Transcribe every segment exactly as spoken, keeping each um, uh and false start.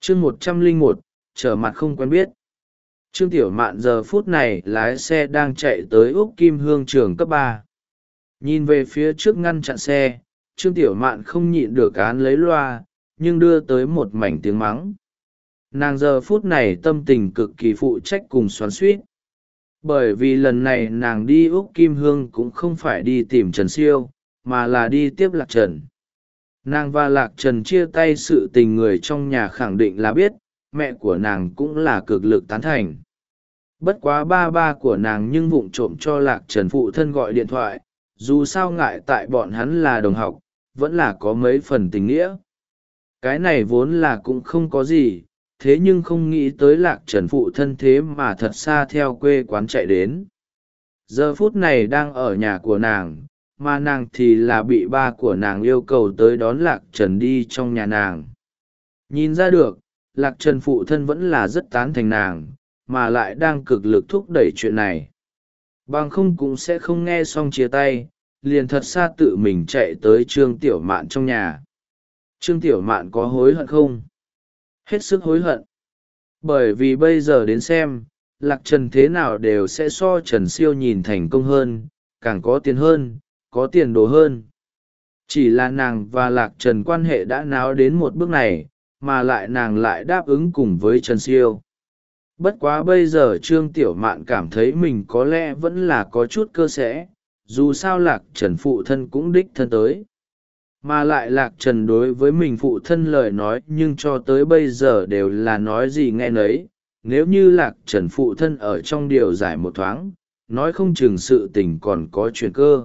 chương một trăm lẻ một trở mặt không quen biết. Trương Tiểu Mạn giờ phút này lái xe đang chạy tới Úc Kim Hương trường cấp ba. Nhìn về phía trước ngăn chặn xe, Trương Tiểu Mạn không nhịn được án lấy loa, nhưng đưa tới một mảnh tiếng mắng. Nàng giờ phút này tâm tình cực kỳ phụ trách cùng xoắn xuýt. Bởi vì lần này nàng đi Úc Kim Hương cũng không phải đi tìm Trần Siêu, mà là đi tiếp Lạc Trần. Nàng và Lạc Trần chia tay, sự tình người trong nhà khẳng định là biết, mẹ của nàng cũng là cực lực tán thành. Bất quá ba ba của nàng nhưng vụng trộm cho Lạc Trần phụ thân gọi điện thoại, dù sao ngại tại bọn hắn là đồng học, vẫn là có mấy phần tình nghĩa. Cái này vốn là cũng không có gì, thế nhưng không nghĩ tới Lạc Trần phụ thân thế mà thật xa theo quê quán chạy đến. Giờ phút này đang ở nhà của nàng, mà nàng thì là bị ba của nàng yêu cầu tới đón Lạc Trần đi trong nhà nàng. Nhìn ra được, Lạc Trần phụ thân vẫn là rất tán thành nàng, mà lại đang cực lực thúc đẩy chuyện này. Bằng không cũng sẽ không nghe xong chia tay, liền thật xa tự mình chạy tới Trương Tiểu Mạn trong nhà. Trương Tiểu Mạn có hối hận không? Hết sức hối hận. Bởi vì bây giờ đến xem, Lạc Trần thế nào đều sẽ so Trần Siêu nhìn thành công hơn, càng có tiền hơn, có tiền đồ hơn. Chỉ là nàng và Lạc Trần quan hệ đã náo đến một bước này, mà lại nàng lại đáp ứng cùng với Trần Siêu. Bất quá bây giờ Trương Tiểu Mạn cảm thấy mình có lẽ vẫn là có chút cơ sẽ, dù sao Lạc Trần phụ thân cũng đích thân tới. Mà lại Lạc Trần đối với mình phụ thân lời nói nhưng cho tới bây giờ đều là nói gì nghe nấy. Nếu như Lạc Trần phụ thân ở trong điều giải một thoáng, nói không chừng sự tình còn có chuyện cơ.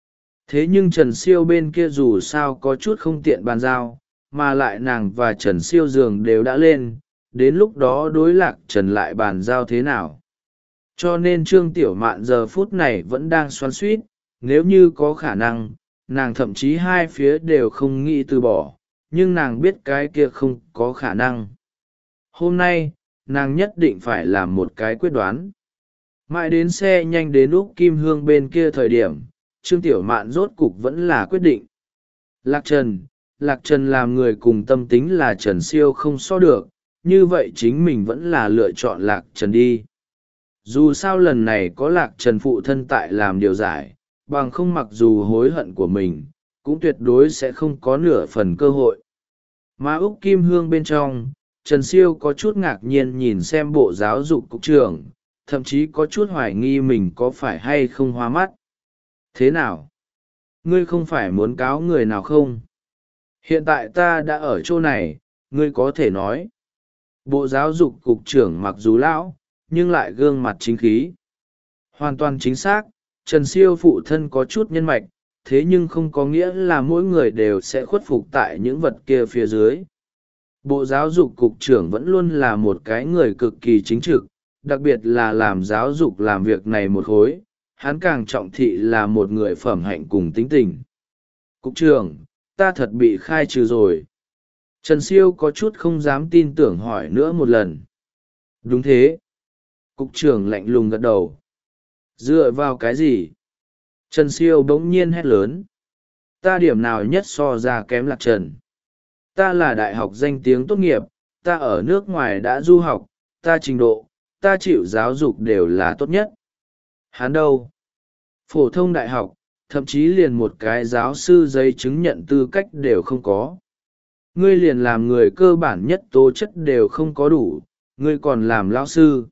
Thế nhưng Trần Siêu bên kia dù sao có chút không tiện bàn giao, mà lại nàng và Trần Siêu giường đều đã lên, đến lúc đó đối Lạc Trần lại bàn giao thế nào. Cho nên Trương Tiểu Mạn giờ phút này vẫn đang xoắn xuýt, nếu như có khả năng, nàng thậm chí hai phía đều không nghĩ từ bỏ, nhưng nàng biết cái kia không có khả năng. Hôm nay, nàng nhất định phải làm một cái quyết đoán. Mãi đến xe nhanh đến Úc Kim Hương bên kia thời điểm, Trương Tiểu Mạn rốt cục vẫn là quyết định. Lạc Trần, Lạc Trần làm người cùng tâm tính là Trần Siêu không so được, như vậy chính mình vẫn là lựa chọn Lạc Trần đi. Dù sao lần này có Lạc Trần phụ thân tại làm điều giải, bằng không mặc dù hối hận của mình, cũng tuyệt đối sẽ không có nửa phần cơ hội. Mà Úc Kim Hương bên trong, Trần Siêu có chút ngạc nhiên nhìn xem bộ giáo dục cục trưởng, thậm chí có chút hoài nghi mình có phải hay không hoa mắt. Thế nào? Ngươi không phải muốn cáo người nào không? Hiện tại ta đã ở chỗ này, ngươi có thể nói. Bộ giáo dục cục trưởng mặc dù lão, nhưng lại gương mặt chính khí. Hoàn toàn chính xác, Trần Siêu phụ thân có chút nhân mạch, thế nhưng không có nghĩa là mỗi người đều sẽ khuất phục tại những vật kia phía dưới. Bộ giáo dục cục trưởng vẫn luôn là một cái người cực kỳ chính trực, đặc biệt là làm giáo dục làm việc này một khối, hắn càng trọng thị là một người phẩm hạnh cùng tính tình. Cục trưởng, ta thật bị khai trừ rồi. Trần Siêu có chút không dám tin tưởng hỏi nữa một lần. Đúng thế. Cục trưởng lạnh lùng gật đầu. Dựa vào cái gì? Trần Siêu bỗng nhiên hét lớn. Ta điểm nào nhất so ra kém Lạc Trần? Ta là đại học danh tiếng tốt nghiệp, ta ở nước ngoài đã du học, ta trình độ, ta chịu giáo dục đều là tốt nhất. Hắn đâu? Phổ thông đại học, thậm chí liền một cái giáo sư giấy chứng nhận tư cách đều không có. Ngươi liền làm người cơ bản nhất tố chất đều không có đủ, ngươi còn làm lão sư.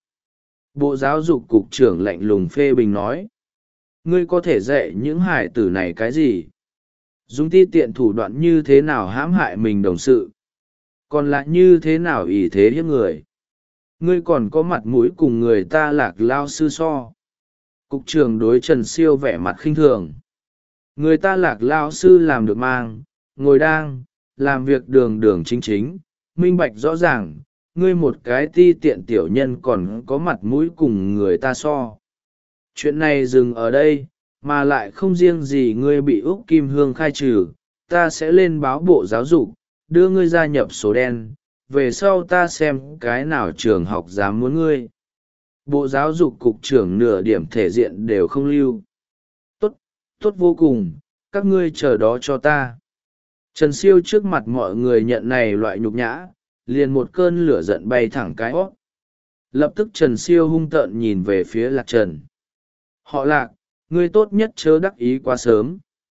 Bộ giáo dục cục trưởng lạnh lùng phê bình nói. Ngươi có thể dạy những hải tử này cái gì? Dùng ti tiện thủ đoạn như thế nào hãm hại mình đồng sự? Còn lại như thế nào ỷ thế hiếp người? Ngươi còn có mặt mũi cùng người ta Lạc lao sư so. Cục trưởng đối Trần Siêu vẻ mặt khinh thường. Người ta Lạc lao sư làm được mang, ngồi đang, làm việc đường đường chính chính, minh bạch rõ ràng, ngươi một cái ti tiện tiểu nhân còn có mặt mũi cùng người ta so. Chuyện này dừng ở đây, mà lại không riêng gì ngươi bị Úc Kim Hương khai trừ, ta sẽ lên báo bộ giáo dục, đưa ngươi gia nhập số đen, về sau ta xem cái nào trường học dám muốn ngươi. Bộ giáo dục cục trưởng nửa điểm thể diện đều không lưu. Tốt, tốt vô cùng, các ngươi chờ đó cho ta. Trần Siêu trước mặt mọi người nhận này loại nhục nhã, liền một cơn lửa giận bay thẳng cái hót. Lập tức Trần Siêu hung tợn nhìn về phía Lạc Trần. Họ Lạc, ngươi tốt nhất chớ đắc ý quá sớm.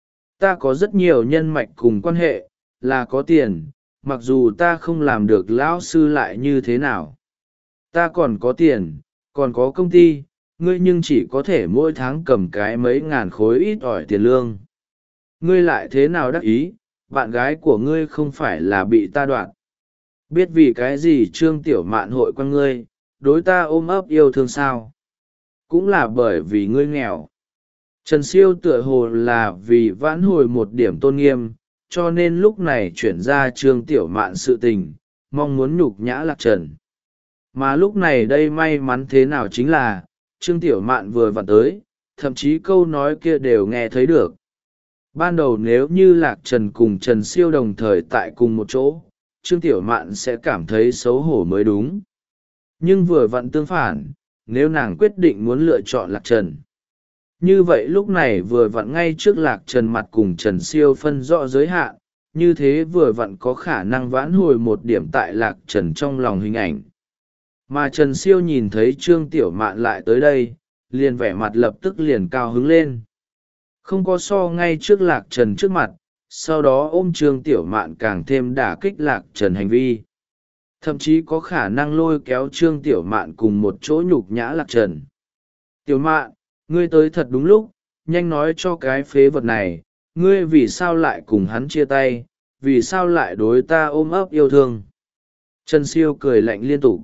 Ta có rất nhiều nhân mạch cùng quan hệ, là có tiền, mặc dù ta không làm được lão sư lại như thế nào. Ta còn có tiền, còn có công ty, ngươi nhưng chỉ có thể mỗi tháng cầm cái mấy ngàn khối ít ỏi tiền lương. Ngươi lại thế nào đắc ý, bạn gái của ngươi không phải là bị ta đoạt. Biết vì cái gì Trương Tiểu Mạn hội quan ngươi, đối ta ôm ấp yêu thương sao? Cũng là bởi vì ngươi nghèo. Trần Siêu tựa hồ là vì vãn hồi một điểm tôn nghiêm, cho nên lúc này chuyển ra Trương Tiểu Mạn sự tình, mong muốn nhục nhã Lạc Trần. Mà lúc này đây may mắn thế nào chính là, Trương Tiểu Mạn vừa vặn tới, thậm chí câu nói kia đều nghe thấy được. Ban đầu nếu như Lạc Trần cùng Trần Siêu đồng thời tại cùng một chỗ, Trương Tiểu Mạn sẽ cảm thấy xấu hổ mới đúng. Nhưng vừa vặn tương phản, nếu nàng quyết định muốn lựa chọn Lạc Trần. Như vậy lúc này vừa vặn ngay trước Lạc Trần mặt cùng Trần Siêu phân rõ giới hạn, như thế vừa vặn có khả năng vãn hồi một điểm tại Lạc Trần trong lòng hình ảnh. Mà Trần Siêu nhìn thấy Trương Tiểu Mạn lại tới đây, liền vẻ mặt lập tức liền cao hứng lên. Không có so ngay trước Lạc Trần trước mặt, sau đó ôm Trương Tiểu Mạn càng thêm đả kích Lạc Trần hành vi. Thậm chí có khả năng lôi kéo Trương Tiểu Mạn cùng một chỗ nhục nhã Lạc Trần. Tiểu Mạn, ngươi tới thật đúng lúc, nhanh nói cho cái phế vật này, ngươi vì sao lại cùng hắn chia tay, vì sao lại đối ta ôm ấp yêu thương. Trần Siêu cười lạnh liên tục.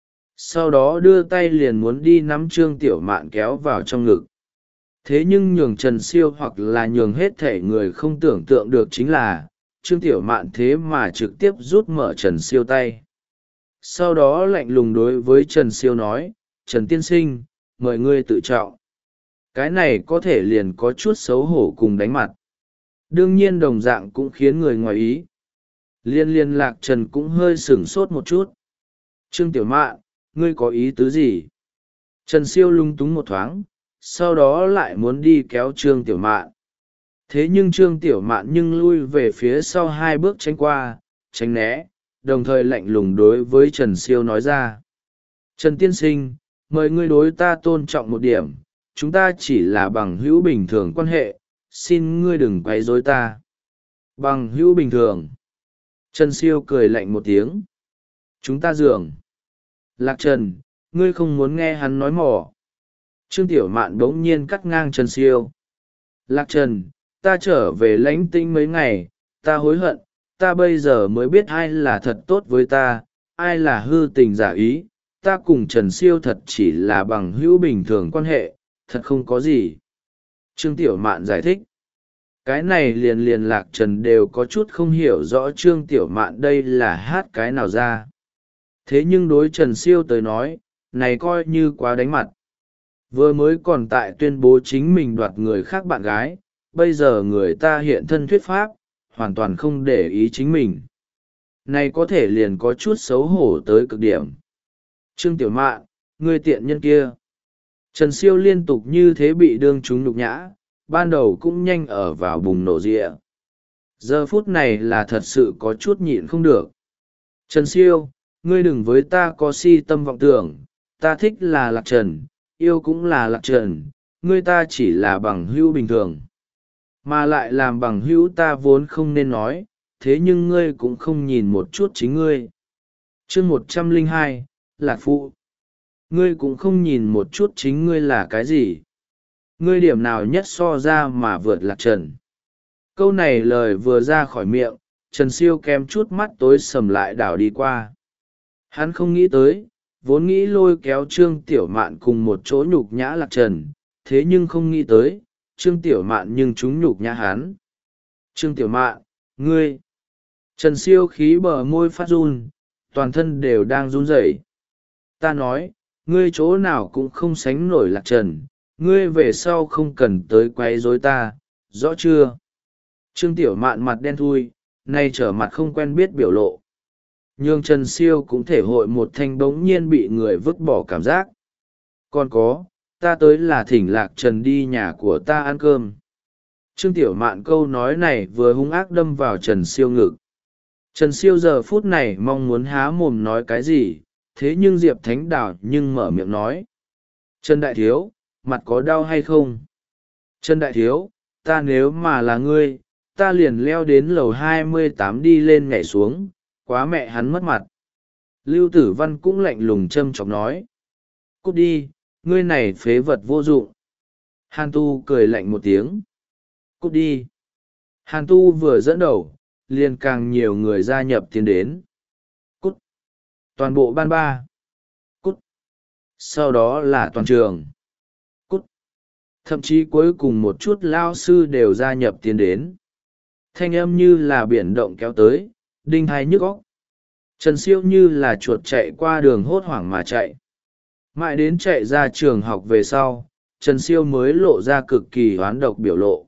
Sau đó đưa tay liền muốn đi nắm Trương Tiểu Mạn kéo vào trong ngực. Thế nhưng nhường Trần Siêu hoặc là nhường hết thể người không tưởng tượng được chính là, Trương Tiểu Mạn thế mà trực tiếp rút mở Trần Siêu tay. Sau đó lạnh lùng đối với Trần Siêu nói, Trần Tiên Sinh, mời ngươi tự trọng. Cái này có thể liền có chút xấu hổ cùng đánh mặt. Đương nhiên đồng dạng cũng khiến người ngoài ý. Liên liên Lạc Trần cũng hơi sửng sốt một chút. Trương Tiểu Mạn, ngươi có ý tứ gì? Trần Siêu lung túng một thoáng, sau đó lại muốn đi kéo Trương Tiểu Mạn. Thế nhưng Trương Tiểu Mạn nhưng lui về phía sau hai bước tránh qua, tránh né, đồng thời lạnh lùng đối với Trần Siêu nói ra. Trần Tiên Sinh, mời ngươi đối ta tôn trọng một điểm, chúng ta chỉ là bằng hữu bình thường quan hệ, xin ngươi đừng quấy rối ta. Bằng hữu bình thường. Trần Siêu cười lạnh một tiếng. Chúng ta dường. Lạc Trần, ngươi không muốn nghe hắn nói mỏ. Trương Tiểu Mạn bỗng nhiên cắt ngang Trần Siêu. Lạc Trần, ta trở về lãnh tĩnh mấy ngày, ta hối hận, ta bây giờ mới biết ai là thật tốt với ta, ai là hư tình giả ý, ta cùng Trần Siêu thật chỉ là bằng hữu bình thường quan hệ, thật không có gì. Trương Tiểu Mạn giải thích. Cái này liền liền Lạc Trần đều có chút không hiểu rõ Trương Tiểu Mạn đây là hát cái nào ra. Thế nhưng đối Trần Siêu tới nói, này coi như quá đánh mặt. Vừa mới còn tại tuyên bố chính mình đoạt người khác bạn gái, bây giờ người ta hiện thân thuyết pháp, hoàn toàn không để ý chính mình. Này có thể liền có chút xấu hổ tới cực điểm. Trương Tiểu Mạn, người tiện nhân kia. Trần Siêu liên tục như thế bị đương chúng nhục nhã, ban đầu cũng nhanh ở vào bùng nổ rịa. Giờ phút này là thật sự có chút nhịn không được. Trần Siêu, ngươi đừng với ta có si tâm vọng tưởng, ta thích là Lạc Trần, yêu cũng là Lạc Trần, ngươi ta chỉ là bằng hữu bình thường. Mà lại làm bằng hữu ta vốn không nên nói, thế nhưng ngươi cũng không nhìn một chút chính ngươi. Chương một trăm lẻ hai, Lạc Phụ. Ngươi cũng không nhìn một chút chính ngươi là cái gì. Ngươi điểm nào nhất so ra mà vượt Lạc Trần. Câu này lời vừa ra khỏi miệng, Trần Siêu kém chút mắt tối sầm lại đảo đi qua. Hắn không nghĩ tới, vốn nghĩ lôi kéo Trương Tiểu Mạn cùng một chỗ nhục nhã Lạc Trần, thế nhưng không nghĩ tới, Trương Tiểu Mạn nhưng chúng nhục nhã hắn. Trương Tiểu Mạn, ngươi. Trần Siêu khí bờ môi phát run, toàn thân đều đang run rẩy. Ta nói, ngươi chỗ nào cũng không sánh nổi Lạc Trần, ngươi về sau không cần tới quấy rối ta, rõ chưa? Trương Tiểu Mạn mặt đen thui, nay trở mặt không quen biết biểu lộ. Nhưng Trần Siêu cũng thể hội một thanh bỗng nhiên bị người vứt bỏ cảm giác. Còn có, ta tới là thỉnh Lạc Trần đi nhà của ta ăn cơm. Trương Tiểu Mạn câu nói này vừa hung ác đâm vào Trần Siêu ngực. Trần Siêu giờ phút này mong muốn há mồm nói cái gì, thế nhưng Diệp Thánh Đào nhưng mở miệng nói. Trần Đại Thiếu, mặt có đau hay không? Trần Đại Thiếu, ta nếu mà là ngươi, ta liền leo đến lầu hai mươi tám đi lên nhảy xuống, quá mẹ hắn mất mặt. Lưu Tử Văn cũng lạnh lùng châm chọc nói. Cút đi, ngươi này phế vật vô dụng. Hàn Tu cười lạnh một tiếng. Cút đi. Hàn Tu vừa dẫn đầu, liền càng nhiều người gia nhập tiến đến. Cút. Toàn bộ ban ba. Cút. Sau đó là toàn trường. Cút. Thậm chí cuối cùng một chút lao sư đều gia nhập tiến đến. Thanh âm như là biển động kéo tới, đinh hai nhức óc. Trần Siêu như là chuột chạy qua đường hốt hoảng mà chạy. Mãi đến chạy ra trường học về sau, Trần Siêu mới lộ ra cực kỳ hoán độc biểu lộ.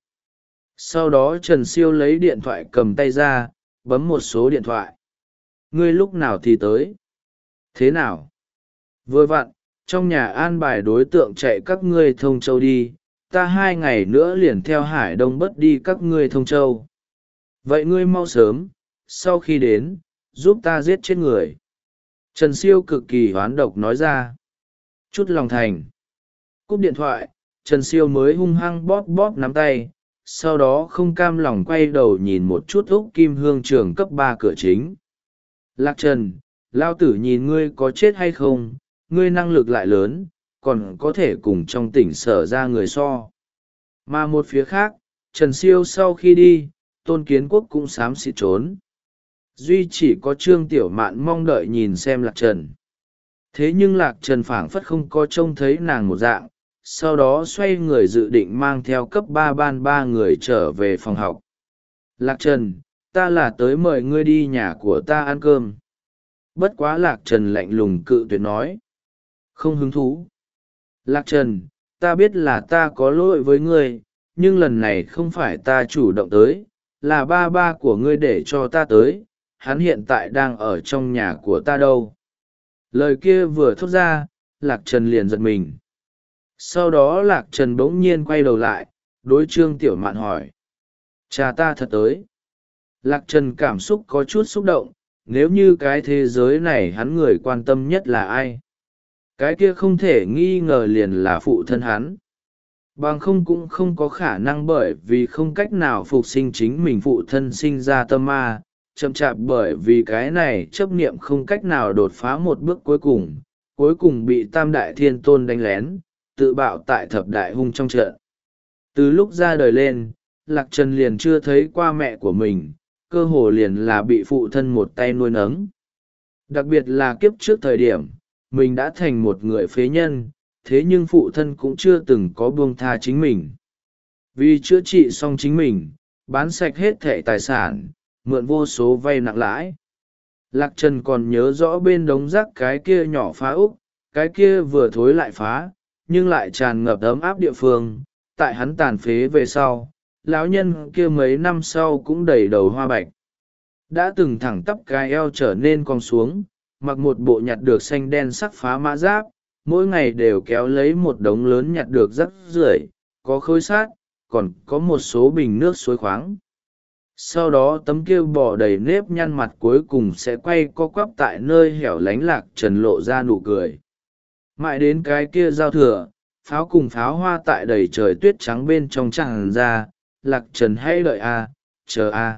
Sau đó Trần Siêu lấy điện thoại cầm tay ra, bấm một số điện thoại. Ngươi lúc nào thì tới? Thế nào? Vừa vặn, trong nhà an bài đối tượng chạy các ngươi Thông Châu đi, ta hai ngày nữa liền theo Hải Đông Bất đi các ngươi Thông Châu. Vậy ngươi mau sớm, sau khi đến, giúp ta giết chết người. Trần Siêu cực kỳ hoán độc nói ra. Chút lòng thành. Cúp điện thoại, Trần Siêu mới hung hăng bóp bóp nắm tay, sau đó không cam lòng quay đầu nhìn một chút Úc Kim Hương trường cấp ba cửa chính. Lạc Trần, lao tử nhìn ngươi có chết hay không, ngươi năng lực lại lớn, còn có thể cùng trong tỉnh sở ra người so. Mà một phía khác, Trần Siêu sau khi đi, Tôn Kiến Quốc cũng xám xịt trốn. Duy chỉ có Trương Tiểu Mạn mong đợi nhìn xem Lạc Trần. Thế nhưng Lạc Trần phảng phất không có trông thấy nàng một dạng, sau đó xoay người dự định mang theo cấp ba ban ba người trở về phòng học. Lạc Trần, ta là tới mời ngươi đi nhà của ta ăn cơm. Bất quá Lạc Trần lạnh lùng cự tuyệt nói. Không hứng thú. Lạc Trần, ta biết là ta có lỗi với ngươi, nhưng lần này không phải ta chủ động tới, là ba ba của ngươi để cho ta tới, hắn hiện tại đang ở trong nhà của ta đâu. Lời kia vừa thốt ra, Lạc Trần liền giật mình. Sau đó Lạc Trần bỗng nhiên quay đầu lại, đối Trương Tiểu Mạn hỏi. Cha ta thật tới. Lạc Trần cảm xúc có chút xúc động, nếu như cái thế giới này hắn người quan tâm nhất là ai? Cái kia không thể nghi ngờ liền là phụ thân hắn. Bằng không cũng không có khả năng bởi vì không cách nào phục sinh chính mình phụ thân sinh ra tâm ma, chậm chạp bởi vì cái này chấp niệm không cách nào đột phá một bước cuối cùng, cuối cùng bị Tam Đại Thiên Tôn đánh lén, tự bạo tại thập đại hung trong trận. Từ lúc ra đời lên, Lạc Trần liền chưa thấy qua mẹ của mình, cơ hồ liền là bị phụ thân một tay nuôi nấng. Đặc biệt là kiếp trước thời điểm, mình đã thành một người phế nhân, thế nhưng phụ thân cũng chưa từng có buông tha chính mình. Vì chữa trị xong chính mình, bán sạch hết thẻ tài sản, mượn vô số vay nặng lãi. Lạc Trần còn nhớ rõ bên đống rác cái kia nhỏ phá úc, cái kia vừa thối lại phá, nhưng lại tràn ngập ấm áp địa phương, tại hắn tàn phế về sau, lão nhân kia mấy năm sau cũng đầy đầu hoa bạch. Đã từng thẳng tắp cái eo trở nên cong xuống, mặc một bộ nhặt được xanh đen sắc phá mã giáp, mỗi ngày đều kéo lấy một đống lớn nhặt được rác rưởi, có khối sát, còn có một số bình nước suối khoáng. Sau đó tấm kia bỏ đầy nếp nhăn mặt cuối cùng sẽ quay co quắp tại nơi hẻo lánh. Lạc Trần lộ ra nụ cười. Mãi đến cái kia giao thừa, pháo cùng pháo hoa tại đầy trời tuyết trắng bên trong tràn ra, Lạc Trần hãy đợi a, chờ a.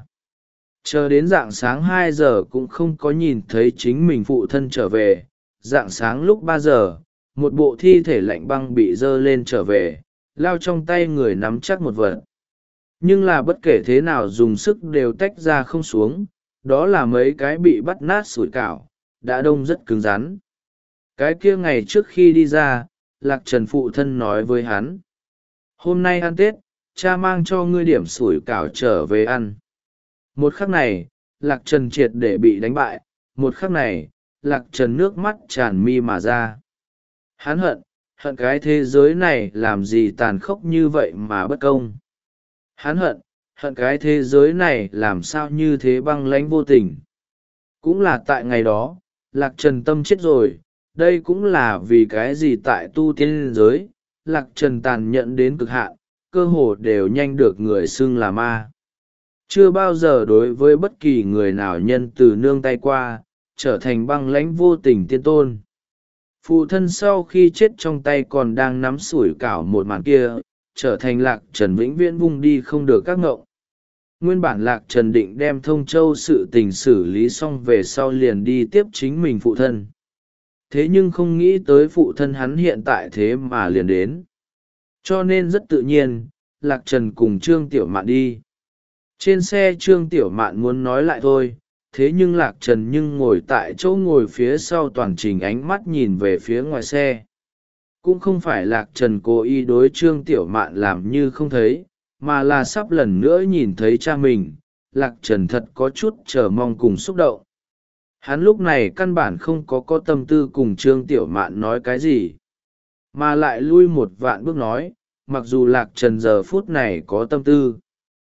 Chờ đến rạng sáng hai giờ cũng không có nhìn thấy chính mình phụ thân trở về. Rạng sáng lúc ba giờ, một bộ thi thể lạnh băng bị dơ lên trở về, lao trong tay người nắm chắc một vật. Nhưng là bất kể thế nào dùng sức đều tách ra không xuống, đó là mấy cái bị bắt nát sủi cảo, đã đông rất cứng rắn. Cái kia ngày trước khi đi ra, Lạc Trần phụ thân nói với hắn. Hôm nay ăn Tết, cha mang cho ngươi điểm sủi cảo trở về ăn. Một khắc này, Lạc Trần triệt để bị đánh bại, một khắc này, Lạc Trần nước mắt tràn mi mà ra. Hắn hận, hận cái thế giới này làm gì tàn khốc như vậy mà bất công. Hắn hận, hận cái thế giới này làm sao như thế băng lãnh vô tình. Cũng là tại ngày đó, Lạc Trần tâm chết rồi, đây cũng là vì cái gì tại tu tiên giới, Lạc Trần tàn nhẫn đến cực hạn, cơ hồ đều nhanh được người xưng là ma. chưa bao giờ đối với bất kỳ người nào nhân từ nương tay qua, trở thành băng lãnh vô tình tiên tôn. Phụ thân sau khi chết trong tay còn đang nắm sủi cảo một màn kia, trở thành Lạc Trần vĩnh viễn vung đi không được các ngộng. Nguyên bản Lạc Trần định đem Thông Châu sự tình xử lý xong về sau liền đi tiếp chính mình phụ thân. Thế nhưng không nghĩ tới phụ thân hắn hiện tại thế mà liền đến. Cho nên rất tự nhiên, Lạc Trần cùng Trương Tiểu Mạn đi. Trên xe Trương Tiểu Mạn muốn nói lại thôi, thế nhưng Lạc Trần nhưng ngồi tại chỗ ngồi phía sau toàn trình ánh mắt nhìn về phía ngoài xe. Cũng không phải Lạc Trần cố ý đối Trương Tiểu Mạn làm như không thấy, mà là sắp lần nữa nhìn thấy cha mình. Lạc Trần thật có chút chờ mong cùng xúc động. Hắn lúc này căn bản không có có tâm tư cùng Trương Tiểu Mạn nói cái gì, mà lại lui một vạn bước nói, mặc dù Lạc Trần giờ phút này có tâm tư,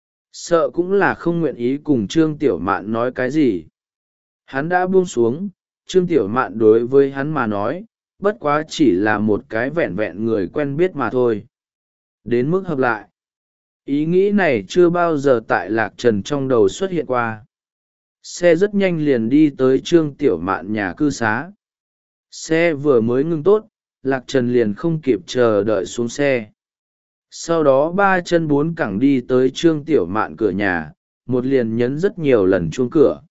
sợ cũng là không nguyện ý cùng Trương Tiểu Mạn nói cái gì. Hắn đã buông xuống, Trương Tiểu Mạn đối với hắn mà nói, bất quá chỉ là một cái vẹn vẹn người quen biết mà thôi. Đến mức hợp lại, ý nghĩ này chưa bao giờ tại Lạc Trần trong đầu xuất hiện qua. Xe rất nhanh liền đi tới Trương Tiểu Mạn nhà cư xá. Xe vừa mới ngưng tốt, Lạc Trần liền không kịp chờ đợi xuống xe. Sau đó ba chân bốn cẳng đi tới Trương Tiểu Mạn cửa nhà, một liền nhấn rất nhiều lần chuông cửa.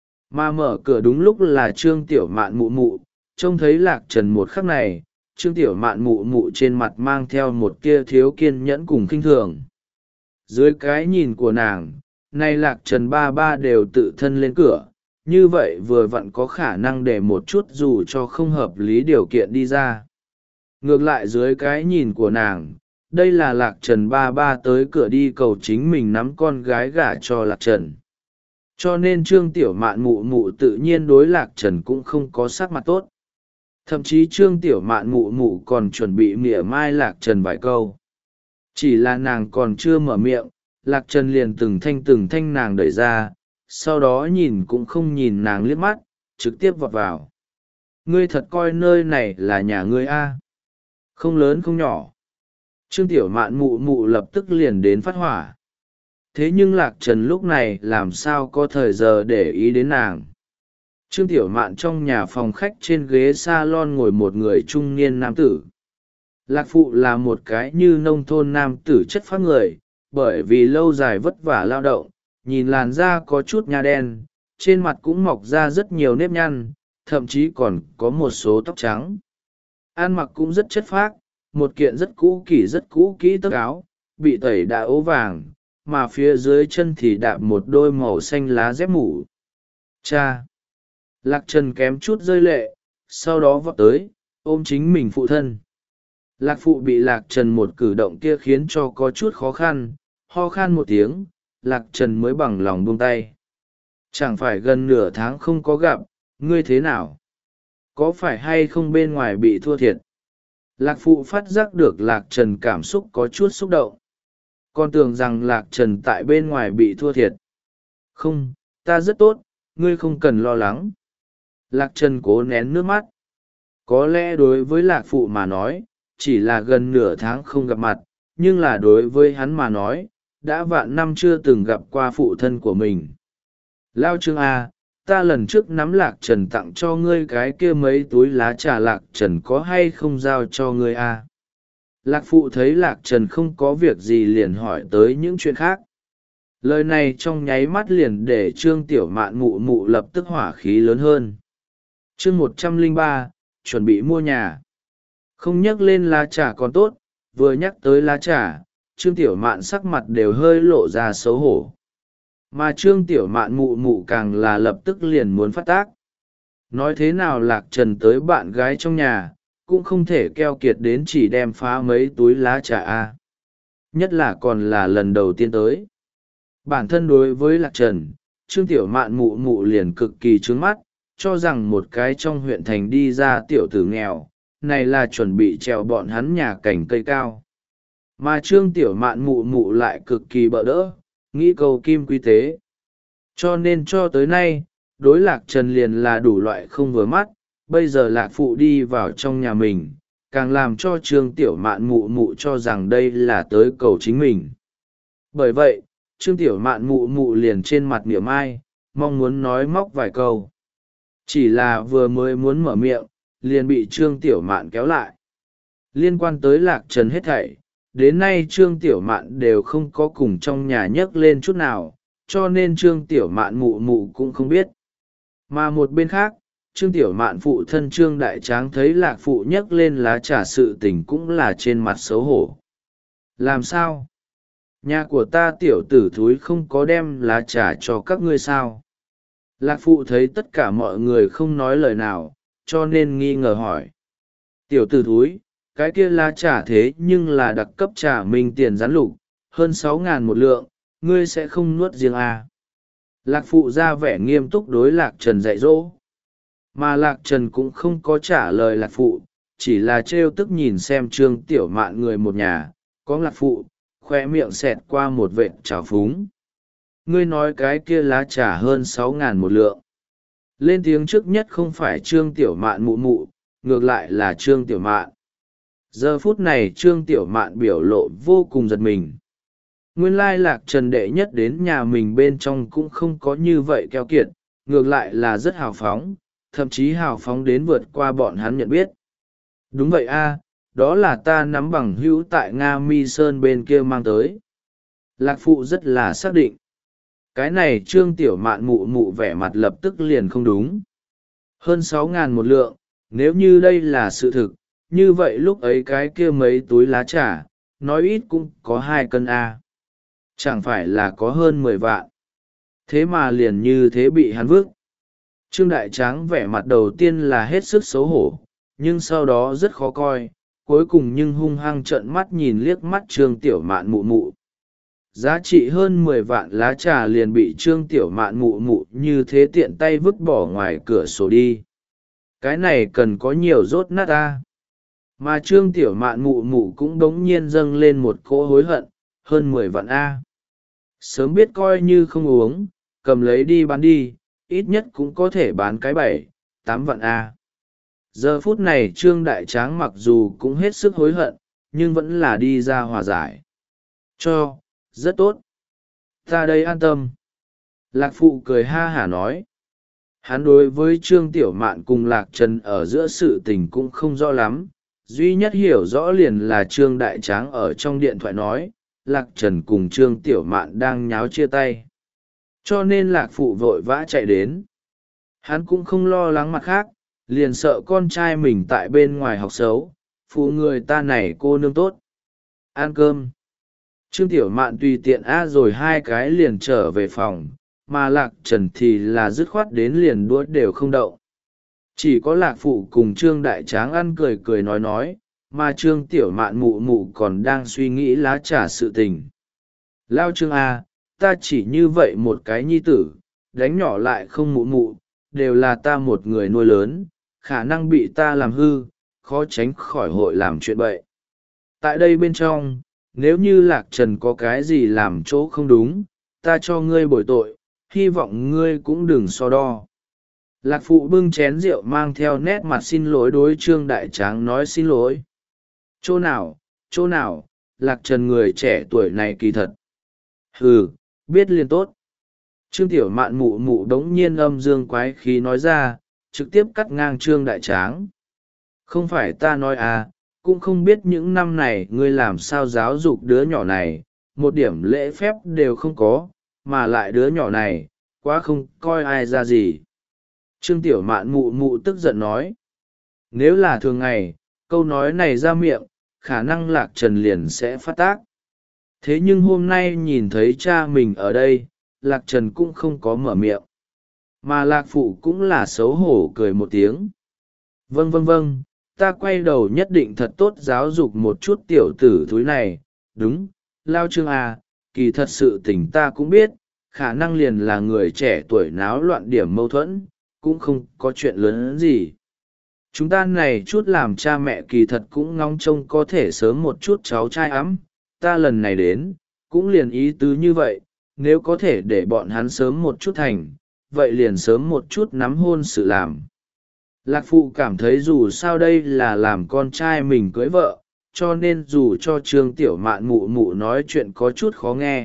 Mà mở cửa đúng lúc là Trương Tiểu Mạn mụ mụ, trông thấy Lạc Trần một khắc này, Trương Tiểu Mạn mụ mụ trên mặt mang theo một tia thiếu kiên nhẫn cùng khinh thường. Dưới cái nhìn của nàng, nay Lạc Trần ba ba đều tự thân lên cửa, như vậy vừa vặn có khả năng để một chút dù cho không hợp lý điều kiện đi ra. Ngược lại dưới cái nhìn của nàng, đây là Lạc Trần ba ba tới cửa đi cầu chính mình nắm con gái gả cho Lạc Trần. Cho nên Trương Tiểu Mạn mụ mụ tự nhiên đối Lạc Trần cũng không có sắc mặt tốt. Thậm chí Trương Tiểu Mạn mụ mụ còn chuẩn bị mỉa mai Lạc Trần vài câu. Chỉ là nàng còn chưa mở miệng, Lạc Trần liền từng thanh từng thanh nàng đẩy ra, sau đó nhìn cũng không nhìn nàng liếc mắt, trực tiếp vọt vào. Ngươi thật coi nơi này là nhà ngươi a? Không lớn không nhỏ. Trương Tiểu Mạn mụ mụ lập tức liền đến phát hỏa. Thế nhưng Lạc Trần lúc này làm sao có thời giờ để ý đến nàng. Trương Tiểu Mạn trong nhà phòng khách trên ghế salon ngồi một người trung niên nam tử. Lạc Phụ là một cái như nông thôn nam tử chất phác người, bởi vì lâu dài vất vả lao động, nhìn làn da có chút nha đen, trên mặt cũng mọc ra rất nhiều nếp nhăn, thậm chí còn có một số tóc trắng. Ăn mặc cũng rất chất phác, một kiện rất cũ kỹ rất cũ kỹ tấc áo, bị tẩy đã ố vàng, mà phía dưới chân thì đạp một đôi màu xanh lá dép mũ. Cha! Lạc Trần kém chút rơi lệ, sau đó vọt tới, ôm chính mình phụ thân. Lạc Phụ bị Lạc Trần một cử động kia khiến cho có chút khó khăn, ho khan một tiếng, Lạc Trần mới bằng lòng buông tay. Chẳng phải gần nửa tháng không có gặp, ngươi thế nào? Có phải hay không bên ngoài bị thua thiệt? Lạc Phụ phát giác được Lạc Trần cảm xúc có chút xúc động. Con tưởng rằng Lạc Trần tại bên ngoài bị thua thiệt. Không, ta rất tốt, ngươi không cần lo lắng. Lạc Trần cố nén nước mắt. Có lẽ đối với Lạc Phụ mà nói, chỉ là gần nửa tháng không gặp mặt, nhưng là đối với hắn mà nói, đã vạn năm chưa từng gặp qua phụ thân của mình. Lao Trương A, ta lần trước nắm Lạc Trần tặng cho ngươi cái kia mấy túi lá trà Lạc Trần có hay không giao cho ngươi A? Lạc Phụ thấy Lạc Trần không có việc gì liền hỏi tới những chuyện khác. Lời này trong nháy mắt liền để Trương Tiểu Mạn mụ mụ lập tức hỏa khí lớn hơn. Chương một trăm lẻ ba, chuẩn bị mua nhà. Không nhắc lên lá trà còn tốt, vừa nhắc tới lá trà, Trương Tiểu Mạn sắc mặt đều hơi lộ ra xấu hổ. Mà Trương Tiểu Mạn mụ mụ càng là lập tức liền muốn phát tác. Nói thế nào Lạc Trần tới bạn gái trong nhà, cũng không thể keo kiệt đến chỉ đem phá mấy túi lá trà a. Nhất là còn là lần đầu tiên tới. Bản thân đối với Lạc Trần, Trương Tiểu Mạn mụ mụ liền cực kỳ trướng mắt, cho rằng một cái trong huyện thành đi ra tiểu tử nghèo, này là chuẩn bị trèo bọn hắn nhà cảnh cây cao. Mà Trương Tiểu Mạn mụ mụ lại cực kỳ bợ đỡ, nghĩ cầu kim quy tế. Cho nên cho tới nay, đối Lạc Trần liền là đủ loại không vừa mắt, bây giờ Lạc Phụ đi vào trong nhà mình, càng làm cho Trương Tiểu Mạn mụ mụ cho rằng đây là tới cầu chính mình. Bởi vậy, Trương Tiểu Mạn mụ mụ liền trên mặt niệm ai, mong muốn nói móc vài câu. Chỉ là vừa mới muốn mở miệng, liền bị Trương Tiểu Mạn kéo lại. Liên quan tới Lạc Trần hết thảy, đến nay Trương Tiểu Mạn đều không có cùng trong nhà nhấc lên chút nào, cho nên Trương Tiểu Mạn mụ mụ cũng không biết. Mà một bên khác, Trương Tiểu Mạn phụ thân Trương Đại Tráng thấy Lạc phụ nhấc lên lá trà sự tình cũng là trên mặt xấu hổ. Làm sao? Nhà của ta tiểu tử thúi không có đem lá trà cho các ngươi sao? Lạc phụ thấy tất cả mọi người không nói lời nào, cho nên nghi ngờ hỏi. Tiểu tử thúi, cái kia lá trà thế nhưng là đặc cấp trà minh tiền rắn lục, hơn sáu ngàn một lượng, ngươi sẽ không nuốt riêng à? Lạc phụ ra vẻ nghiêm túc đối Lạc Trần dạy dỗ. Mà Lạc Trần cũng không có trả lời Lạc phụ, chỉ là trêu tức nhìn xem Trương Tiểu Mạn người một nhà, có Lạc phụ, khoe miệng xẹt qua một vệt trào phúng. Ngươi nói cái kia lá trà hơn sáu ngàn một lượng. Lên tiếng trước nhất không phải Trương Tiểu Mạn mụ mụ, ngược lại là Trương Tiểu Mạn. Giờ phút này Trương Tiểu Mạn biểu lộ vô cùng giật mình. Nguyên lai Lạc Trần đệ nhất đến nhà mình bên trong cũng không có như vậy keo kiệt, ngược lại là rất hào phóng, thậm chí hào phóng đến vượt qua bọn hắn nhận biết. Đúng vậy a, đó là ta nắm bằng hữu tại Nga Mi Sơn bên kia mang tới. Lạc phụ rất là xác định. Cái này Trương Tiểu Mạn mụ mụ vẻ mặt lập tức liền không đúng. Hơn sáu ngàn một lượng, nếu như đây là sự thực, như vậy lúc ấy cái kia mấy túi lá trà, nói ít cũng có hai cân a. Chẳng phải là có hơn mười vạn. Thế mà liền như thế bị hắn vứt. Trương Đại Tráng vẻ mặt đầu tiên là hết sức xấu hổ, nhưng sau đó rất khó coi, cuối cùng nhưng hung hăng trợn mắt nhìn liếc mắt Trương Tiểu Mạn mụ mụ. Giá trị hơn mười vạn lá trà liền bị Trương Tiểu Mạn mụ mụ như thế tiện tay vứt bỏ ngoài cửa sổ đi. Cái này cần có nhiều rốt nát ta. Mà Trương Tiểu Mạn mụ mụ cũng đống nhiên dâng lên một cỗ hối hận, hơn mười vạn A. Sớm biết coi như không uống, cầm lấy đi bán đi, ít nhất cũng có thể bán cái bảy, tám vạn A. Giờ phút này Trương Đại Tráng mặc dù cũng hết sức hối hận, nhưng vẫn là đi ra hòa giải. Cho, rất tốt. Ta đây an tâm. Lạc phụ cười ha hả nói. Hắn đối với Trương Tiểu Mạn cùng Lạc Trần ở giữa sự tình cũng không rõ lắm, duy nhất hiểu rõ liền là Trương Đại Tráng ở trong điện thoại nói, Lạc Trần cùng Trương Tiểu Mạn đang nháo chia tay. Cho nên Lạc phụ vội vã chạy đến. Hắn cũng không lo lắng mặt khác, liền sợ con trai mình tại bên ngoài học xấu, phụ người ta này cô nương tốt. Ăn cơm. Trương Tiểu Mạn tùy tiện a rồi hai cái liền trở về phòng, mà Lạc Trần thì là dứt khoát đến liền đuốt đều không đậu. Chỉ có Lạc phụ cùng Trương Đại Tráng ăn cười cười nói nói, mà Trương Tiểu Mạn mụ mụ còn đang suy nghĩ lá trà sự tình. Lao Trương A, ta chỉ như vậy một cái nhi tử, đánh nhỏ lại không mụ mụ, đều là ta một người nuôi lớn, khả năng bị ta làm hư, khó tránh khỏi hội làm chuyện bậy. Tại đây bên trong, nếu như Lạc Trần có cái gì làm chỗ không đúng, ta cho ngươi bồi tội, hy vọng ngươi cũng đừng so đo. Lạc phụ bưng chén rượu mang theo nét mặt xin lỗi đối Trương Đại Tráng nói xin lỗi. Chỗ nào, chỗ nào, Lạc Trần người trẻ tuổi này kỳ thật. Ừ, biết liền tốt. Trương Tiểu Mạn mụ mụ đống nhiên âm dương quái khí nói ra, trực tiếp cắt ngang Trương Đại Tráng. Không phải ta nói à, cũng không biết những năm này ngươi làm sao giáo dục đứa nhỏ này, một điểm lễ phép đều không có, mà lại đứa nhỏ này, quá không coi ai ra gì. Trương Tiểu Mạn mụ mụ tức giận nói. Nếu là thường ngày, câu nói này ra miệng, khả năng Lạc Trần liền sẽ phát tác. Thế nhưng hôm nay nhìn thấy cha mình ở đây, Lạc Trần cũng không có mở miệng. Mà Lạc Phụ cũng là xấu hổ cười một tiếng. Vâng vâng vâng, ta quay đầu nhất định thật tốt giáo dục một chút tiểu tử thúi này. Đúng, Lao Trương à, kỳ thật sự tình ta cũng biết, khả năng liền là người trẻ tuổi náo loạn điểm mâu thuẫn, cũng không có chuyện lớn gì. Chúng ta này chút làm cha mẹ kỳ thật cũng ngóng trông có thể sớm một chút cháu trai ấm, ta lần này đến, cũng liền ý tứ như vậy, nếu có thể để bọn hắn sớm một chút thành, vậy liền sớm một chút nắm hôn sự làm. Lạc phụ cảm thấy dù sao đây là làm con trai mình cưới vợ, cho nên dù cho Trương Tiểu Mạn mụ mụ nói chuyện có chút khó nghe,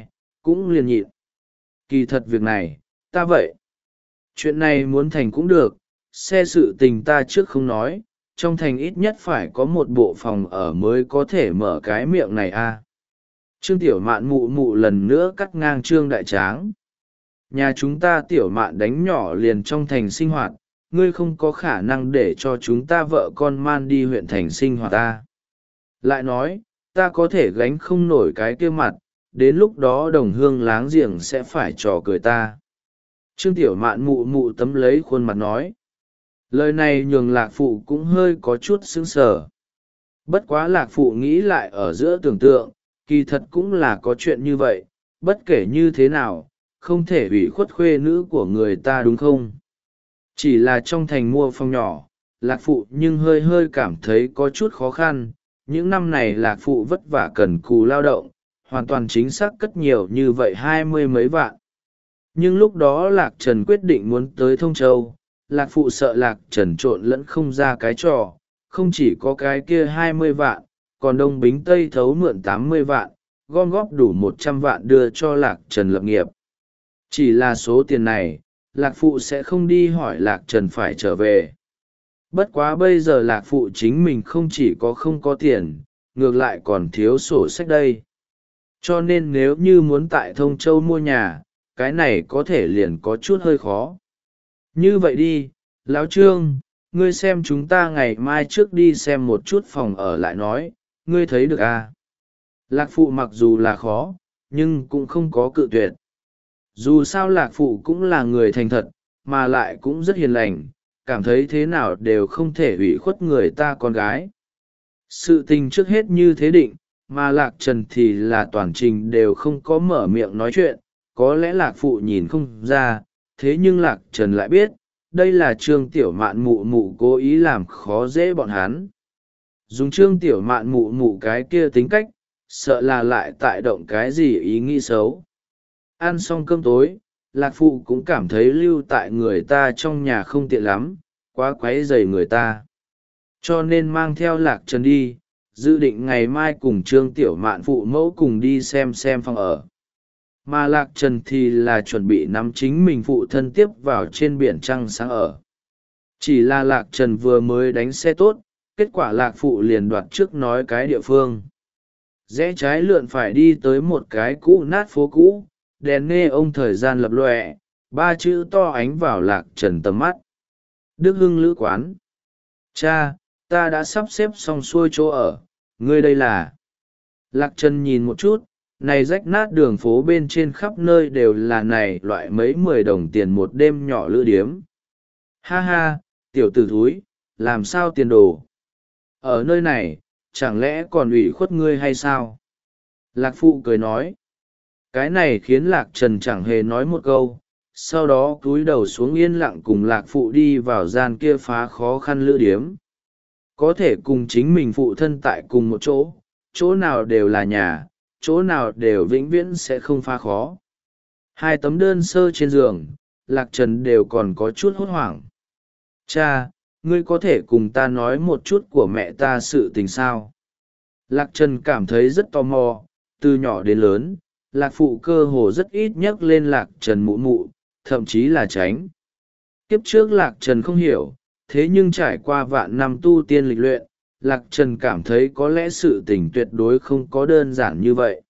cũng liền nhịn. Kỳ thật việc này, ta vậy. Chuyện này muốn thành cũng được, xe sự tình ta trước không nói, trong thành ít nhất phải có một bộ phòng ở mới có thể mở cái miệng này a. À. Trương Tiểu Mạn mụ mụ lần nữa cắt ngang Trương Đại Tráng. Nhà chúng ta Tiểu Mạn đánh nhỏ liền trong thành sinh hoạt, ngươi không có khả năng để cho chúng ta vợ con man đi huyện thành sinh hoạt ta. Lại nói, ta có thể gánh không nổi cái kia mặt, đến lúc đó đồng hương láng giềng sẽ phải trò cười ta. Trương Tiểu Mạn mụ mụ tấm lấy khuôn mặt nói. Lời này nhường Lạc Phụ cũng hơi có chút sững sờ. Bất quá Lạc Phụ nghĩ lại ở giữa tưởng tượng, kỳ thật cũng là có chuyện như vậy, bất kể như thế nào, không thể ủy khuất khuê nữ của người ta đúng không? Chỉ là trong thành mua phòng nhỏ, Lạc Phụ nhưng hơi hơi cảm thấy có chút khó khăn. Những năm này Lạc Phụ vất vả cần cù lao động, hoàn toàn chính xác cất nhiều như vậy hai mươi mấy vạn. Nhưng lúc đó Lạc Trần quyết định muốn tới Thông Châu, Lạc Phụ sợ Lạc Trần trộn lẫn không ra cái trò, không chỉ có cái kia hai mươi vạn, còn Đông Bính Tây thấu mượn tám mươi vạn, gom góp đủ một trăm vạn đưa cho Lạc Trần lập nghiệp. Chỉ là số tiền này, Lạc Phụ sẽ không đi hỏi Lạc Trần phải trở về. Bất quá bây giờ Lạc Phụ chính mình không chỉ có không có tiền, ngược lại còn thiếu sổ sách đây. Cho nên nếu như muốn tại Thông Châu mua nhà, cái này có thể liền có chút hơi khó. Như vậy đi, Lão Trương, ngươi xem chúng ta ngày mai trước đi xem một chút phòng ở lại nói, ngươi thấy được à? Lạc Phụ mặc dù là khó, nhưng cũng không có cự tuyệt. Dù sao Lạc Phụ cũng là người thành thật, mà lại cũng rất hiền lành, cảm thấy thế nào đều không thể ủy khuất người ta con gái. Sự tình trước hết như thế định, mà Lạc Trần thì là toàn trình đều không có mở miệng nói chuyện, có lẽ Lạc Phụ nhìn không ra, thế nhưng Lạc Trần lại biết, đây là Trương Tiểu Mạn mụ mụ cố ý làm khó dễ bọn hắn. Dùng Trương Tiểu Mạn mụ mụ cái kia tính cách, sợ là lại tại động cái gì ý nghĩ xấu. Ăn xong cơm tối, Lạc Phụ cũng cảm thấy lưu tại người ta trong nhà không tiện lắm, quá quấy rầy người ta. Cho nên mang theo Lạc Trần đi, dự định ngày mai cùng Trương Tiểu Mạn phụ mẫu cùng đi xem xem phòng ở. Mà Lạc Trần thì là chuẩn bị nắm chính mình phụ thân tiếp vào trên biển trăng sáng ở. Chỉ là Lạc Trần vừa mới đánh xe tốt, kết quả Lạc Phụ liền đoạt trước nói cái địa phương. Rẽ trái lượn phải đi tới một cái cũ nát phố cũ, đèn nê ông thời gian lập lòe, ba chữ to ánh vào Lạc Trần tầm mắt. Đức Hưng Lữ Quán. Cha, ta đã sắp xếp xong xuôi chỗ ở, ngươi đây là... Lạc Trần nhìn một chút, này rách nát đường phố bên trên khắp nơi đều là này loại mấy mười đồng tiền một đêm nhỏ lữ điếm. Ha ha, tiểu tử thúi, làm sao tiền đồ? Ở nơi này, chẳng lẽ còn ủy khuất ngươi hay sao? Lạc Phụ cười nói. Cái này khiến Lạc Trần chẳng hề nói một câu, sau đó cúi đầu xuống yên lặng cùng Lạc Phụ đi vào gian kia phá khó khăn lữ điếm. Có thể cùng chính mình phụ thân tại cùng một chỗ, chỗ nào đều là nhà, chỗ nào đều vĩnh viễn sẽ không phá khó. Hai tấm đơn sơ trên giường, Lạc Trần đều còn có chút hốt hoảng. Cha, ngươi có thể cùng ta nói một chút của mẹ ta sự tình sao? Lạc Trần cảm thấy rất tò mò, từ nhỏ đến lớn, Lạc Phụ cơ hồ rất ít nhắc lên Lạc Trần mụ mụ, thậm chí là tránh. Kiếp trước Lạc Trần không hiểu, thế nhưng trải qua vạn năm tu tiên lịch luyện, Lạc Trần cảm thấy có lẽ sự tình tuyệt đối không có đơn giản như vậy.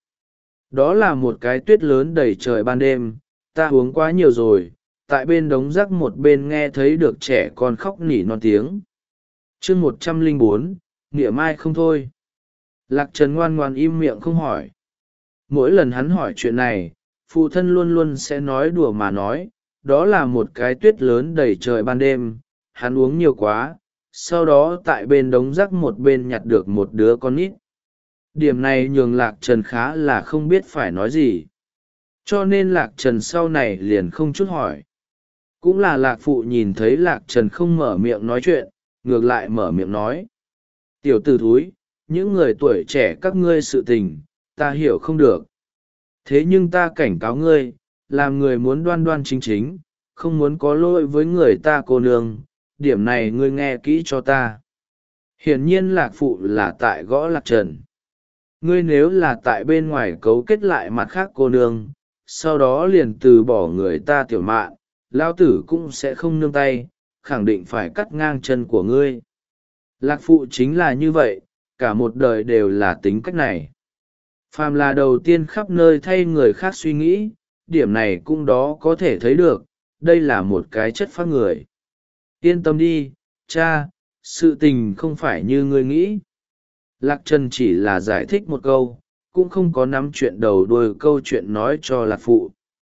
Đó là một cái tuyết lớn đầy trời ban đêm, ta uống quá nhiều rồi, tại bên đống rác một bên nghe thấy được trẻ con khóc nỉ non tiếng. chương một trăm lẻ bốn, nghĩa mai không thôi. Lạc Trần ngoan ngoan im miệng không hỏi. Mỗi lần hắn hỏi chuyện này, phụ thân luôn luôn sẽ nói đùa mà nói, đó là một cái tuyết lớn đầy trời ban đêm, hắn uống nhiều quá, sau đó tại bên đống rác một bên nhặt được một đứa con nít. Điểm này nhường Lạc Trần khá là không biết phải nói gì. Cho nên Lạc Trần sau này liền không chút hỏi. Cũng là Lạc Phụ nhìn thấy Lạc Trần không mở miệng nói chuyện, ngược lại mở miệng nói. Tiểu tử thúi, những người tuổi trẻ các ngươi sự tình, ta hiểu không được. Thế nhưng ta cảnh cáo ngươi, làm người muốn đoan đoan chính chính, không muốn có lỗi với người ta cô nương, điểm này ngươi nghe kỹ cho ta. Hiển nhiên Lạc Phụ là tại gõ Lạc Trần. Ngươi nếu là tại bên ngoài cấu kết lại mặt khác cô nương, sau đó liền từ bỏ người ta Tiểu Mạn, lão tử cũng sẽ không nương tay, khẳng định phải cắt ngang chân của ngươi. Lạc Phụ chính là như vậy, cả một đời đều là tính cách này. Phàm là đầu tiên khắp nơi thay người khác suy nghĩ, điểm này cũng đó có thể thấy được, đây là một cái chất phác người. Yên tâm đi, cha, sự tình không phải như ngươi nghĩ. Lạc Trần chỉ là giải thích một câu, cũng không có nắm chuyện đầu đuôi câu chuyện nói cho Lạc Phụ.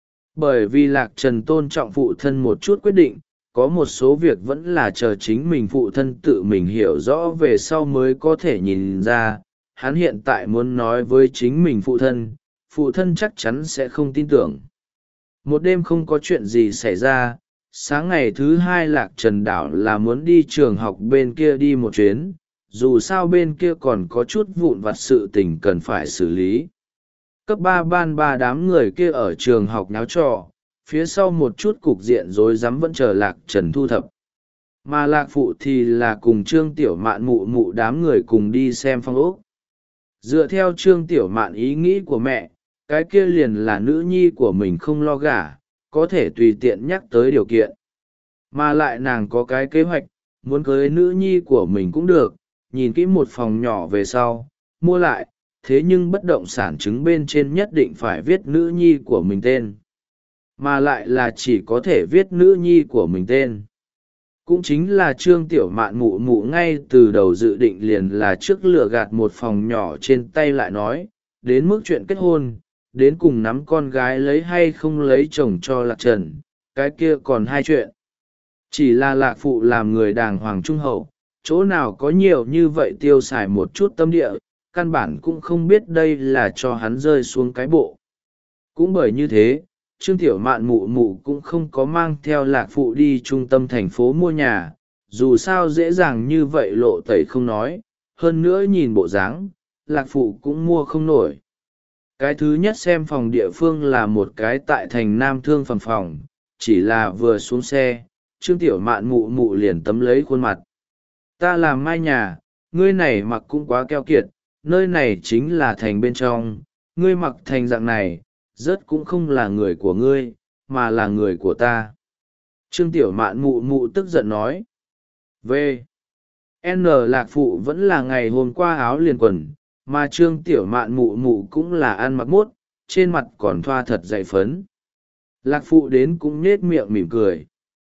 Bởi vì Lạc Trần tôn trọng phụ thân một chút quyết định, có một số việc vẫn là chờ chính mình phụ thân tự mình hiểu rõ về sau mới có thể nhìn ra. Hắn hiện tại muốn nói với chính mình phụ thân, phụ thân chắc chắn sẽ không tin tưởng. Một đêm không có chuyện gì xảy ra, sáng ngày thứ hai Lạc Trần đảo là muốn đi trường học bên kia đi một chuyến, dù sao bên kia còn có chút vụn vặt sự tình cần phải xử lý. Cấp ba ban ba đám người kia ở trường học nháo trò, phía sau một chút cục diện rối rắm vẫn chờ Lạc Trần thu thập. Mà Lạc Phụ thì là cùng Trương Tiểu Mạn mụ mụ đám người cùng đi xem phong ốc. Dựa theo Trương Tiểu Mạn ý nghĩ của mẹ, cái kia liền là nữ nhi của mình không lo gả, có thể tùy tiện nhắc tới điều kiện. Mà lại nàng có cái kế hoạch, muốn cưới nữ nhi của mình cũng được, nhìn kỹ một phòng nhỏ về sau, mua lại, thế nhưng bất động sản chứng bên trên nhất định phải viết nữ nhi của mình tên. Mà lại là chỉ có thể viết nữ nhi của mình tên. Cũng chính là Trương Tiểu Mạn mụ mụ ngay từ đầu dự định liền là trước lựa gạt một phòng nhỏ trên tay lại nói, đến mức chuyện kết hôn, đến cùng nắm con gái lấy hay không lấy chồng cho Lạc Trần, cái kia còn hai chuyện. Chỉ là Lạc Phụ làm người đàng hoàng trung hậu, chỗ nào có nhiều như vậy tiêu xài một chút tâm địa, căn bản cũng không biết đây là cho hắn rơi xuống cái bộ. Cũng bởi như thế, Trương Tiểu Mạn mụ mụ cũng không có mang theo Lạc Phụ đi trung tâm thành phố mua nhà, dù sao dễ dàng như vậy lộ tẩy không nói, hơn nữa nhìn bộ dáng, Lạc Phụ cũng mua không nổi. Cái thứ nhất xem phòng địa phương là một cái tại thành Nam Thương Phần phòng, chỉ là vừa xuống xe, Trương Tiểu Mạn mụ mụ liền tấm lấy khuôn mặt. Ta làm mai nhà, ngươi này mặc cũng quá keo kiệt, nơi này chính là thành bên trong, ngươi mặc thành dạng này, rất cũng không là người của ngươi, mà là người của ta. Trương Tiểu Mạn mụ mụ tức giận nói. V. N Lạc Phụ vẫn là ngày hôm qua áo liền quần, mà Trương Tiểu Mạn mụ mụ cũng là ăn mặc mốt, trên mặt còn thoa thật dày phấn. Lạc Phụ đến cũng nết miệng mỉm cười.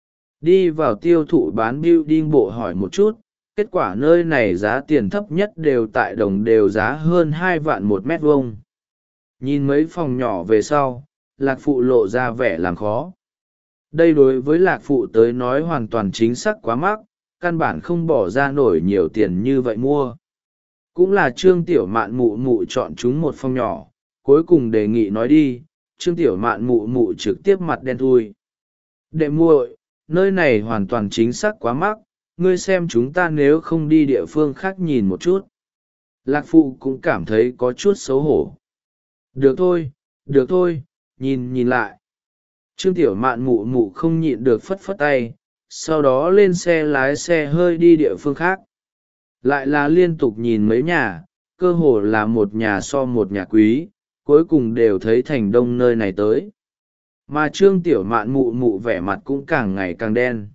Đi vào tiêu thụ bán building bộ hỏi một chút, kết quả nơi này giá tiền thấp nhất đều tại đồng đều giá hơn hai vạn một mét vuông. Nhìn mấy phòng nhỏ về sau, Lạc Phụ lộ ra vẻ làm khó. Đây đối với Lạc Phụ tới nói hoàn toàn chính xác quá mắc, căn bản không bỏ ra nổi nhiều tiền như vậy mua. Cũng là Trương Tiểu Mạn mụ mụ chọn chúng một phòng nhỏ, cuối cùng đề nghị nói đi, Trương Tiểu Mạn mụ mụ trực tiếp mặt đen thui. Đệ muội, nơi này hoàn toàn chính xác quá mắc, ngươi xem chúng ta nếu không đi địa phương khác nhìn một chút. Lạc Phụ cũng cảm thấy có chút xấu hổ. Được thôi, được thôi, nhìn nhìn lại. Trương Tiểu Mạn mụ mụ không nhịn được phất phất tay, sau đó lên xe lái xe hơi đi địa phương khác. Lại là liên tục nhìn mấy nhà, cơ hồ là một nhà so một nhà quý, cuối cùng đều thấy thành đông nơi này tới. Mà Trương Tiểu Mạn mụ mụ vẻ mặt cũng càng ngày càng đen.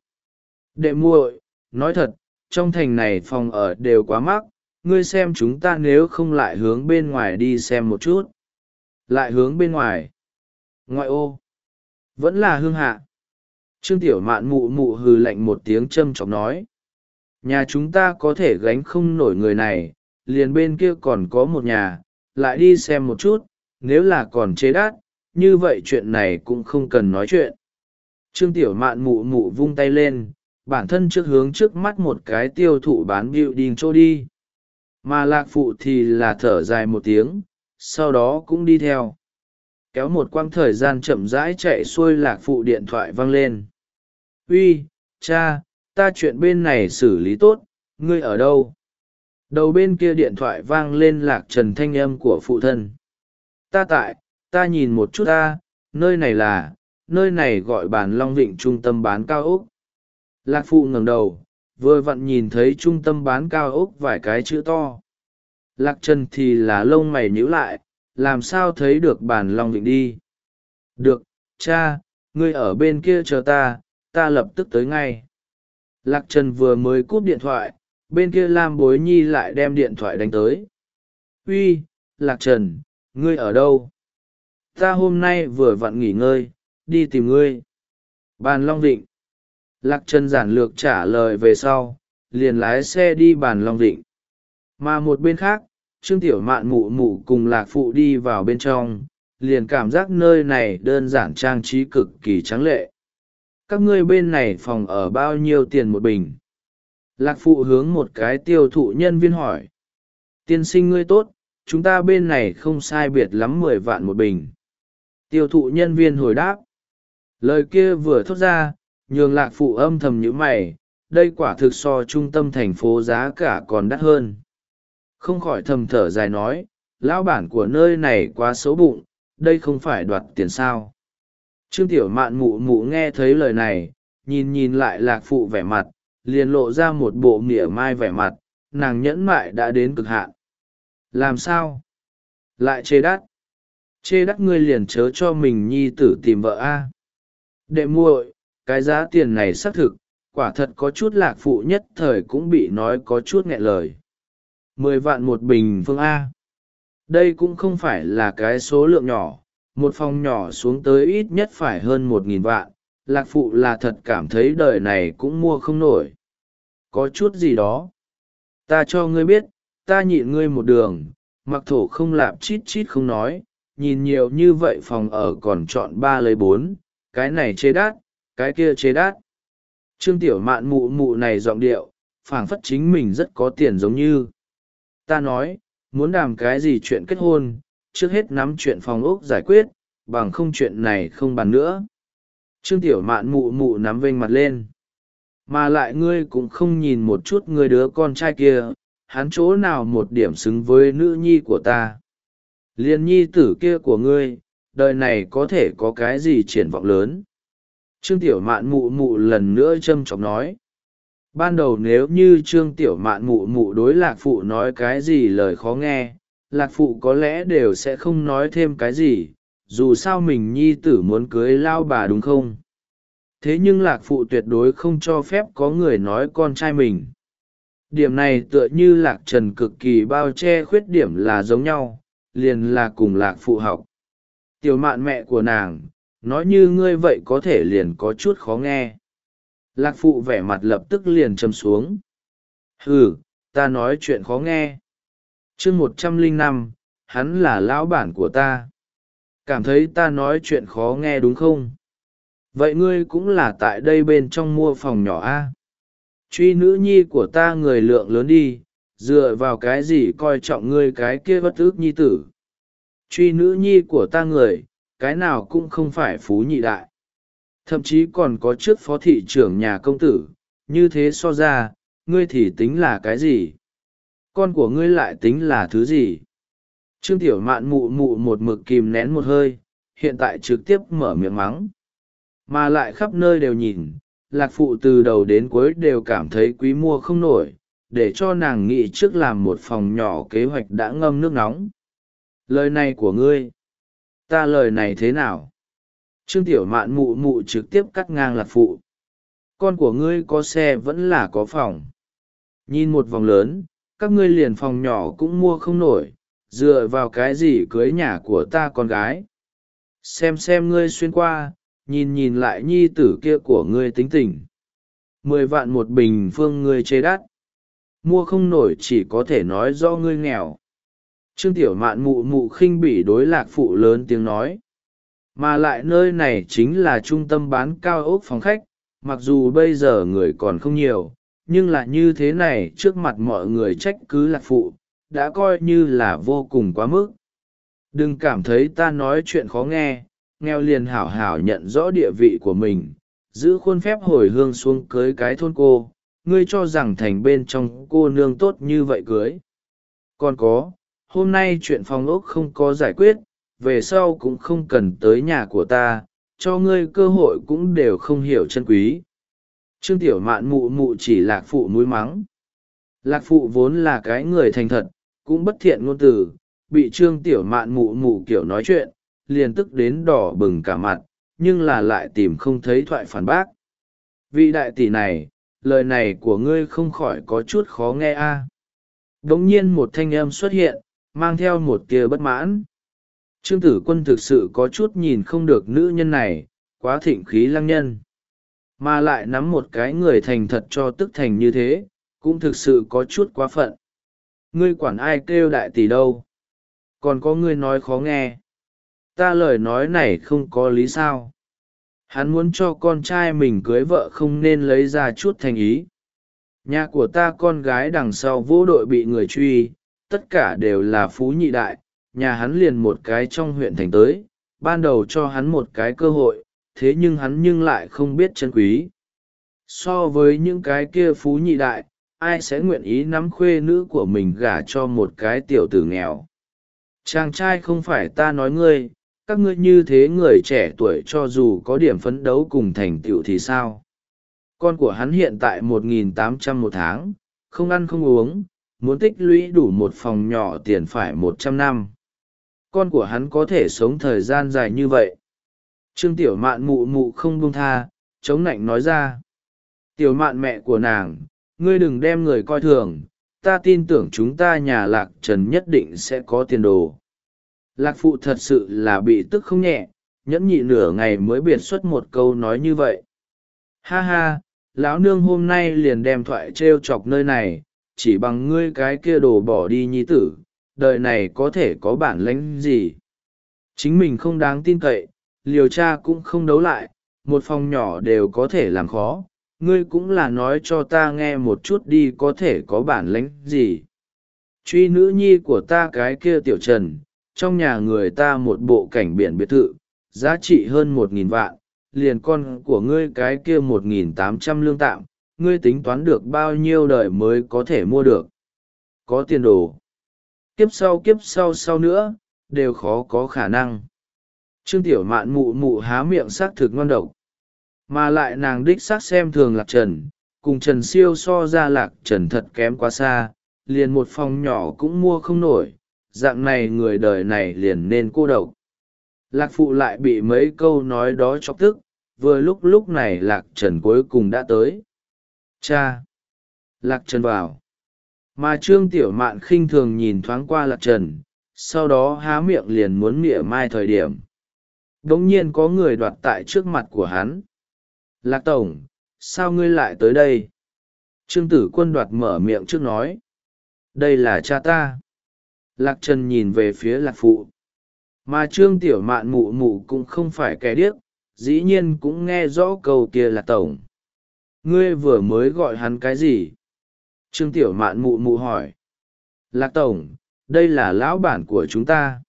Đệ muội, nói thật, trong thành này phòng ở đều quá mắc, ngươi xem chúng ta nếu không lại hướng bên ngoài đi xem một chút. Lại hướng bên ngoài. Ngoại ô. Vẫn là hương hạ. Trương Tiểu Mạn mụ mụ hừ lạnh một tiếng châm chọc nói. Nhà chúng ta có thể gánh không nổi người này, liền bên kia còn có một nhà, lại đi xem một chút, nếu là còn chế đắt, như vậy chuyện này cũng không cần nói chuyện. Trương Tiểu Mạn mụ mụ vung tay lên, bản thân trước hướng trước mắt một cái tiêu thụ bán building trô đi. Mà Lạc Phụ thì là thở dài một tiếng, sau đó cũng đi theo. Kéo một quãng thời gian chậm rãi chạy xuôi Lạc Phụ điện thoại vang lên. Uy, cha, ta chuyện bên này xử lý tốt, ngươi ở đâu? Đầu bên kia điện thoại vang lên Lạc Trần thanh âm của phụ thân. Ta tại, ta nhìn một chút ta, nơi này là, nơi này gọi Bản Long Vịnh trung tâm bán cao ốc. Lạc Phụ ngẩng đầu, vừa vặn nhìn thấy trung tâm bán cao ốc vài cái chữ to. Lạc Trần thì là lông mày nhíu lại, làm sao thấy được Bản Long Vịnh đi. Được, cha, ngươi ở bên kia chờ ta, ta lập tức tới ngay. Lạc Trần vừa mới cúp điện thoại, bên kia Lam Bối Nhi lại đem điện thoại đánh tới. Uy, Lạc Trần, ngươi ở đâu? Ta hôm nay vừa vặn nghỉ ngơi, đi tìm ngươi. Bàn Long Vịnh. Lạc Trần giản lược trả lời về sau, liền lái xe đi Bàn Long Vịnh. Mà một bên khác, Trương Tiểu Mạn mụ mụ cùng Lạc Phụ đi vào bên trong, liền cảm giác nơi này đơn giản trang trí cực kỳ tráng lệ. Các ngươi bên này phòng ở bao nhiêu tiền một bình? Lạc Phụ hướng một cái tiêu thụ nhân viên hỏi. Tiên sinh ngươi tốt, chúng ta bên này không sai biệt lắm mười vạn một bình. Tiêu thụ nhân viên hồi đáp. Lời kia vừa thốt ra, nhường Lạc Phụ âm thầm nhíu mày, đây quả thực so trung tâm thành phố giá cả còn đắt hơn. Không khỏi thầm thở dài nói, lão bản của nơi này quá xấu bụng, đây không phải đoạt tiền sao. Trương Tiểu Mạn mụ mụ nghe thấy lời này, nhìn nhìn lại Lạc Phụ vẻ mặt, liền lộ ra một bộ mỉa mai vẻ mặt, nàng nhẫn mại đã đến cực hạn. Làm sao? Lại chê đắt. Chê đắt ngươi liền chớ cho mình nhi tử tìm vợ a. Đệ muội, cái giá tiền này xác thực, quả thật có chút Lạc Phụ nhất thời cũng bị nói có chút nghẹn lời. Mười vạn một bình phương A. Đây cũng không phải là cái số lượng nhỏ, một phòng nhỏ xuống tới ít nhất phải hơn một nghìn vạn, Lạc Phụ là thật cảm thấy đời này cũng mua không nổi. Có chút gì đó. Ta cho ngươi biết, ta nhịn ngươi một đường, mặc thổ không lạp chít chít không nói, nhìn nhiều như vậy phòng ở còn chọn ba lấy bốn, cái này chế đắt, cái kia chế đắt. Trương Tiểu Mạn mụ mụ này giọng điệu, phảng phất chính mình rất có tiền giống như. Ta nói, muốn làm cái gì chuyện kết hôn, trước hết nắm chuyện phòng ốc giải quyết, bằng không chuyện này không bàn nữa. Trương Tiểu Mạn mụ mụ nắm vênh mặt lên. Mà lại ngươi cũng không nhìn một chút người đứa con trai kia, hắn chỗ nào một điểm xứng với nữ nhi của ta. Liên nhi tử kia của ngươi, đời này có thể có cái gì triển vọng lớn. Trương Tiểu Mạn mụ mụ lần nữa châm chọc nói. Ban đầu nếu như Trương Tiểu Mạn mụ mụ đối Lạc Phụ nói cái gì lời khó nghe, Lạc Phụ có lẽ đều sẽ không nói thêm cái gì, dù sao mình nhi tử muốn cưới lao bà đúng không? Thế nhưng Lạc Phụ tuyệt đối không cho phép có người nói con trai mình. Điểm này tựa như Lạc Trần cực kỳ bao che khuyết điểm là giống nhau, liền là cùng Lạc Phụ học. Tiểu Mạn mẹ của nàng, nói như ngươi vậy có thể liền có chút khó nghe. Lạc Phụ vẻ mặt lập tức liền trầm xuống. Hừ, ta nói chuyện khó nghe. chương một trăm lẻ năm, hắn là lão bản của ta. Cảm thấy ta nói chuyện khó nghe đúng không? Vậy ngươi cũng là tại đây bên trong mua phòng nhỏ a? Truy nữ nhi của ta người lượng lớn đi, dựa vào cái gì coi trọng ngươi cái kia bất ức nhi tử. Truy nữ nhi của ta người, cái nào cũng không phải phú nhị đại. Thậm chí còn có trước phó thị trưởng nhà công tử, như thế so ra, ngươi thì tính là cái gì? Con của ngươi lại tính là thứ gì? Trương Tiểu Mạn mụ mụ một mực kìm nén một hơi, hiện tại trực tiếp mở miệng mắng. Mà lại khắp nơi đều nhìn, Lạc Phụ từ đầu đến cuối đều cảm thấy quý mua không nổi, để cho nàng nghĩ trước làm một phòng nhỏ kế hoạch đã ngâm nước nóng. Lời này của ngươi, ta lời này thế nào? Trương Tiểu Mạn mụ mụ trực tiếp cắt ngang Lạc Phụ. Con của ngươi có xe vẫn là có phòng. Nhìn một vòng lớn, các ngươi liền phòng nhỏ cũng mua không nổi, dựa vào cái gì cưới nhà của ta con gái. Xem xem ngươi xuyên qua, nhìn nhìn lại nhi tử kia của ngươi tính tình. Mười vạn một bình phương ngươi chê đắt. Mua không nổi chỉ có thể nói do ngươi nghèo. Trương Tiểu Mạn mụ mụ khinh bỉ đối Lạc Phụ lớn tiếng nói. Mà lại nơi này chính là trung tâm bán cao ốc phòng khách, mặc dù bây giờ người còn không nhiều, nhưng là như thế này trước mặt mọi người trách cứ Lạc Phụ, đã coi như là vô cùng quá mức. Đừng cảm thấy ta nói chuyện khó nghe, nghèo liền hảo hảo nhận rõ địa vị của mình, giữ khuôn phép hồi hương xuống cưới cái thôn cô, ngươi cho rằng thành bên trong cô nương tốt như vậy cưới. Còn có, hôm nay chuyện phòng ốc không có giải quyết, về sau cũng không cần tới nhà của ta, cho ngươi cơ hội cũng đều không hiểu chân quý. Trương Tiểu Mạn mụ mụ chỉ Lạc Phụ núi mắng. Lạc Phụ vốn là cái người thành thật, cũng bất thiện ngôn từ, bị Trương Tiểu Mạn mụ mụ kiểu nói chuyện, liền tức đến đỏ bừng cả mặt, nhưng là lại tìm không thấy thoại phản bác. Vị đại tỷ này, lời này của ngươi không khỏi có chút khó nghe a. À. Đống nhiên một thanh âm xuất hiện, mang theo một tia bất mãn. Trương Tử Quân thực sự có chút nhìn không được nữ nhân này, quá thịnh khí lăng nhân. Mà lại nắm một cái người thành thật cho tức thành như thế, cũng thực sự có chút quá phận. Ngươi quản ai kêu đại tỷ đâu? Còn có ngươi nói khó nghe. Ta lời nói này không có lý sao. Hắn muốn cho con trai mình cưới vợ không nên lấy ra chút thành ý. Nhà của ta con gái đằng sau vô đội bị người truy, tất cả đều là phú nhị đại, nhà hắn liền một cái trong huyện thành tới, ban đầu cho hắn một cái cơ hội, thế nhưng hắn nhưng lại không biết trân quý. So với những cái kia phú nhị đại, ai sẽ nguyện ý nắm khuê nữ của mình gả cho một cái tiểu tử nghèo. Chàng trai không phải ta nói ngươi, các ngươi như thế người trẻ tuổi cho dù có điểm phấn đấu cùng thành tựu thì sao? Con của hắn hiện tại một nghìn tám trăm một tháng, không ăn không uống, muốn tích lũy đủ một phòng nhỏ tiền phải một trăm năm. Con của hắn có thể sống thời gian dài như vậy. Trương Tiểu Mạn mụ mụ không buông tha, chống nạnh nói ra. Tiểu Mạn mẹ của nàng, ngươi đừng đem người coi thường, ta tin tưởng chúng ta nhà Lạc Trần nhất định sẽ có tiền đồ. Lạc phụ thật sự là bị tức không nhẹ, nhẫn nhị nửa ngày mới biệt xuất một câu nói như vậy. Ha ha, lão nương hôm nay liền đem thoại trêu chọc nơi này, chỉ bằng ngươi cái kia đồ bỏ đi nhi tử, đời này có thể có bản lĩnh gì. Chính mình không đáng tin cậy, liều cha cũng không đấu lại, một phòng nhỏ đều có thể làm khó, ngươi cũng là nói cho ta nghe một chút đi có thể có bản lĩnh gì. Truy nữ nhi của ta cái kia tiểu Trần, trong nhà người ta một bộ cảnh biển biệt thự, giá trị hơn một nghìn vạn, liền con của ngươi cái kia một nghìn tám trăm lương tạm, ngươi tính toán được bao nhiêu đời mới có thể mua được. Có tiền đồ. Kiếp sau kiếp sau sau nữa, đều khó có khả năng. Trương Tiểu Mạn mụ mụ há miệng xác thực ngon độc. Mà lại nàng đích xác xem thường Lạc Trần, cùng Trần Siêu so ra Lạc Trần thật kém quá xa, liền một phòng nhỏ cũng mua không nổi, dạng này người đời này liền nên cô độc. Lạc phụ lại bị mấy câu nói đó chọc tức, vừa lúc lúc này Lạc Trần cuối cùng đã tới. Cha! Lạc Trần vào. Mà Trương Tiểu Mạn khinh thường nhìn thoáng qua Lạc Trần, sau đó há miệng liền muốn mỉa mai thời điểm. Đống nhiên có người đoạt tại trước mặt của hắn. Lạc Tổng, sao ngươi lại tới đây? Trương Tử Quân đoạt mở miệng trước nói. Đây là cha ta. Lạc Trần nhìn về phía Lạc Phụ. Mà Trương Tiểu Mạn mụ mụ cũng không phải kẻ điếc, dĩ nhiên cũng nghe rõ câu kia là Tổng. Ngươi vừa mới gọi hắn cái gì? Trương Tiểu Mạn mụ mụ hỏi. Lạc Tổng, đây là lão bản của chúng ta.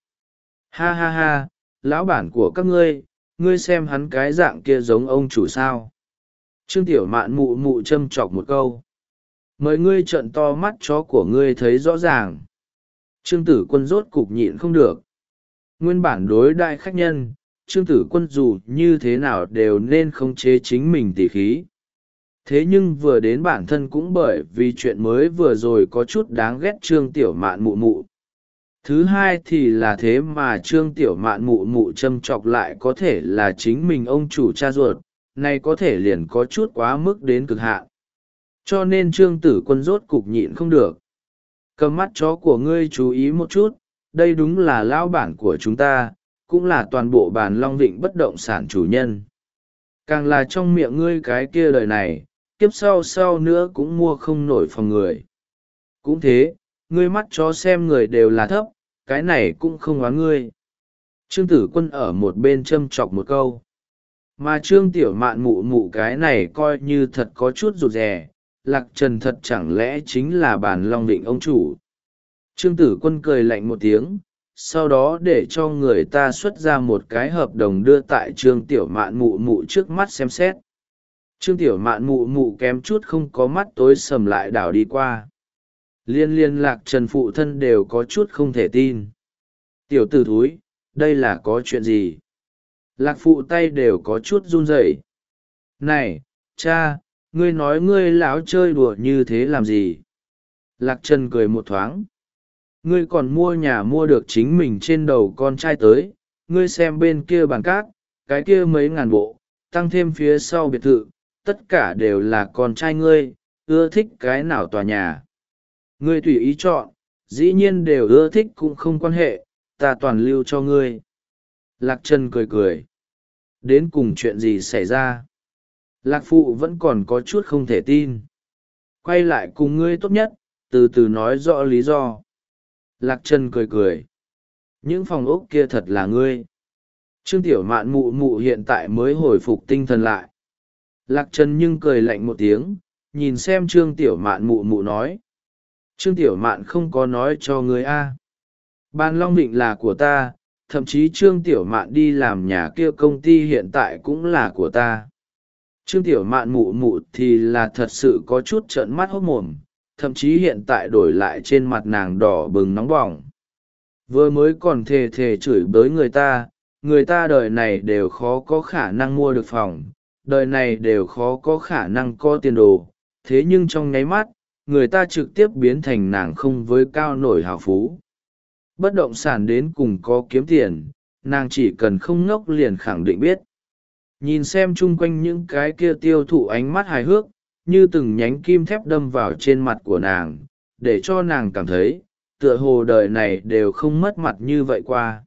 Ha ha ha, lão bản của các ngươi, ngươi xem hắn cái dạng kia giống ông chủ sao. Trương Tiểu Mạn mụ mụ châm chọc một câu. Mời ngươi trợn to mắt chó của ngươi thấy rõ ràng. Trương Tử Quân rốt cục nhịn không được. Nguyên bản đối đại khách nhân, Trương Tử Quân dù như thế nào đều nên khống chế chính mình tỉ khí. Thế nhưng vừa đến bản thân cũng bởi vì chuyện mới vừa rồi có chút đáng ghét Trương Tiểu Mạn mụ mụ. Thứ hai thì là thế mà Trương Tiểu Mạn mụ mụ châm chọc lại có thể là chính mình ông chủ cha ruột, này có thể liền có chút quá mức đến cực hạn. Cho nên Trương Tử Quân rốt cục nhịn không được. Cầm mắt chó của ngươi chú ý một chút, đây đúng là lão bản của chúng ta, cũng là toàn bộ bàn Long Vịnh bất động sản chủ nhân. Càng là trong miệng ngươi cái kia đời này, kiếp sau sau nữa cũng mua không nổi phòng người. Cũng thế, ngươi mắt chó xem người đều là thấp, cái này cũng không oán ngươi. Trương Tử Quân ở một bên châm chọc một câu. Mà Trương Tiểu Mạn mụ mụ cái này coi như thật có chút rụt rè, Lạc Trần thật chẳng lẽ chính là bàn Long Định ông chủ. Trương Tử Quân cười lạnh một tiếng, sau đó để cho người ta xuất ra một cái hợp đồng đưa tại Trương Tiểu Mạn mụ mụ trước mắt xem xét. Trương Tiểu Mạn mụ mụ kém chút không có mắt tối sầm lại đảo đi qua. Liên liên Lạc Trần phụ thân đều có chút không thể tin. Tiểu tử thúi, đây là có chuyện gì? Lạc phụ tay đều có chút run rẩy. Này, cha, ngươi nói ngươi láo chơi đùa như thế làm gì? Lạc Trần cười một thoáng. Ngươi còn mua nhà mua được chính mình trên đầu con trai tới, ngươi xem bên kia bàn cát, cái kia mấy ngàn bộ, tăng thêm phía sau biệt thự, tất cả đều là con trai ngươi, ưa thích cái nào tòa nhà. Ngươi tùy ý chọn, dĩ nhiên đều ưa thích cũng không quan hệ, ta toàn lưu cho ngươi. Lạc Trần cười cười. Đến cùng chuyện gì xảy ra? Lạc Phụ vẫn còn có chút không thể tin. Quay lại cùng ngươi tốt nhất, từ từ nói rõ lý do. Lạc Trần cười cười. Những phòng ốc kia thật là ngươi. Trương Tiểu Mạn mụ mụ hiện tại mới hồi phục tinh thần lại. Lạc Trần nhưng cười lạnh một tiếng, nhìn xem Trương Tiểu Mạn mụ mụ nói. Trương Tiểu Mạn không có nói cho ngươi a. Ban Long Vịnh là của ta, thậm chí Trương Tiểu Mạn đi làm nhà kia công ty hiện tại cũng là của ta. Trương Tiểu Mạn mụ mụ thì là thật sự có chút trợn mắt hốt mồm, thậm chí hiện tại đổi lại trên mặt nàng đỏ bừng nóng bỏng. Vừa mới còn thề thề chửi bới người ta, người ta đời này đều khó có khả năng mua được phòng, đời này đều khó có khả năng có tiền đồ, thế nhưng trong nháy mắt, người ta trực tiếp biến thành nàng không với cao nổi hào phú. Bất động sản đến cùng có kiếm tiền, nàng chỉ cần không ngốc liền khẳng định biết. Nhìn xem chung quanh những cái kia tiêu thụ ánh mắt hài hước, như từng nhánh kim thép đâm vào trên mặt của nàng, để cho nàng cảm thấy, tựa hồ đời này đều không mất mặt như vậy qua.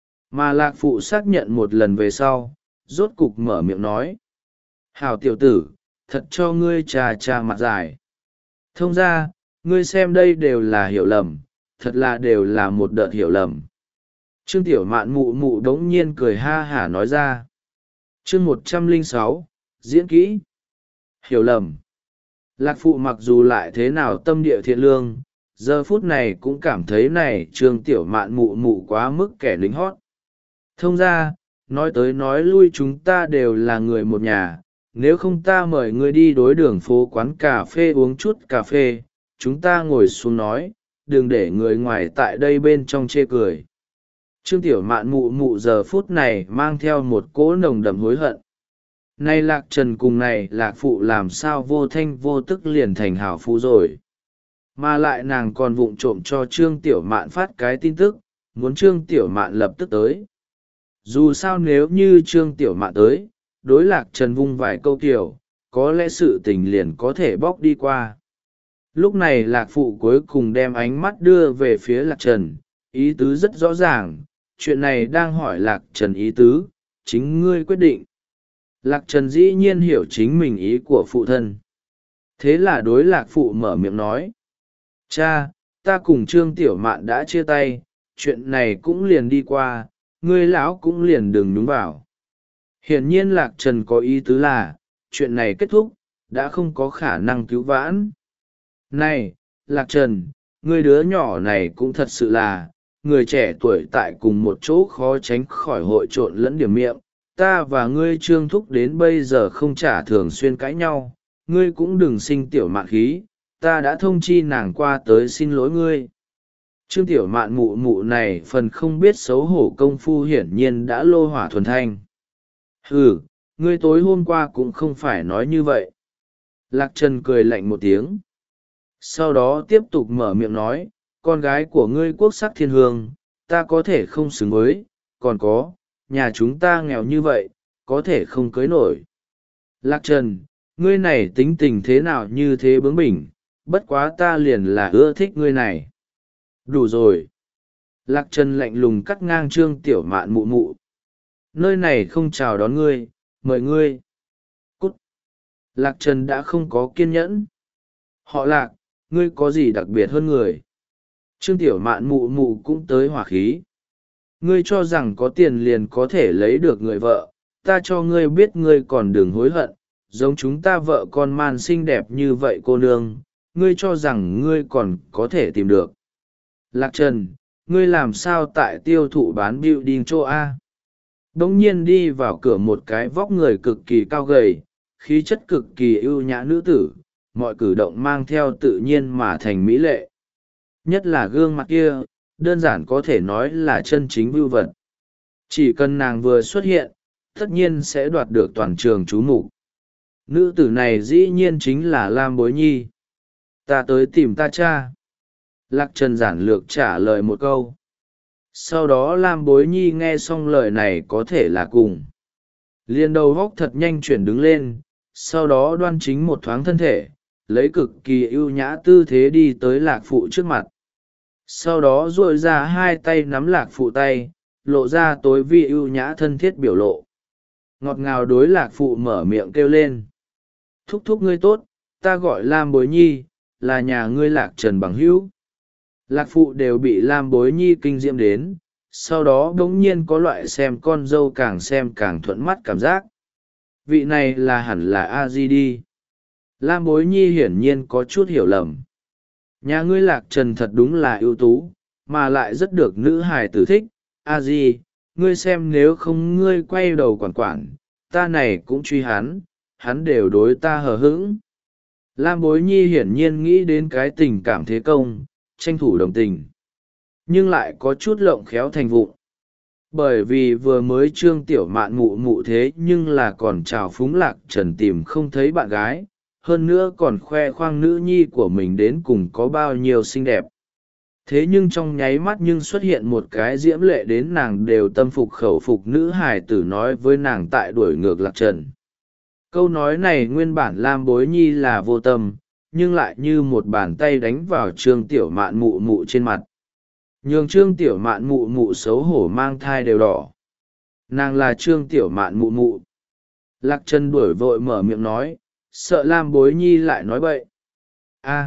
Mà Lạc Phụ xác nhận một lần về sau, rốt cục mở miệng nói. Hảo tiểu tử, thật cho ngươi trà trà mặt dài. Thông ra, ngươi xem đây đều là hiểu lầm, thật là đều là một đợt hiểu lầm. Trương Tiểu Mạn mụ mụ đống nhiên cười ha hả nói ra. Chương một trăm lẻ sáu, diễn kỹ. Hiểu lầm. Lạc Phụ mặc dù lại thế nào tâm địa thiện lương, giờ phút này cũng cảm thấy này Trương Tiểu Mạn mụ mụ quá mức kẻ lính hót. Thông ra, nói tới nói lui chúng ta đều là người một nhà, nếu không ta mời ngươi đi đối đường phố quán cà phê uống chút cà phê, chúng ta ngồi xuống nói, đừng để người ngoài tại đây bên trong chê cười. Trương Tiểu Mạn mụ mụ giờ phút này mang theo một cỗ nồng đậm hối hận. Nay Lạc Trần cùng này Lạc Phụ làm sao vô thanh vô tức liền thành hảo phú rồi. Mà lại nàng còn vụng trộm cho Trương Tiểu Mạn phát cái tin tức, muốn Trương Tiểu Mạn lập tức tới. Dù sao nếu như Trương Tiểu Mạn tới, đối Lạc Trần vung vài câu kiểu, có lẽ sự tình liền có thể bóc đi qua. Lúc này Lạc Phụ cuối cùng đem ánh mắt đưa về phía Lạc Trần, ý tứ rất rõ ràng, chuyện này đang hỏi Lạc Trần ý tứ, chính ngươi quyết định. Lạc Trần dĩ nhiên hiểu chính mình ý của phụ thân. Thế là đối Lạc Phụ mở miệng nói. Cha, ta cùng Trương Tiểu Mạn đã chia tay, chuyện này cũng liền đi qua, ngươi lão cũng liền đừng nhúng vào. Hiển nhiên Lạc Trần có ý tứ là, chuyện này kết thúc, đã không có khả năng cứu vãn. Này, Lạc Trần, ngươi đứa nhỏ này cũng thật sự là, người trẻ tuổi tại cùng một chỗ khó tránh khỏi hội trộn lẫn điểm miệng. Ta và ngươi Trương Thúc đến bây giờ không trả thường xuyên cãi nhau, ngươi cũng đừng sinh tiểu mạn khí, ta đã thông chi nàng qua tới xin lỗi ngươi. Trương Tiểu Mạn mụ mụ này phần không biết xấu hổ công phu hiển nhiên đã lô hỏa thuần thanh. Ừ, ngươi tối hôm qua cũng không phải nói như vậy. Lạc Trần cười lạnh một tiếng. Sau đó tiếp tục mở miệng nói, con gái của ngươi quốc sắc thiên hương, ta có thể không xứng với, còn có, nhà chúng ta nghèo như vậy, có thể không cưới nổi. Lạc Trần, ngươi này tính tình thế nào như thế bướng bỉnh, bất quá ta liền là ưa thích ngươi này. Đủ rồi. Lạc Trần lạnh lùng cắt ngang Trương Tiểu Mạn mụ mụ. Nơi này không chào đón ngươi, mời ngươi. Cút. Lạc Trần đã không có kiên nhẫn. Họ Lạc, ngươi có gì đặc biệt hơn người? Trương Tiểu Mạn mụ mụ cũng tới hỏa khí. Ngươi cho rằng có tiền liền có thể lấy được người vợ, ta cho ngươi biết ngươi còn đừng hối hận, giống chúng ta vợ con man xinh đẹp như vậy cô nương, ngươi cho rằng ngươi còn có thể tìm được. Lạc Trần, ngươi làm sao tại tiêu thụ bán building chỗ A? Đống nhiên đi vào cửa một cái vóc người cực kỳ cao gầy, khí chất cực kỳ ưu nhã nữ tử, mọi cử động mang theo tự nhiên mà thành mỹ lệ. Nhất là gương mặt kia, đơn giản có thể nói là chân chính vưu vật. Chỉ cần nàng vừa xuất hiện, tất nhiên sẽ đoạt được toàn trường chú mục. Nữ tử này dĩ nhiên chính là Lam Bối Nhi. Ta tới tìm ta cha. Lạc Trần giản lược trả lời một câu. Sau đó lam bối nhi nghe xong lời này có thể là cùng liền đầu góc thật nhanh chuyển đứng lên, sau đó đoan chính một thoáng thân thể, lấy cực kỳ ưu nhã tư thế đi tới lạc phụ trước mặt. Sau đó duỗi ra hai tay nắm lạc phụ tay, lộ ra tối vi ưu nhã thân thiết biểu lộ. Ngọt ngào đối lạc phụ mở miệng kêu lên: thúc thúc ngươi tốt, ta gọi lam bối nhi, là nhà ngươi lạc trần bằng hữu. Lạc phụ đều bị lam bối nhi kinh diễm đến, sau đó bỗng nhiên có loại xem con dâu càng xem càng thuận mắt cảm giác. Vị này là hẳn là a di đi. Lam bối nhi hiển nhiên có chút hiểu lầm. Nhà ngươi lạc trần thật đúng là ưu tú, mà lại rất được nữ hài tử thích. A di, ngươi xem nếu không ngươi quay đầu quản quản, ta này cũng truy hắn, hắn đều đối ta hờ hững. Lam bối nhi hiển nhiên nghĩ đến cái tình cảm thế công, tranh thủ đồng tình, nhưng lại có chút lộng khéo thành vụng. Bởi vì vừa mới trương tiểu mạn mụ mụ thế nhưng là còn trào phúng lạc trần tìm không thấy bạn gái, hơn nữa còn khoe khoang nữ nhi của mình đến cùng có bao nhiêu xinh đẹp. Thế nhưng trong nháy mắt nhưng xuất hiện một cái diễm lệ đến nàng đều tâm phục khẩu phục nữ hài tử nói với nàng tại đuổi ngược lạc trần. Câu nói này nguyên bản lam bối nhi là vô tâm, nhưng lại như một bàn tay đánh vào trương tiểu mạn mụ mụ trên mặt. Nhường trương tiểu mạn mụ mụ xấu hổ mang thai đều đỏ. Nàng là trương tiểu mạn mụ mụ. Lạc trần đuổi vội mở miệng nói, sợ lam bối nhi lại nói bậy. A.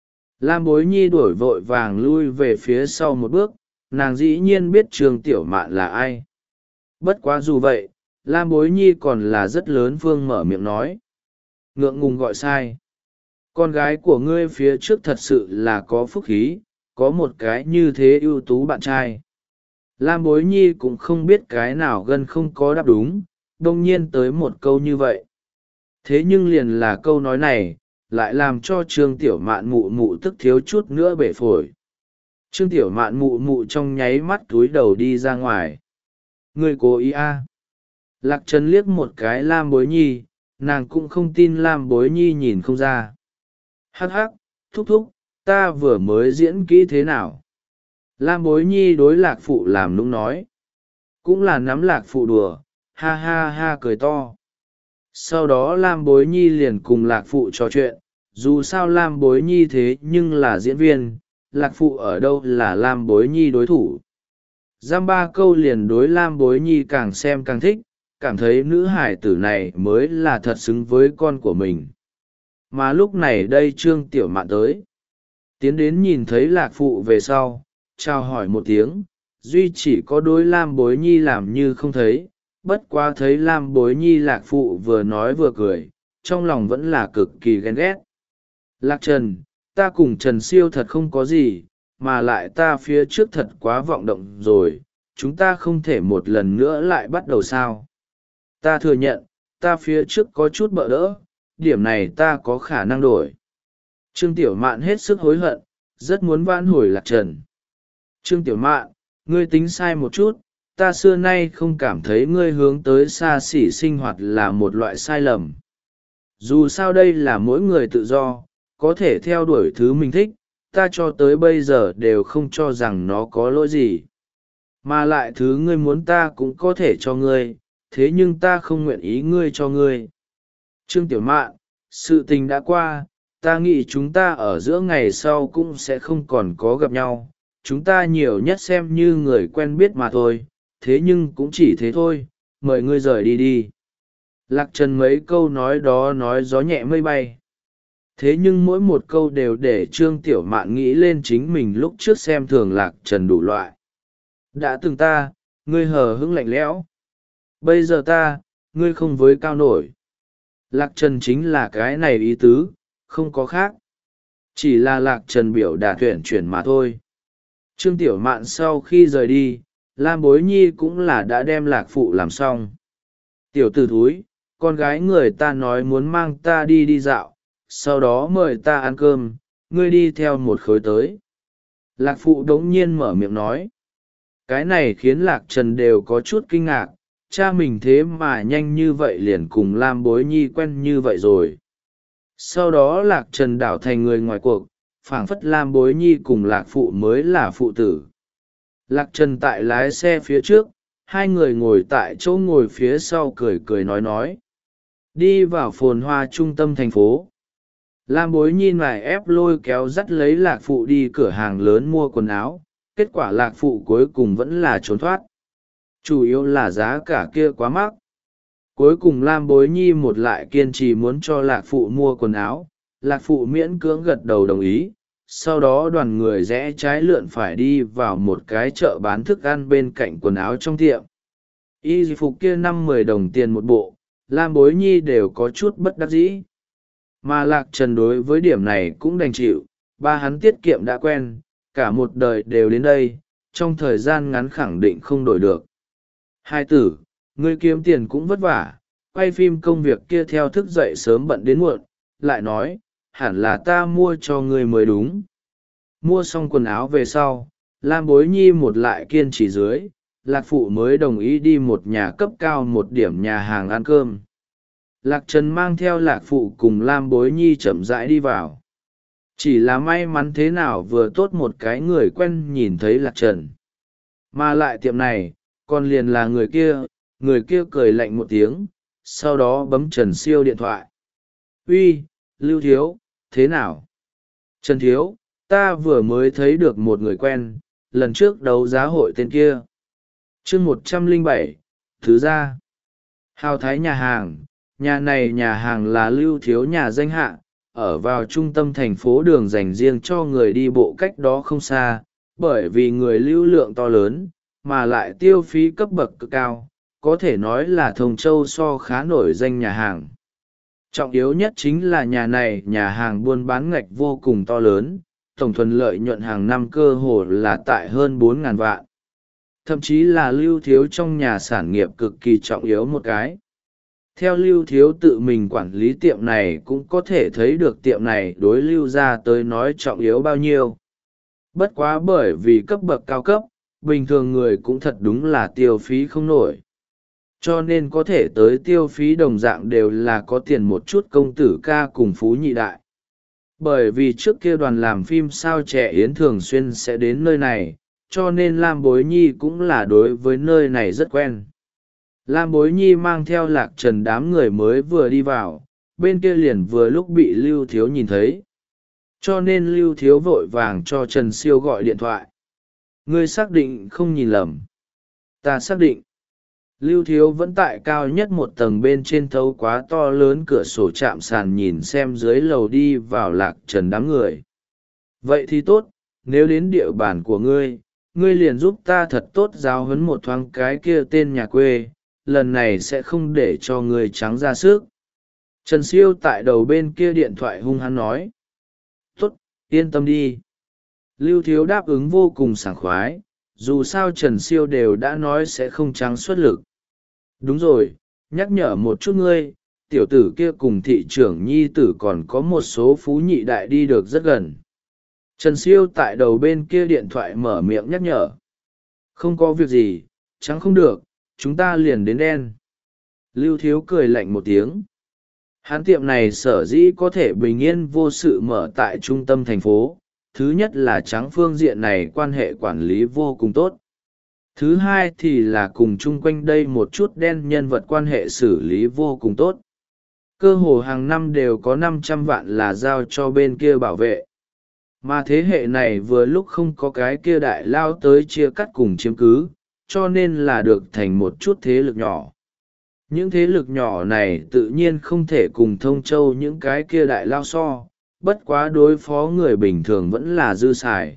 Lam bối nhi đuổi vội vàng lui về phía sau một bước, nàng dĩ nhiên biết trương tiểu mạn là ai. Bất quá dù vậy, lam bối nhi còn là rất lớn phương mở miệng nói. Ngượng ngùng gọi sai. Con gái của ngươi phía trước thật sự là có phúc khí, có một cái như thế ưu tú bạn trai. Lam bối nhi cũng không biết cái nào gần không có đáp đúng, đông nhiên tới một câu như vậy. Thế nhưng liền là câu nói này, lại làm cho trương tiểu mạn mụ mụ tức thiếu chút nữa bể phổi. Trương tiểu mạn mụ mụ trong nháy mắt túi đầu đi ra ngoài. Người cố ý a à. Lạc trần liếc một cái lam bối nhi, nàng cũng không tin lam bối nhi nhìn không ra. Hắc hắc, thúc thúc, ta vừa mới diễn kỹ thế nào? Lam bối nhi đối lạc phụ làm nũng nói. Cũng là nắm lạc phụ đùa, ha ha ha cười to. Sau đó lam bối nhi liền cùng lạc phụ trò chuyện, dù sao lam bối nhi thế nhưng là diễn viên, lạc phụ ở đâu là lam bối nhi đối thủ. Giam ba câu liền đối lam bối nhi càng xem càng thích, cảm thấy nữ hải tử này mới là thật xứng với con của mình. Mà lúc này đây trương tiểu mạn tới, tiến đến nhìn thấy lạc phụ về sau, chào hỏi một tiếng, duy chỉ có đối lam bối nhi làm như không thấy, bất quá thấy lam bối nhi lạc phụ vừa nói vừa cười, trong lòng vẫn là cực kỳ ghen ghét. Lạc trần, ta cùng trần siêu thật không có gì, mà lại ta phía trước thật quá vọng động rồi, chúng ta không thể một lần nữa lại bắt đầu sao. Ta thừa nhận, ta phía trước có chút bỡ đỡ, điểm này ta có khả năng đổi. Trương tiểu mạn hết sức hối hận, rất muốn vãn hồi lạc trần. Trương tiểu mạn, ngươi tính sai một chút, ta xưa nay không cảm thấy ngươi hướng tới xa xỉ sinh hoạt là một loại sai lầm. Dù sao đây là mỗi người tự do, có thể theo đuổi thứ mình thích, ta cho tới bây giờ đều không cho rằng nó có lỗi gì. Mà lại thứ ngươi muốn ta cũng có thể cho ngươi, thế nhưng ta không nguyện ý ngươi cho ngươi. Trương tiểu mạn, sự tình đã qua, ta nghĩ chúng ta ở giữa ngày sau cũng sẽ không còn có gặp nhau, chúng ta nhiều nhất xem như người quen biết mà thôi, thế nhưng cũng chỉ thế thôi, mời ngươi rời đi đi. Lạc trần mấy câu nói đó nói gió nhẹ mây bay. Thế nhưng mỗi một câu đều để trương tiểu mạn nghĩ lên chính mình lúc trước xem thường lạc trần đủ loại. Đã từng ta, ngươi hờ hững lạnh lẽo. Bây giờ ta, ngươi không với cao nổi. Lạc trần chính là cái này ý tứ, không có khác. Chỉ là lạc trần biểu đạt tuyển chuyển mà thôi. Trương tiểu mạn sau khi rời đi, lam bối nhi cũng là đã đem lạc phụ làm xong. Tiểu tử thúi, con gái người ta nói muốn mang ta đi đi dạo, sau đó mời ta ăn cơm, ngươi đi theo một khối tới. Lạc phụ đống nhiên mở miệng nói. Cái này khiến lạc trần đều có chút kinh ngạc, cha mình thế mà nhanh như vậy liền cùng lam bối nhi quen như vậy rồi. Sau đó lạc trần đảo thành người ngoài cuộc, phảng phất lam bối nhi cùng lạc phụ mới là phụ tử. Lạc Trần tại lái xe phía trước, hai người ngồi tại chỗ ngồi phía sau cười cười nói nói. Đi vào phồn hoa trung tâm thành phố. Lam Bối Nhi lại ép lôi kéo dắt lấy Lạc Phụ đi cửa hàng lớn mua quần áo, kết quả Lạc Phụ cuối cùng vẫn là trốn thoát. Chủ yếu là giá cả kia quá mắc. Cuối cùng Lam Bối Nhi một lại kiên trì muốn cho Lạc Phụ mua quần áo, Lạc Phụ miễn cưỡng gật đầu đồng ý. Sau đó đoàn người rẽ trái lượn phải đi vào một cái chợ bán thức ăn bên cạnh quần áo trong tiệm. Y phục kia năm mười đồng tiền một bộ, Lam Bối Nhi đều có chút bất đắc dĩ. Mà Lạc Trần đối với điểm này cũng đành chịu, ba hắn tiết kiệm đã quen, cả một đời đều đến đây, trong thời gian ngắn khẳng định không đổi được. Hai tử, ngươi kiếm tiền cũng vất vả, quay phim công việc kia theo thức dậy sớm bận đến muộn, lại nói, hẳn là ta mua cho ngươi mới đúng. Mua xong quần áo về sau, Lam Bối Nhi một lại kiên trì dưới, Lạc Phụ mới đồng ý đi một nhà cấp cao một điểm nhà hàng ăn cơm. Lạc Trần mang theo Lạc Phụ cùng Lam Bối Nhi chậm rãi đi vào. Chỉ là may mắn thế nào vừa tốt một cái người quen nhìn thấy Lạc Trần. Mà lại tiệm này, còn liền là người kia, người kia cười lạnh một tiếng, sau đó bấm Trần Siêu điện thoại. Uy, Lưu Thiếu, thế nào? Trần Thiếu, ta vừa mới thấy được một người quen, lần trước đấu giá hội tên kia. chương một trăm lẻ bảy, thứ ra. Hào Thái nhà hàng, nhà này nhà hàng là Lưu Thiếu nhà danh hạ, ở vào trung tâm thành phố đường dành riêng cho người đi bộ cách đó không xa, bởi vì người lưu lượng to lớn, mà lại tiêu phí cấp bậc cực cao, có thể nói là Thông Châu so khá nổi danh nhà hàng. Trọng yếu nhất chính là nhà này nhà hàng buôn bán ngạch vô cùng to lớn, tổng thuần lợi nhuận hàng năm cơ hồ là tại hơn bốn ngàn vạn. Thậm chí là Lưu Thiếu trong nhà sản nghiệp cực kỳ trọng yếu một cái. Theo Lưu Thiếu tự mình quản lý tiệm này cũng có thể thấy được tiệm này đối Lưu ra tới nói trọng yếu bao nhiêu. Bất quá bởi vì cấp bậc cao cấp, bình thường người cũng thật đúng là tiêu phí không nổi. Cho nên có thể tới tiêu phí đồng dạng đều là có tiền một chút công tử ca cùng phú nhị đại. Bởi vì trước kia đoàn làm phim sao trẻ Yến thường xuyên sẽ đến nơi này, cho nên Lam Bối Nhi cũng là đối với nơi này rất quen. Lam Bối Nhi mang theo Lạc Trần đám người mới vừa đi vào, bên kia liền vừa lúc bị Lưu Thiếu nhìn thấy. Cho nên Lưu Thiếu vội vàng cho Trần Siêu gọi điện thoại. Ngươi xác định không nhìn lầm. Ta xác định. Lưu Thiếu vẫn tại cao nhất một tầng bên trên thấu quá to lớn cửa sổ chạm sàn nhìn xem dưới lầu đi vào Lạc Trần đám người. Vậy thì tốt, nếu đến địa bàn của ngươi, ngươi liền giúp ta thật tốt giáo huấn một thoáng cái kia tên nhà quê, lần này sẽ không để cho ngươi trắng ra sức. Trần Siêu tại đầu bên kia điện thoại hung hăng nói. Tốt, yên tâm đi. Lưu Thiếu đáp ứng vô cùng sảng khoái, dù sao Trần Siêu đều đã nói sẽ không trắng xuất lực. Đúng rồi, nhắc nhở một chút ngươi, tiểu tử kia cùng thị trưởng nhi tử còn có một số phú nhị đại đi được rất gần. Trần Siêu tại đầu bên kia điện thoại mở miệng nhắc nhở. Không có việc gì, trắng không được, chúng ta liền đến đen. Lưu Thiếu cười lạnh một tiếng. Hán tiệm này sở dĩ có thể bình yên vô sự mở tại trung tâm thành phố. Thứ nhất là trắng phương diện này quan hệ quản lý vô cùng tốt. Thứ hai thì là cùng chung quanh đây một chút đen nhân vật quan hệ xử lý vô cùng tốt. Cơ hồ hàng năm đều có năm trăm vạn là giao cho bên kia bảo vệ. Mà thế hệ này vừa lúc không có cái kia đại lao tới chia cắt cùng chiếm cứ, cho nên là được thành một chút thế lực nhỏ. Những thế lực nhỏ này tự nhiên không thể cùng Thông Châu những cái kia đại lao so, bất quá đối phó người bình thường vẫn là dư xài.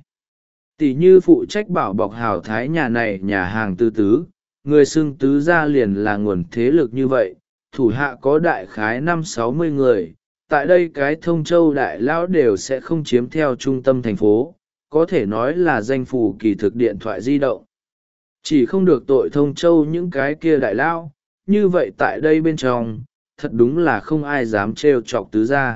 Tỷ như phụ trách bảo bọc Hào Thái nhà này nhà hàng tư tứ, người xưng tứ gia liền là nguồn thế lực như vậy, thủ hạ có đại khái năm sáu mươi người, tại đây cái Thông Châu đại lão đều sẽ không chiếm theo trung tâm thành phố, có thể nói là danh phủ kỳ thực điện thoại di động. Chỉ không được tội Thông Châu những cái kia đại lão, như vậy tại đây bên trong, thật đúng là không ai dám trêu chọc tứ gia.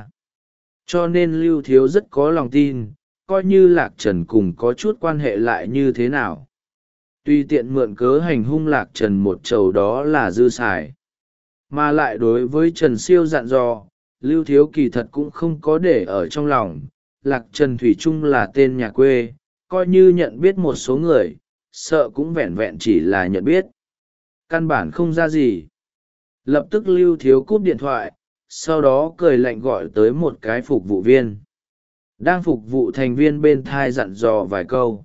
Cho nên Lưu Thiếu rất có lòng tin, coi như Lạc Trần cùng có chút quan hệ lại như thế nào. Tuy tiện mượn cớ hành hung Lạc Trần một chầu đó là dư xài. Mà lại đối với Trần Siêu dặn dò, Lưu Thiếu kỳ thật cũng không có để ở trong lòng. Lạc Trần Thủy Trung là tên nhà quê, coi như nhận biết một số người, sợ cũng vẹn vẹn chỉ là nhận biết, căn bản không ra gì. Lập tức Lưu Thiếu cúp điện thoại, sau đó cười lạnh gọi tới một cái phục vụ viên đang phục vụ thành viên bên thai, dặn dò vài câu,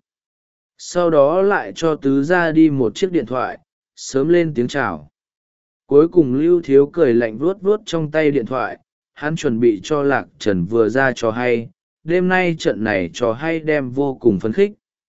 sau đó lại cho tứ ra đi một chiếc điện thoại, sớm lên tiếng chào. Cuối cùng Lưu Thiếu cười lạnh vuốt vuốt trong tay điện thoại, hắn chuẩn bị cho Lạc Trần vừa ra trò hay, đêm nay trận này trò hay đem vô cùng phấn khích.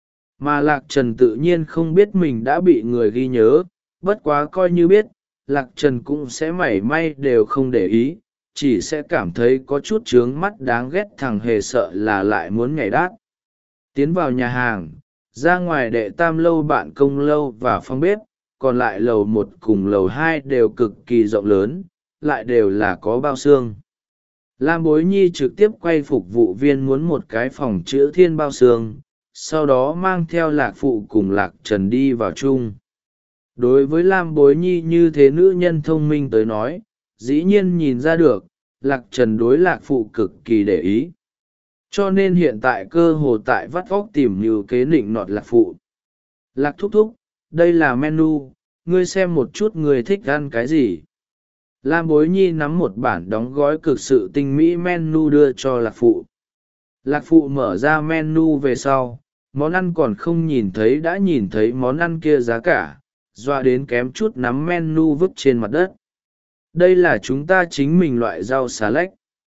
Mà Lạc Trần tự nhiên không biết mình đã bị người ghi nhớ, bất quá coi như biết, Lạc Trần cũng sẽ mảy may đều không để ý, chỉ sẽ cảm thấy có chút trướng mắt đáng ghét, thằng hề sợ là lại muốn nhảy đát. Tiến vào nhà hàng, ra ngoài đệ tam lâu bạn công lâu và phòng bếp, còn lại lầu một cùng lầu hai đều cực kỳ rộng lớn, lại đều là có bao xương. Lam Bối Nhi trực tiếp quay phục vụ viên muốn một cái phòng chữ thiên bao xương, sau đó mang theo Lạc Phụ cùng Lạc Trần đi vào chung. Đối với Lam Bối Nhi như thế nữ nhân thông minh tới nói, dĩ nhiên nhìn ra được, Lạc Trần đối Lạc Phụ cực kỳ để ý. Cho nên hiện tại cơ hồ tại vắt óc tìm như kế nịnh nọt Lạc Phụ. Lạc thúc thúc, đây là menu, ngươi xem một chút ngươi thích ăn cái gì. Lam Bối Nhi nắm một bản đóng gói cực sự tinh mỹ menu đưa cho Lạc Phụ. Lạc Phụ mở ra menu về sau, món ăn còn không nhìn thấy đã nhìn thấy món ăn kia giá cả, doa đến kém chút nắm menu vứt trên mặt đất. Đây là chúng ta chính mình loại rau xà lách.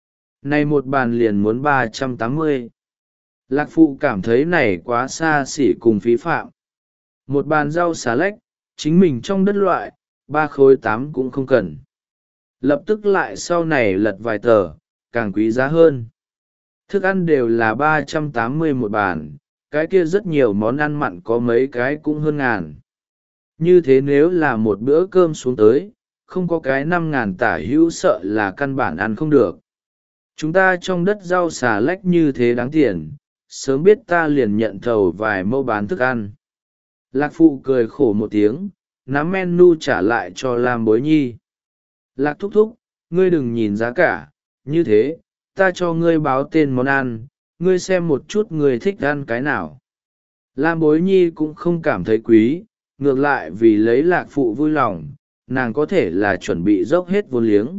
Này một bàn liền muốn ba trăm tám mươi. Lạc Phụ cảm thấy này quá xa xỉ cùng phí phạm. Một bàn rau xà lách, chính mình trong đất loại, ba khối tám cũng không cần. Lập tức lại sau này lật vài tờ, càng quý giá hơn. Thức ăn đều là ba trăm tám mươi một bàn, cái kia rất nhiều món ăn mặn có mấy cái cũng hơn ngàn. Như thế nếu là một bữa cơm xuống tới, không có cái năm ngàn tả hữu sợ là căn bản ăn không được. Chúng ta trong đất rau xà lách như thế đáng tiền, sớm biết ta liền nhận thầu vài mẫu bán thức ăn. Lạc Phụ cười khổ một tiếng, nắm menu trả lại cho Lam Bối Nhi. Lạc thúc thúc, ngươi đừng nhìn giá cả, như thế, ta cho ngươi báo tên món ăn, ngươi xem một chút ngươi thích ăn cái nào. Lam Bối Nhi cũng không cảm thấy quý, ngược lại vì lấy Lạc Phụ vui lòng, nàng có thể là chuẩn bị dốc hết vốn liếng.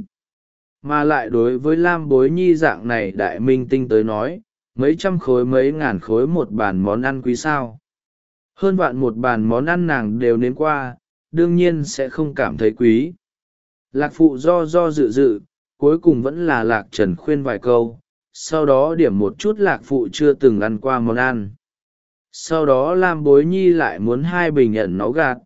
Mà lại đối với Lam Bối Nhi dạng này đại minh tinh tới nói, mấy trăm khối mấy ngàn khối một bàn món ăn quý sao. Hơn vạn một bàn món ăn nàng đều nếm qua, đương nhiên sẽ không cảm thấy quý. Lạc Phụ do do dự dự, cuối cùng vẫn là Lạc Trần khuyên vài câu, sau đó điểm một chút Lạc Phụ chưa từng ăn qua món ăn. Sau đó Lam Bối Nhi lại muốn hai bình ẩn náu gạt.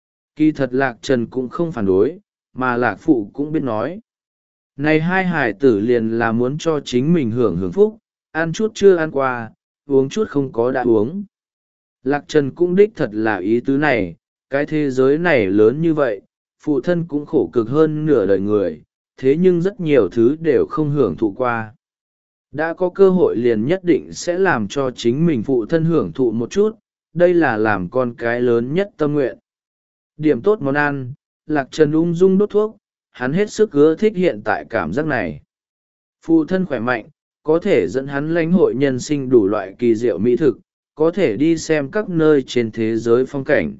Kỳ thật Lạc Trần cũng không phản đối, mà Lạc Phụ cũng biết nói. Này hai hải tử liền là muốn cho chính mình hưởng hưởng phúc, ăn chút chưa ăn qua, uống chút không có đã uống. Lạc Trần cũng đích thật là ý tứ này, cái thế giới này lớn như vậy, phụ thân cũng khổ cực hơn nửa đời người, thế nhưng rất nhiều thứ đều không hưởng thụ qua. Đã có cơ hội liền nhất định sẽ làm cho chính mình phụ thân hưởng thụ một chút, đây là làm con cái lớn nhất tâm nguyện. Điểm tốt món ăn, Lạc Trần ung dung đốt thuốc, hắn hết sức ưa thích hiện tại cảm giác này. Phụ thân khỏe mạnh, có thể dẫn hắn lãnh hội nhân sinh đủ loại kỳ diệu mỹ thực, có thể đi xem các nơi trên thế giới phong cảnh.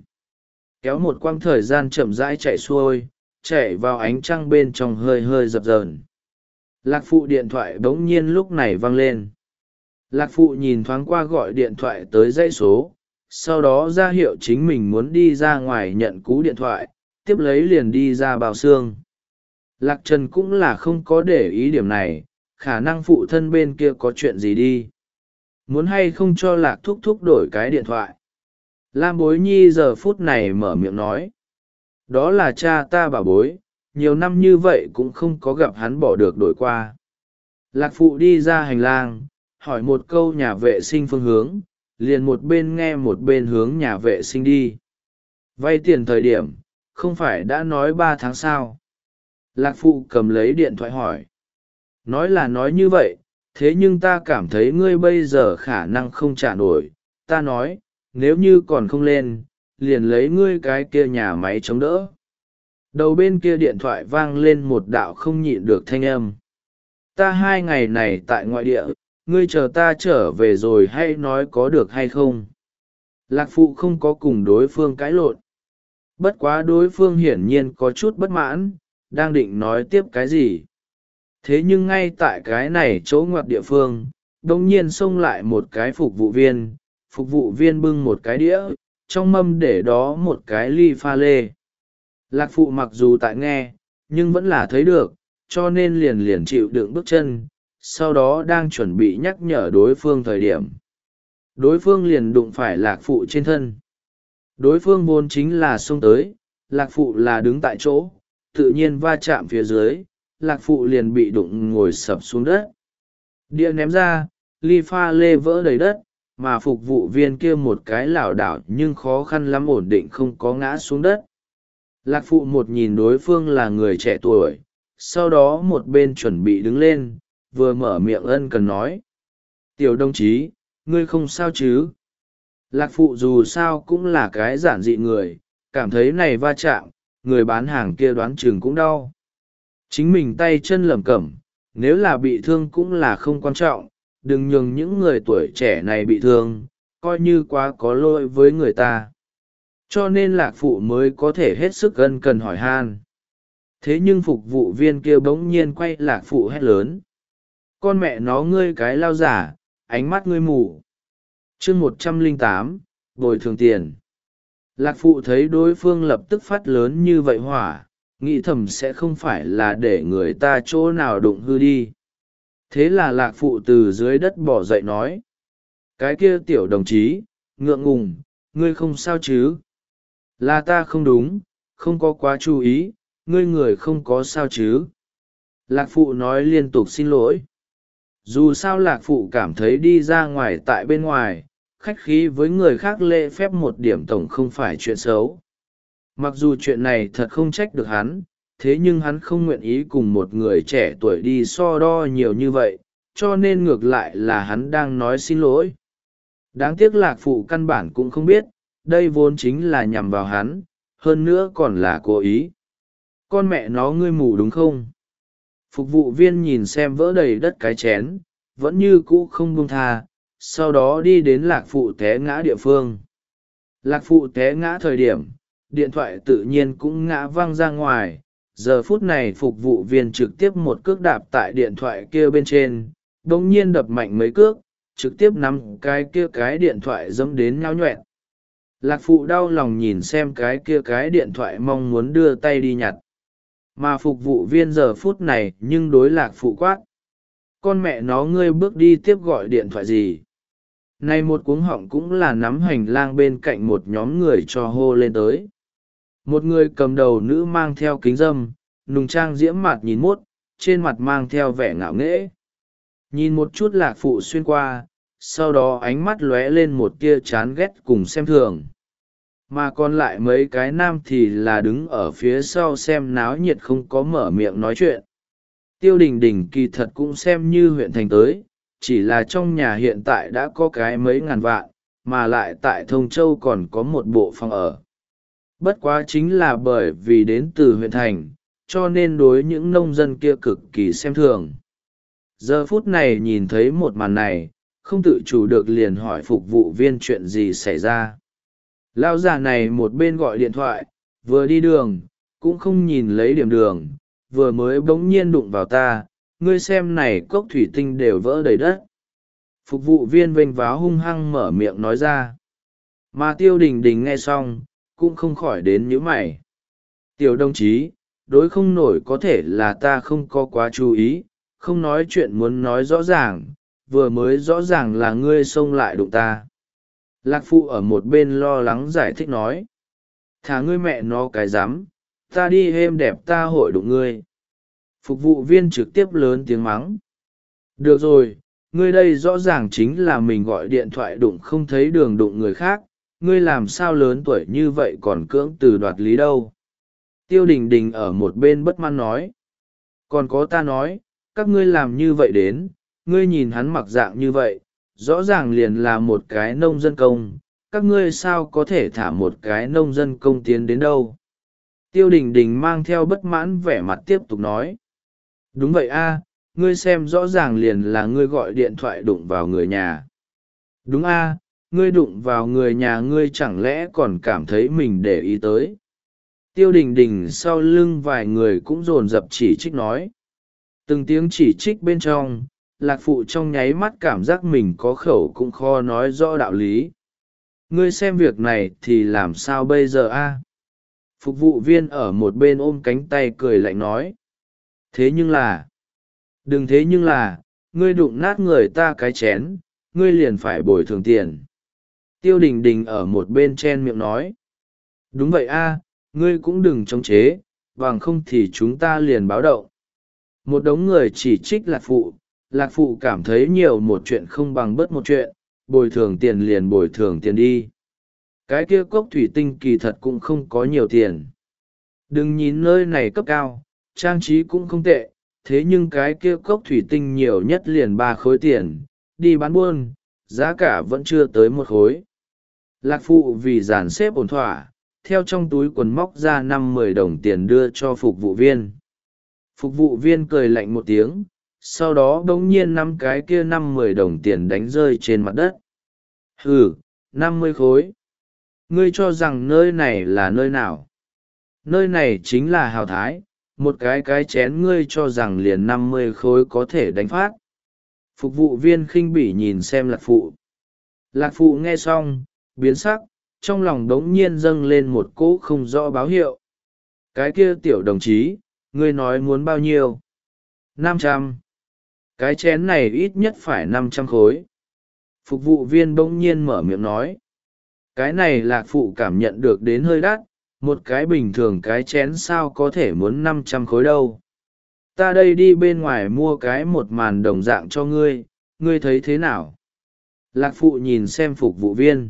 Kéo một quãng thời gian chậm rãi chạy xuôi, chạy vào ánh trăng bên trong hơi hơi dập dờn. Lạc Phụ điện thoại bỗng nhiên lúc này vang lên. Lạc Phụ nhìn thoáng qua gọi điện thoại tới dãy số, sau đó ra hiệu chính mình muốn đi ra ngoài nhận cú điện thoại, tiếp lấy liền đi ra bào xương. Lạc Trần cũng là không có để ý điểm này, khả năng phụ thân bên kia có chuyện gì đi. Muốn hay không cho Lạc thúc thúc đổi cái điện thoại. Lam Bối Nhi giờ phút này mở miệng nói. Đó là cha ta bảo bối, nhiều năm như vậy cũng không có gặp hắn bỏ được đổi qua. Lạc Phụ đi ra hành lang, hỏi một câu nhà vệ sinh phương hướng, liền một bên nghe một bên hướng nhà vệ sinh đi. Vay tiền thời điểm, không phải đã nói ba tháng sao? Lạc Phụ cầm lấy điện thoại hỏi. Nói là nói như vậy, thế nhưng ta cảm thấy ngươi bây giờ khả năng không trả nổi. Ta nói, nếu như còn không lên, liền lấy ngươi cái kia nhà máy chống đỡ. Đầu bên kia điện thoại vang lên một đạo không nhịn được thanh âm. Ta hai ngày này tại ngoại địa, ngươi chờ ta trở về rồi hay nói có được hay không? Lạc phụ không có cùng đối phương cãi lộn. Bất quá đối phương hiển nhiên có chút bất mãn, đang định nói tiếp cái gì. Thế nhưng ngay tại cái này chỗ ngoặt địa phương, đông nhiên xông lại một cái phục vụ viên, phục vụ viên bưng một cái đĩa, trong mâm để đó một cái ly pha lê. Lạc phụ mặc dù tại nghe, nhưng vẫn là thấy được, cho nên liền liền chịu đựng bước chân, sau đó đang chuẩn bị nhắc nhở đối phương thời điểm. Đối phương liền đụng phải lạc phụ trên thân. Đối phương vốn chính là xông tới, lạc phụ là đứng tại chỗ, tự nhiên va chạm phía dưới, lạc phụ liền bị đụng ngồi sập xuống đất. Đĩa ném ra, ly pha lê vỡ đầy đất, mà phục vụ viên kia một cái lảo đảo nhưng khó khăn lắm ổn định không có ngã xuống đất. Lạc phụ một nhìn đối phương là người trẻ tuổi, sau đó một bên chuẩn bị đứng lên, vừa mở miệng ân cần nói. Tiểu đồng chí, ngươi không sao chứ? Lạc phụ dù sao cũng là cái giản dị người, cảm thấy này va chạm, người bán hàng kia đoán chừng cũng đau. Chính mình tay chân lẩm cẩm, nếu là bị thương cũng là không quan trọng, đừng nhường những người tuổi trẻ này bị thương, coi như quá có lỗi với người ta. Cho nên lạc phụ mới có thể hết sức ân cần hỏi han. Thế nhưng phục vụ viên kia bỗng nhiên quay lạc phụ hét lớn. Con mẹ nó ngươi cái lao giả, ánh mắt ngươi mù. chương một trăm lẻ tám, bồi thường tiền. Lạc phụ thấy đối phương lập tức phát lớn như vậy hỏa, nghĩ thầm sẽ không phải là để người ta chỗ nào đụng hư đi. Thế là lạc phụ từ dưới đất bỏ dậy nói. Cái kia tiểu đồng chí, ngượng ngùng, ngươi không sao chứ? Là ta không đúng, không có quá chú ý, ngươi người không có sao chứ? Lạc phụ nói liên tục xin lỗi. Dù sao lạc phụ cảm thấy đi ra ngoài tại bên ngoài, khách khí với người khác lễ phép một điểm tổng không phải chuyện xấu. Mặc dù chuyện này thật không trách được hắn, thế nhưng hắn không nguyện ý cùng một người trẻ tuổi đi so đo nhiều như vậy, cho nên ngược lại là hắn đang nói xin lỗi. Đáng tiếc lạc phụ căn bản cũng không biết, đây vốn chính là nhằm vào hắn, hơn nữa còn là cố ý. Con mẹ nó ngươi mù đúng không? Phục vụ viên nhìn xem vỡ đầy đất cái chén, vẫn như cũ không buông tha, sau đó đi đến lạc phụ té ngã địa phương. Lạc phụ té ngã thời điểm, điện thoại tự nhiên cũng ngã văng ra ngoài. Giờ phút này phục vụ viên trực tiếp một cước đạp tại điện thoại kia bên trên, bỗng nhiên đập mạnh mấy cước, trực tiếp nắm cái kia cái điện thoại dẫm đến nhão nhoẹn. Lạc phụ đau lòng nhìn xem cái kia cái điện thoại mong muốn đưa tay đi nhặt. Mà phục vụ viên giờ phút này nhưng đối lạc phụ quát. Con mẹ nó ngươi bước đi tiếp gọi điện thoại gì? Này một cuống họng cũng là nắm hành lang bên cạnh một nhóm người cho hô lên tới. Một người cầm đầu nữ mang theo kính râm, nùng trang diễm mặt nhìn mốt, trên mặt mang theo vẻ ngạo nghễ. Nhìn một chút lạc phụ xuyên qua, sau đó ánh mắt lóe lên một tia chán ghét cùng xem thường. Mà còn lại mấy cái nam thì là đứng ở phía sau xem náo nhiệt không có mở miệng nói chuyện. Tiêu đình đình kỳ thật cũng xem như huyện thành tới, chỉ là trong nhà hiện tại đã có cái mấy ngàn vạn, mà lại tại Thông Châu còn có một bộ phòng ở. Bất quá chính là bởi vì đến từ huyện thành, cho nên đối những nông dân kia cực kỳ xem thường. Giờ phút này nhìn thấy một màn này, không tự chủ được liền hỏi phục vụ viên chuyện gì xảy ra. Lão già này một bên gọi điện thoại, vừa đi đường, cũng không nhìn lấy điểm đường, vừa mới bỗng nhiên đụng vào ta, ngươi xem này cốc thủy tinh đều vỡ đầy đất. Phục vụ viên vênh váo hung hăng mở miệng nói ra. Mà tiêu đình đình nghe xong, cũng không khỏi đến nhíu mày. Tiểu đồng chí, đối không nổi có thể là ta không có quá chú ý, không nói chuyện muốn nói rõ ràng, vừa mới rõ ràng là ngươi xông lại đụng ta. Lạc phụ ở một bên lo lắng giải thích nói. Thả ngươi mẹ nó cái dám, ta đi êm đẹp ta hội đụng ngươi. Phục vụ viên trực tiếp lớn tiếng mắng. Được rồi, ngươi đây rõ ràng chính là mình gọi điện thoại đụng không thấy đường đụng người khác, ngươi làm sao lớn tuổi như vậy còn cưỡng từ đoạt lý đâu. Tiêu đình đình ở một bên bất mãn nói. Còn có ta nói, các ngươi làm như vậy đến, ngươi nhìn hắn mặc dạng như vậy, rõ ràng liền là một cái nông dân công, các ngươi sao có thể thả một cái nông dân công tiến đến đâu. Tiêu đình đình mang theo bất mãn vẻ mặt tiếp tục nói. Đúng vậy a, ngươi xem rõ ràng liền là ngươi gọi điện thoại đụng vào người nhà. Đúng a, ngươi đụng vào người nhà ngươi chẳng lẽ còn cảm thấy mình để ý tới. Tiêu đình đình sau lưng vài người cũng dồn dập chỉ trích nói. Từng tiếng chỉ trích bên trong, lạc phụ trong nháy mắt cảm giác mình có khẩu cũng khó nói rõ đạo lý. Ngươi xem việc này thì làm sao bây giờ a? Phục vụ viên ở một bên ôm cánh tay cười lạnh nói. Thế nhưng là, đừng thế nhưng là, ngươi đụng nát người ta cái chén, ngươi liền phải bồi thường tiền. Tiêu đình đình ở một bên chen miệng nói. Đúng vậy a, ngươi cũng đừng chống chế, bằng không thì chúng ta liền báo động. Một đống người chỉ trích lạc phụ, lạc phụ cảm thấy nhiều một chuyện không bằng bớt một chuyện, bồi thường tiền liền bồi thường tiền đi. Cái kia cốc thủy tinh kỳ thật cũng không có nhiều tiền. Đừng nhìn nơi này cấp cao, trang trí cũng không tệ, thế nhưng cái kia cốc thủy tinh nhiều nhất liền ba khối tiền, đi bán buôn, giá cả vẫn chưa tới một khối. Lạc phụ vì dàn xếp ổn thỏa, theo trong túi quần móc ra năm mười đồng tiền đưa cho phục vụ viên. Phục vụ viên cười lạnh một tiếng, sau đó đ ỗ n g nhiên năm cái kia năm mười đồng tiền đánh rơi trên mặt đất. Hừ, năm mươi khối. Ngươi cho rằng nơi này là nơi nào? Nơi này chính là hào thái, một cái cái chén ngươi cho rằng liền năm mươi khối có thể đánh phát. Phục vụ viên khinh bỉ nhìn xem lạc phụ. Lạc phụ nghe xong, biến sắc, trong lòng đ ố n g nhiên dâng lên một cỗ không rõ báo hiệu. Cái kia tiểu đồng chí, ngươi nói muốn bao nhiêu? Năm trăm. Cái chén này ít nhất phải năm trăm khối. Phục vụ viên bỗng nhiên mở miệng nói. Cái này lạc phụ cảm nhận được đến hơi đắt, một cái bình thường cái chén sao có thể muốn năm trăm khối đâu. Ta đây đi bên ngoài mua cái một màn đồng dạng cho ngươi, ngươi thấy thế nào? Lạc phụ nhìn xem phục vụ viên.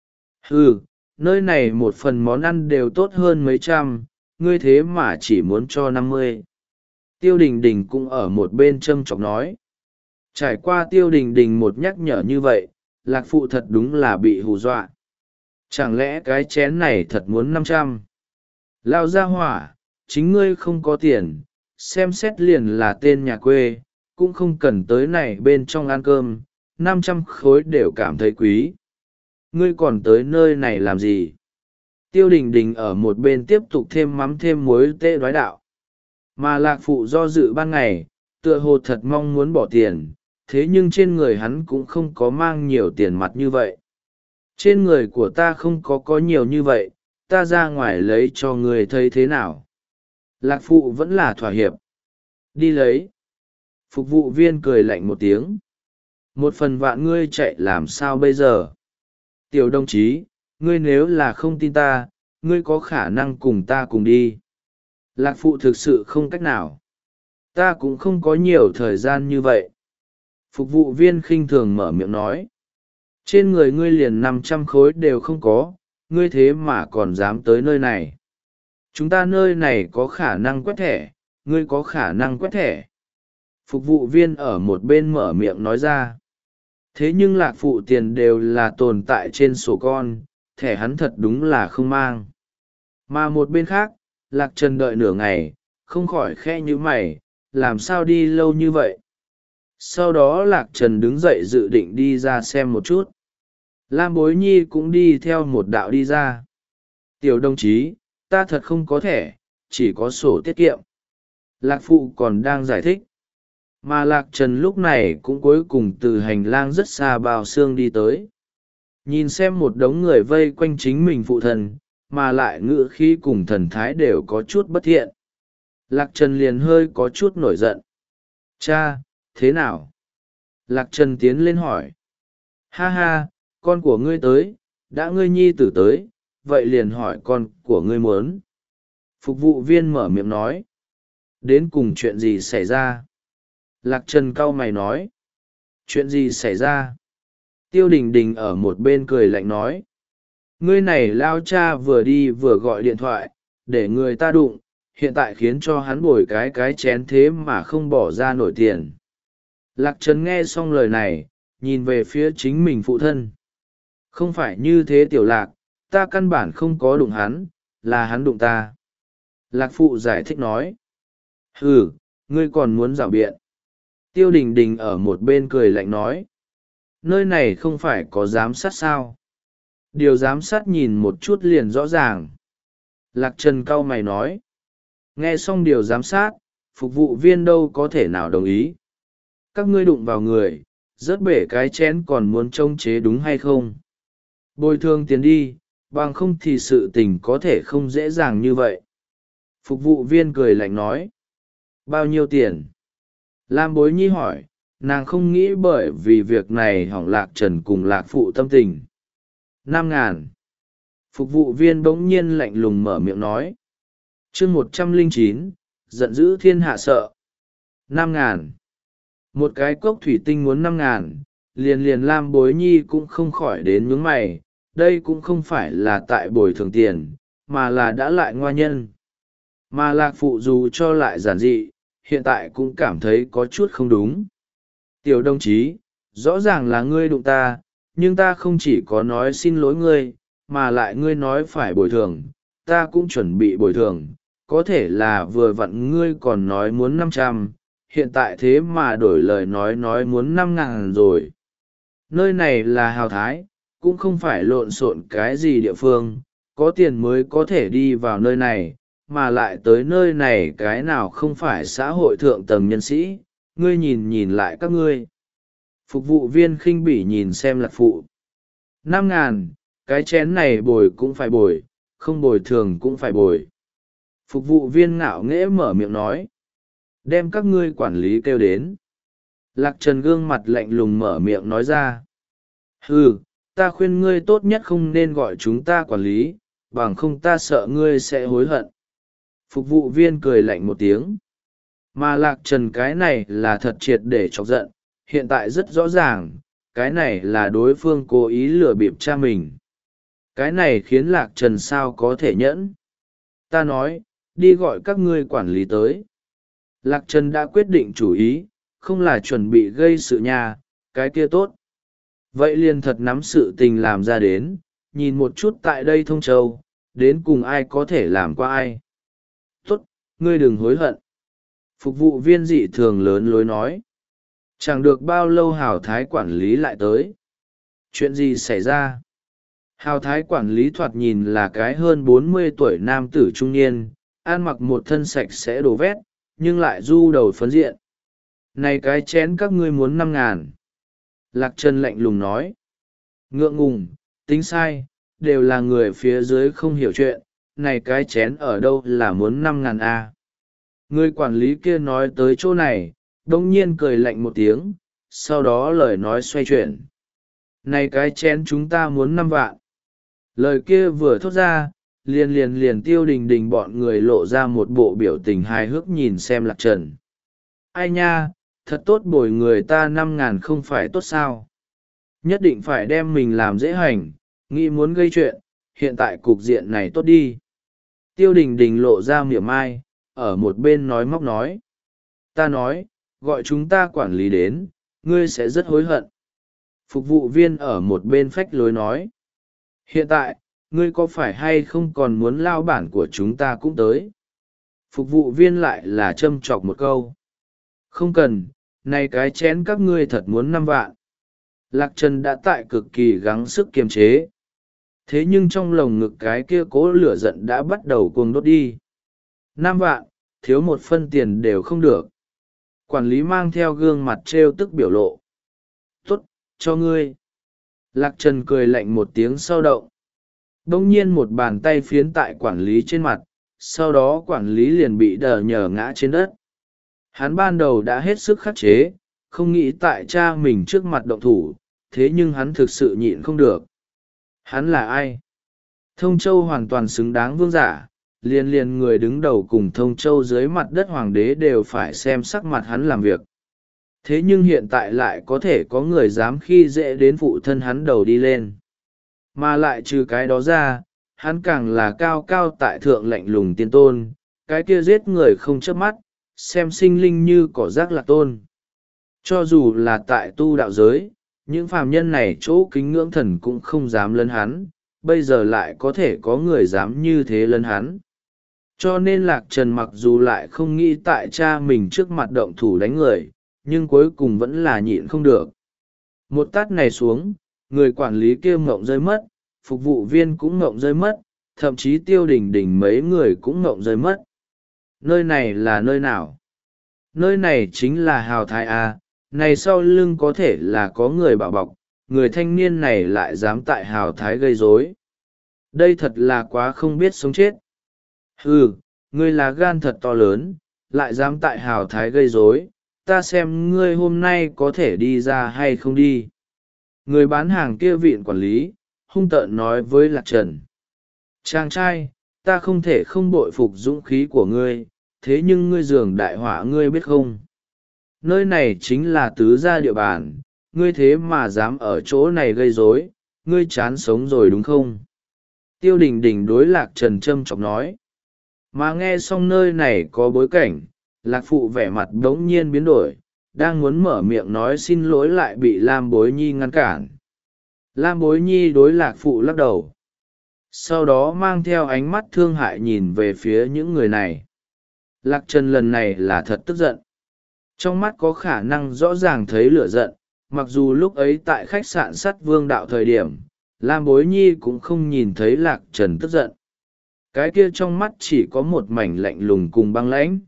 Ừ, nơi này một phần món ăn đều tốt hơn mấy trăm, ngươi thế mà chỉ muốn cho năm mươi. Tiêu đình đình cũng ở một bên châm chọc nói. Trải qua tiêu đình đình một nhắc nhở như vậy, lạc phụ thật đúng là bị hù dọa. Chẳng lẽ cái chén này thật muốn năm trăm? Lao ra hỏa, chính ngươi không có tiền, xem xét liền là tên nhà quê, cũng không cần tới này bên trong ăn cơm, năm trăm khối đều cảm thấy quý. Ngươi còn tới nơi này làm gì? Tiêu đình đình ở một bên tiếp tục thêm mắm thêm muối tê đoái đạo. Mà lạc phụ do dự ban ngày, tựa hồ thật mong muốn bỏ tiền, thế nhưng trên người hắn cũng không có mang nhiều tiền mặt như vậy. Trên người của ta không có có nhiều như vậy, ta ra ngoài lấy cho người thấy thế nào? Lạc phụ vẫn là thỏa hiệp. Đi lấy. Phục vụ viên cười lạnh một tiếng. Một phần vạn ngươi chạy làm sao bây giờ? Tiểu đồng chí, ngươi nếu là không tin ta, ngươi có khả năng cùng ta cùng đi. Lạc phụ thực sự không cách nào. Ta cũng không có nhiều thời gian như vậy. Phục vụ viên khinh thường mở miệng nói. Trên người ngươi liền năm trăm khối đều không có, ngươi thế mà còn dám tới nơi này. Chúng ta nơi này có khả năng quét thẻ, ngươi có khả năng quét thẻ. Phục vụ viên ở một bên mở miệng nói ra. Thế nhưng lạc phụ tiền đều là tồn tại trên sổ con, thẻ hắn thật đúng là không mang. Mà một bên khác, lạc trần đợi nửa ngày, không khỏi khe như mày, làm sao đi lâu như vậy. Sau đó lạc trần đứng dậy dự định đi ra xem một chút. Lam Bối Nhi cũng đi theo một đạo đi ra. Tiểu đồng chí, ta thật không có thẻ, chỉ có sổ tiết kiệm. Lạc phụ còn đang giải thích. Mà lạc trần lúc này cũng cuối cùng từ hành lang rất xa bao xương đi tới. Nhìn xem một đống người vây quanh chính mình phụ thần, mà lại ngữ khí cùng thần thái đều có chút bất thiện. Lạc trần liền hơi có chút nổi giận. Cha, thế nào? Lạc trần tiến lên hỏi. Ha ha, con của ngươi tới, đã ngươi nhi tử tới, vậy liền hỏi con của ngươi muốn. Phục vụ viên mở miệng nói. Đến cùng chuyện gì xảy ra? Lạc trần cau mày nói. Chuyện gì xảy ra? Tiêu đình đình ở một bên cười lạnh nói. Ngươi này lao cha vừa đi vừa gọi điện thoại, để người ta đụng, hiện tại khiến cho hắn bồi cái cái chén thế mà không bỏ ra nổi tiền. Lạc trần nghe xong lời này, nhìn về phía chính mình phụ thân. Không phải như thế tiểu lạc, ta căn bản không có đụng hắn, là hắn đụng ta. Lạc phụ giải thích nói. Ừ, ngươi còn muốn rảo biện. Tiêu đình đình ở một bên cười lạnh nói. Nơi này không phải có giám sát sao? Điều giám sát nhìn một chút liền rõ ràng. Lạc Trần cau mày nói. Nghe xong điều giám sát, phục vụ viên đâu có thể nào đồng ý. Các ngươi đụng vào người, rớt bể cái chén còn muốn trông chế đúng hay không? Bồi thường tiền đi, bằng không thì sự tình có thể không dễ dàng như vậy. Phục vụ viên cười lạnh nói. Bao nhiêu tiền? Lam Bối Nhi hỏi, nàng không nghĩ bởi vì việc này hỏng Lạc Trần cùng Lạc Phụ tâm tình. Năm ngàn. Phục vụ viên bỗng nhiên lạnh lùng mở miệng nói. chương một trăm lẻ chín, giận dữ thiên hạ sợ. Năm ngàn. Một cái cốc thủy tinh muốn năm ngàn, liền liền Lam Bối Nhi cũng không khỏi đến nhướng mày. Đây cũng không phải là tại bồi thường tiền, mà là đã lại ngoa nhân. Mà Lạc Phụ dù cho lại giản dị, hiện tại cũng cảm thấy có chút không đúng. Tiểu đồng chí, rõ ràng là ngươi đụng ta, nhưng ta không chỉ có nói xin lỗi ngươi, mà lại ngươi nói phải bồi thường, ta cũng chuẩn bị bồi thường. Có thể là vừa vặn ngươi còn nói muốn năm trăm, hiện tại thế mà đổi lời nói nói muốn năm ngàn rồi. Nơi này là Hào Thái, cũng không phải lộn xộn cái gì địa phương, có tiền mới có thể đi vào nơi này, mà lại tới nơi này cái nào không phải xã hội thượng tầng nhân sĩ, ngươi nhìn nhìn lại các ngươi. Phục vụ viên khinh bỉ nhìn xem Lạc Phụ. Năm ngàn, cái chén này bồi cũng phải bồi, không bồi thường cũng phải bồi. Phục vụ viên ngạo nghễ mở miệng nói. Đem các ngươi quản lý kêu đến. Lạc Trần gương mặt lạnh lùng mở miệng nói ra. Ừ, ta khuyên ngươi tốt nhất không nên gọi chúng ta quản lý, bằng không ta sợ ngươi sẽ hối hận. Phục vụ viên cười lạnh một tiếng. Mà Lạc Trần cái này là thật triệt để chọc giận, hiện tại rất rõ ràng, cái này là đối phương cố ý lừa bịp cha mình. Cái này khiến Lạc Trần sao có thể nhẫn. Ta nói, đi gọi các ngươi quản lý tới. Lạc Trần đã quyết định chủ ý, không là chuẩn bị gây sự nhà, cái kia tốt. Vậy liền thật nắm sự tình làm ra đến, nhìn một chút tại đây Thông Châu, đến cùng ai có thể làm qua ai. Tốt, ngươi đừng hối hận. Phục vụ viên dị thường lớn lối nói. Chẳng được bao lâu Hào Thái quản lý lại tới. Chuyện gì xảy ra? Hào Thái quản lý thoạt nhìn là cái hơn bốn mươi tuổi nam tử trung niên, ăn mặc một thân sạch sẽ đồ vét, nhưng lại du đầu phấn diện. Này cái chén các ngươi muốn năm ngàn. Lạc Trần lạnh lùng nói. Ngượng ngùng, tính sai, đều là người phía dưới không hiểu chuyện, này cái chén ở đâu là muốn năm ngàn a. Người quản lý kia nói tới chỗ này, đông nhiên cười lạnh một tiếng, sau đó lời nói xoay chuyển. Này cái chén chúng ta muốn năm vạn. Lời kia vừa thốt ra, liền liền liền Tiêu Đình Đình bọn người lộ ra một bộ biểu tình hài hước nhìn xem Lạc Trần. Ai nha, thật tốt bồi người ta năm ngàn không phải tốt sao. Nhất định phải đem mình làm dễ hành, nghĩ muốn gây chuyện, hiện tại cục diện này tốt đi. Tiêu Đình Đình lộ ra miệng mai, ở một bên nói móc nói. Ta nói, gọi chúng ta quản lý đến, ngươi sẽ rất hối hận. Phục vụ viên ở một bên phách lối nói. Hiện tại, ngươi có phải hay không còn muốn lao bản của chúng ta cũng tới? Phục vụ viên lại là châm chọc một câu. Không cần, này cái chén các ngươi thật muốn năm vạn. Lạc Trần đã tại cực kỳ gắng sức kiềm chế. Thế nhưng trong lồng ngực cái kia cố lửa giận đã bắt đầu cuồng đốt đi. Năm vạn, thiếu một phân tiền đều không được. Quản lý mang theo gương mặt trêu tức biểu lộ. Tốt, cho ngươi. Lạc Trần cười lạnh một tiếng sau động. Đông nhiên một bàn tay phiến tại quản lý trên mặt, sau đó quản lý liền bị đờ nhờ ngã trên đất. Hắn ban đầu đã hết sức khắc chế, không nghĩ tại cha mình trước mặt động thủ, thế nhưng hắn thực sự nhịn không được. Hắn là ai? Thông Châu hoàn toàn xứng đáng vương giả, liền liền người đứng đầu cùng Thông Châu dưới mặt đất hoàng đế đều phải xem sắc mặt hắn làm việc. Thế nhưng hiện tại lại có thể có người dám khi dễ đến phụ thân hắn đầu đi lên. Mà lại trừ cái đó ra, hắn càng là cao cao tại thượng lạnh lùng tiên tôn, cái kia giết người không chớp mắt, xem sinh linh như cỏ rác lạc tôn. Cho dù là tại tu đạo giới, những phàm nhân này chỗ kính ngưỡng thần cũng không dám lấn hắn, bây giờ lại có thể có người dám như thế lấn hắn. Cho nên Lạc Trần mặc dù lại không nghĩ tại cha mình trước mặt động thủ đánh người, nhưng cuối cùng vẫn là nhịn không được. Một tát này xuống, người quản lý kia ngộng rơi mất, phục vụ viên cũng ngộng rơi mất, thậm chí Tiêu Đình Đình mấy người cũng ngộng rơi mất. Nơi này là nơi nào? Nơi này chính là Hào Thái A, này sau lưng có thể là có người bảo bọc, người thanh niên này lại dám tại Hào Thái gây rối. Đây thật là quá không biết sống chết. Ừ, ngươi là gan thật to lớn, lại dám tại Hào Thái gây rối, ta xem ngươi hôm nay có thể đi ra hay không đi. Người bán hàng kia viện quản lý, hung tợn nói với Lạc Trần. Chàng trai, ta không thể không bội phục dũng khí của ngươi, thế nhưng ngươi giường đại họa ngươi biết không? Nơi này chính là tứ gia địa bàn, ngươi thế mà dám ở chỗ này gây rối, ngươi chán sống rồi đúng không? Tiêu Đình Đình đối Lạc Trần châm chọc nói. Mà nghe xong nơi này có bối cảnh, Lạc Phụ vẻ mặt đống nhiên biến đổi, đang muốn mở miệng nói xin lỗi lại bị Lam Bối Nhi ngăn cản. Lam Bối Nhi đối Lạc Phụ lắc đầu. Sau đó mang theo ánh mắt thương hại nhìn về phía những người này. Lạc Trần lần này là thật tức giận. Trong mắt có khả năng rõ ràng thấy lửa giận, mặc dù lúc ấy tại khách sạn sắt Vương Đạo thời điểm, Lam Bối Nhi cũng không nhìn thấy Lạc Trần tức giận. Cái kia trong mắt chỉ có một mảnh lạnh lùng cùng băng lãnh.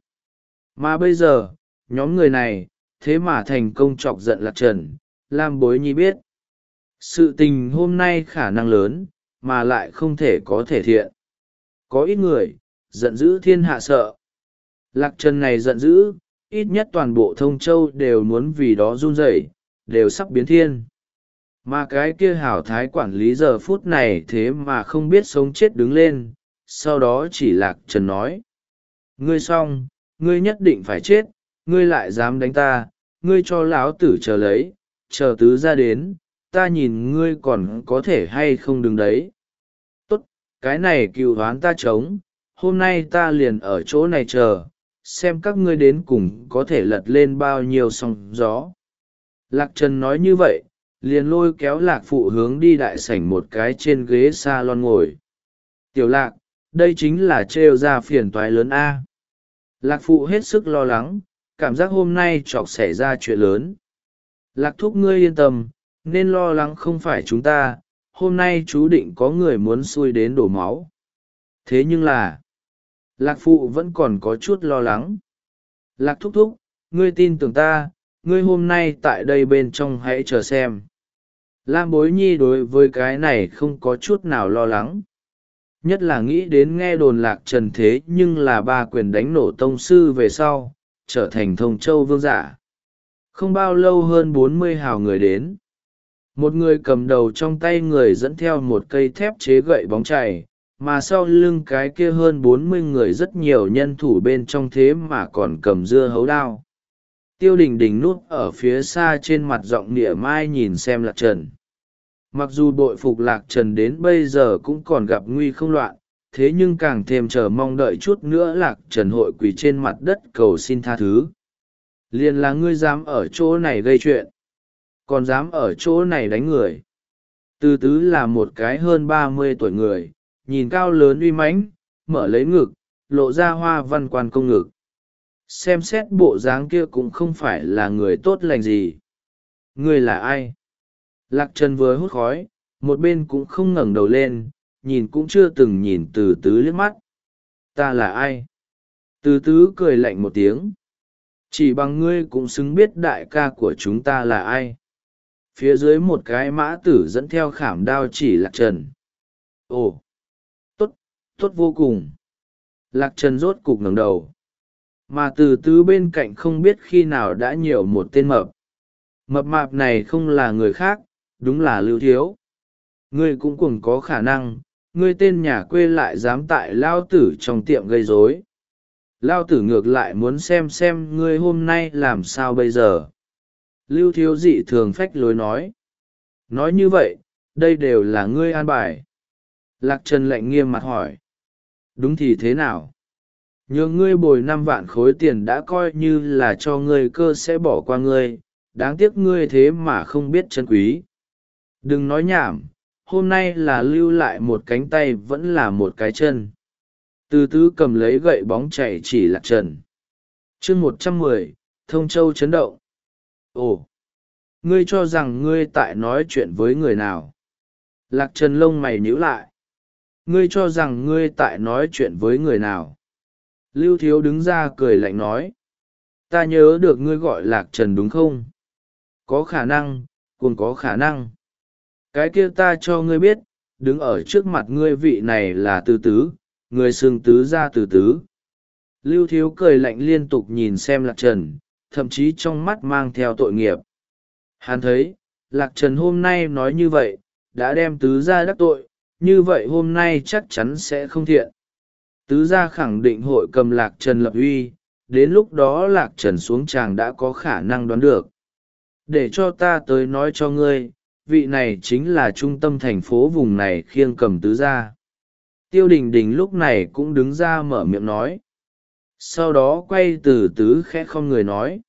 Mà bây giờ, nhóm người này, thế mà thành công chọc giận Lạc Trần, Lam Bối Nhi biết. Sự tình hôm nay khả năng lớn, mà lại không thể có thể thiện. Có ít người, giận dữ thiên hạ sợ. Lạc Trần này giận dữ, ít nhất toàn bộ Thông Châu đều muốn vì đó run rẩy, đều sắp biến thiên. Mà cái kia Hảo Thái quản lý giờ phút này thế mà không biết sống chết đứng lên, sau đó chỉ Lạc Trần nói. Ngươi xong, ngươi nhất định phải chết, ngươi lại dám đánh ta, ngươi cho lão tử chờ lấy, chờ tứ ra đến, ta nhìn ngươi còn có thể hay không đứng đấy. Tốt, cái này cừu oán ta chống, hôm nay ta liền ở chỗ này chờ, xem các ngươi đến cùng có thể lật lên bao nhiêu sóng gió. Lạc Trần nói như vậy, liền lôi kéo Lạc Phụ hướng đi đại sảnh một cái trên ghế salon ngồi. Tiểu Lạc, đây chính là trêu ra phiền toái lớn A. Lạc Phụ hết sức lo lắng, cảm giác hôm nay chọc xảy ra chuyện lớn. Lạc Thúc ngươi yên tâm, nên lo lắng không phải chúng ta, hôm nay chú định có người muốn xui đến đổ máu. Thế nhưng là, Lạc Phụ vẫn còn có chút lo lắng. Lạc Thúc Thúc, ngươi tin tưởng ta, ngươi hôm nay tại đây bên trong hãy chờ xem. Lam Bối Nhi đối với cái này không có chút nào lo lắng. Nhất là nghĩ đến nghe đồn Lạc Trần thế nhưng là ba quyền đánh nổ tông sư về sau, trở thành Thông Châu vương giả. Không bao lâu hơn bốn mươi hào người đến. Một người cầm đầu trong tay người dẫn theo một cây thép chế gậy bóng chày, mà sau lưng cái kia hơn bốn mươi người rất nhiều nhân thủ bên trong thế mà còn cầm dưa hấu đao. Tiêu Đình Đình núp ở phía xa trên mặt giọng nịa mai nhìn xem Lạc Trần. Mặc dù bội phục Lạc Trần đến bây giờ cũng còn gặp nguy không loạn, thế nhưng càng thêm chờ mong đợi chút nữa Lạc Trần hội quỳ trên mặt đất cầu xin tha thứ. Liền là ngươi dám ở chỗ này gây chuyện, còn dám ở chỗ này đánh người. Từ tứ là một cái hơn ba mươi tuổi người, nhìn cao lớn uy mãnh, mở lấy ngực, lộ ra hoa văn quan công ngực. Xem xét bộ dáng kia cũng không phải là người tốt lành gì. Ngươi là ai? Lạc Trần vừa hút khói, một bên cũng không ngẩng đầu lên, nhìn cũng chưa từng nhìn từ tứ liếc mắt. Ta là ai? Từ tứ cười lạnh một tiếng. Chỉ bằng ngươi cũng xứng biết đại ca của chúng ta là ai. Phía dưới một cái mã tử dẫn theo khảm đao chỉ Lạc Trần. Ồ! Tốt, tốt vô cùng. Lạc Trần rốt cục ngẩng đầu. Mà từ tứ bên cạnh không biết khi nào đã nhiều một tên mập. Mập mạp này không là người khác, đúng là Lưu Thiếu. Ngươi cũng cùng có khả năng, ngươi tên nhà quê lại dám tại lao tử trong tiệm gây rối. Lao tử ngược lại muốn xem xem ngươi hôm nay làm sao bây giờ. Lưu Thiếu dị thường phách lối nói. Nói như vậy, đây đều là ngươi an bài. Lạc Trần lạnh nghiêm mặt hỏi. Đúng thì thế nào? Nhường ngươi bồi năm vạn khối tiền đã coi như là cho ngươi cơ sẽ bỏ qua ngươi, đáng tiếc ngươi thế mà không biết chân quý. Đừng nói nhảm, hôm nay là lưu lại một cánh tay vẫn là một cái chân. Từ tứ cầm lấy gậy bóng chạy chỉ Lạc Trần. chương một trăm mười, Thông Châu chấn động. Ồ! Ngươi cho rằng ngươi tại nói chuyện với người nào? Lạc Trần lông mày nhíu lại. Ngươi cho rằng ngươi tại nói chuyện với người nào? Lưu Thiếu đứng ra cười lạnh nói. Ta nhớ được ngươi gọi Lạc Trần đúng không? Có khả năng, cũng có khả năng. Cái kia ta cho ngươi biết, đứng ở trước mặt ngươi vị này là Từ Tứ, người xưng Tứ ra Từ Tứ. Lưu Thiếu cười lạnh liên tục nhìn xem Lạc Trần, thậm chí trong mắt mang theo tội nghiệp. Hắn thấy, Lạc Trần hôm nay nói như vậy, đã đem Tứ ra đắc tội, như vậy hôm nay chắc chắn sẽ không thiện. Tứ gia khẳng định hội cầm Lạc Trần lập uy, đến lúc đó Lạc Trần xuống tràng đã có khả năng đoán được. Để cho ta tới nói cho ngươi, vị này chính là trung tâm thành phố vùng này khiêng cầm Tứ gia. Tiêu Đình Đình lúc này cũng đứng ra mở miệng nói. Sau đó quay từ Tứ khẽ không người nói.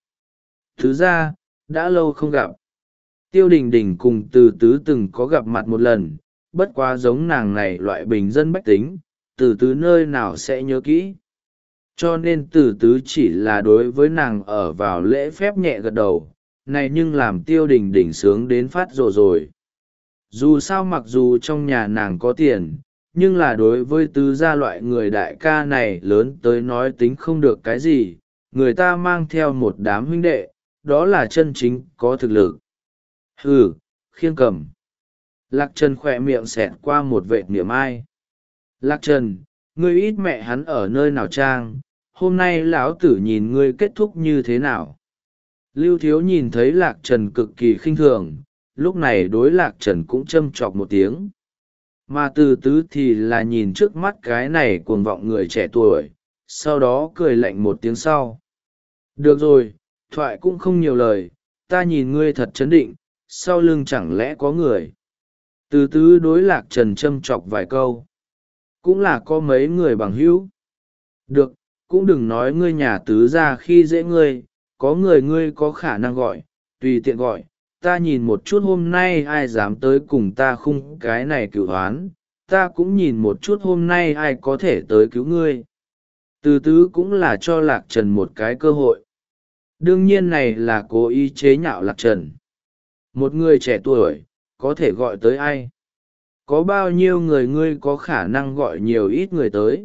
Tứ gia, đã lâu không gặp. Tiêu Đình Đình cùng Từ Tứ từng có gặp mặt một lần, bất quá giống nàng này loại bình dân bách tính, Từ Tứ nơi nào sẽ nhớ kỹ. Cho nên Từ Tứ chỉ là đối với nàng ở vào lễ phép nhẹ gật đầu, này nhưng làm Tiêu Đình Đình sướng đến phát rồ rồi. Dù sao mặc dù trong nhà nàng có tiền, nhưng là đối với Tứ gia loại người đại ca này lớn tới nói tính không được cái gì, người ta mang theo một đám huynh đệ, đó là chân chính có thực lực. Hừ, khiêng cầm. Lạc Trần khỏe miệng xẹt qua một vệt niệm ai. Lạc Trần, ngươi ít mẹ hắn ở nơi nào trang, hôm nay lão tử nhìn ngươi kết thúc như thế nào? Lưu Thiếu nhìn thấy Lạc Trần cực kỳ khinh thường, lúc này đối Lạc Trần cũng châm chọc một tiếng. Mà Từ Tứ thì là nhìn trước mắt cái này cuồng vọng người trẻ tuổi, sau đó cười lạnh một tiếng sau. Được rồi, thoại cũng không nhiều lời, ta nhìn ngươi thật chấn định, sau lưng chẳng lẽ có người. Từ Tứ đối Lạc Trần châm chọc vài câu. Cũng là có mấy người bằng hữu. Được, cũng đừng nói ngươi nhà Tứ ra khi dễ ngươi, có người ngươi có khả năng gọi, tùy tiện gọi. Ta nhìn một chút hôm nay ai dám tới cùng ta khung cái này cửu hoán, ta cũng nhìn một chút hôm nay ai có thể tới cứu ngươi. Từ Tứ cũng là cho Lạc Trần một cái cơ hội. Đương nhiên này là cố ý chế nhạo Lạc Trần. Một người trẻ tuổi, có thể gọi tới ai? Có bao nhiêu người ngươi có khả năng gọi nhiều ít người tới?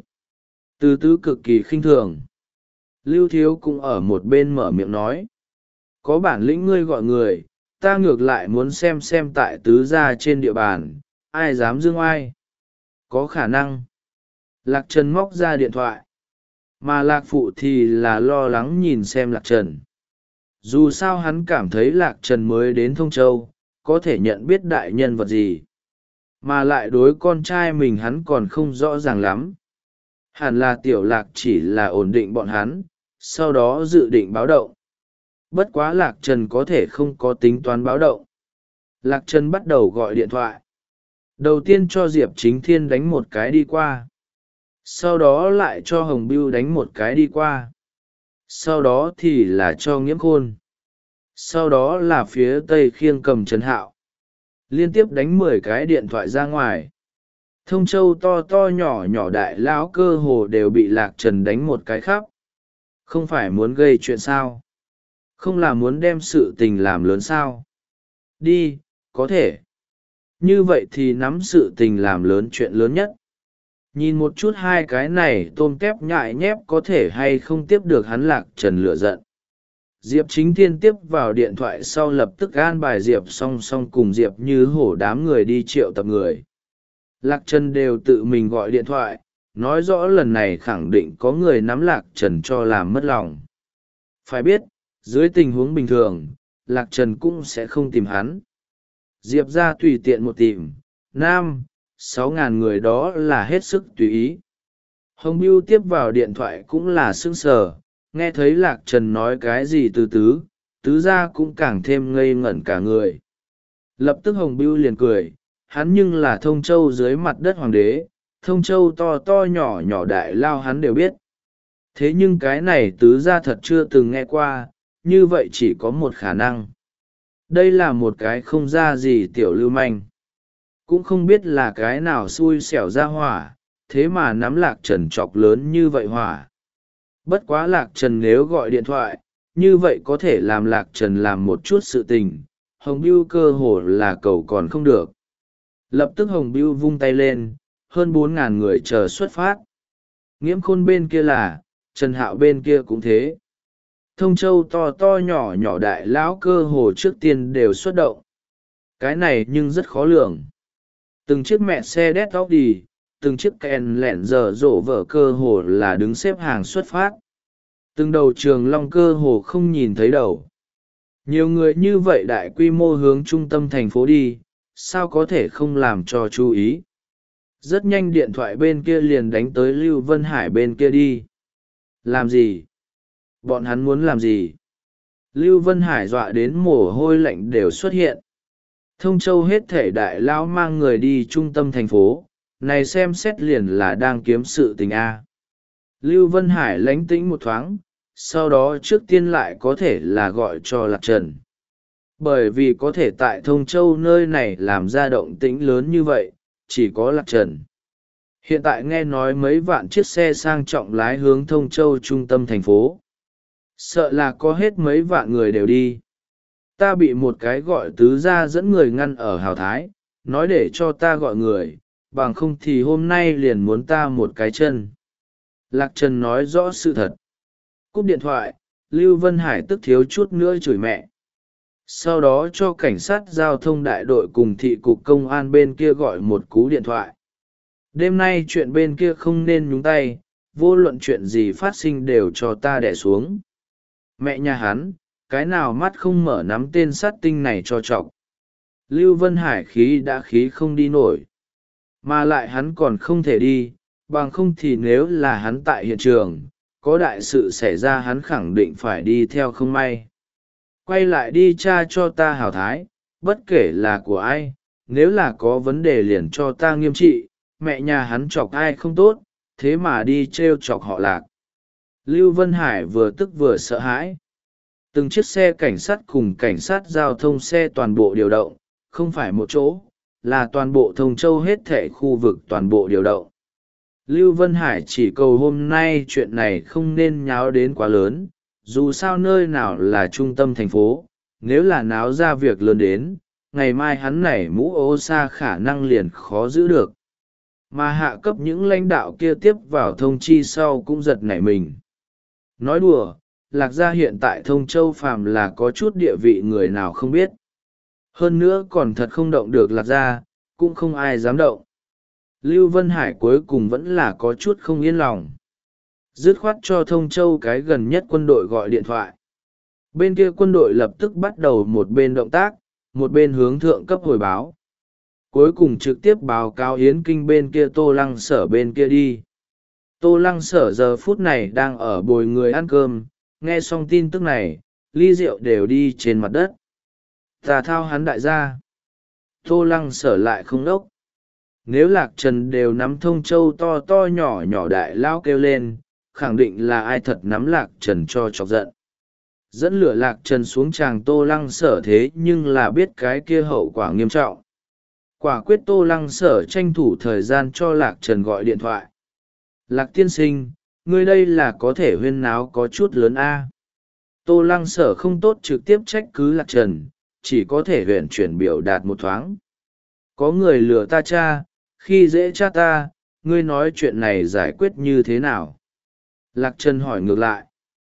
Từ Tứ cực kỳ khinh thường. Lưu Thiếu cũng ở một bên mở miệng nói. Có bản lĩnh ngươi gọi người, ta ngược lại muốn xem xem tại Tứ gia trên địa bàn, ai dám dương oai. Có khả năng. Lạc Trần móc ra điện thoại. Mà Lạc Phụ thì là lo lắng nhìn xem Lạc Trần. Dù sao hắn cảm thấy Lạc Trần mới đến Thông Châu, có thể nhận biết đại nhân vật gì. Mà lại đối con trai mình hắn còn không rõ ràng lắm. Hẳn là Tiểu Lạc chỉ là ổn định bọn hắn, sau đó dự định báo động. Bất quá Lạc Trần có thể không có tính toán báo động. Lạc Trần bắt đầu gọi điện thoại. Đầu tiên cho Diệp Chính Thiên đánh một cái đi qua. Sau đó lại cho Hồng Bưu đánh một cái đi qua. Sau đó thì là cho Nghiễm Khôn. Sau đó là phía Tây khiêng cầm Trần Hạo. Liên tiếp đánh mười cái điện thoại ra ngoài. Thông Châu to to nhỏ nhỏ đại lão cơ hồ đều bị Lạc Trần đánh một cái khắp. Không phải muốn gây chuyện sao? Không là muốn đem sự tình làm lớn sao? Đi, có thể. Như vậy thì nắm sự tình làm lớn chuyện lớn nhất. Nhìn một chút hai cái này tôm tép nhại nhép có thể hay không tiếp được hắn Lạc Trần lửa giận. Diệp Chính Thiên tiếp vào điện thoại sau lập tức an bài Diệp song song cùng Diệp Như Hổ đám người đi triệu tập người. Lạc Trần đều tự mình gọi điện thoại, nói rõ lần này khẳng định có người nắm Lạc Trần cho làm mất lòng. Phải biết, dưới tình huống bình thường, Lạc Trần cũng sẽ không tìm hắn. Diệp ra tùy tiện một tìm, nam, sáu ngàn người đó là hết sức tùy ý. Hồng Bưu tiếp vào điện thoại cũng là sững sờ, nghe thấy Lạc Trần nói cái gì từ tứ, tứ ra cũng càng thêm ngây ngẩn cả người. Lập tức Hồng Bưu liền cười, hắn nhưng là Thông Châu dưới mặt đất hoàng đế, Thông Châu to to nhỏ nhỏ đại lao hắn đều biết. Thế nhưng cái này tứ ra thật chưa từng nghe qua, như vậy chỉ có một khả năng. Đây là một cái không ra gì tiểu lưu manh. Cũng không biết là cái nào xui xẻo ra hỏa, thế mà nắm Lạc Trần chọc lớn như vậy hỏa. Bất quá Lạc Trần nếu gọi điện thoại, như vậy có thể làm Lạc Trần làm một chút sự tình. Hồng Bưu cơ hồ là cầu còn không được. Lập tức Hồng Bưu vung tay lên, hơn bốn ngàn người chờ xuất phát. Nghiễm Khôn bên kia là, Trần Hạo bên kia cũng thế. Thông Châu to to nhỏ nhỏ đại lão cơ hồ trước tiên đều xuất động. Cái này nhưng rất khó lường. Từng chiếc mẹ xe đét tóc đi, từng chiếc kèn lẹn dở dỗ vở cơ hồ là đứng xếp hàng xuất phát. Từng đầu trường long cơ hồ không nhìn thấy đầu. Nhiều người như vậy đại quy mô hướng trung tâm thành phố đi, sao có thể không làm cho chú ý. Rất nhanh điện thoại bên kia liền đánh tới Lưu Vân Hải bên kia đi. Làm gì? Bọn hắn muốn làm gì? Lưu Vân Hải dọa đến mồ hôi lạnh đều xuất hiện. Thông Châu hết thể đại lão mang người đi trung tâm thành phố, này xem xét liền là đang kiếm sự tình A. Lưu Vân Hải lánh tĩnh một thoáng, sau đó trước tiên lại có thể là gọi cho Lạc Trần. Bởi vì có thể tại Thông Châu nơi này làm ra động tĩnh lớn như vậy, chỉ có Lạc Trần. Hiện tại nghe nói mấy vạn chiếc xe sang trọng lái hướng Thông Châu trung tâm thành phố. Sợ là có hết mấy vạn người đều đi. Ta bị một cái gọi tứ gia dẫn người ngăn ở Hào Thái, nói để cho ta gọi người, bằng không thì hôm nay liền muốn ta một cái chân. Lạc Trần nói rõ sự thật. Cúp điện thoại, Lưu Vân Hải tức thiếu chút nữa chửi mẹ. Sau đó cho cảnh sát giao thông đại đội cùng thị cục công an bên kia gọi một cú điện thoại. Đêm nay chuyện bên kia không nên nhúng tay, vô luận chuyện gì phát sinh đều cho ta đẻ xuống. Mẹ nhà hắn, cái nào mắt không mở nắm tên sát tinh này cho chọc. Lưu Vân Hải khí đã khí không đi nổi. Mà lại hắn còn không thể đi, bằng không thì nếu là hắn tại hiện trường, có đại sự xảy ra hắn khẳng định phải đi theo không may. Quay lại đi tra cho ta hảo thái, bất kể là của ai, nếu là có vấn đề liền cho ta nghiêm trị, mẹ nhà hắn chọc ai không tốt, thế mà đi trêu chọc họ Lạc. Lưu Vân Hải vừa tức vừa sợ hãi. Từng chiếc xe cảnh sát cùng cảnh sát giao thông xe toàn bộ điều động, không phải một chỗ, là toàn bộ Thông Châu hết thảy khu vực toàn bộ điều động. Lưu Vân Hải chỉ cầu hôm nay chuyện này không nên nháo đến quá lớn, dù sao nơi nào là trung tâm thành phố, nếu là náo ra việc lớn đến, ngày mai hắn nảy mũ ô sa khả năng liền khó giữ được. Mà hạ cấp những lãnh đạo kia tiếp vào thông chi sau cũng giật nảy mình. Nói đùa, Lạc Gia hiện tại Thông Châu phàm là có chút địa vị người nào không biết. Hơn nữa còn thật không động được Lạc Gia, cũng không ai dám động. Lưu Vân Hải cuối cùng vẫn là có chút không yên lòng. Dứt khoát cho Thông Châu cái gần nhất quân đội gọi điện thoại. Bên kia quân đội lập tức bắt đầu một bên động tác, một bên hướng thượng cấp hồi báo. Cuối cùng trực tiếp báo cáo Yến Kinh bên kia Tô Lăng Sở bên kia đi. Tô Lăng Sở giờ phút này đang ở bồi người ăn cơm, nghe xong tin tức này, ly rượu đều đi trên mặt đất. Ta thao hắn đại gia. Tô Lăng Sở lại không đốc. Nếu Lạc Trần đều nắm Thông Châu to to nhỏ nhỏ đại lao kêu lên, khẳng định là ai thật nắm Lạc Trần cho chọc giận. Dẫn lửa Lạc Trần xuống tràng Tô Lăng Sở thế nhưng là biết cái kia hậu quả nghiêm trọng. Quả quyết Tô Lăng Sở tranh thủ thời gian cho Lạc Trần gọi điện thoại. Lạc tiên sinh, ngươi đây là có thể huyên náo có chút lớn a. Tô Lăng Sở không tốt trực tiếp trách cứ Lạc Trần, chỉ có thể huyển chuyển biểu đạt một thoáng. Có người lừa ta cha, khi dễ cha ta, ngươi nói chuyện này giải quyết như thế nào? Lạc Trần hỏi ngược lại.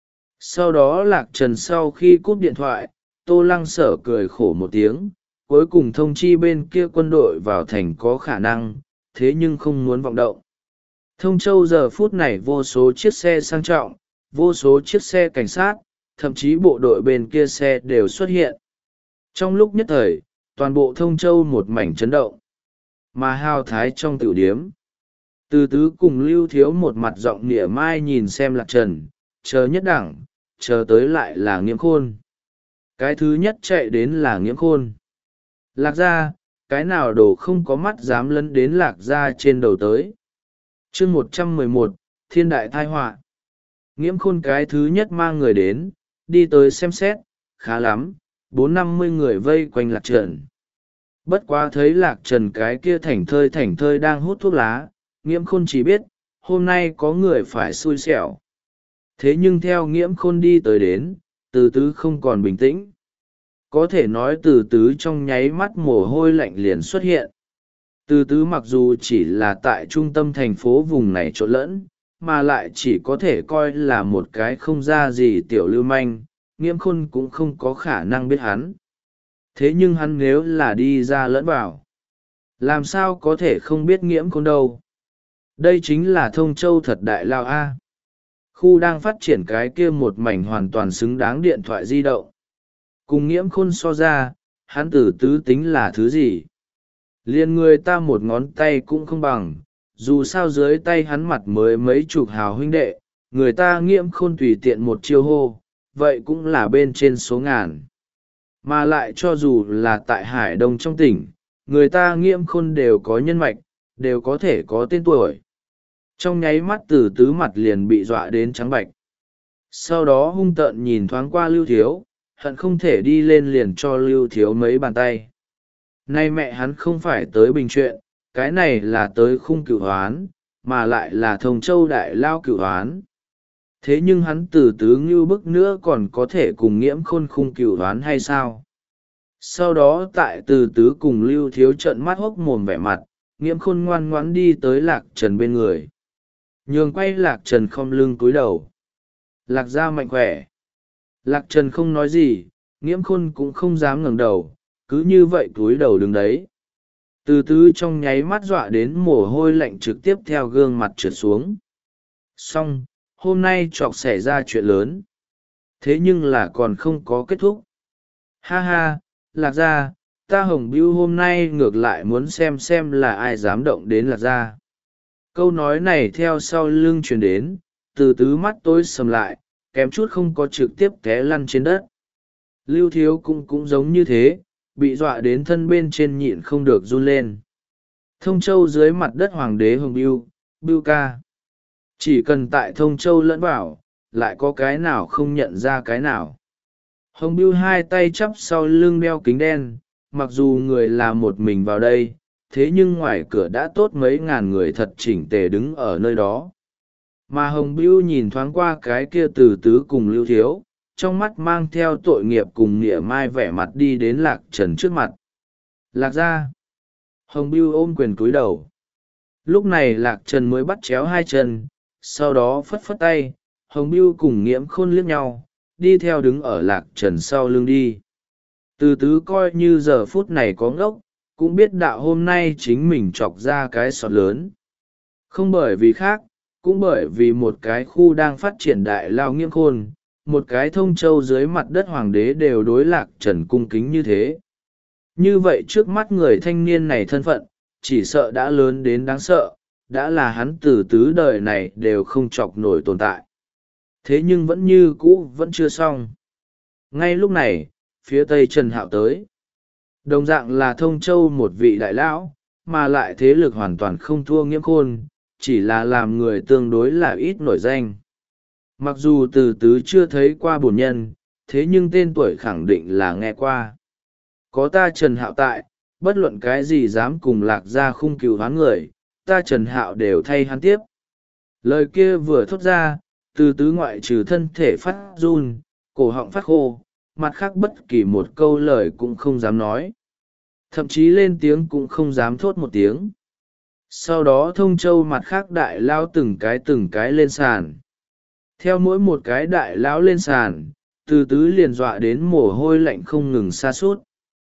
Sau đó Lạc Trần sau khi cúp điện thoại, Tô Lăng Sở cười khổ một tiếng, cuối cùng thông chi bên kia quân đội vào thành có khả năng, thế nhưng không muốn vọng động. Thông Châu giờ phút này vô số chiếc xe sang trọng, vô số chiếc xe cảnh sát, thậm chí bộ đội bên kia xe đều xuất hiện. Trong lúc nhất thời, toàn bộ Thông Châu một mảnh chấn động. Mà Hào Thái trong tiểu điếm. Từ tứ cùng Lưu Thiếu một mặt giọng nịa mai nhìn xem Lạc Trần, chờ nhất đẳng, chờ tới lại là Nghiễm Khôn. Cái thứ nhất chạy đến là Nghiễm Khôn. Lạc gia, cái nào đồ không có mắt dám lấn đến Lạc gia trên đầu tới. Chương một trăm mười một, Thiên đại tai họa. Nghiễm Khôn cái thứ nhất mang người đến, đi tới xem xét, khá lắm, bốn năm mươi người vây quanh Lạc Trần. Bất quá thấy Lạc Trần cái kia thảnh thơi thảnh thơi đang hút thuốc lá, Nghiễm Khôn chỉ biết, hôm nay có người phải xui xẻo. Thế nhưng theo Nghiễm Khôn đi tới đến, từ từ không còn bình tĩnh. có thể nói từ tứ trong nháy mắt mồ hôi lạnh liền xuất hiện. Từ tứ mặc dù chỉ là tại trung tâm thành phố vùng này trộn lẫn, mà lại chỉ có thể coi là một cái không ra gì tiểu lưu manh, Nghiễm Khôn cũng không có khả năng biết hắn. Thế nhưng hắn nếu là đi ra lẫn vào, làm sao có thể không biết Nghiễm Khôn đâu. Đây chính là Thông Châu thật đại lao a. Khu đang phát triển cái kia một mảnh hoàn toàn xứng đáng điện thoại di động. Cùng Nghiễm Khôn so ra, hắn Từ tứ tính là thứ gì? Liền người ta một ngón tay cũng không bằng, dù sao dưới tay hắn mặt mới mấy chục hào huynh đệ, người ta Nghiễm Khôn tùy tiện một chiêu hô, vậy cũng là bên trên số ngàn. Mà lại cho dù là tại Hải Đông trong tỉnh, người ta Nghiễm Khôn đều có nhân mạch, đều có thể có tên tuổi. Trong nháy mắt Từ tứ mặt liền bị dọa đến trắng bạch. Sau đó hung tợn nhìn thoáng qua Lưu Thiếu, hận không thể đi lên liền cho Lưu Thiếu mấy bàn tay. Nay mẹ hắn không phải tới bình chuyện, cái này là tới khung cửu hoán, mà lại là Thông Châu đại lao cửu hoán. Thế nhưng hắn Từ tứ ngưu bức nữa còn có thể cùng Nghiễm Khôn khung cửu hoán hay sao? Sau đó tại Từ tứ cùng Lưu Thiếu trợn mắt hốc mồm vẻ mặt, Nghiễm Khôn ngoan ngoãn đi tới Lạc Trần bên người. Nhường quay Lạc Trần khom lưng cúi đầu. Lạc gia mạnh khỏe. Lạc Trần không nói gì, Nghiễm Khôn cũng không dám ngẩng đầu, cứ như vậy cúi đầu đứng đấy. Từ tứ trong nháy mắt dọa đến mồ hôi lạnh trực tiếp theo gương mặt trượt xuống. Xong, hôm nay chọc xảy ra chuyện lớn. Thế nhưng là còn không có kết thúc. Ha ha, Lạc gia, ta Hồng Bưu hôm nay ngược lại muốn xem xem là ai dám động đến Lạc gia. Câu nói này theo sau lưng truyền đến, Từ tứ mắt tối sầm lại, kém chút không có trực tiếp té lăn trên đất. Lưu Thiếu cũng cũng giống như thế, bị dọa đến thân bên trên nhịn không được run lên. Thông Châu dưới mặt đất hoàng đế Hồng Bưu, Bưu ca. Chỉ cần tại Thông Châu lẫn vào, lại có cái nào không nhận ra cái nào. Hồng Bưu hai tay chắp sau lưng đeo kính đen, mặc dù người là một mình vào đây, thế nhưng ngoài cửa đã tốt mấy ngàn người thật chỉnh tề đứng ở nơi đó. Mà Hồng Bưu nhìn thoáng qua cái kia Từ tứ cùng Lưu Thiếu, trong mắt mang theo tội nghiệp cùng nghĩa mai vẻ mặt đi đến Lạc Trần trước mặt. Lạc gia. Hồng Bưu ôm quyền cúi đầu. Lúc này Lạc Trần mới bắt chéo hai chân, sau đó phất phất tay, Hồng Bưu cùng Nghiễm Khôn liếc nhau, đi theo đứng ở Lạc Trần sau lưng đi. Từ tứ coi như giờ phút này có ngốc, cũng biết đạo hôm nay chính mình chọc ra cái sọt lớn. Không bởi vì khác, cũng bởi vì một cái khu đang phát triển đại lao Nghiễm Khôn, một cái Thông Châu dưới mặt đất hoàng đế đều đối Lạc Trần cung kính như thế. Như vậy trước mắt người thanh niên này thân phận, chỉ sợ đã lớn đến đáng sợ, đã là hắn từ tứ đời này đều không chọc nổi tồn tại. Thế nhưng vẫn như cũ vẫn chưa xong. Ngay lúc này, phía tây Trần Hạo tới. Đồng dạng là Thông Châu một vị đại lão, mà lại thế lực hoàn toàn không thua Nghiễm Khôn, chỉ là làm người tương đối là ít nổi danh. Mặc dù từ tứ chưa thấy qua bổn nhân, thế nhưng tên tuổi khẳng định là nghe qua. Có ta Trần Hạo tại, bất luận cái gì dám cùng Lạc gia khung cừu hoán người, ta Trần Hạo đều thay hắn tiếp. Lời kia vừa thốt ra, từ tứ ngoại trừ thân thể phát run, cổ họng phát khô, mặt khác bất kỳ một câu lời cũng không dám nói. Thậm chí lên tiếng cũng không dám thốt một tiếng. Sau đó Thông Châu mặt khác đại lao từng cái từng cái lên sàn. Theo mỗi một cái đại lão lên sàn, từ tứ liền dọa đến mồ hôi lạnh không ngừng sa sút.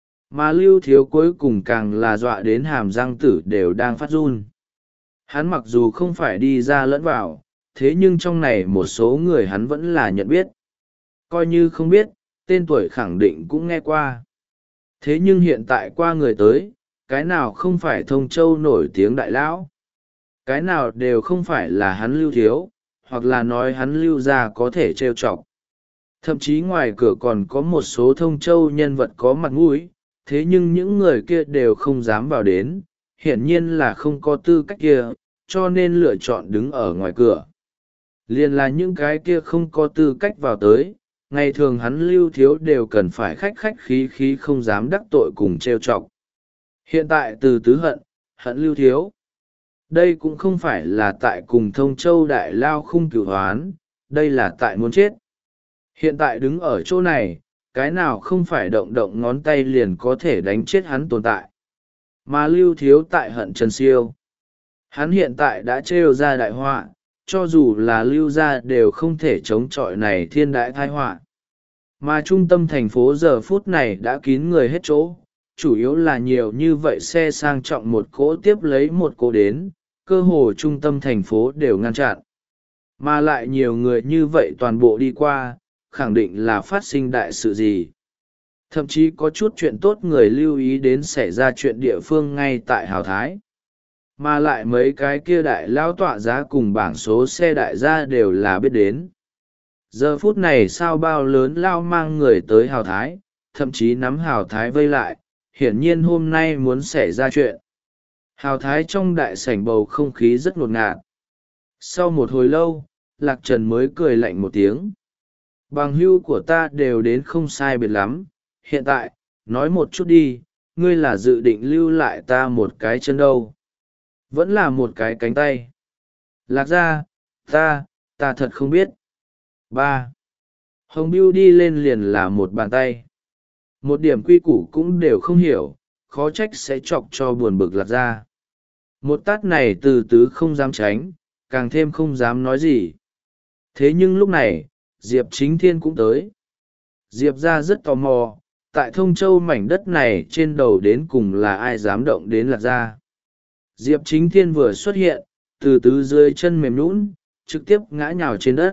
Mà Lưu Thiếu cuối cùng càng là dọa đến hàm răng tử đều đang phát run. Hắn mặc dù không phải đi ra lẫn vào, thế nhưng trong này một số người hắn vẫn là nhận biết. Coi như không biết, tên tuổi khẳng định cũng nghe qua. Thế nhưng hiện tại qua người tới, cái nào không phải Thông Châu nổi tiếng đại lão, cái nào đều không phải là hắn Lưu Thiếu, hoặc là nói hắn Lưu gia có thể trêu chọc. Thậm chí ngoài cửa còn có một số Thông Châu nhân vật có mặt mũi, thế nhưng những người kia đều không dám vào đến, hiển nhiên là không có tư cách kia, cho nên lựa chọn đứng ở ngoài cửa. Liên là những cái kia không có tư cách vào tới, ngày thường hắn Lưu Thiếu đều cần phải khách khách khí khí không dám đắc tội cùng trêu chọc. Hiện tại từ tứ hận, hận Lưu Thiếu. Đây cũng không phải là tại cùng Thông Châu đại lao khung cửu hoán, đây là tại muốn chết. Hiện tại đứng ở chỗ này, cái nào không phải động động ngón tay liền có thể đánh chết hắn tồn tại. Mà Lưu Thiếu tại hận Trần Siêu. Hắn hiện tại đã trêu ra đại họa, cho dù là Lưu gia đều không thể chống chọi này thiên đại tai họa. Mà trung tâm thành phố giờ phút này đã kín người hết chỗ, chủ yếu là nhiều như vậy xe sang trọng một cỗ tiếp lấy một cỗ đến, cơ hồ trung tâm thành phố đều ngăn chặn. Mà lại nhiều người như vậy toàn bộ đi qua, khẳng định là phát sinh đại sự gì. Thậm chí có chút chuyện tốt người lưu ý đến xảy ra chuyện địa phương ngay tại Hào Thái. Mà lại mấy cái kia đại lao tọa giá cùng bảng số xe đại gia đều là biết đến. Giờ phút này sao bao lớn lao mang người tới Hào Thái, thậm chí nắm Hào Thái vây lại, hiển nhiên hôm nay muốn xảy ra chuyện. Hào Thái trong đại sảnh bầu không khí rất ngột ngạt. Sau một hồi lâu, Lạc Trần mới cười lạnh một tiếng. Bằng hữu của ta đều đến không sai biệt lắm, hiện tại, nói một chút đi, ngươi là dự định lưu lại ta một cái chân đâu? Vẫn là một cái cánh tay. Lạc ra, ta, ta thật không biết. Ba. Hồng Biêu đi lên liền là một bàn tay. Một điểm quy củ cũng đều không hiểu, khó trách sẽ chọc cho buồn bực Lạc ra. Một tát này từ tứ không dám tránh, càng thêm không dám nói gì. Thế nhưng lúc này, Diệp Chính Thiên cũng tới. Diệp ra rất tò mò, tại Thông Châu mảnh đất này trên đầu đến cùng là ai dám động đến Lạc ra. Diệp Chính Thiên vừa xuất hiện, từ tứ dưới chân mềm nhũn, trực tiếp ngã nhào trên đất.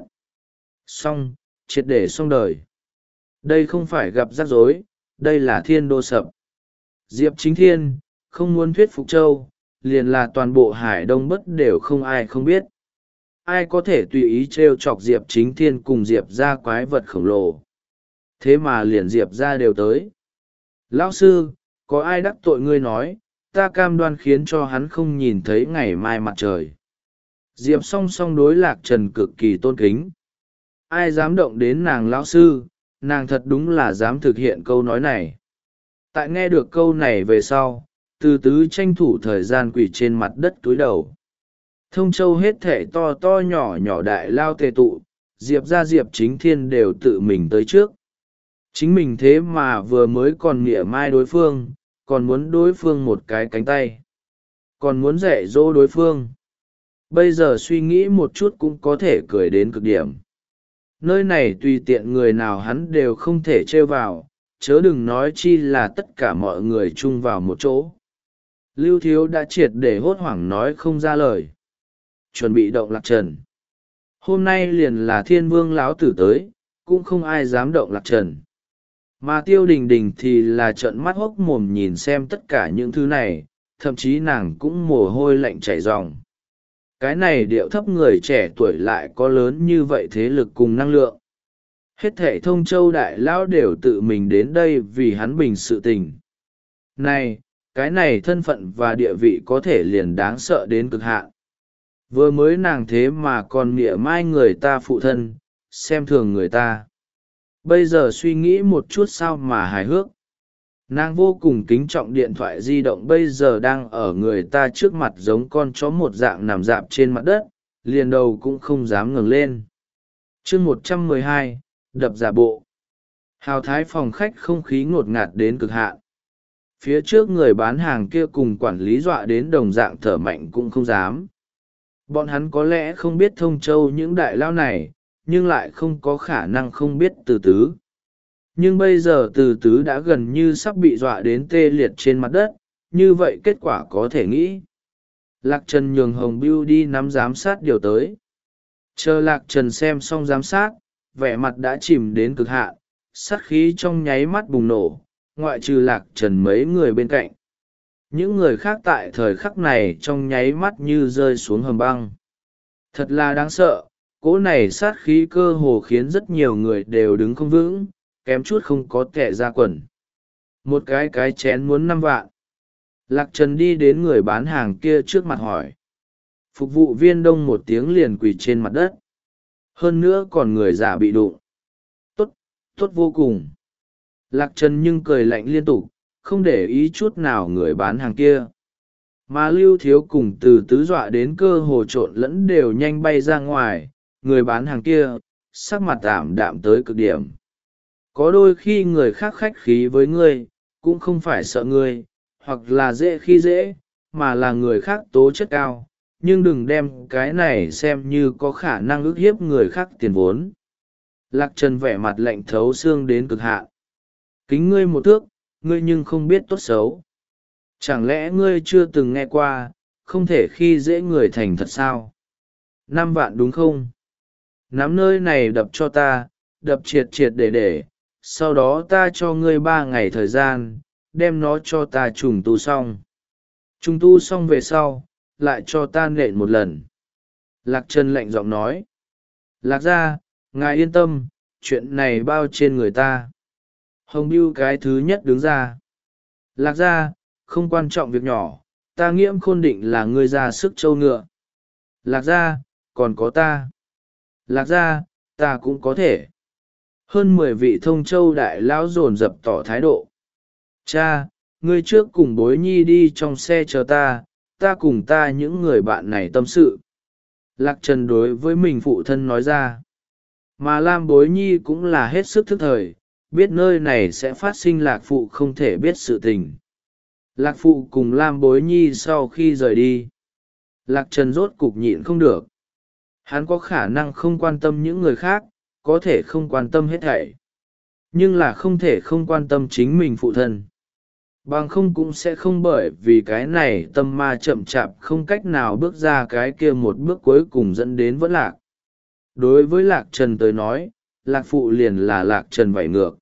Xong, triệt để xong đời. Đây không phải gặp rắc rối, đây là thiên đô sập. Diệp Chính Thiên, không muốn thuyết phục Châu, liền là toàn bộ Hải Đông Bất đều không ai không biết. Ai có thể tùy ý trêu chọc Diệp Chính Thiên cùng Diệp ra quái vật khổng lồ. Thế mà liền Diệp ra đều tới. Lão sư, có ai đắc tội ngươi nói, ta cam đoan khiến cho hắn không nhìn thấy ngày mai mặt trời. Diệp song song đối Lạc Trần cực kỳ tôn kính. Ai dám động đến nàng lão sư, nàng thật đúng là dám thực hiện câu nói này. Tại nghe được câu này về sau, từ tứ tranh thủ thời gian quỳ trên mặt đất túi đầu. Thông Châu hết thể to to nhỏ nhỏ đại lao tề tụ, Diệp ra Diệp Chính Thiên đều tự mình tới trước. Chính mình thế mà vừa mới còn nghĩa mai đối phương, còn muốn đối phương một cái cánh tay. Còn muốn dạy dỗ đối phương. Bây giờ suy nghĩ một chút cũng có thể cười đến cực điểm. Nơi này tùy tiện người nào hắn đều không thể trêu vào, chớ đừng nói chi là tất cả mọi người chung vào một chỗ. Lưu Thiếu đã triệt để hốt hoảng nói không ra lời. Chuẩn bị động Lạc Trần. Hôm nay liền là Thiên Vương lão tử tới, cũng không ai dám động Lạc Trần. Mà Tiêu Đình Đình thì là trợn mắt hốc mồm nhìn xem tất cả những thứ này, thậm chí nàng cũng mồ hôi lạnh chảy ròng. Cái này điệu thấp người trẻ tuổi lại có lớn như vậy thế lực cùng năng lượng. Hết thệ Thông Châu đại lão đều tự mình đến đây vì hắn bình sự tình. Này, cái này thân phận và địa vị có thể liền đáng sợ đến cực hạn. Vừa mới nàng thế mà còn mỉa mai người ta phụ thân, xem thường người ta. Bây giờ suy nghĩ một chút sao mà hài hước. Nàng vô cùng kính trọng điện thoại di động bây giờ đang ở người ta trước mặt giống con chó một dạng nằm dạp trên mặt đất, liền đầu cũng không dám ngẩng lên. chương một trăm mười hai, đập giả bộ. Hào Thái phòng khách không khí ngột ngạt đến cực hạn. Phía trước người bán hàng kia cùng quản lý dọa đến đồng dạng thở mạnh cũng không dám. Bọn hắn có lẽ không biết Thông Châu những đại lao này, nhưng lại không có khả năng không biết từ tứ. Nhưng bây giờ từ tứ đã gần như sắp bị dọa đến tê liệt trên mặt đất, như vậy kết quả có thể nghĩ. Lạc Trần nhường Hồng Biêu đi nắm giám sát điều tới. Chờ Lạc Trần xem xong giám sát, vẻ mặt đã chìm đến cực hạn, sát khí trong nháy mắt bùng nổ, ngoại trừ Lạc Trần mấy người bên cạnh. Những người khác tại thời khắc này trong nháy mắt như rơi xuống hầm băng. Thật là đáng sợ, cỗ này sát khí cơ hồ khiến rất nhiều người đều đứng không vững, kém chút không có tệ ra quần. Một cái cái chén muốn năm vạn. Lạc Trần đi đến người bán hàng kia trước mặt hỏi. Phục vụ viên đông một tiếng liền quỳ trên mặt đất. Hơn nữa còn người giả bị đụng. Tốt, tốt vô cùng. Lạc Trần nhưng cười lạnh liên tục, không để ý chút nào người bán hàng kia. Mà Lưu Thiếu cùng từ tứ dọa đến cơ hồ trộn lẫn đều nhanh bay ra ngoài, người bán hàng kia, sắc mặt ảm đạm tới cực điểm. có đôi khi người khác khách khí với ngươi cũng không phải sợ ngươi hoặc là dễ khi dễ mà là người khác tố chất cao, nhưng đừng đem cái này xem như có khả năng ức hiếp người khác tiền vốn. Lạc Trần vẻ mặt lạnh thấu xương đến cực hạn. Kính ngươi một thước, ngươi nhưng không biết tốt xấu. Chẳng lẽ ngươi chưa từng nghe qua, không thể khi dễ người thành thật sao? Năm vạn đúng không? Nắm nơi này đập cho ta, đập triệt triệt để để, sau đó ta cho ngươi ba ngày thời gian, đem nó cho ta trùng tu xong. Trùng tu xong về sau, lại cho ta nện một lần. Lạc Trần lạnh giọng nói. Lạc gia, ngài yên tâm, chuyện này bao trên người ta. Hồng Bưu cái thứ nhất đứng ra. Lạc gia, không quan trọng việc nhỏ, ta nghiễm khôn định là ngươi ra sức trâu ngựa. Lạc gia, còn có ta. Lạc gia, ta cũng có thể. Hơn mười vị thông châu đại lão dồn dập tỏ thái độ. Cha, ngươi trước cùng bối nhi đi trong xe chờ ta, ta cùng ta những người bạn này tâm sự. Lạc Trần đối với mình phụ thân nói ra. Mà Lam Bối Nhi cũng là hết sức thức thời, biết nơi này sẽ phát sinh Lạc Phụ không thể biết sự tình. Lạc Phụ cùng Lam Bối Nhi sau khi rời đi, Lạc Trần rốt cục nhịn không được. Hắn có khả năng không quan tâm những người khác, có thể không quan tâm hết thảy, nhưng là không thể không quan tâm chính mình phụ thân. Bằng không cũng sẽ không bởi vì cái này tâm ma chậm chạp không cách nào bước ra cái kia một bước cuối cùng dẫn đến vẫn lạc. Đối với Lạc Trần tới nói, Lạc Phụ liền là Lạc Trần vảy ngược.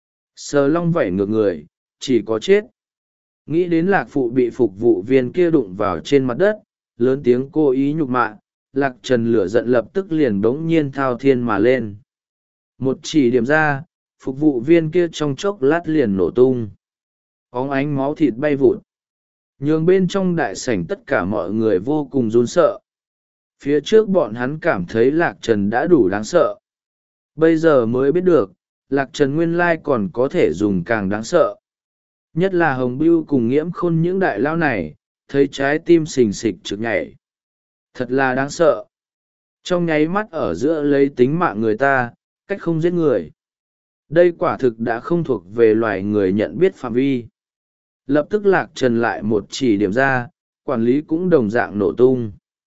Sờ long vảy ngược người, chỉ có chết. Nghĩ đến Lạc Phụ bị phục vụ viên kia đụng vào trên mặt đất, lớn tiếng cố ý nhục mạ, Lạc Trần lửa giận lập tức liền bỗng nhiên thao thiên mà lên. Một chỉ điểm ra, phục vụ viên kia trong chốc lát liền nổ tung. Óng ánh máu thịt bay vụt, nhường bên trong đại sảnh tất cả mọi người vô cùng run sợ. Phía trước bọn hắn cảm thấy Lạc Trần đã đủ đáng sợ. Bây giờ mới biết được, Lạc Trần nguyên lai còn có thể dùng càng đáng sợ. Nhất là Hồng Bưu cùng Nghiễm Khôn những đại lao này, thấy trái tim xình xịch trực nhảy. Thật là đáng sợ. Trong nháy mắt ở giữa lấy tính mạng người ta, cách không giết người. Đây quả thực đã không thuộc về loài người nhận biết phạm vi. Lập tức Lạc Trần lại một chỉ điểm ra, quản lý cũng đồng dạng nổ tung.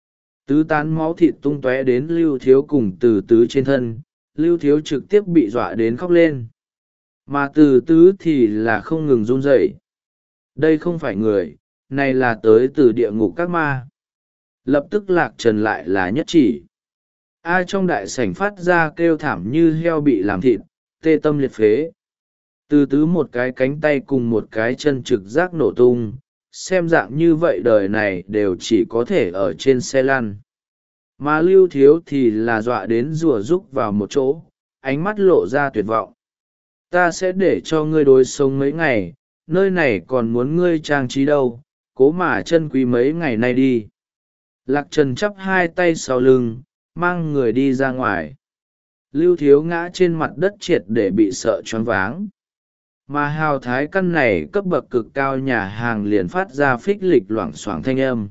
Tứ tán máu thịt tung tóe đến Lưu Thiếu cùng Từ Tứ trên thân, Lưu Thiếu trực tiếp bị dọa đến khóc lên. Mà Từ Tứ thì là không ngừng run rẩy. Đây không phải người, này là tới từ địa ngục các ma. Lập tức Lạc Trần lại là nhất chỉ. Ai trong đại sảnh phát ra kêu thảm như heo bị làm thịt, tê tâm liệt phế. Từ Tứ một cái cánh tay cùng một cái chân trực giác nổ tung, xem dạng như vậy đời này đều chỉ có thể ở trên xe lăn. Mà Lưu Thiếu thì là dọa đến rùa rúc vào một chỗ, ánh mắt lộ ra tuyệt vọng. Ta sẽ để cho ngươi đối sống mấy ngày, nơi này còn muốn ngươi trang trí đâu, cố mà chân quý mấy ngày nay đi. Lạc Trần chắp hai tay sau lưng, mang người đi ra ngoài. Lưu Thiếu ngã trên mặt đất triệt để bị sợ choáng váng. Mà hào thái căn này cấp bậc cực cao nhà hàng liền phát ra phích lịch loảng xoảng thanh âm.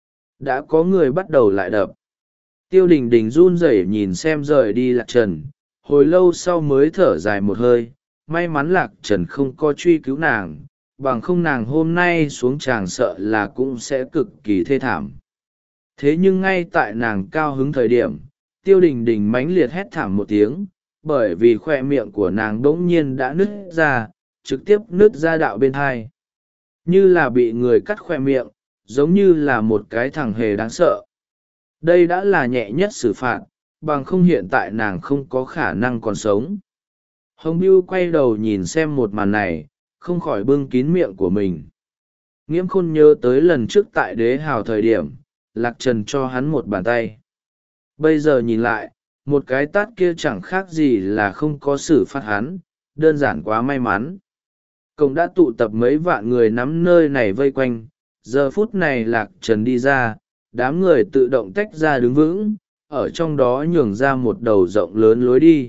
Đã có người bắt đầu lại đập. Tiêu Đình Đình run rẩy nhìn xem rời đi Lạc Trần, hồi lâu sau mới thở dài một hơi, may mắn Lạc Trần không có truy cứu nàng, bằng không nàng hôm nay xuống tràng sợ là cũng sẽ cực kỳ thê thảm. Thế nhưng ngay tại nàng cao hứng thời điểm, Tiêu Đình Đình mãnh liệt hét thảm một tiếng, bởi vì khoe miệng của nàng bỗng nhiên đã nứt ra, trực tiếp nứt ra đạo bên hai. Như là bị người cắt khoe miệng, giống như là một cái thằng hề đáng sợ. Đây đã là nhẹ nhất xử phạt, bằng không hiện tại nàng không có khả năng còn sống. Hồng Bưu quay đầu nhìn xem một màn này, không khỏi bưng kín miệng của mình. Nghiễm Khôn nhớ tới lần trước tại Đế Hào thời điểm, Lạc Trần cho hắn một bàn tay. Bây giờ nhìn lại, một cái tát kia chẳng khác gì là không có xử phạt hắn, đơn giản quá may mắn. Cộng đã tụ tập mấy vạn người nắm nơi này vây quanh, giờ phút này Lạc Trần đi ra, đám người tự động tách ra đứng vững, ở trong đó nhường ra một đầu rộng lớn lối đi.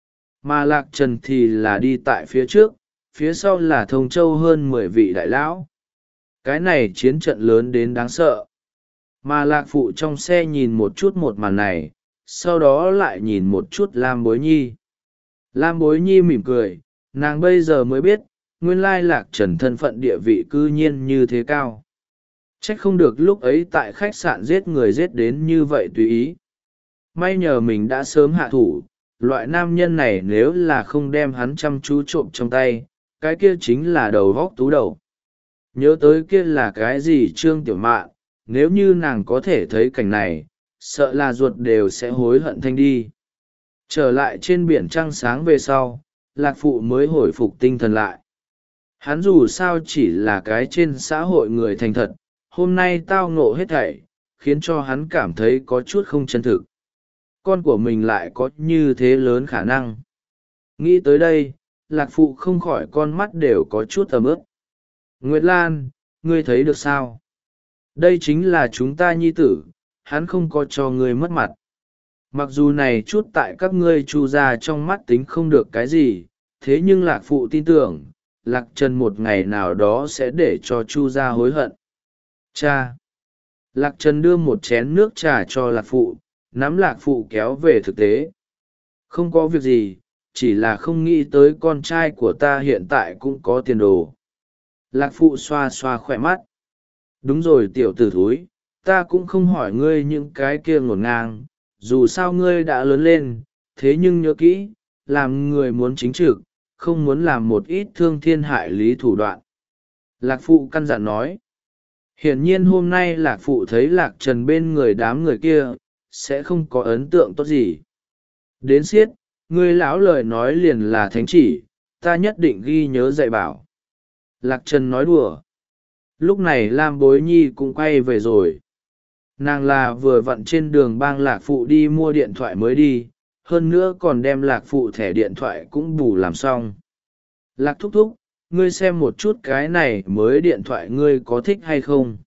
Mà Lạc Trần thì là đi tại phía trước, phía sau là Thông Châu hơn mười vị đại lão. Cái này chiến trận lớn đến đáng sợ. Mà Lạc Phụ trong xe nhìn một chút một màn này, sau đó lại nhìn một chút Lam Bối Nhi. Lam Bối Nhi mỉm cười, Nàng bây giờ mới biết, nguyên lai Lạc Trần thân phận địa vị cư nhiên như thế cao. Trách không được lúc ấy tại khách sạn giết người giết đến như vậy tùy ý. May nhờ mình đã sớm hạ thủ, loại nam nhân này nếu là không đem hắn chăm chú trộm trong tay, cái kia chính là đầu vóc tú đầu. Nhớ tới kia là cái gì Trương Tiểu Mạn, nếu như nàng có thể thấy cảnh này, sợ là ruột đều sẽ hối hận thanh đi. Trở lại trên biển trăng sáng về sau, Lạc Phụ mới hồi phục tinh thần lại. Hắn dù sao chỉ là cái trên xã hội người thành thật, hôm nay tao ngộ hết thảy, khiến cho hắn cảm thấy có chút không chân thực. Con của mình lại có như thế lớn khả năng. Nghĩ tới đây, Lạc Phụ không khỏi con mắt đều có chút ẩm ướt. Nguyệt Lan, ngươi thấy được sao? Đây chính là chúng ta nhi tử, hắn không có cho ngươi mất mặt. Mặc dù này chút tại các ngươi Chu gia trong mắt tính không được cái gì, thế nhưng Lạc Phụ tin tưởng, Lạc Trần một ngày nào đó sẽ để cho Chu gia hối hận. Cha! Lạc Trần đưa một chén nước trà cho Lạc Phụ, nắm Lạc Phụ kéo về thực tế. Không có việc gì, chỉ là không nghĩ tới con trai của ta hiện tại cũng có tiền đồ. Lạc Phụ xoa xoa khỏe mắt. Đúng rồi tiểu tử thúi, ta cũng không hỏi ngươi những cái kia ngổn ngang, dù sao ngươi đã lớn lên, thế nhưng nhớ kỹ, làm người muốn chính trực, không muốn làm một ít thương thiên hại lý thủ đoạn. Lạc Phụ căn dặn nói. Hiển nhiên hôm nay Lạc Phụ thấy Lạc Trần bên người đám người kia, sẽ không có ấn tượng tốt gì. Đến siết, ngươi lão lời nói liền là thánh chỉ, ta nhất định ghi nhớ dạy bảo. Lạc Trần nói đùa. Lúc này Lam Bối Nhi cũng quay về rồi. Nàng là vừa vặn trên đường bang Lạc Phụ đi mua điện thoại mới đi, hơn nữa còn đem Lạc Phụ thẻ điện thoại cũng bù làm xong. Lạc thúc thúc, ngươi xem một chút cái này mới điện thoại ngươi có thích hay không?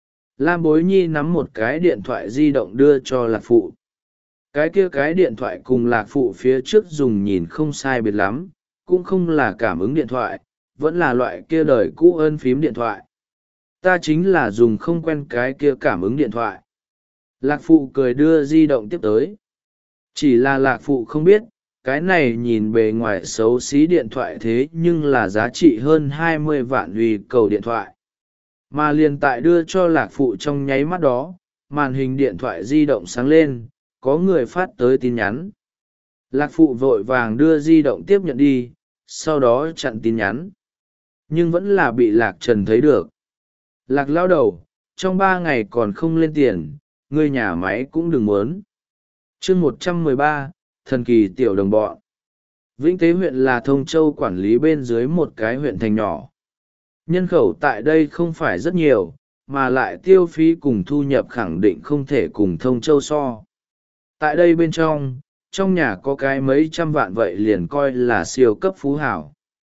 Lam Bối Nhi nắm một cái điện thoại di động đưa cho Lạc Phụ. Cái kia cái điện thoại cùng Lạc Phụ phía trước dùng nhìn không sai biệt lắm, cũng không là cảm ứng điện thoại, vẫn là loại kia đời cũ ơn phím điện thoại. Ta chính là dùng không quen cái kia cảm ứng điện thoại. Lạc Phụ cười đưa di động tiếp tới. Chỉ là Lạc Phụ không biết, cái này nhìn bề ngoài xấu xí điện thoại thế nhưng là giá trị hơn hai mươi vạn uy cầu điện thoại. Mà liền tại đưa cho Lạc Phụ trong nháy mắt đó, màn hình điện thoại di động sáng lên, có người phát tới tin nhắn. Lạc Phụ vội vàng đưa di động tiếp nhận đi, sau đó chặn tin nhắn. Nhưng vẫn là bị Lạc Trần thấy được. Lạc lao đầu, trong ba ngày còn không lên tiền, người nhà máy cũng đừng muốn. chương một trăm mười ba, thần kỳ tiểu đồng bọn. Vĩnh Tế huyện là Thông Châu quản lý bên dưới một cái huyện thành nhỏ. Nhân khẩu tại đây không phải rất nhiều, mà lại tiêu phí cùng thu nhập khẳng định không thể cùng Thông Châu so. Tại đây bên trong, trong nhà có cái mấy trăm vạn vậy liền coi là siêu cấp phú hảo.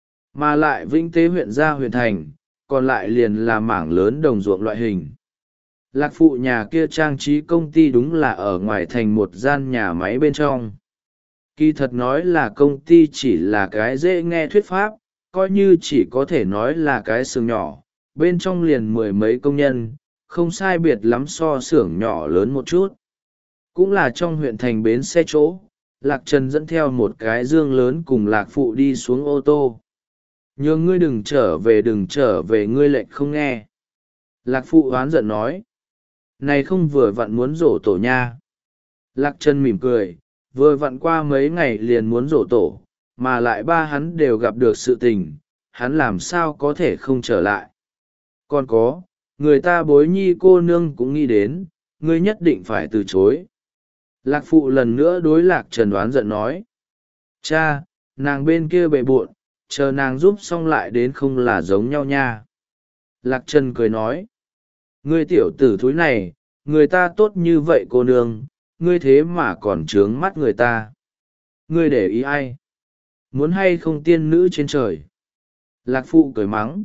Mà lại Vĩnh Tế huyện ra huyện thành, còn lại liền là mảng lớn đồng ruộng loại hình. Lạc Phụ nhà kia trang trí công ty đúng là ở ngoài thành một gian nhà máy bên trong. Kỳ thật nói là công ty chỉ là cái dễ nghe thuyết pháp, coi như chỉ có thể nói là cái xưởng nhỏ, bên trong liền mười mấy công nhân, không sai biệt lắm so xưởng nhỏ lớn một chút. Cũng là trong huyện thành bến xe chỗ, Lạc Trần dẫn theo một cái dương lớn cùng Lạc Phụ đi xuống ô tô. Nhường ngươi đừng trở về đừng trở về ngươi lệnh không nghe. Lạc Phụ oán giận nói. Này không vừa vặn muốn rổ tổ nha. Lạc Trần mỉm cười, vừa vặn qua mấy ngày liền muốn rổ tổ, mà lại ba hắn đều gặp được sự tình, hắn làm sao có thể không trở lại. Còn có, người ta Bối Nhi cô nương cũng nghĩ đến, ngươi nhất định phải từ chối. Lạc Phụ lần nữa đối Lạc Trần đoán giận nói. Cha, nàng bên kia bệ bộn, chờ nàng giúp xong lại đến không là giống nhau nha. Lạc Trần cười nói. Ngươi tiểu tử thúi này, người ta tốt như vậy cô nương, ngươi thế mà còn trướng mắt người ta. Ngươi để ý ai? Muốn hay không tiên nữ trên trời? Lạc Phụ cười mắng.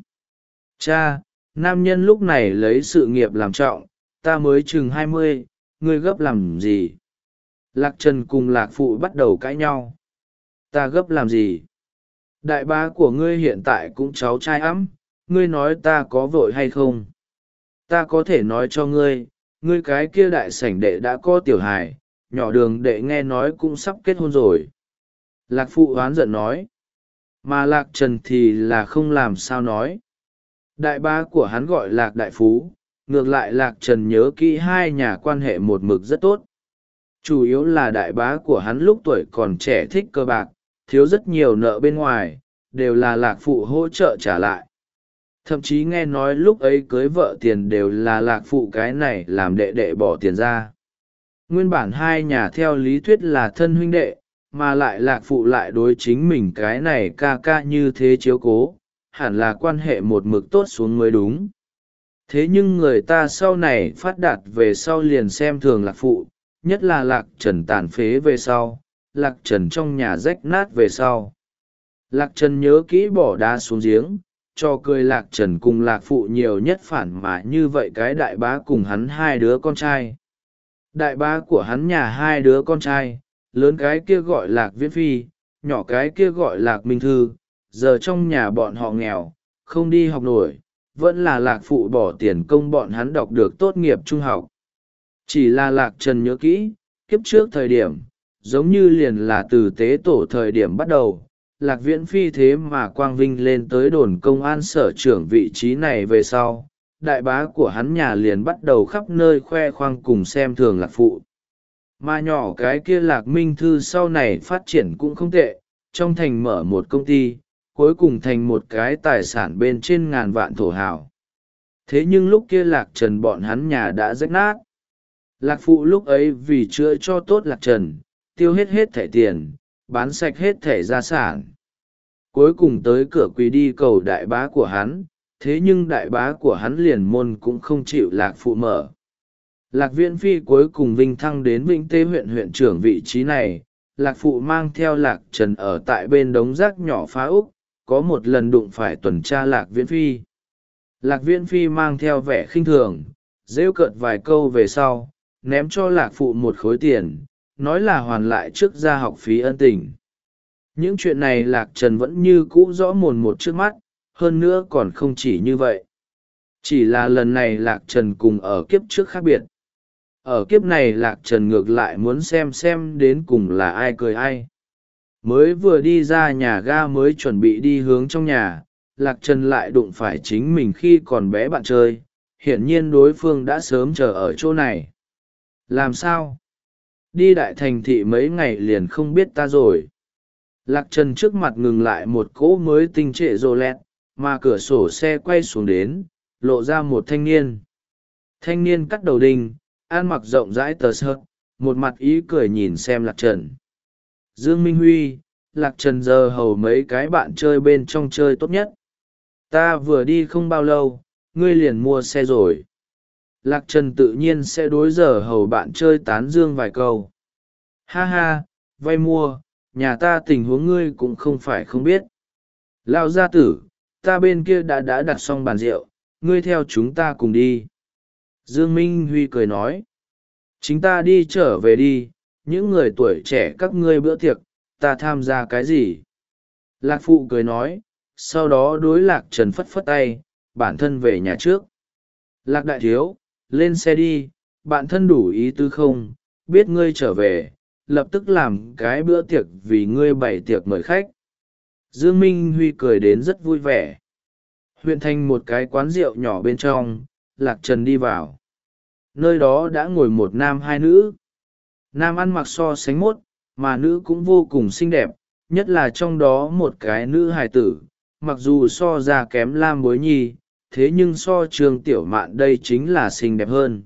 Cha, nam nhân lúc này lấy sự nghiệp làm trọng, ta mới chừng hai mươi, ngươi gấp làm gì? Lạc Trần cùng Lạc Phụ bắt đầu cãi nhau. Ta gấp làm gì? Đại bá của ngươi hiện tại cũng cháu trai ấm, ngươi nói ta có vội hay không? Ta có thể nói cho ngươi, ngươi cái kia đại sảnh đệ đã có tiểu hài, nhỏ đường đệ nghe nói cũng sắp kết hôn rồi. Lạc Phụ oán giận nói. mà Lạc Trần thì là không làm sao nói. Đại bá của hắn gọi Lạc Đại Phú, ngược lại Lạc Trần nhớ kỹ hai nhà quan hệ một mực rất tốt. Chủ yếu là đại bá của hắn lúc tuổi còn trẻ thích cờ bạc, thiếu rất nhiều nợ bên ngoài, đều là Lạc phụ hỗ trợ trả lại. Thậm chí nghe nói lúc ấy cưới vợ tiền đều là Lạc phụ cái này làm đệ đệ bỏ tiền ra. Nguyên bản hai nhà theo lý thuyết là thân huynh đệ, mà lại Lạc phụ lại đối chính mình cái này ca ca như thế chiếu cố, hẳn là quan hệ một mực tốt xuống mới đúng. Thế nhưng người ta sau này phát đạt về sau liền xem thường Lạc phụ, nhất là Lạc Trần tàn phế về sau, Lạc Trần trong nhà rách nát về sau. Lạc Trần nhớ kỹ bỏ đá xuống giếng, cho cười Lạc Trần cùng Lạc phụ nhiều nhất phản mà như vậy cái đại bá cùng hắn hai đứa con trai. Đại bá của hắn nhà hai đứa con trai, lớn cái kia gọi Lạc Viễn Phi, nhỏ cái kia gọi Lạc Minh Thư, giờ trong nhà bọn họ nghèo, không đi học nổi, vẫn là Lạc phụ bỏ tiền công bọn hắn đọc được tốt nghiệp trung học. Chỉ là Lạc Trần nhớ kỹ, kiếp trước thời điểm, giống như liền là từ tế tổ thời điểm bắt đầu, Lạc Viễn Phi thế mà quang vinh lên tới đồn công an sở trưởng vị trí này về sau, đại bá của hắn nhà liền bắt đầu khắp nơi khoe khoang cùng xem thường Lạc phụ. Mà nhỏ cái kia Lạc Minh Thư sau này phát triển cũng không tệ, trong thành mở một công ty, cuối cùng thành một cái tài sản bên trên ngàn vạn thổ hào. Thế nhưng lúc kia Lạc Trần bọn hắn nhà đã rách nát. Lạc phụ lúc ấy vì chữa cho tốt Lạc Trần, tiêu hết hết thẻ tiền, bán sạch hết thẻ gia sản. Cuối cùng tới cửa quỳ đi cầu đại bá của hắn, thế nhưng đại bá của hắn liền môn cũng không chịu Lạc phụ mở. Lạc Viễn Phi cuối cùng vinh thăng đến Vĩnh Tế huyện huyện trưởng vị trí này, Lạc phụ mang theo Lạc Trần ở tại bên đống rác nhỏ phá úc, có một lần đụng phải tuần tra Lạc Viễn Phi. Lạc Viễn Phi mang theo vẻ khinh thường, rêu cợt vài câu về sau, ném cho Lạc phụ một khối tiền, nói là hoàn lại trước ra học phí ân tình. Những chuyện này Lạc Trần vẫn như cũ rõ mồn một trước mắt, hơn nữa còn không chỉ như vậy. Chỉ là lần này Lạc Trần cùng ở kiếp trước khác biệt. Ở kiếp này Lạc Trần ngược lại muốn xem xem đến cùng là ai cười ai. Mới vừa đi ra nhà ga mới chuẩn bị đi hướng trong nhà, Lạc Trần lại đụng phải chính mình khi còn bé bạn chơi, hiển nhiên đối phương đã sớm chờ ở chỗ này. Làm sao? Đi đại thành thị mấy ngày liền không biết ta rồi. Lạc Trần trước mặt ngừng lại một cỗ mới tinh trệ rô lẹt, mà cửa sổ xe quay xuống đến, lộ ra một thanh niên. Thanh niên cắt đầu đinh, ăn mặc rộng rãi tờ sơ, một mặt ý cười nhìn xem Lạc Trần. Dương Minh Huy, Lạc Trần giờ hầu mấy cái bạn chơi bên trong chơi tốt nhất. Ta vừa đi không bao lâu, ngươi liền mua xe rồi. Lạc Trần tự nhiên sẽ đối giờ hầu bạn chơi tán dương vài câu. Ha ha, vay mua, nhà ta tình huống ngươi cũng không phải không biết. Lão gia tử, ta bên kia đã đã đặt xong bàn rượu, ngươi theo chúng ta cùng đi. Dương Minh Huy cười nói. Chính ta đi trở về đi, những người tuổi trẻ các ngươi bữa tiệc, ta tham gia cái gì? Lạc phụ cười nói, sau đó đối Lạc Trần phất phất tay, bản thân về nhà trước. Lạc đại thiếu, lên xe đi, bạn thân đủ ý tứ không, biết ngươi trở về, lập tức làm cái bữa tiệc vì ngươi bày tiệc mời khách. Dương Minh Huy cười đến rất vui vẻ. Huyện thành một cái quán rượu nhỏ bên trong, Lạc Trần đi vào. Nơi đó đã ngồi một nam hai nữ. Nam ăn mặc so sánh mốt, mà nữ cũng vô cùng xinh đẹp, nhất là trong đó một cái nữ hài tử, mặc dù so ra kém Lam Bối Nhi, thế nhưng so Trương Tiểu Mạn đây chính là xinh đẹp hơn.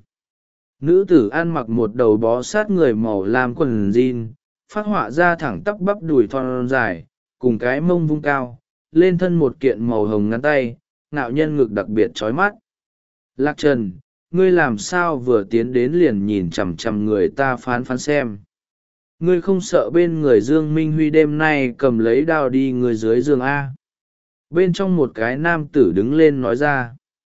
Nữ tử ăn mặc một đầu bó sát người màu lam quần jean, phát họa ra thẳng tắp bắp đùi thon dài, cùng cái mông vung cao, lên thân một kiện màu hồng ngắn tay, ngạo nhân ngực đặc biệt chói mắt. Lạc Trần, ngươi làm sao vừa tiến đến liền nhìn chằm chằm người ta phán phán xem? Ngươi không sợ bên người Dương Minh Huy đêm nay cầm lấy đao đi người dưới giường A? Bên trong một cái nam tử đứng lên nói ra.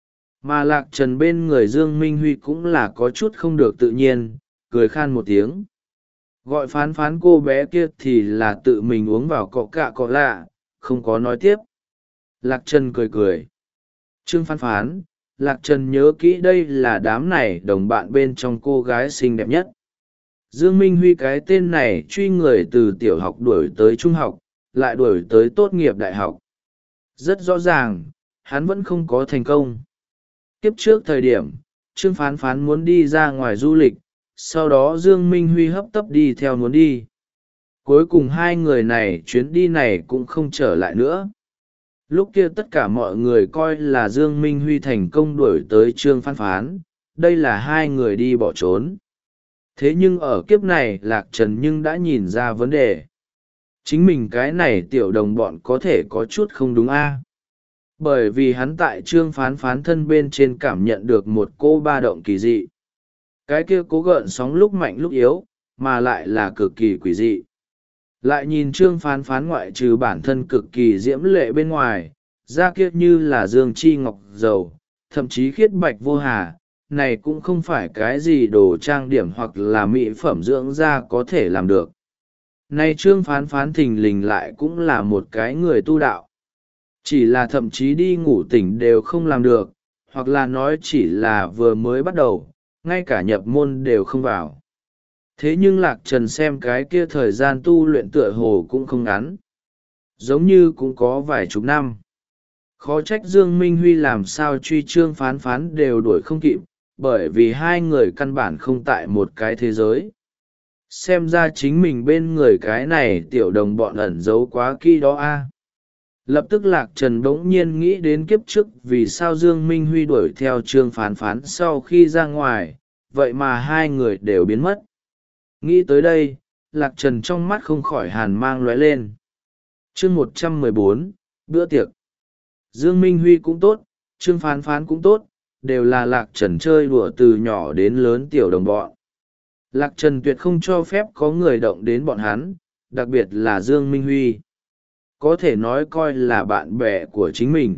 Mà Lạc Trần bên người Dương Minh Huy cũng là có chút không được tự nhiên, cười khan một tiếng. Gọi phán phán cô bé kia thì là tự mình uống vào cọ cạ cọ lạ, không có nói tiếp. Lạc Trần cười cười. Trương phán phán, Lạc Trần nhớ kỹ đây là đám này đồng bạn bên trong cô gái xinh đẹp nhất. Dương Minh Huy cái tên này truy người từ tiểu học đuổi tới trung học, lại đuổi tới tốt nghiệp đại học. Rất rõ ràng, hắn vẫn không có thành công. Kiếp trước thời điểm, Trương Phán Phán muốn đi ra ngoài du lịch, sau đó Dương Minh Huy hấp tấp đi theo muốn đi. Cuối cùng hai người này chuyến đi này cũng không trở lại nữa. Lúc kia tất cả mọi người coi là Dương Minh Huy thành công đuổi tới Trương Phán Phán, đây là hai người đi bỏ trốn. Thế nhưng ở kiếp này Lạc Trần nhưng đã nhìn ra vấn đề. Chính mình cái này tiểu đồng bọn có thể có chút không đúng a. Bởi vì hắn tại Trương Phán Phán thân bên trên cảm nhận được một cô ba động kỳ dị. Cái kia cố gợn sóng lúc mạnh lúc yếu, mà lại là cực kỳ quỷ dị. Lại nhìn Trương Phán Phán ngoại trừ bản thân cực kỳ diễm lệ bên ngoài, da kia như là dương chi ngọc dầu, thậm chí khiết bạch vô hà, này cũng không phải cái gì đồ trang điểm hoặc là mỹ phẩm dưỡng da có thể làm được. Này Trương Phán Phán thình lình lại cũng là một cái người tu đạo. Chỉ là thậm chí đi ngủ tỉnh đều không làm được, hoặc là nói chỉ là vừa mới bắt đầu, ngay cả nhập môn đều không vào. Thế nhưng Lạc Trần xem cái kia thời gian tu luyện tựa hồ cũng không ngắn. Giống như cũng có vài chục năm. Khó trách Dương Minh Huy làm sao truy Trương Phán Phán đều đuổi không kịp, bởi vì hai người căn bản không tại một cái thế giới. Xem ra chính mình bên người cái này tiểu đồng bọn ẩn giấu quá kỹ đó a. Lập tức Lạc Trần bỗng nhiên nghĩ đến kiếp trước vì sao Dương Minh Huy đuổi theo Trương Phán Phán sau khi ra ngoài, vậy mà hai người đều biến mất. Nghĩ tới đây, Lạc Trần trong mắt không khỏi hàn mang lóe lên. Chương một trăm mười bốn, bữa tiệc. Dương Minh Huy cũng tốt, Trương Phán Phán cũng tốt, đều là Lạc Trần chơi đùa từ nhỏ đến lớn tiểu đồng bọn. Lạc Trần tuyệt không cho phép có người động đến bọn hắn, đặc biệt là Dương Minh Huy. Có thể nói coi là bạn bè của chính mình.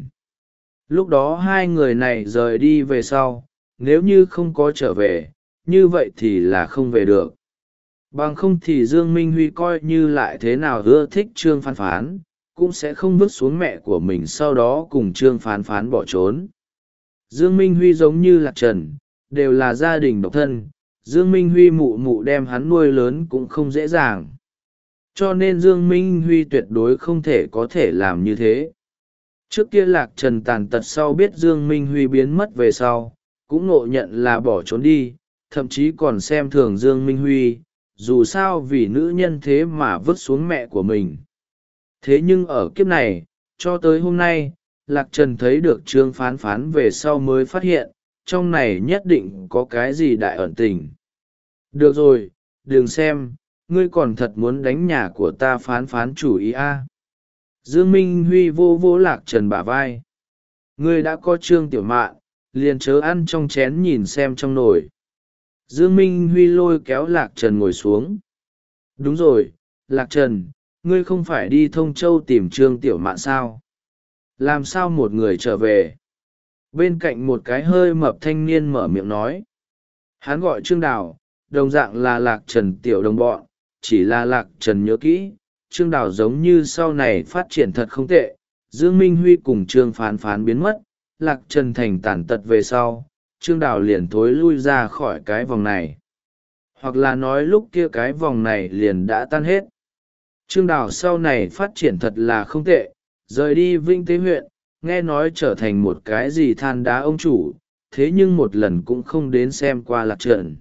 Lúc đó hai người này rời đi về sau, nếu như không có trở về, như vậy thì là không về được. Bằng không thì Dương Minh Huy coi như lại thế nào ưa thích Trương Phán Phán, cũng sẽ không vứt xuống mẹ của mình sau đó cùng Trương Phán Phán bỏ trốn. Dương Minh Huy giống như Lạc Trần, đều là gia đình độc thân, Dương Minh Huy mụ mụ đem hắn nuôi lớn cũng không dễ dàng. Cho nên Dương Minh Huy tuyệt đối không thể có thể làm như thế. Trước kia Lạc Trần tàn tật sau biết Dương Minh Huy biến mất về sau, cũng ngộ nhận là bỏ trốn đi, thậm chí còn xem thường Dương Minh Huy, dù sao vì nữ nhân thế mà vứt xuống mẹ của mình. Thế nhưng ở kiếp này, cho tới hôm nay, Lạc Trần thấy được Trương Phán Phán về sau mới phát hiện, trong này nhất định có cái gì đại ẩn tình. Được rồi, đừng xem, ngươi còn thật muốn đánh nhà của ta Phán Phán chủ ý a à. Dương Minh Huy vô vô Lạc Trần bả vai. Ngươi đã có Trương Tiểu Mạn, liền chớ ăn trong chén nhìn xem trong nồi. Dương Minh Huy lôi kéo Lạc Trần ngồi xuống. Đúng rồi, Lạc Trần, ngươi không phải đi Thông Châu tìm Trương Tiểu Mạn sao? Làm sao một người trở về? Bên cạnh một cái hơi mập thanh niên mở miệng nói. Hắn gọi Trương Đào, đồng dạng là Lạc Trần tiểu đồng bọn, chỉ là Lạc Trần nhớ kỹ, Trương Đào giống như sau này phát triển thật không tệ. Dương Minh Huy cùng Trương Phán Phán biến mất, Lạc Trần thành tàn tật về sau, Trương Đào liền thối lui ra khỏi cái vòng này. Hoặc là nói lúc kia cái vòng này liền đã tan hết. Trương Đào sau này phát triển thật là không tệ, rời đi Vinh Tế huyện, nghe nói trở thành một cái gì than đá ông chủ, thế nhưng một lần cũng không đến xem qua Lạc Trần.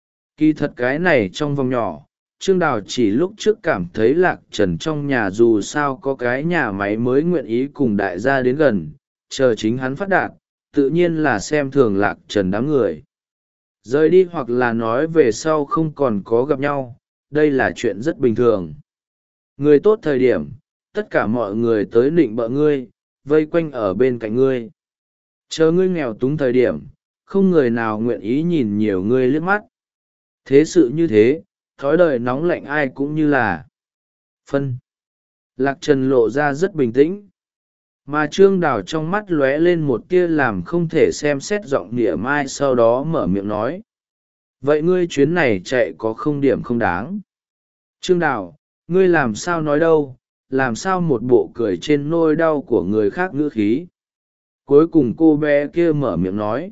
Kỳ thật cái này trong vòng nhỏ, Trương Đào chỉ lúc trước cảm thấy Lạc Trần trong nhà dù sao có cái nhà máy mới nguyện ý cùng đại gia đến gần, chờ chính hắn phát đạt, tự nhiên là xem thường Lạc Trần đám người. Rời đi hoặc là nói về sau không còn có gặp nhau, đây là chuyện rất bình thường. Người tốt thời điểm, tất cả mọi người tới nịnh bợ ngươi, vây quanh ở bên cạnh ngươi. Chờ ngươi nghèo túng thời điểm, không người nào nguyện ý nhìn nhiều ngươi liếc mắt. Thế sự như thế, thói đời nóng lạnh ai cũng như là phân. Lạc Trần lộ ra rất bình tĩnh. Mà Trương Đào trong mắt lóe lên một tia làm không thể xem xét giọng nịa mai, sau đó mở miệng nói. Vậy ngươi chuyến này chạy có không điểm không đáng? Trương Đào, ngươi làm sao nói đâu, làm sao một bộ cười trên nôi đau của người khác ngữ khí. Cuối cùng cô bé kia mở miệng nói.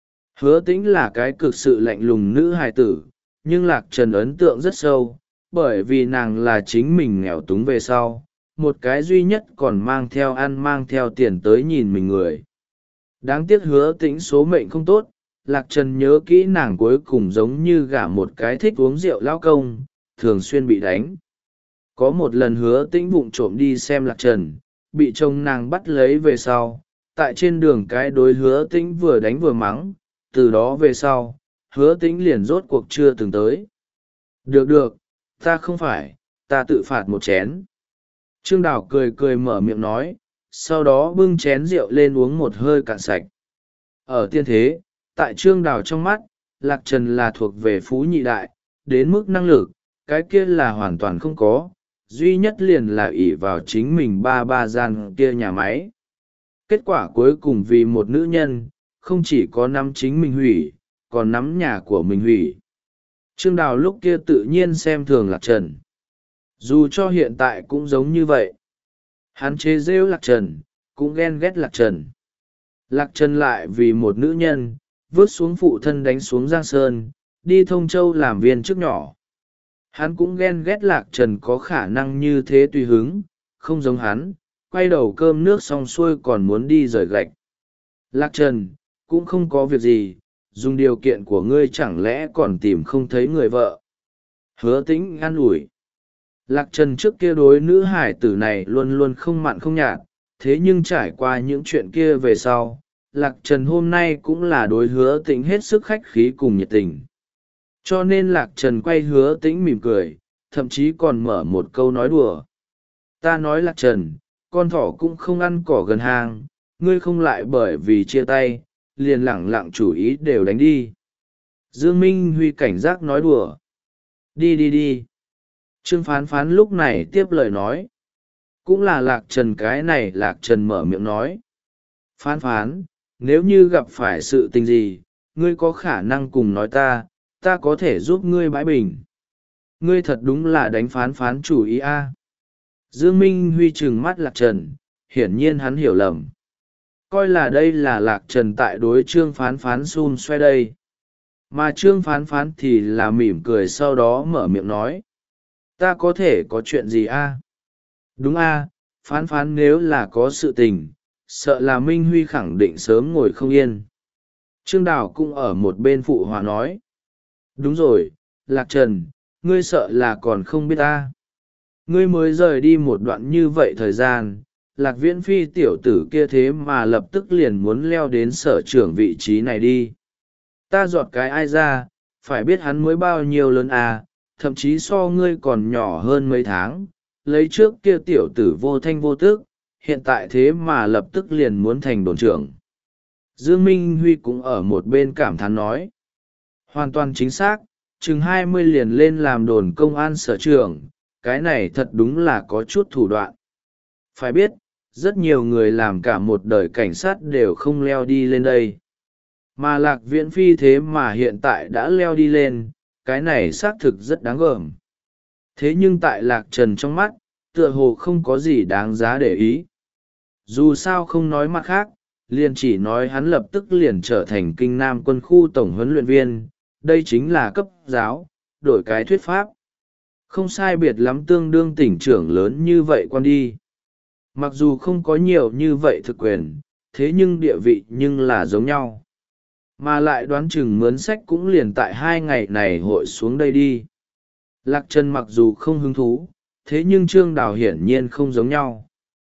Hứa Tĩnh là cái cực sự lạnh lùng nữ hài tử, nhưng Lạc Trần ấn tượng rất sâu, bởi vì nàng là chính mình nghèo túng về sau, một cái duy nhất còn mang theo ăn mang theo tiền tới nhìn mình người. Đáng tiếc Hứa Tĩnh số mệnh không tốt. Lạc Trần nhớ kỹ nàng cuối cùng giống như gả một cái thích uống rượu lao công, thường xuyên bị đánh. Có một lần Hứa Tĩnh vụng trộm đi xem Lạc Trần, bị chồng nàng bắt lấy về sau. Tại trên đường cái đối Hứa Tĩnh vừa đánh vừa mắng, từ đó về sau, Hứa Tĩnh liền rốt cuộc chưa từng tới. Được được, ta không phải, ta tự phạt một chén. Trương Đào cười cười mở miệng nói, sau đó bưng chén rượu lên uống một hơi cạn sạch. Ở tiên thế, tại Trương Đào trong mắt, Lạc Trần là thuộc về phú nhị đại, đến mức năng lực, cái kia là hoàn toàn không có, duy nhất liền là ỷ vào chính mình ba ba gian kia nhà máy. Kết quả cuối cùng vì một nữ nhân, không chỉ có nắm chính mình hủy, còn nắm nhà của mình hủy. Trương Đào lúc kia tự nhiên xem thường Lạc Trần. Dù cho hiện tại cũng giống như vậy. Hắn chế rêu Lạc Trần, cũng ghen ghét Lạc Trần. Lạc Trần lại vì một nữ nhân, vứt xuống phụ thân đánh xuống Giang Sơn, đi Thông Châu làm viên chức nhỏ. Hắn cũng ghen ghét Lạc Trần có khả năng như thế tùy hứng, không giống hắn, quay đầu cơm nước xong xuôi còn muốn đi rời gạch. Lạc Trần, cũng không có việc gì, dùng điều kiện của ngươi chẳng lẽ còn tìm không thấy người vợ. Hứa Tĩnh an ủi. Lạc Trần trước kia đối nữ hải tử này luôn luôn không mặn không nhạt, thế nhưng trải qua những chuyện kia về sau, Lạc Trần hôm nay cũng là đối Hứa Tĩnh hết sức khách khí cùng nhiệt tình. Cho nên Lạc Trần quay Hứa Tĩnh mỉm cười, thậm chí còn mở một câu nói đùa. Ta nói Lạc Trần, con thỏ cũng không ăn cỏ gần hang, ngươi không lại bởi vì chia tay, liền lẳng lặng chủ ý đều đánh đi. Dương Minh Huy cảnh giác nói đùa. Đi đi đi. Trương Phán Phán lúc này tiếp lời nói. Cũng là Lạc Trần cái này Lạc Trần mở miệng nói. Phán Phán, nếu như gặp phải sự tình gì, ngươi có khả năng cùng nói ta, ta có thể giúp ngươi bãi bình. Ngươi thật đúng là đánh Phán Phán chủ ý a. Dương Minh Huy trừng mắt Lạc Trần, hiển nhiên hắn hiểu lầm. Coi là đây là Lạc Trần tại đối Trương Phán Phán xun xoe đây. Mà Trương Phán Phán thì là mỉm cười sau đó mở miệng nói. Ta có thể có chuyện gì a? Đúng a, Phán Phán nếu là có sự tình, sợ là Minh Huy khẳng định sớm ngồi không yên. Trương Đào cũng ở một bên phụ hòa nói. Đúng rồi, Lạc Trần, ngươi sợ là còn không biết ta. Ngươi mới rời đi một đoạn như vậy thời gian, Lạc Viễn Phi tiểu tử kia thế mà lập tức liền muốn leo đến sở trưởng vị trí này đi. Ta dọt cái ai ra, phải biết hắn mới bao nhiêu lớn à, thậm chí so ngươi còn nhỏ hơn mấy tháng, lấy trước kia tiểu tử vô thanh vô tức, hiện tại thế mà lập tức liền muốn thành đồn trưởng. Dương Minh Huy cũng ở một bên cảm thán nói. Hoàn toàn chính xác, chừng hai mươi liền lên làm đồn công an sở trưởng, cái này thật đúng là có chút thủ đoạn. Phải biết, rất nhiều người làm cả một đời cảnh sát đều không leo đi lên đây. Mà Lạc Viễn Phi thế mà hiện tại đã leo đi lên, cái này xác thực rất đáng gờm. Thế nhưng tại Lạc Trần trong mắt, tựa hồ không có gì đáng giá để ý. Dù sao không nói mặt khác, liền chỉ nói hắn lập tức liền trở thành Kinh Nam quân khu tổng huấn luyện viên, đây chính là cấp giáo, đổi cái thuyết pháp. Không sai biệt lắm tương đương tỉnh trưởng lớn như vậy quan đi. Mặc dù không có nhiều như vậy thực quyền, thế nhưng địa vị nhưng là giống nhau. Mà lại đoán chừng mướn sách cũng liền tại hai ngày này hội xuống đây đi. Lạc Trần mặc dù không hứng thú, thế nhưng Trương Đào hiển nhiên không giống nhau.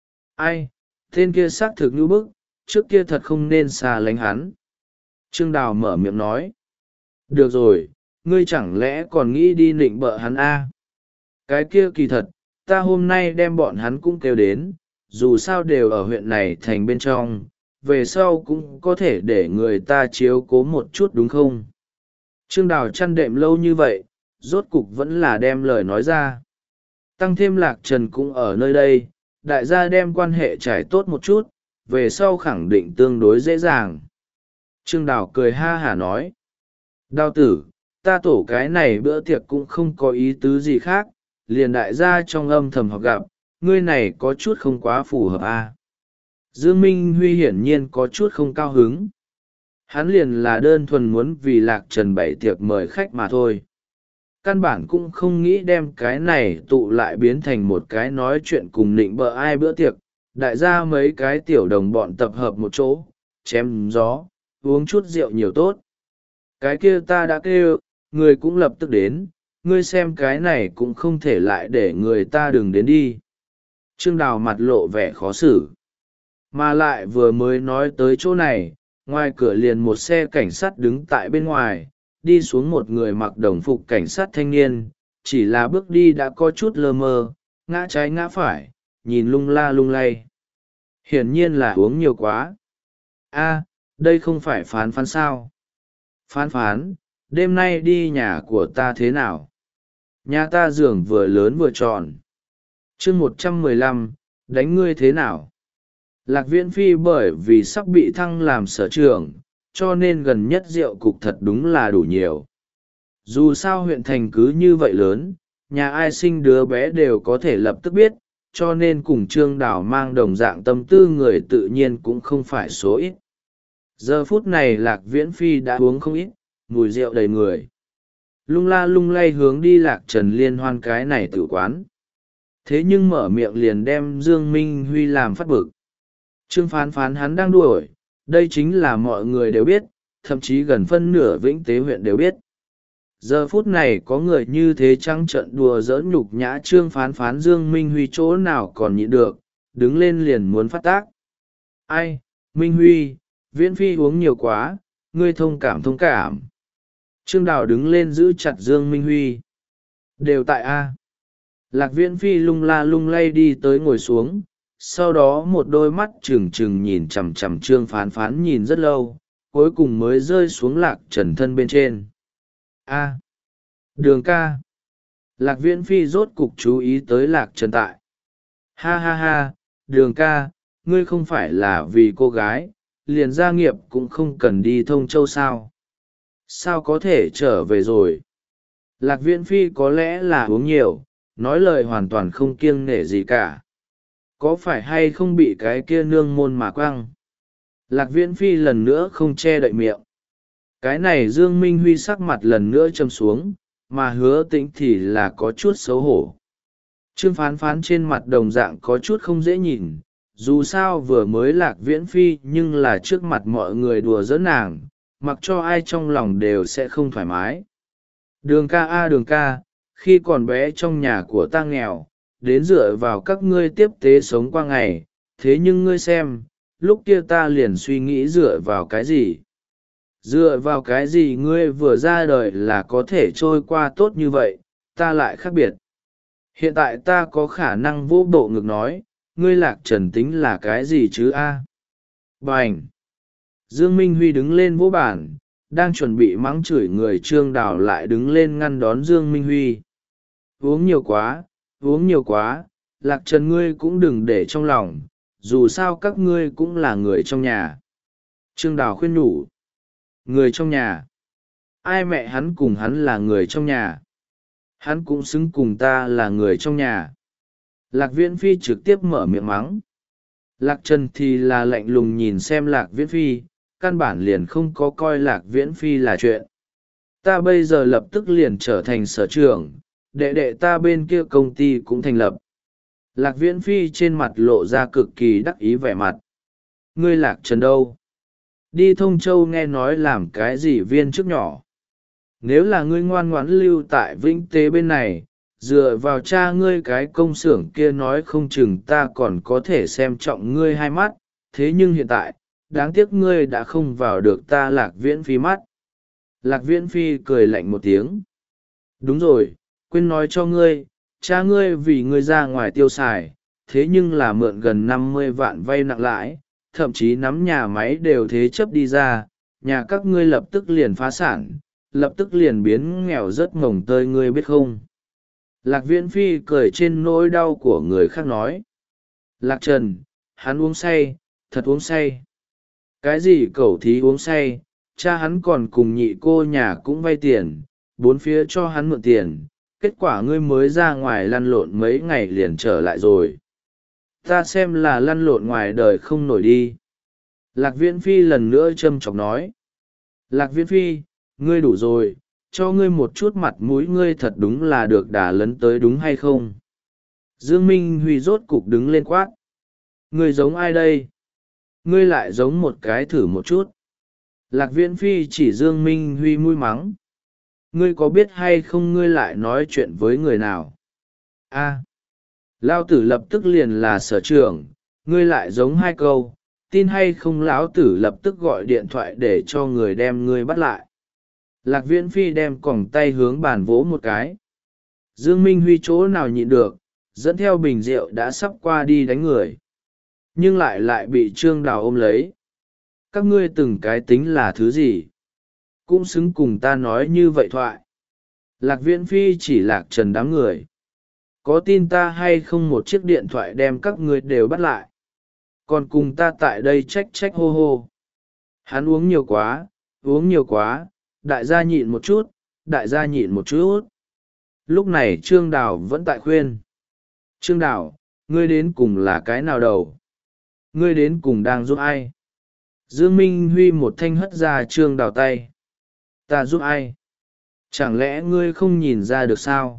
Ai, tên kia xác thực như bức, trước kia thật không nên xa lánh hắn. Trương Đào mở miệng nói. Được rồi, ngươi chẳng lẽ còn nghĩ đi nịnh bợ hắn a? Cái kia kỳ thật, ta hôm nay đem bọn hắn cũng kêu đến, dù sao đều ở huyện này thành bên trong, về sau cũng có thể để người ta chiếu cố một chút đúng không? Trương Đào chăn đệm lâu như vậy, rốt cục vẫn là đem lời nói ra. Tăng thêm Lạc Trần cũng ở nơi đây, đại gia đem quan hệ trải tốt một chút, về sau khẳng định tương đối dễ dàng. Trương Đào cười ha hả nói. Đào tử, ta tổ cái này bữa tiệc cũng không có ý tứ gì khác, liền đại gia trong âm thầm học gặp, ngươi này có chút không quá phù hợp à. Dương Minh Huy hiển nhiên có chút không cao hứng. Hắn liền là đơn thuần muốn vì Lạc Trần bày tiệc mời khách mà thôi. căn bản cũng không nghĩ đem cái này tụ lại biến thành một cái nói chuyện cùng nịnh bợ ai bữa tiệc. Đại gia mấy cái tiểu đồng bọn tập hợp một chỗ, chém gió, uống chút rượu nhiều tốt. Cái kia ta đã kêu, người cũng lập tức đến, ngươi xem cái này cũng không thể lại để người ta đừng đến đi. Trương Đào mặt lộ vẻ khó xử. Mà lại vừa mới nói tới chỗ này, ngoài cửa liền một xe cảnh sát đứng tại bên ngoài, đi xuống một người mặc đồng phục cảnh sát thanh niên, chỉ là bước đi đã có chút lơ mơ, ngã trái ngã phải, nhìn lung la lung lay. Hiển nhiên là uống nhiều quá. A, đây không phải Phán Phán sao? Phán Phán, đêm nay đi nhà của ta thế nào? Nhà ta giường vừa lớn vừa tròn. chương một trăm mười lăm, đánh ngươi thế nào? Lạc Viễn Phi bởi vì sắp bị thăng làm sở trưởng, cho nên gần nhất rượu cục thật đúng là đủ nhiều. Dù sao huyện thành cứ như vậy lớn, nhà ai sinh đứa bé đều có thể lập tức biết, cho nên cùng Trương Đào mang đồng dạng tâm tư người tự nhiên cũng không phải số ít. Giờ phút này Lạc Viễn Phi đã uống không ít, mùi rượu đầy người. Lung la lung lay hướng đi Lạc Trần liên hoan cái này tử quán. Thế nhưng mở miệng liền đem Dương Minh Huy làm phát bực. Trương Phán Phán hắn đang đuổi, đây chính là mọi người đều biết, thậm chí gần phân nửa Vĩnh Tế huyện đều biết. Giờ phút này có người như thế trăng trận đùa giỡn nhục nhã Trương Phán Phán, Dương Minh Huy chỗ nào còn nhịn được, đứng lên liền muốn phát tác. Ai, Minh Huy, Viễn Phi uống nhiều quá, ngươi thông cảm thông cảm. Trương Đào đứng lên giữ chặt Dương Minh Huy. Đều tại A. Lạc Viễn Phi lung la lung lay đi tới ngồi xuống, sau đó một đôi mắt trừng trừng nhìn chằm chằm Trương Phán Phán nhìn rất lâu, cuối cùng mới rơi xuống Lạc Trần thân bên trên. A. Đường ca. Lạc Viễn Phi rốt cục chú ý tới Lạc Trần tại. Ha ha ha, Đường ca, ngươi không phải là vì cô gái, liền gia nghiệp cũng không cần đi Thông Châu sao? Sao có thể trở về rồi? Lạc Viễn Phi có lẽ là uống nhiều, nói lời hoàn toàn không kiêng nể gì cả. Có phải hay không bị cái kia nương môn mà quăng? Lạc Viễn Phi lần nữa không che đậy miệng. Cái này Dương Minh Huy sắc mặt lần nữa châm xuống, mà Hứa Tĩnh thì là có chút xấu hổ. Trương Phán Phán trên mặt đồng dạng có chút không dễ nhìn, dù sao vừa mới Lạc Viễn Phi nhưng là trước mặt mọi người đùa giỡn nàng, mặc cho ai trong lòng đều sẽ không thoải mái. Đường ca a đường ca, khi còn bé trong nhà của ta nghèo, đến dựa vào các ngươi tiếp tế sống qua ngày, thế nhưng ngươi xem, lúc kia ta liền suy nghĩ dựa vào cái gì? Dựa vào cái gì ngươi vừa ra đời là có thể trôi qua tốt như vậy, ta lại khác biệt. Hiện tại ta có khả năng vô bộ ngực nói, ngươi Lạc Trần tính là cái gì chứ a? Bành! Dương Minh Huy đứng lên vỗ bản, đang chuẩn bị mắng chửi người Trương Đào lại đứng lên ngăn đón Dương Minh Huy. Uống nhiều quá, uống nhiều quá, Lạc Trần ngươi cũng đừng để trong lòng, dù sao các ngươi cũng là người trong nhà. Trương Đào khuyên nhủ. Người trong nhà? Ai mẹ hắn cùng hắn là người trong nhà? Hắn cũng xứng cùng ta là người trong nhà. Lạc Viễn Phi trực tiếp mở miệng mắng. Lạc Trần thì là lạnh lùng nhìn xem Lạc Viễn Phi, căn bản liền không có coi Lạc Viễn Phi là chuyện. Ta bây giờ lập tức liền trở thành sở trưởng, đệ đệ ta bên kia công ty cũng thành lập. Lạc Viễn Phi trên mặt lộ ra cực kỳ đắc ý vẻ mặt. Ngươi Lạc Trần đâu? Đi Thông Châu nghe nói làm cái gì viên chức nhỏ. Nếu là ngươi ngoan ngoãn lưu tại Vĩnh Tế bên này, dựa vào cha ngươi cái công xưởng kia nói không chừng ta còn có thể xem trọng ngươi hai mắt, thế nhưng hiện tại, đáng tiếc ngươi đã không vào được ta Lạc Viễn Phi mắt. Lạc Viễn Phi cười lạnh một tiếng. Đúng rồi, quên nói cho ngươi, cha ngươi vì ngươi ra ngoài tiêu xài, thế nhưng là mượn gần năm mươi vạn vay nặng lãi, thậm chí nắm nhà máy đều thế chấp đi ra, nhà các ngươi lập tức liền phá sản, lập tức liền biến nghèo rất mồng tơi ngươi biết không? Lạc Viễn Phi cười trên nỗi đau của người khác nói. Lạc Trần, hắn uống say, thật uống say. Cái gì cẩu thí uống say, cha hắn còn cùng nhị cô nhà cũng vay tiền, bốn phía cho hắn mượn tiền, kết quả ngươi mới ra ngoài lăn lộn mấy ngày liền trở lại rồi. Ta xem là lăn lộn ngoài đời không nổi đi. Lạc Viễn Phi lần nữa châm chọc nói. Lạc Viễn Phi, ngươi đủ rồi, cho ngươi một chút mặt mũi ngươi thật đúng là được đà lấn tới đúng hay không? Dương Minh Huy rốt cục đứng lên quát. Ngươi giống ai đây? Ngươi lại giống một cái thử một chút. Lạc Viễn Phi chỉ Dương Minh Huy mũi mắng. Ngươi có biết hay không ngươi lại nói chuyện với người nào? A, Lao tử lập tức liền là sở trưởng, ngươi lại giống hai câu, tin hay không lão tử lập tức gọi điện thoại để cho người đem ngươi bắt lại. Lạc Viễn Phi đem còng tay hướng bàn vỗ một cái. Dương Minh Huy chỗ nào nhịn được, dẫn theo bình rượu đã sắp qua đi đánh người. Nhưng lại lại bị Trương Đào ôm lấy. Các ngươi từng cái tính là thứ gì? Cũng xứng cùng ta nói như vậy thoại. Lạc Viễn Phi chỉ Lạc Trần đám người. Có tin ta hay không một chiếc điện thoại đem các ngươi đều bắt lại? Còn cùng ta tại đây trách trách hô hô. Hắn uống nhiều quá, uống nhiều quá, đại gia nhịn một chút, đại gia nhịn một chút. Lúc này Trương Đào vẫn tại khuyên. Trương Đào, ngươi đến cùng là cái nào đầu? Ngươi đến cùng đang giúp ai? Dương Minh Huy một thanh hất ra Trương Đào tay. Ta giúp ai? Chẳng lẽ ngươi không nhìn ra được sao?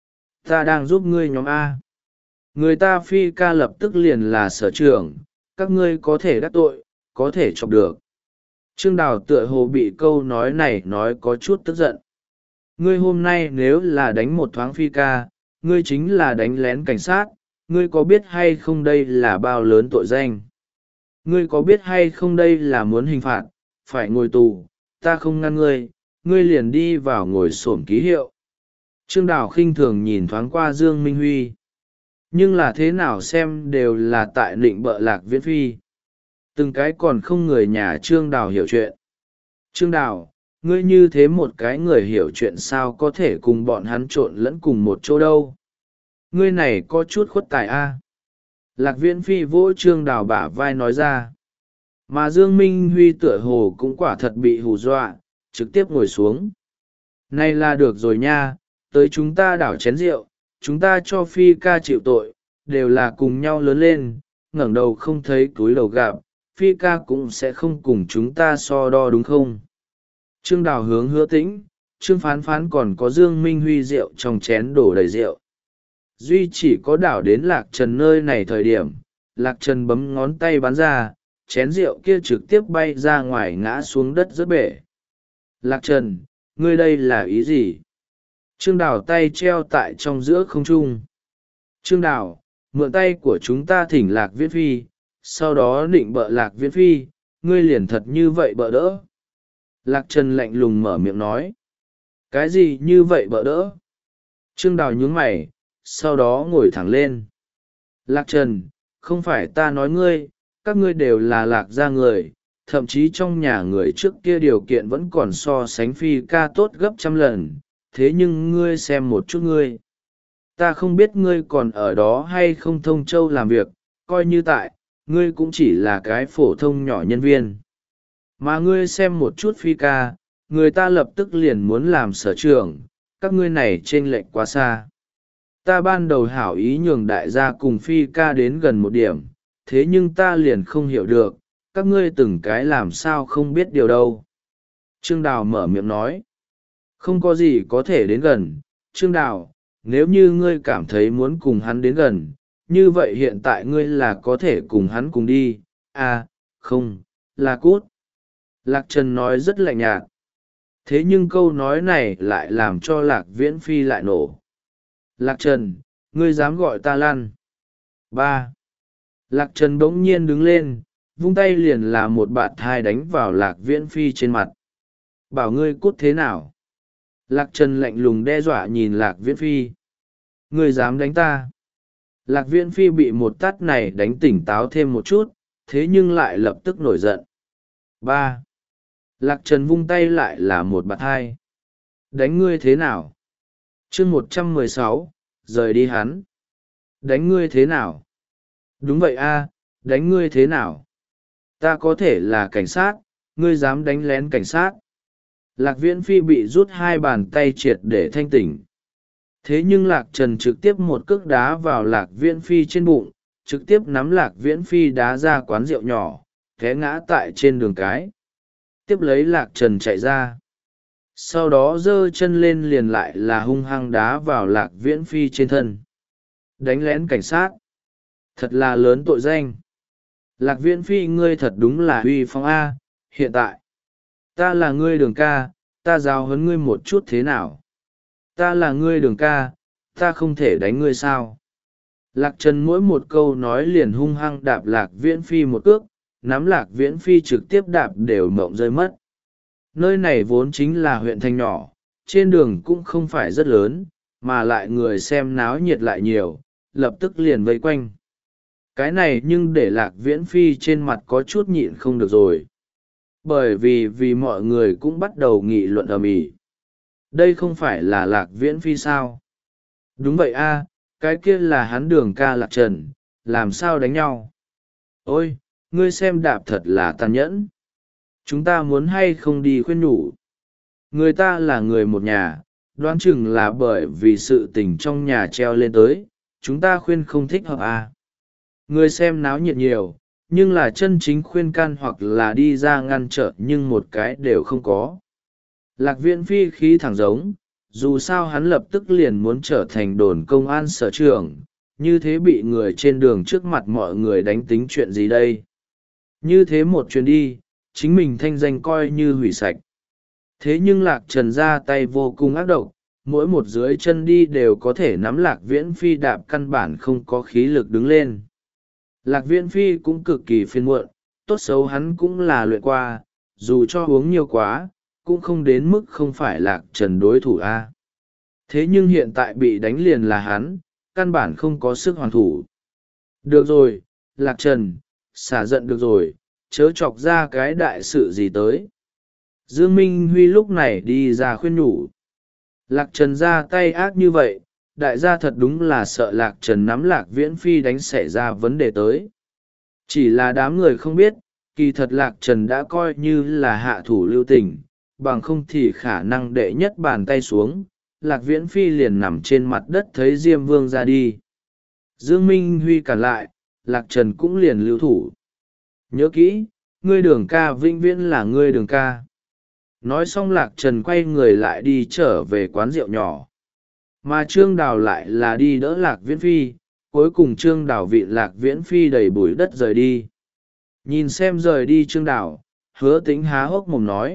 Ta đang giúp ngươi nhóm A. Người ta Phi ca lập tức liền là sở trưởng, các ngươi có thể đắc tội, có thể chọc được. Trương Đào tựa hồ bị câu nói này nói có chút tức giận. Ngươi hôm nay nếu là đánh một thoáng Phi ca, ngươi chính là đánh lén cảnh sát, ngươi có biết hay không đây là bao lớn tội danh? Ngươi có biết hay không đây là muốn hình phạt, phải ngồi tù, ta không ngăn ngươi, ngươi liền đi vào ngồi xổm ký hiệu. Trương Đào khinh thường nhìn thoáng qua Dương Minh Huy. Nhưng là thế nào xem đều là tại định bợ Lạc Viễn Phi. Từng cái còn không người nhà Trương Đào hiểu chuyện. Trương Đào, ngươi như thế một cái người hiểu chuyện sao có thể cùng bọn hắn trộn lẫn cùng một chỗ đâu? Ngươi này có chút khuất tài a. Lạc Viễn Phi vỗ Trương Đào bả vai nói ra. Mà Dương Minh Huy tựa hồ cũng quả thật bị hù dọa, trực tiếp ngồi xuống. Này là được rồi nha, tới chúng ta đảo chén rượu, chúng ta cho Phi ca chịu tội, đều là cùng nhau lớn lên, ngẩng đầu không thấy túi đầu gặp, Phi ca cũng sẽ không cùng chúng ta so đo đúng không? Trương Đào hướng Hứa Tĩnh, Trương Phán Phán còn có Dương Minh Huy rượu trong chén đổ đầy rượu. Duy chỉ có đảo đến Lạc Trần nơi này thời điểm, Lạc Trần bấm ngón tay bắn ra, chén rượu kia trực tiếp bay ra ngoài ngã xuống đất rất bể. Lạc Trần, ngươi đây là ý gì? Trương Đào tay treo tại trong giữa không trung. Trương Đào, mượn tay của chúng ta thỉnh Lạc Viễn Phi, sau đó định bợ Lạc Viễn Phi, ngươi liền thật như vậy bợ đỡ. Lạc Trần lạnh lùng mở miệng nói. Cái gì như vậy bợ đỡ? Trương Đào nhướng mày, sau đó ngồi thẳng lên. Lạc Trần, không phải ta nói ngươi, các ngươi đều là Lạc gia người, thậm chí trong nhà người trước kia điều kiện vẫn còn so sánh Phi ca tốt gấp trăm lần, thế nhưng ngươi xem một chút ngươi. Ta không biết ngươi còn ở đó hay không thông châu làm việc, coi như tại, ngươi cũng chỉ là cái phổ thông nhỏ nhân viên. Mà ngươi xem một chút Phi ca, người ta lập tức liền muốn làm sở trưởng, các ngươi này chênh lệch quá xa. Ta ban đầu hảo ý nhường đại gia cùng Phi ca đến gần một điểm, thế nhưng ta liền không hiểu được, các ngươi từng cái làm sao không biết điều đâu. Trương Đào mở miệng nói. Không có gì có thể đến gần, Trương Đào, nếu như ngươi cảm thấy muốn cùng hắn đến gần, như vậy hiện tại ngươi là có thể cùng hắn cùng đi, à, không, là cút. Lạc Trần nói rất lạnh nhạt. Thế nhưng câu nói này lại làm cho Lạc Viễn Phi lại nổ. Lạc Trần, ngươi dám gọi ta lăn. Ba. Lạc Trần bỗng nhiên đứng lên, vung tay liền là một bạt thai đánh vào Lạc Viễn Phi trên mặt. Bảo ngươi cút thế nào? Lạc Trần lạnh lùng đe dọa nhìn Lạc Viễn Phi. Ngươi dám đánh ta? Lạc Viễn Phi bị một tát này đánh tỉnh táo thêm một chút, thế nhưng lại lập tức nổi giận. Ba. Lạc Trần vung tay lại là một bạt hai. Đánh ngươi thế nào? Chương một trăm mười sáu, rời đi hắn. Đánh ngươi thế nào? Đúng vậy a, đánh ngươi thế nào? Ta có thể là cảnh sát, ngươi dám đánh lén cảnh sát. Lạc Viễn Phi bị rút hai bàn tay triệt để thanh tỉnh. Thế nhưng Lạc Trần trực tiếp một cước đá vào Lạc Viễn Phi trên bụng, trực tiếp nắm Lạc Viễn Phi đá ra quán rượu nhỏ, té ngã tại trên đường cái. Tiếp lấy Lạc Trần chạy ra. sau đó giơ chân lên liền lại là hung hăng đá vào Lạc Viễn Phi trên thân. Đánh lén cảnh sát, thật là lớn tội danh. Lạc Viễn Phi, ngươi thật đúng là uy phong a. Hiện tại ta là ngươi Đường ca, ta giáo huấn ngươi một chút thế nào? Ta là ngươi Đường ca, ta không thể đánh ngươi sao? Lạc Trần mỗi một câu nói liền hung hăng đạp Lạc Viễn Phi một cước, nắm Lạc Viễn Phi trực tiếp đạp đều mộng rơi mất. Nơi này vốn chính là huyện thành nhỏ, trên đường cũng không phải rất lớn, mà lại người xem náo nhiệt lại nhiều, lập tức liền vây quanh. Cái này nhưng để Lạc Viễn Phi trên mặt có chút nhịn không được rồi. Bởi vì vì mọi người cũng bắt đầu nghị luận ầm ĩ. Đây không phải là Lạc Viễn Phi sao? Đúng vậy a, cái kia là hắn Đường ca Lạc Trần, làm sao đánh nhau? Ôi, ngươi xem đạp thật là tàn nhẫn. Chúng ta muốn hay không đi khuyên nhủ? Người ta là người một nhà, đoán chừng là bởi vì sự tình trong nhà treo lên tới, chúng ta khuyên không thích hợp à. Người xem náo nhiệt nhiều, nhưng là chân chính khuyên can hoặc là đi ra ngăn trở nhưng một cái đều không có. Lạc Viễn Phi khí thẳng giống, dù sao hắn lập tức liền muốn trở thành đồn công an sở trưởng, như thế bị người trên đường trước mặt mọi người đánh tính chuyện gì đây? Như thế một chuyến đi, chính mình thanh danh coi như hủy sạch. Thế nhưng Lạc Trần ra tay vô cùng ác độc, mỗi một dưới chân đi đều có thể nắm Lạc Viễn Phi đạp, căn bản không có khí lực đứng lên. Lạc Viễn Phi cũng cực kỳ phiền muộn, tốt xấu hắn cũng là luyện qua, dù cho uống nhiều quá, cũng không đến mức không phải Lạc Trần đối thủ a. Thế nhưng hiện tại bị đánh liền là hắn, căn bản không có sức hoàn thủ. Được rồi, Lạc Trần, xả giận được rồi, chớ chọc ra cái đại sự gì tới. Dương Minh Huy lúc này đi ra khuyên nhủ. Lạc Trần ra tay ác như vậy, đại gia thật đúng là sợ Lạc Trần nắm Lạc Viễn Phi đánh xảy ra vấn đề tới. Chỉ là đám người không biết, kỳ thật Lạc Trần đã coi như là hạ thủ lưu tình, bằng không thì khả năng đệ nhất bàn tay xuống, Lạc Viễn Phi liền nằm trên mặt đất thấy Diêm Vương ra đi. Dương Minh Huy cản lại, Lạc Trần cũng liền lưu thủ. Nhớ kỹ, ngươi Đường ca vĩnh viễn là ngươi Đường ca. Nói xong Lạc Trần quay người lại đi trở về quán rượu nhỏ. Mà Trương Đào lại là đi đỡ Lạc Viễn Phi, cuối cùng Trương Đào vịn Lạc Viễn Phi đầy bụi đất rời đi. Nhìn xem rời đi Trương Đào, Hứa Tĩnh há hốc mồm nói.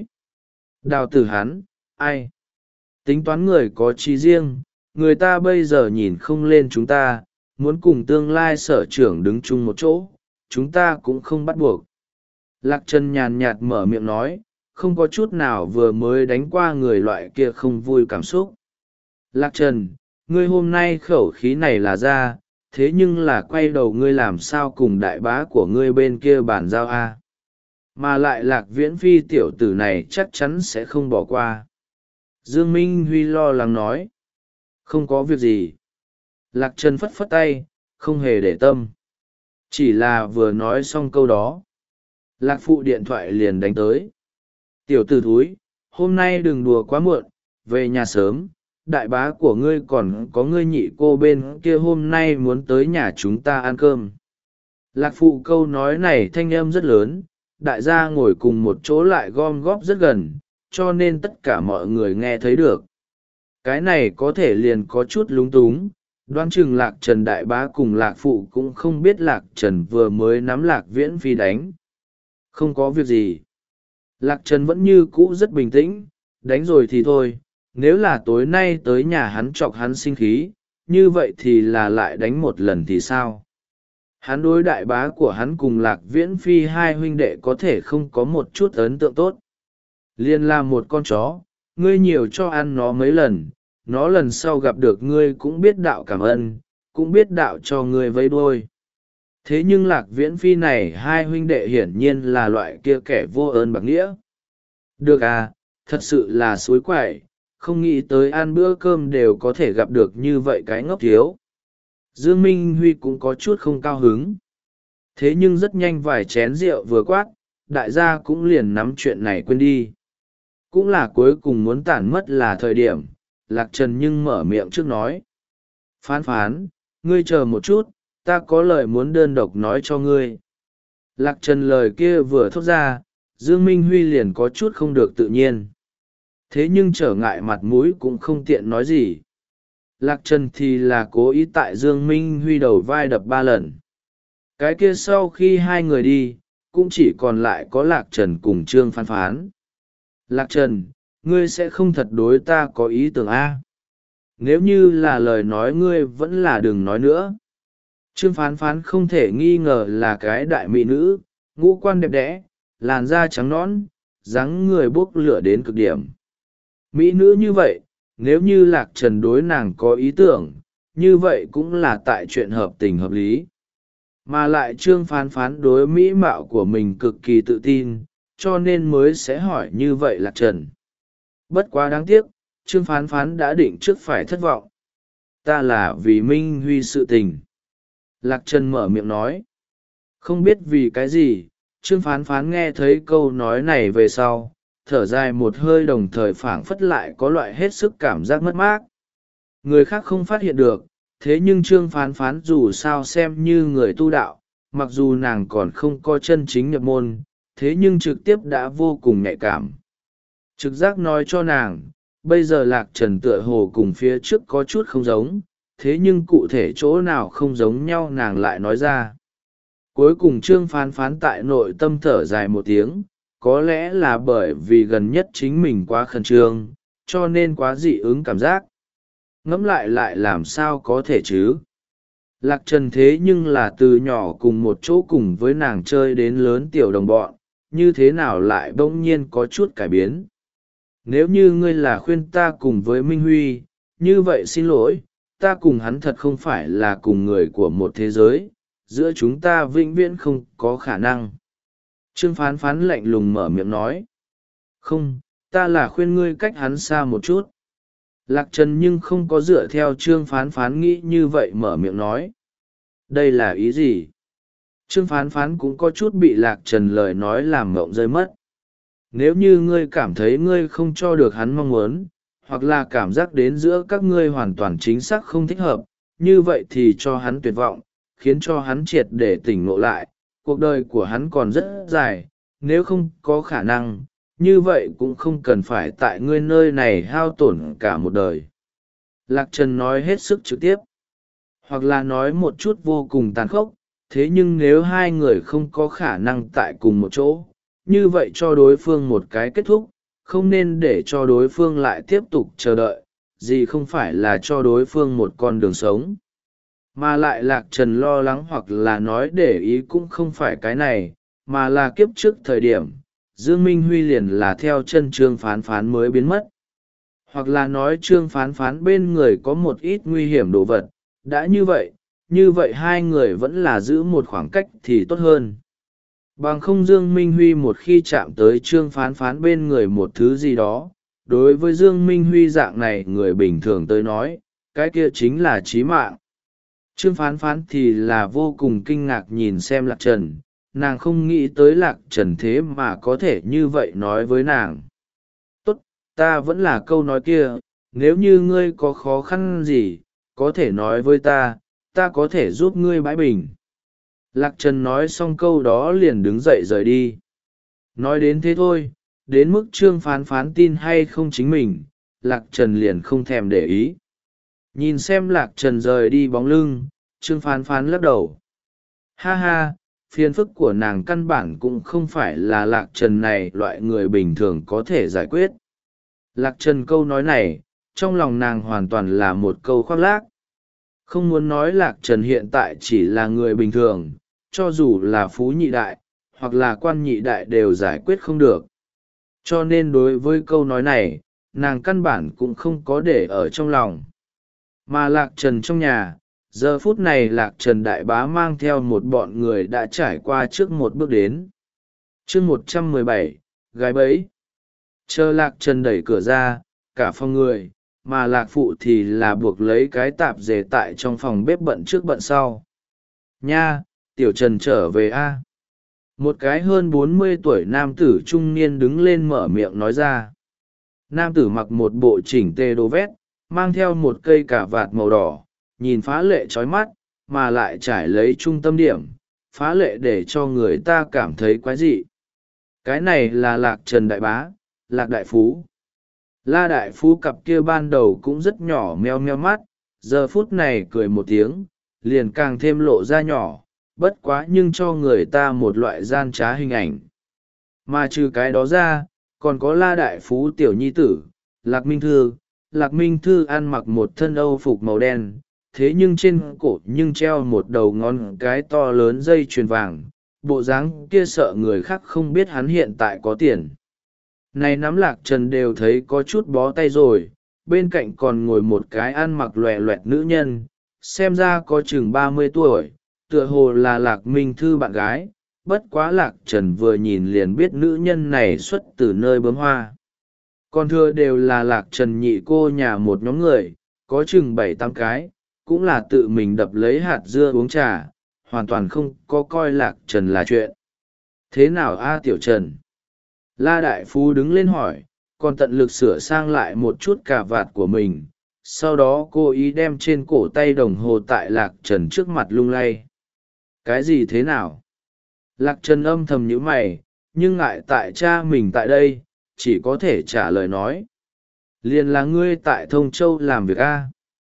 Đào tử hắn, ai? Tính toán người có trí riêng, người ta bây giờ nhìn không lên chúng ta, muốn cùng tương lai sở trưởng đứng chung một chỗ, chúng ta cũng không bắt buộc. Lạc Trần nhàn nhạt mở miệng nói, không có chút nào vừa mới đánh qua người loại kia không vui cảm xúc. Lạc Trần, ngươi hôm nay khẩu khí này là ra, thế nhưng là quay đầu ngươi làm sao cùng đại bá của ngươi bên kia bàn giao a? Mà lại Lạc Viễn Phi tiểu tử này chắc chắn sẽ không bỏ qua. Dương Minh Huy lo lắng nói. Không có việc gì. Lạc Trần phất phất tay, không hề để tâm. Chỉ là vừa nói xong câu đó, Lạc Phụ điện thoại liền đánh tới. Tiểu tử thúi, hôm nay đừng đùa quá muộn, về nhà sớm, đại bá của ngươi còn có ngươi nhị cô bên kia hôm nay muốn tới nhà chúng ta ăn cơm. Lạc Phụ câu nói này thanh âm rất lớn, đại gia ngồi cùng một chỗ lại gom góp rất gần, cho nên tất cả mọi người nghe thấy được. Cái này có thể liền có chút lúng túng, đoán chừng Lạc Trần đại bá cùng Lạc Phụ cũng không biết Lạc Trần vừa mới nắm Lạc Viễn Phi đánh. Không có việc gì. Lạc Trần vẫn như cũ rất bình tĩnh, đánh rồi thì thôi, nếu là tối nay tới nhà hắn chọc hắn sinh khí, như vậy thì là lại đánh một lần thì sao? Hắn đối đại bá của hắn cùng Lạc Viễn Phi hai huynh đệ có thể không có một chút ấn tượng tốt. Liên là một con chó, ngươi nhiều cho ăn nó mấy lần, nó lần sau gặp được ngươi cũng biết đạo cảm ơn, cũng biết đạo cho ngươi vẫy đuôi. Thế nhưng Lạc Viễn Phi này hai huynh đệ hiển nhiên là loại kia kẻ vô ơn bạc nghĩa. Được à, thật sự là suối quậy, không nghĩ tới ăn bữa cơm đều có thể gặp được như vậy cái ngốc thiếu. Dương Minh Huy cũng có chút không cao hứng. Thế nhưng rất nhanh vài chén rượu vừa quát, đại gia cũng liền nắm chuyện này quên đi. Cũng là cuối cùng muốn tản mất là thời điểm, Lạc Trần nhưng mở miệng trước nói. Phán phán, ngươi chờ một chút, ta có lời muốn đơn độc nói cho ngươi. Lạc Trần lời kia vừa thốt ra, Dương Minh Huy liền có chút không được tự nhiên. thế nhưng trở ngại mặt mũi cũng không tiện nói gì. Lạc Trần thì là cố ý tại Dương Minh Huy đầu vai đập ba lần. Cái kia sau khi hai người đi, cũng chỉ còn lại có Lạc Trần cùng Trương Phán Phán. Lạc Trần, ngươi sẽ không thật đối ta có ý tưởng A. Nếu như là lời nói ngươi vẫn là đừng nói nữa. Trương Phán Phán không thể nghi ngờ là cái đại mỹ nữ, ngũ quan đẹp đẽ, làn da trắng nõn, dáng người bốc lửa đến cực điểm. Mỹ nữ như vậy, nếu như Lạc Trần đối nàng có ý tưởng, như vậy cũng là tại chuyện hợp tình hợp lý. Mà lại Trương Phán Phán đối mỹ mạo của mình cực kỳ tự tin, cho nên mới sẽ hỏi như vậy Lạc Trần. Bất quá đáng tiếc, Trương Phán Phán đã định trước phải thất vọng. Ta là vì Minh Huy sự tình. Lạc Trần mở miệng nói. Không biết vì cái gì, Trương Phán Phán nghe thấy câu nói này về sau, thở dài một hơi, đồng thời phảng phất lại có loại hết sức cảm giác mất mát. Người khác không phát hiện được, thế nhưng Trương Phán Phán dù sao xem như người tu đạo, mặc dù nàng còn không có chân chính nhập môn, thế nhưng trực tiếp đã vô cùng nhạy cảm. Trực giác nói cho nàng, bây giờ Lạc Trần tựa hồ cùng phía trước có chút không giống, thế nhưng cụ thể chỗ nào không giống nhau nàng lại nói ra. Cuối cùng Trương Phán Phán tại nội tâm thở dài một tiếng, có lẽ là bởi vì gần nhất chính mình quá khẩn trương, cho nên quá dị ứng cảm giác. Ngẫm lại lại làm sao có thể chứ? Lạc Trần thế nhưng là từ nhỏ cùng một chỗ cùng với nàng chơi đến lớn tiểu đồng bọn, như thế nào lại bỗng nhiên có chút cải biến? Nếu như ngươi là khuyên ta cùng với Minh Huy, như vậy xin lỗi, ta cùng hắn thật không phải là cùng người của một thế giới, giữa chúng ta vĩnh viễn không có khả năng. Trương Phán Phán lạnh lùng mở miệng nói. Không, ta là khuyên ngươi cách hắn xa một chút. Lạc Trần nhưng không có dựa theo Trương Phán Phán nghĩ như vậy mở miệng nói. Đây là ý gì? Trương Phán Phán cũng có chút bị Lạc Trần lời nói làm mộng rơi mất. Nếu như ngươi cảm thấy ngươi không cho được hắn mong muốn, hoặc là cảm giác đến giữa các ngươi hoàn toàn chính xác không thích hợp, như vậy thì cho hắn tuyệt vọng, khiến cho hắn triệt để tỉnh ngộ lại. Cuộc đời của hắn còn rất dài, nếu không có khả năng, như vậy cũng không cần phải tại ngươi nơi này hao tổn cả một đời. Lạc Trần nói hết sức trực tiếp, hoặc là nói một chút vô cùng tàn khốc, thế nhưng nếu hai người không có khả năng tại cùng một chỗ, như vậy cho đối phương một cái kết thúc, không nên để cho đối phương lại tiếp tục chờ đợi, gì không phải là cho đối phương một con đường sống. Mà lại Lạc Trần lo lắng hoặc là nói để ý cũng không phải cái này, mà là kiếp trước thời điểm, Dương Minh Huy liền là theo chân Trương Phán Phán mới biến mất. Hoặc là nói Trương Phán Phán bên người có một ít nguy hiểm đồ vật, đã như vậy, như vậy hai người vẫn là giữ một khoảng cách thì tốt hơn. Bằng không Dương Minh Huy một khi chạm tới Trương Phán Phán bên người một thứ gì đó, đối với Dương Minh Huy dạng này người bình thường tới nói, cái kia chính là chí mạng. Trương Phán Phán thì là vô cùng kinh ngạc nhìn xem Lạc Trần, nàng không nghĩ tới Lạc Trần thế mà có thể như vậy nói với nàng. Tốt, ta vẫn là câu nói kia, nếu như ngươi có khó khăn gì, có thể nói với ta, ta có thể giúp ngươi bãi bình. Lạc Trần nói xong câu đó liền đứng dậy rời đi. Nói đến thế thôi, đến mức Trương Phán Phán tin hay không chính mình, Lạc Trần liền không thèm để ý. Nhìn xem Lạc Trần rời đi bóng lưng, Trương Phán Phán lắc đầu. Ha ha, phiền phức của nàng căn bản cũng không phải là Lạc Trần này loại người bình thường có thể giải quyết. Lạc Trần câu nói này, trong lòng nàng hoàn toàn là một câu khoác lác. Không muốn nói Lạc Trần hiện tại chỉ là người bình thường, cho dù là phú nhị đại, hoặc là quan nhị đại đều giải quyết không được. Cho nên đối với câu nói này, nàng căn bản cũng không có để ở trong lòng. Mà Lạc Trần trong nhà, giờ phút này Lạc Trần đại bá mang theo một bọn người đã trải qua trước một bước đến. chương một trăm mười bảy, gái bẫy. Chờ Lạc Trần đẩy cửa ra, cả phòng người, mà Lạc Phụ thì là buộc lấy cái tạp dề tại trong phòng bếp bận trước bận sau. Nha, Tiểu Trần trở về a. Một cái hơn bốn mươi tuổi nam tử trung niên đứng lên mở miệng nói ra. Nam tử mặc một bộ chỉnh tề đồ vét, mang theo một cây cà vạt màu đỏ, nhìn phá lệ trói mắt, mà lại trải lấy trung tâm điểm, phá lệ để cho người ta cảm thấy quái dị. Cái này là Lạc Trần đại bá, Lạc đại phú. La đại phú cặp kia ban đầu cũng rất nhỏ meo meo mắt, giờ phút này cười một tiếng, liền càng thêm lộ ra nhỏ, bất quá nhưng cho người ta một loại gian trá hình ảnh. Mà trừ cái đó ra, còn có La đại phú tiểu nhi tử, Lạc Minh Thư. Lạc Minh Thư ăn mặc một thân âu phục màu đen, thế nhưng trên cổ nhưng treo một đầu ngón cái to lớn dây chuyền vàng, bộ dáng kia sợ người khác không biết hắn hiện tại có tiền. Này nắm Lạc Trần đều thấy có chút bó tay rồi, bên cạnh còn ngồi một cái ăn mặc loẹ loẹt nữ nhân, xem ra có chừng ba mươi tuổi, tựa hồ là Lạc Minh Thư bạn gái, bất quá Lạc Trần vừa nhìn liền biết nữ nhân này xuất từ nơi bướm hoa. Còn thừa đều là Lạc Trần nhị cô nhà một nhóm người, có chừng bảy tám cái, cũng là tự mình đập lấy hạt dưa uống trà, hoàn toàn không có coi Lạc Trần là chuyện. Thế nào a Tiểu Trần? La đại phú đứng lên hỏi, còn tận lực sửa sang lại một chút cà vạt của mình, sau đó cô ý đem trên cổ tay đồng hồ tại Lạc Trần trước mặt lung lay. Cái gì thế nào? Lạc Trần âm thầm nhíu mày, nhưng ngại tại cha mình tại đây, chỉ có thể trả lời nói. Liền là ngươi tại Thông Châu làm việc a?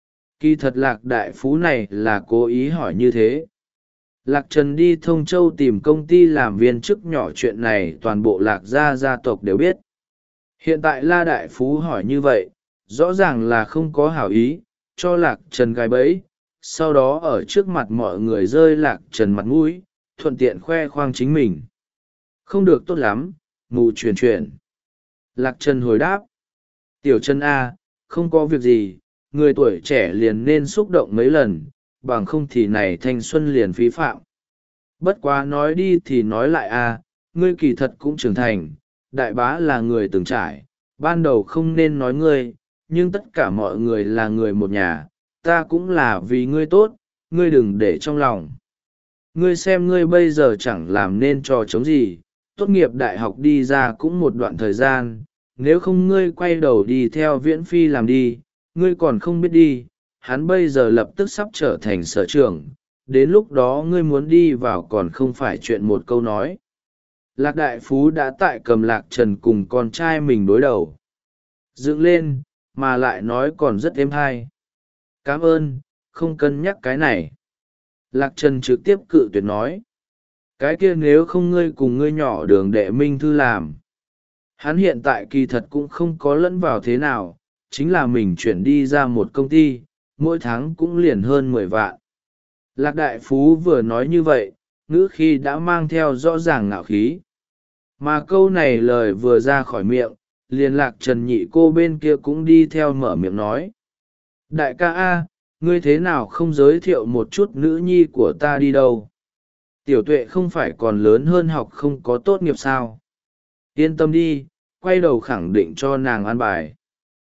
Kỳ thật Lạc đại phú này là cố ý hỏi như thế. Lạc Trần đi Thông Châu tìm công ty làm viên chức nhỏ, chuyện này toàn bộ Lạc gia gia tộc đều biết. Hiện tại La đại phú hỏi như vậy, rõ ràng là không có hảo ý, cho Lạc Trần gài bẫy, sau đó ở trước mặt mọi người rơi Lạc Trần mặt mũi, thuận tiện khoe khoang chính mình. Không được tốt lắm, mù truyền truyền. Lạc Trần hồi đáp. Tiểu Trần A, không có việc gì, người tuổi trẻ liền nên xúc động mấy lần, bằng không thì này thanh xuân liền phí phạm. Bất quá nói đi thì nói lại A, ngươi kỳ thật cũng trưởng thành, đại bá là người từng trải, ban đầu không nên nói ngươi, nhưng tất cả mọi người là người một nhà, ta cũng là vì ngươi tốt, ngươi đừng để trong lòng. Ngươi xem ngươi bây giờ chẳng làm nên trò chống gì, tốt nghiệp đại học đi ra cũng một đoạn thời gian, nếu không ngươi quay đầu đi theo Viễn Phi làm đi, ngươi còn không biết đi, hắn bây giờ lập tức sắp trở thành sở trưởng, đến lúc đó ngươi muốn đi vào còn không phải chuyện một câu nói. Lạc đại phú đã tại cầm Lạc Trần cùng con trai mình đối đầu. Dựng lên, mà lại nói còn rất êm hay. Cảm ơn, không cân nhắc cái này. Lạc Trần trực tiếp cự tuyệt nói. Cái kia nếu không ngươi cùng ngươi nhỏ Đường Đệ Minh Thư làm. Hắn hiện tại kỳ thật cũng không có lẫn vào thế nào, chính là mình chuyển đi ra một công ty, mỗi tháng cũng liền hơn mười vạn. Lạc đại phú vừa nói như vậy, ngữ khi đã mang theo rõ ràng ngạo khí. Mà câu này lời vừa ra khỏi miệng, liền Lạc Trần nhị cô bên kia cũng đi theo mở miệng nói. Đại ca A, ngươi thế nào không giới thiệu một chút nữ nhi của ta đi đâu? Tiểu Tuệ không phải còn lớn hơn học không có tốt nghiệp sao? Yên tâm đi, quay đầu khẳng định cho nàng ăn bài.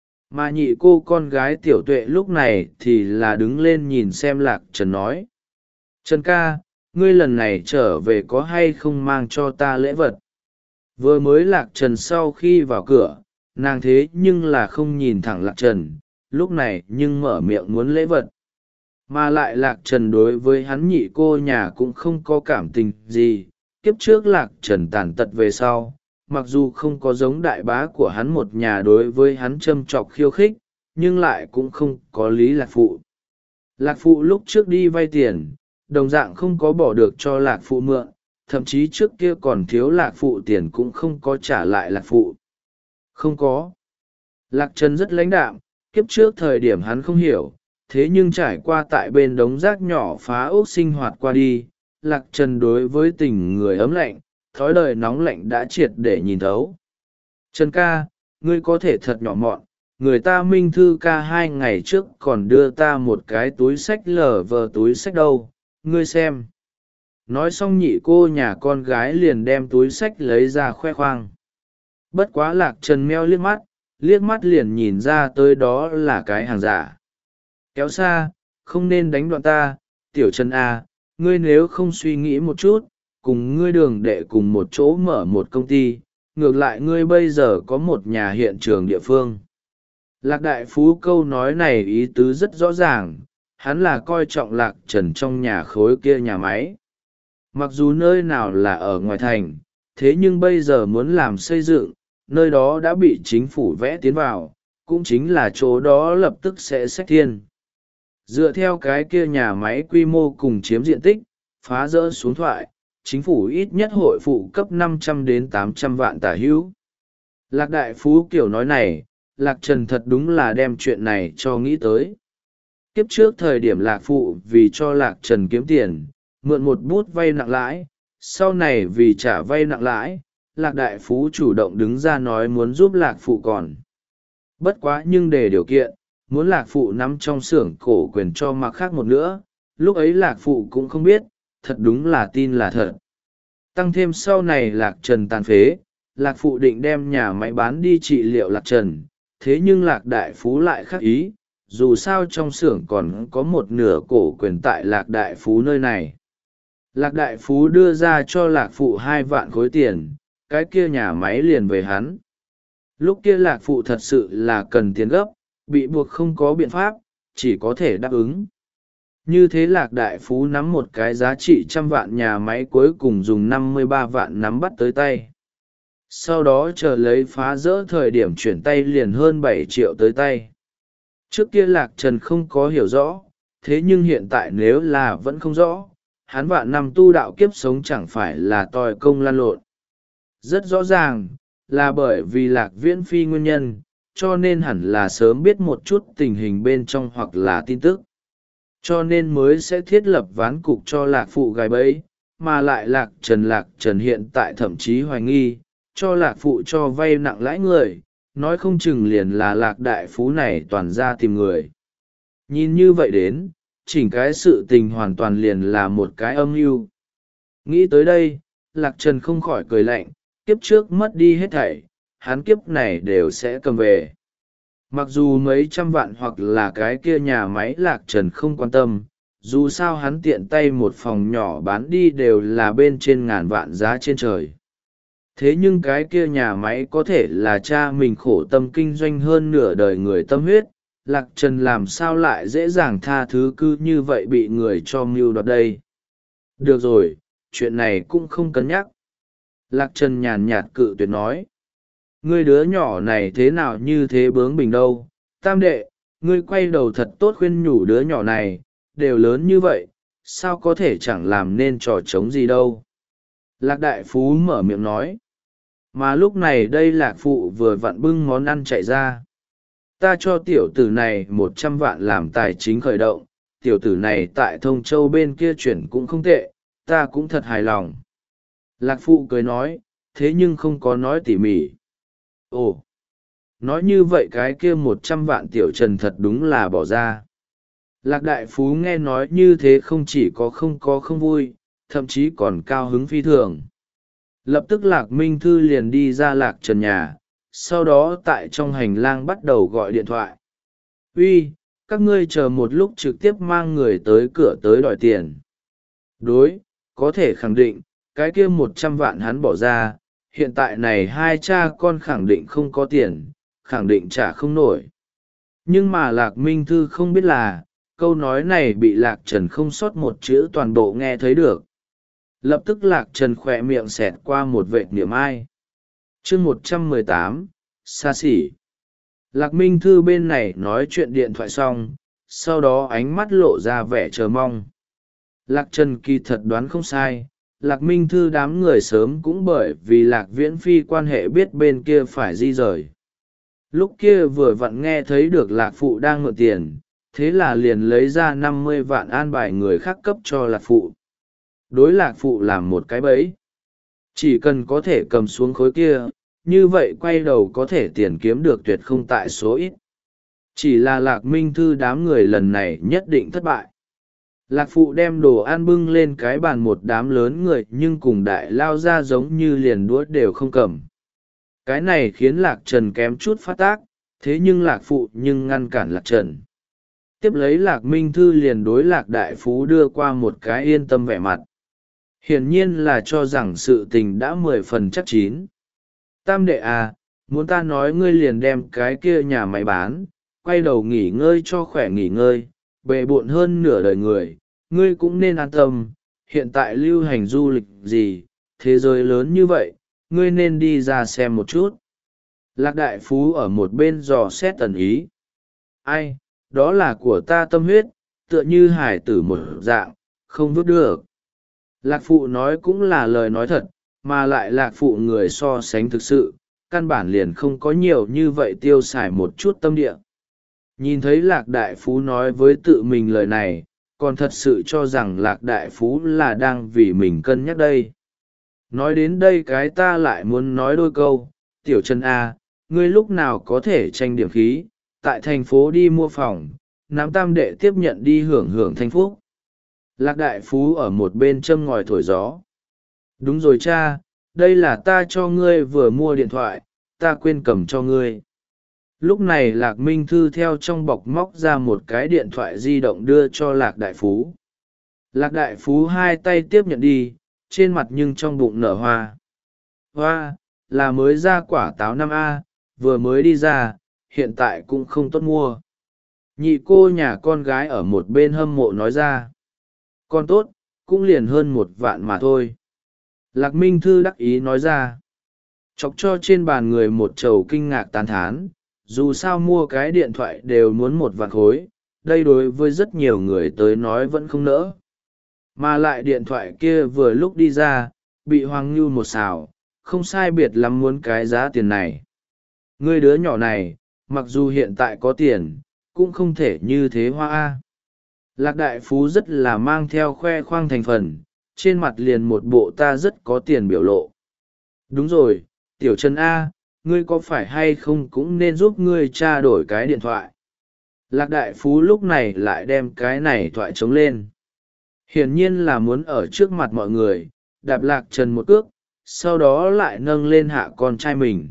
Mà nhị cô con gái Tiểu Tuệ lúc này thì là đứng lên nhìn xem Lạc Trần nói. Trần ca, ngươi lần này trở về có hay không mang cho ta lễ vật? Vừa mới Lạc Trần sau khi vào cửa, nàng thế nhưng là không nhìn thẳng Lạc Trần, lúc này nhưng mở miệng muốn lễ vật. Mà lại Lạc Trần đối với hắn nhị cô nhà cũng không có cảm tình gì, kiếp trước Lạc Trần tàn tật về sau, mặc dù không có giống đại bá của hắn một nhà đối với hắn châm chọc khiêu khích, nhưng lại cũng không có lý Lạc Phụ. Lạc Phụ lúc trước đi vay tiền, đồng dạng không có bỏ được cho Lạc Phụ mượn, thậm chí trước kia còn thiếu Lạc Phụ tiền cũng không có trả lại Lạc Phụ. Không có. Lạc Trần rất lãnh đạm, kiếp trước thời điểm hắn không hiểu, thế nhưng trải qua tại bên đống rác nhỏ phá ốc sinh hoạt qua đi, Lạc Trần đối với tình người ấm lạnh, thói đời nóng lạnh đã triệt để nhìn thấu. Trần ca, ngươi có thể thật nhỏ mọn, người ta Minh Thư ca hai ngày trước còn đưa ta một cái túi xách lở vờ túi xách đâu, ngươi xem. Nói xong nhị cô nhà con gái liền đem túi xách lấy ra khoe khoang. Bất quá Lạc Trần meo liếc mắt, liếc mắt liền nhìn ra tới đó là cái hàng giả. Kéo xa, không nên đánh đoạn ta, Tiểu Trần à, ngươi nếu không suy nghĩ một chút, cùng ngươi Đường Đệ cùng một chỗ mở một công ty, ngược lại ngươi bây giờ có một nhà hiện trường địa phương. Lạc đại phú câu nói này ý tứ rất rõ ràng, hắn là coi trọng Lạc Trần trong nhà khối kia nhà máy. Mặc dù nơi nào là ở ngoài thành, thế nhưng bây giờ muốn làm xây dựng, nơi đó đã bị chính phủ vẽ tiến vào, cũng chính là chỗ đó lập tức sẽ xách thiên. Dựa theo cái kia nhà máy quy mô cùng chiếm diện tích, phá rỡ xuống thoại, chính phủ ít nhất hội phụ cấp năm trăm đến tám trăm vạn tả hữu. Lạc đại phú kiểu nói này, Lạc Trần thật đúng là đem chuyện này cho nghĩ tới. Kiếp trước thời điểm Lạc phụ vì cho Lạc Trần kiếm tiền, mượn một bút vay nặng lãi, sau này vì trả vay nặng lãi, Lạc đại phú chủ động đứng ra nói muốn giúp Lạc phụ còn. Bất quá nhưng để điều kiện, muốn Lạc phụ nắm trong xưởng cổ quyền cho mặc khác một nữa, lúc ấy Lạc phụ cũng không biết, thật đúng là tin là thật. Tăng thêm sau này Lạc Trần tàn phế, Lạc phụ định đem nhà máy bán đi trị liệu Lạc Trần, thế nhưng Lạc đại phú lại khác ý, dù sao trong xưởng còn có một nửa cổ quyền tại Lạc đại phú nơi này. Lạc đại phú đưa ra cho Lạc phụ hai vạn khối tiền, cái kia nhà máy liền về hắn. Lúc kia Lạc phụ thật sự là cần tiền gấp, bị buộc không có biện pháp, chỉ có thể đáp ứng. Như thế Lạc đại phú nắm một cái giá trị trăm vạn nhà máy, cuối cùng dùng năm mươi ba vạn nắm bắt tới tay. Sau đó chờ lấy phá rỡ thời điểm chuyển tay liền hơn bảy triệu tới tay. Trước kia Lạc Trần không có hiểu rõ, thế nhưng hiện tại nếu là vẫn không rõ, hắn vạn năm tu đạo kiếp sống chẳng phải là tòi công lan lộn. Rất rõ ràng, là bởi vì Lạc Viễn Phi nguyên nhân, cho nên hẳn là sớm biết một chút tình hình bên trong hoặc là tin tức. Cho nên mới sẽ thiết lập ván cục cho Lạc phụ gài bẫy, mà lại Lạc Trần Lạc Trần hiện tại thậm chí hoài nghi, cho Lạc phụ cho vay nặng lãi người, nói không chừng liền là Lạc đại phú này toàn ra tìm người. Nhìn như vậy đến, chỉnh cái sự tình hoàn toàn liền là một cái âm mưu. Nghĩ tới đây, Lạc Trần không khỏi cười lạnh, kiếp trước mất đi hết thảy, hắn kiếp này đều sẽ cầm về. Mặc dù mấy trăm vạn hoặc là cái kia nhà máy Lạc Trần không quan tâm, dù sao hắn tiện tay một phòng nhỏ bán đi đều là bên trên ngàn vạn giá trên trời. Thế nhưng cái kia nhà máy có thể là cha mình khổ tâm kinh doanh hơn nửa đời người tâm huyết, Lạc Trần làm sao lại dễ dàng tha thứ cứ như vậy bị người cho mưu đoạt đây. Được rồi, chuyện này cũng không cân nhắc. Lạc Trần nhàn nhạt cự tuyệt nói. Ngươi đứa nhỏ này thế nào như thế bướng bỉnh đâu, tam đệ, ngươi quay đầu thật tốt khuyên nhủ đứa nhỏ này, đều lớn như vậy, sao có thể chẳng làm nên trò trống gì đâu. Lạc đại phú mở miệng nói. Mà lúc này đây Lạc phụ vừa vặn bưng món ăn chạy ra. Ta cho tiểu tử này một trăm vạn làm tài chính khởi động, tiểu tử này tại Thông Châu bên kia chuyển cũng không tệ, ta cũng thật hài lòng. Lạc phụ cười nói, thế nhưng không có nói tỉ mỉ. Ồ, nói như vậy cái kia một trăm vạn tiểu Trần thật đúng là bỏ ra. Lạc đại phú nghe nói như thế không chỉ có không có không vui, thậm chí còn cao hứng phi thường. Lập tức Lạc Minh Thư liền đi ra Lạc Trần nhà, sau đó tại trong hành lang bắt đầu gọi điện thoại. Uy, các ngươi chờ một lúc trực tiếp mang người tới cửa tới đòi tiền. Đối, có thể khẳng định, cái kia một trăm vạn hắn bỏ ra, hiện tại này hai cha con khẳng định không có tiền, khẳng định trả không nổi. Nhưng mà Lạc Minh Thư không biết là, câu nói này bị Lạc Trần không sót một chữ toàn bộ nghe thấy được. Lập tức Lạc Trần khỏe miệng xẹt qua một vệt niệm ai. chương một trăm mười tám, xa xỉ. Lạc Minh Thư bên này nói chuyện điện thoại xong, sau đó ánh mắt lộ ra vẻ chờ mong. Lạc Trần kỳ thật đoán không sai, Lạc Minh Thư đám người sớm cũng bởi vì Lạc Viễn Phi quan hệ biết bên kia phải di rời. Lúc kia vừa vặn nghe thấy được Lạc Phụ đang mượn tiền, thế là liền lấy ra năm mươi vạn an bài người khác cấp cho Lạc Phụ. Đối Lạc Phụ làm một cái bẫy. Chỉ cần có thể cầm xuống khối kia, như vậy quay đầu có thể tiền kiếm được tuyệt không tại số ít. Chỉ là Lạc Minh Thư đám người lần này nhất định thất bại. Lạc phụ đem đồ ăn bưng lên cái bàn một đám lớn người nhưng cùng đại lao ra giống như liền đũa đều không cầm. Cái này khiến Lạc Trần kém chút phát tác, thế nhưng Lạc phụ nhưng ngăn cản Lạc Trần. Tiếp lấy Lạc Minh Thư liền đối Lạc đại phú đưa qua một cái yên tâm vẻ mặt. Hiển nhiên là cho rằng sự tình đã mười phần chắc chín. Tam đệ à, muốn ta nói ngươi liền đem cái kia nhà máy bán, quay đầu nghỉ ngơi cho khỏe nghỉ ngơi, bề bộn hơn nửa đời người, ngươi cũng nên an tâm, hiện tại lưu hành du lịch gì, thế giới lớn như vậy, ngươi nên đi ra xem một chút. Lạc đại phú ở một bên dò xét tần ý. Ai, đó là của ta tâm huyết, tựa như hải tử một dạng, không vứt được. Lạc phụ nói cũng là lời nói thật, mà lại lạc phụ người so sánh thực sự, căn bản liền không có nhiều như vậy tiêu xài một chút tâm địa. Nhìn thấy lạc đại phú nói với tự mình lời này, còn thật sự cho rằng lạc đại phú là đang vì mình cân nhắc đây. Nói đến đây cái ta lại muốn nói đôi câu, tiểu Trần A, ngươi lúc nào có thể tranh điểm khí, tại thành phố đi mua phòng, nắm tam đệ tiếp nhận đi hưởng hưởng thanh phúc. Lạc đại phú ở một bên châm ngòi thổi gió. Đúng rồi cha, đây là ta cho ngươi vừa mua điện thoại, ta quên cầm cho ngươi. Lúc này lạc minh thư theo trong bọc móc ra một cái điện thoại di động đưa cho lạc đại phú. Lạc đại phú hai tay tiếp nhận đi, trên mặt nhưng trong bụng nở hoa. Hoa, là mới ra quả táo năm a, vừa mới đi ra, hiện tại cũng không tốt mua. Nhị cô nhà con gái ở một bên hâm mộ nói ra. Con tốt, cũng liền hơn một vạn mà thôi. Lạc minh thư đắc ý nói ra. Chọc cho trên bàn người một chầu kinh ngạc tán thán, dù sao mua cái điện thoại đều muốn một vạn khối, đây đối với rất nhiều người tới nói vẫn không nỡ. Mà lại điện thoại kia vừa lúc đi ra, bị Hoàng Ngưu một xào, không sai biệt lắm muốn cái giá tiền này. Ngươi đứa nhỏ này, mặc dù hiện tại có tiền, cũng không thể như thế hoa a. Lạc đại phú rất là mang theo khoe khoang thành phần, trên mặt liền một bộ ta rất có tiền biểu lộ. Đúng rồi, tiểu Trần A, ngươi có phải hay không cũng nên giúp ngươi tra đổi cái điện thoại. Lạc đại phú lúc này lại đem cái này thoại trống lên. Hiển nhiên là muốn ở trước mặt mọi người, đạp lạc Trần một cước, sau đó lại nâng lên hạ con trai mình.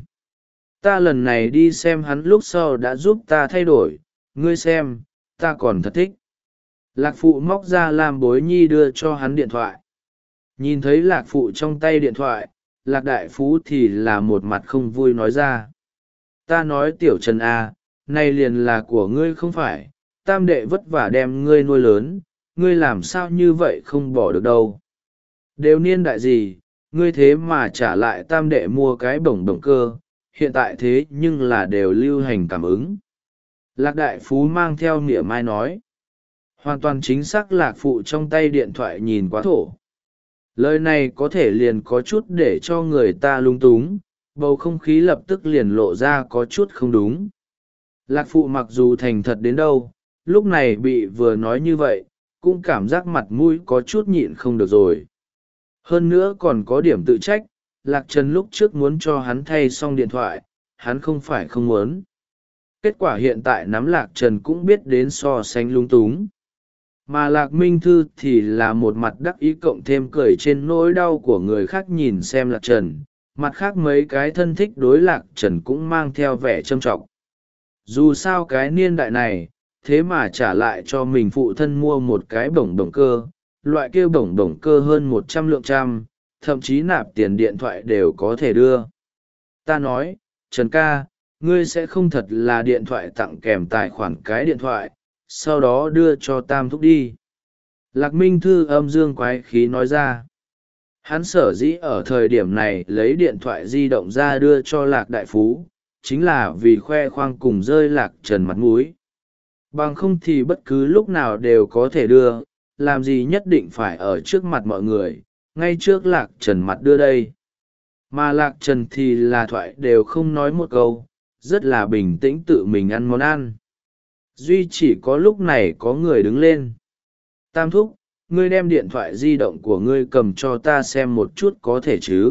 Ta lần này đi xem hắn lúc sau đã giúp ta thay đổi, ngươi xem, ta còn thật thích. Lạc phụ móc ra làm bối nhi đưa cho hắn điện thoại. Nhìn thấy lạc phụ trong tay điện thoại, lạc đại phú thì là một mặt không vui nói ra. Ta nói tiểu Trần A, này liền là của ngươi không phải, tam đệ vất vả đem ngươi nuôi lớn, ngươi làm sao như vậy không bỏ được đâu. Đều niên đại gì, ngươi thế mà trả lại tam đệ mua cái bổng bổng cơ, hiện tại thế nhưng là đều lưu hành cảm ứng. Lạc đại phú mang theo nghĩa mai nói. Hoàn toàn chính xác lạc phụ trong tay điện thoại nhìn quá thổ. Lời này có thể liền có chút để cho người ta lung túng, bầu không khí lập tức liền lộ ra có chút không đúng. Lạc phụ mặc dù thành thật đến đâu, lúc này bị vừa nói như vậy, cũng cảm giác mặt mũi có chút nhịn không được rồi. Hơn nữa còn có điểm tự trách, Lạc Trần lúc trước muốn cho hắn thay xong điện thoại, hắn không phải không muốn. Kết quả hiện tại nắm Lạc Trần cũng biết đến so sánh lung túng. Mà Lạc Minh Thư thì là một mặt đắc ý cộng thêm cười trên nỗi đau của người khác nhìn xem Lạc Trần, mặt khác mấy cái thân thích đối Lạc Trần cũng mang theo vẻ trâm trọng. Dù sao cái niên đại này, thế mà trả lại cho mình phụ thân mua một cái bổng bổng cơ, loại kia bổng bổng cơ hơn một trăm lượng trăm, thậm chí nạp tiền điện thoại đều có thể đưa. Ta nói, Trần ca, ngươi sẽ không thật là điện thoại tặng kèm tài khoản cái điện thoại, sau đó đưa cho tam thúc đi. Lạc Minh Thư âm dương quái khí nói ra. Hắn sở dĩ ở thời điểm này lấy điện thoại di động ra đưa cho Lạc Đại Phú, chính là vì khoe khoang cùng rơi Lạc Trần mặt mũi. Bằng không thì bất cứ lúc nào đều có thể đưa, làm gì nhất định phải ở trước mặt mọi người, ngay trước Lạc Trần mặt đưa đây. Mà Lạc Trần thì là thoại đều không nói một câu, rất là bình tĩnh tự mình ăn món ăn. Duy chỉ có lúc này có người đứng lên. Tam thúc, ngươi đem điện thoại di động của ngươi cầm cho ta xem một chút có thể chứ.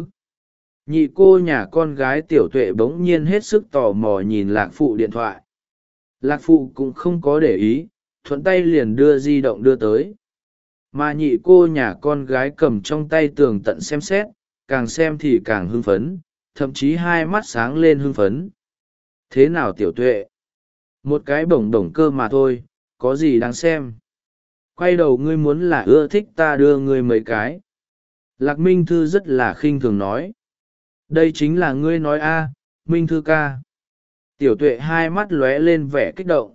Nhị cô nhà con gái tiểu tuệ bỗng nhiên hết sức tò mò nhìn lạc phụ điện thoại. Lạc phụ cũng không có để ý, thuận tay liền đưa di động đưa tới. Mà nhị cô nhà con gái cầm trong tay tường tận xem xét, càng xem thì càng hưng phấn, thậm chí hai mắt sáng lên hưng phấn. Thế nào tiểu tuệ? Một cái bổng bổng cơ mà thôi, có gì đáng xem. Quay đầu ngươi muốn là ưa thích ta đưa ngươi mấy cái. Lạc Minh Thư rất là khinh thường nói. Đây chính là ngươi nói a, Minh Thư ca. Tiểu tuệ hai mắt lóe lên vẻ kích động.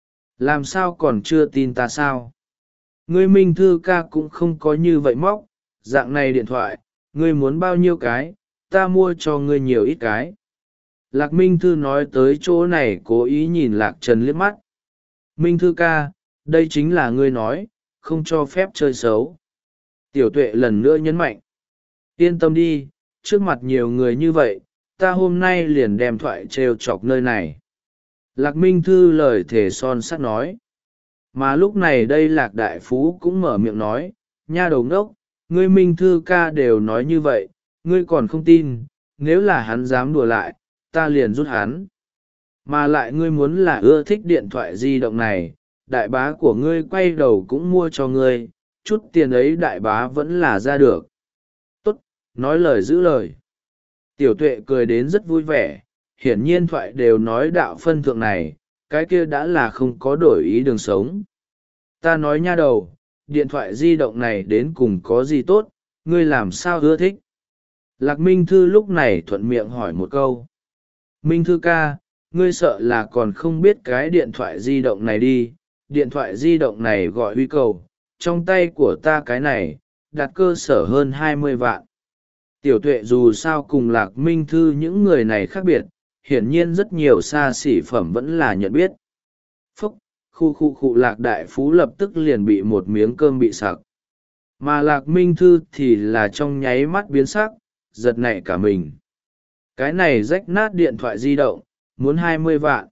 Làm sao còn chưa tin ta sao? Ngươi Minh Thư ca cũng không có như vậy móc, dạng này điện thoại, ngươi muốn bao nhiêu cái, ta mua cho ngươi nhiều ít cái. Lạc Minh Thư nói tới chỗ này cố ý nhìn Lạc Trần liếc mắt. Minh Thư ca, đây chính là ngươi nói, không cho phép chơi xấu. Tiểu tuệ lần nữa nhấn mạnh. Yên tâm đi, trước mặt nhiều người như vậy, ta hôm nay liền đem thoại trêu chọc nơi này. Lạc Minh Thư lời thề son sắt nói. Mà lúc này đây Lạc Đại Phú cũng mở miệng nói, nha đầu ngốc, ngươi Minh Thư ca đều nói như vậy, ngươi còn không tin, nếu là hắn dám đùa lại, ta liền rút hắn. Mà lại ngươi muốn là ưa thích điện thoại di động này, đại bá của ngươi quay đầu cũng mua cho ngươi, chút tiền ấy đại bá vẫn là ra được. Tốt, nói lời giữ lời. Tiểu tuệ cười đến rất vui vẻ, hiển nhiên thoại đều nói đạo phân thượng này, cái kia đã là không có đổi ý đường sống. Ta nói nha đầu, điện thoại di động này đến cùng có gì tốt, ngươi làm sao ưa thích? Lạc Minh Thư lúc này thuận miệng hỏi một câu. Minh Thư ca, ngươi sợ là còn không biết cái điện thoại di động này đi, điện thoại di động này gọi huy cầu, trong tay của ta cái này, đặt cơ sở hơn hai mươi vạn. Tiểu tuệ dù sao cùng Lạc Minh Thư những người này khác biệt, hiển nhiên rất nhiều xa xỉ phẩm vẫn là nhận biết. Phúc, khu khu khu Lạc Đại Phú lập tức liền bị một miếng cơm bị sặc. Mà Lạc Minh Thư thì là trong nháy mắt biến sắc, giật nảy cả mình. Cái này rách nát điện thoại di động, muốn hai mươi vạn.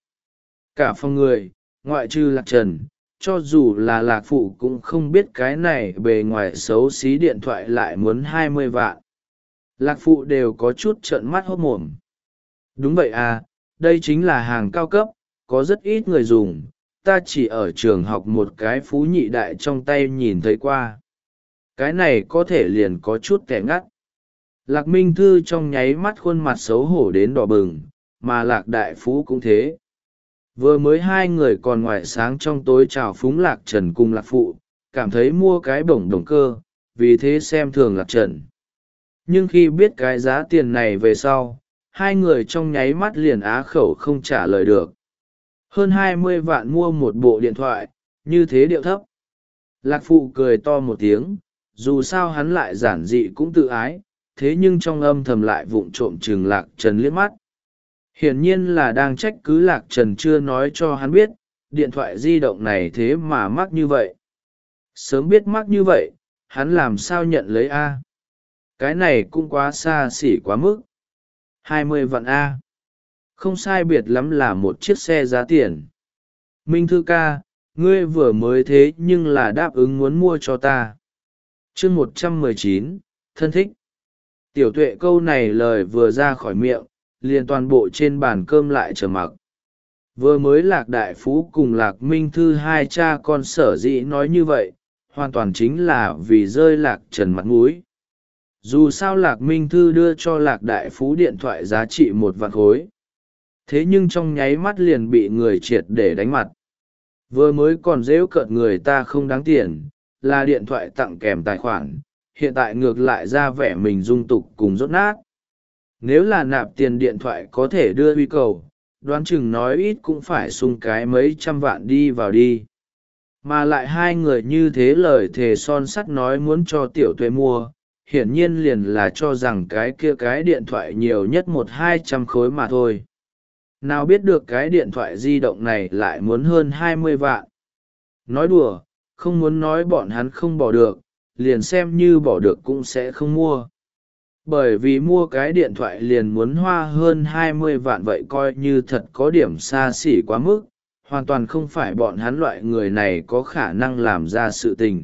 Cả phòng người, ngoại trừ Lạc Trần, cho dù là Lạc Phụ cũng không biết cái này bề ngoài xấu xí điện thoại lại muốn hai mươi vạn. Lạc Phụ đều có chút trợn mắt hốt mồm. Đúng vậy à, đây chính là hàng cao cấp, có rất ít người dùng, ta chỉ ở trường học một cái phú nhị đại trong tay nhìn thấy qua. Cái này có thể liền có chút kẻ ngắt. Lạc Minh Thư trong nháy mắt khuôn mặt xấu hổ đến đỏ bừng, mà Lạc Đại Phú cũng thế. Vừa mới hai người còn ngoài sáng trong tối chào phúng Lạc Trần cùng Lạc Phụ, cảm thấy mua cái bổng đồng cơ, vì thế xem thường Lạc Trần. Nhưng khi biết cái giá tiền này về sau, hai người trong nháy mắt liền á khẩu không trả lời được. Hơn hai mươi vạn mua một bộ điện thoại, như thế điệu thấp. Lạc Phụ cười to một tiếng, dù sao hắn lại giản dị cũng tự ái, thế nhưng trong âm thầm lại vụng trộm chừng Lạc Trần liếc mắt. Hiển nhiên là đang trách cứ Lạc Trần chưa nói cho hắn biết, điện thoại di động này thế mà mắc như vậy. Sớm biết mắc như vậy, hắn làm sao nhận lấy A. Cái này cũng quá xa xỉ quá mức. hai mươi vạn A. Không sai biệt lắm là một chiếc xe giá tiền. Minh Thư ca, ngươi vừa mới thế nhưng là đáp ứng muốn mua cho ta. Chương một trăm mười chín, thân thích. Tiểu tuệ câu này lời vừa ra khỏi miệng, liền toàn bộ trên bàn cơm lại trở mặc. Vừa mới Lạc Đại Phú cùng Lạc Minh Thư hai cha con sở dĩ nói như vậy, hoàn toàn chính là vì rơi Lạc Trần mặt mũi. Dù sao Lạc Minh Thư đưa cho Lạc Đại Phú điện thoại giá trị một vạn khối. Thế nhưng trong nháy mắt liền bị người triệt để đánh mặt. Vừa mới còn rêu cợt người ta không đáng tiền, là điện thoại tặng kèm tài khoản, hiện tại ngược lại ra vẻ mình dung tục cùng rốt nát. Nếu là nạp tiền điện thoại có thể đưa huy cầu, đoán chừng nói ít cũng phải sung cái mấy trăm vạn đi vào đi. Mà lại hai người như thế lời thề son sắt nói muốn cho tiểu tuệ mua, hiển nhiên liền là cho rằng cái kia cái điện thoại nhiều nhất một hai trăm khối mà thôi. Nào biết được cái điện thoại di động này lại muốn hơn hai mươi vạn. Nói đùa, không muốn nói bọn hắn không bỏ được, liền xem như bỏ được cũng sẽ không mua. Bởi vì mua cái điện thoại liền muốn hoa hơn hai mươi vạn vậy coi như thật có điểm xa xỉ quá mức, hoàn toàn không phải bọn hắn loại người này có khả năng làm ra sự tình.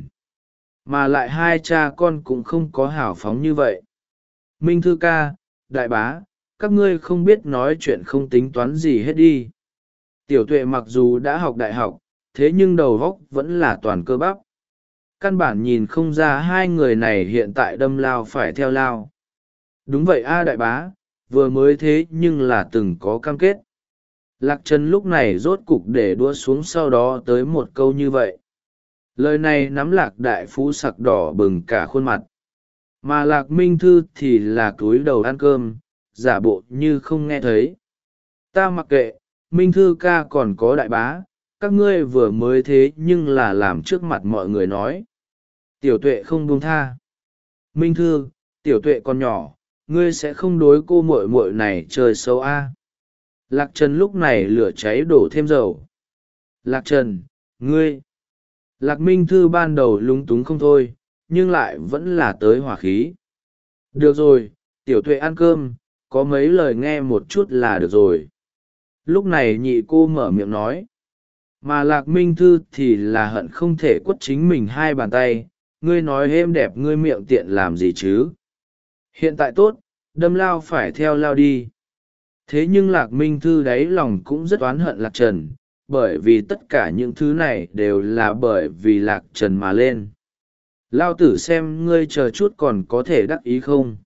Mà lại hai cha con cũng không có hào phóng như vậy. Minh Thư ca, đại bá, các ngươi không biết nói chuyện không tính toán gì hết đi. Tiểu tuệ mặc dù đã học đại học, thế nhưng đầu óc vẫn là toàn cơ bắp. Căn bản nhìn không ra hai người này hiện tại đâm lao phải theo lao. Đúng vậy a đại bá, vừa mới thế nhưng là từng có cam kết. Lạc Trần lúc này rốt cục để đua xuống sau đó tới một câu như vậy. Lời này nắm Lạc Đại Phú sặc đỏ bừng cả khuôn mặt. Mà Lạc Minh Thư thì là cúi đầu ăn cơm, giả bộ như không nghe thấy. Ta mặc kệ, Minh Thư ca còn có đại bá, các ngươi vừa mới thế nhưng là làm trước mặt mọi người nói. Tiểu tuệ không buông tha. Minh Thư, tiểu tuệ còn nhỏ, ngươi sẽ không đối cô muội muội này chơi xấu a. Lạc Trần lúc này lửa cháy đổ thêm dầu. Lạc Trần, ngươi! Lạc Minh Thư ban đầu lúng túng không thôi, nhưng lại vẫn là tới hỏa khí. Được rồi, tiểu tuệ ăn cơm, có mấy lời nghe một chút là được rồi. Lúc này nhị cô mở miệng nói. Mà Lạc Minh Thư thì là hận không thể quất chính mình hai bàn tay. Ngươi nói êm đẹp ngươi miệng tiện làm gì chứ? Hiện tại tốt, đâm lao phải theo lao đi. Thế nhưng Lạc Minh Thư đáy lòng cũng rất oán hận Lạc Trần, bởi vì tất cả những thứ này đều là bởi vì Lạc Trần mà lên. Lao tử xem ngươi chờ chút còn có thể đắc ý không?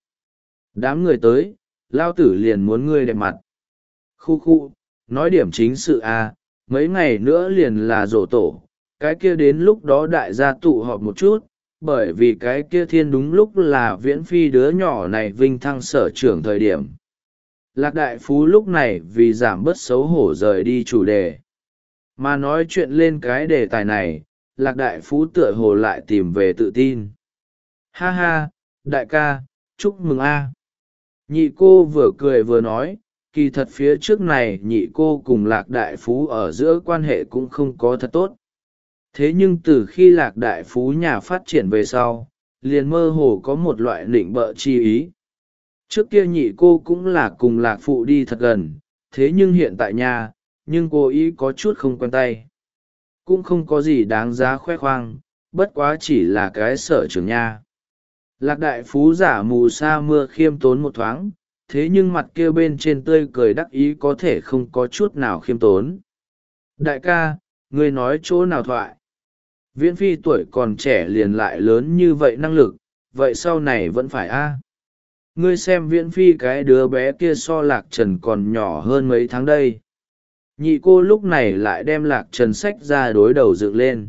Đám người tới, Lao tử liền muốn ngươi đẹp mặt. Khu khu, nói điểm chính sự à, mấy ngày nữa liền là giỗ tổ, cái kia đến lúc đó đại gia tụ họp một chút, bởi vì cái kia thiên đúng lúc là Viễn Phi đứa nhỏ này vinh thăng sở trưởng thời điểm. Lạc đại phú lúc này vì giảm bớt xấu hổ rời đi chủ đề. Mà nói chuyện lên cái đề tài này, Lạc đại phú tựa hồ lại tìm về tự tin. Ha ha, đại ca, chúc mừng a. Nhị cô vừa cười vừa nói, kỳ thật phía trước này nhị cô cùng Lạc đại phú ở giữa quan hệ cũng không có thật tốt. Thế nhưng từ khi Lạc đại phú nhà phát triển về sau, liền mơ hồ có một loại nịnh bợ chi ý. Trước kia nhị cô cũng là cùng Lạc phụ đi thật gần, thế nhưng hiện tại nhà, nhưng cô ý có chút không quen tay. Cũng không có gì đáng giá khoe khoang, bất quá chỉ là cái sở trường nha. Lạc đại phú giả mù sa mưa khiêm tốn một thoáng, thế nhưng mặt kia bên trên tươi cười đắc ý có thể không có chút nào khiêm tốn. Đại ca, ngươi nói chỗ nào thoại? Viễn Phi tuổi còn trẻ liền lại lớn như vậy năng lực, vậy sau này vẫn phải a? Ngươi xem Viễn Phi cái đứa bé kia so Lạc Trần còn nhỏ hơn mấy tháng đây. Nhị cô lúc này lại đem Lạc Trần sách ra đối đầu dựng lên.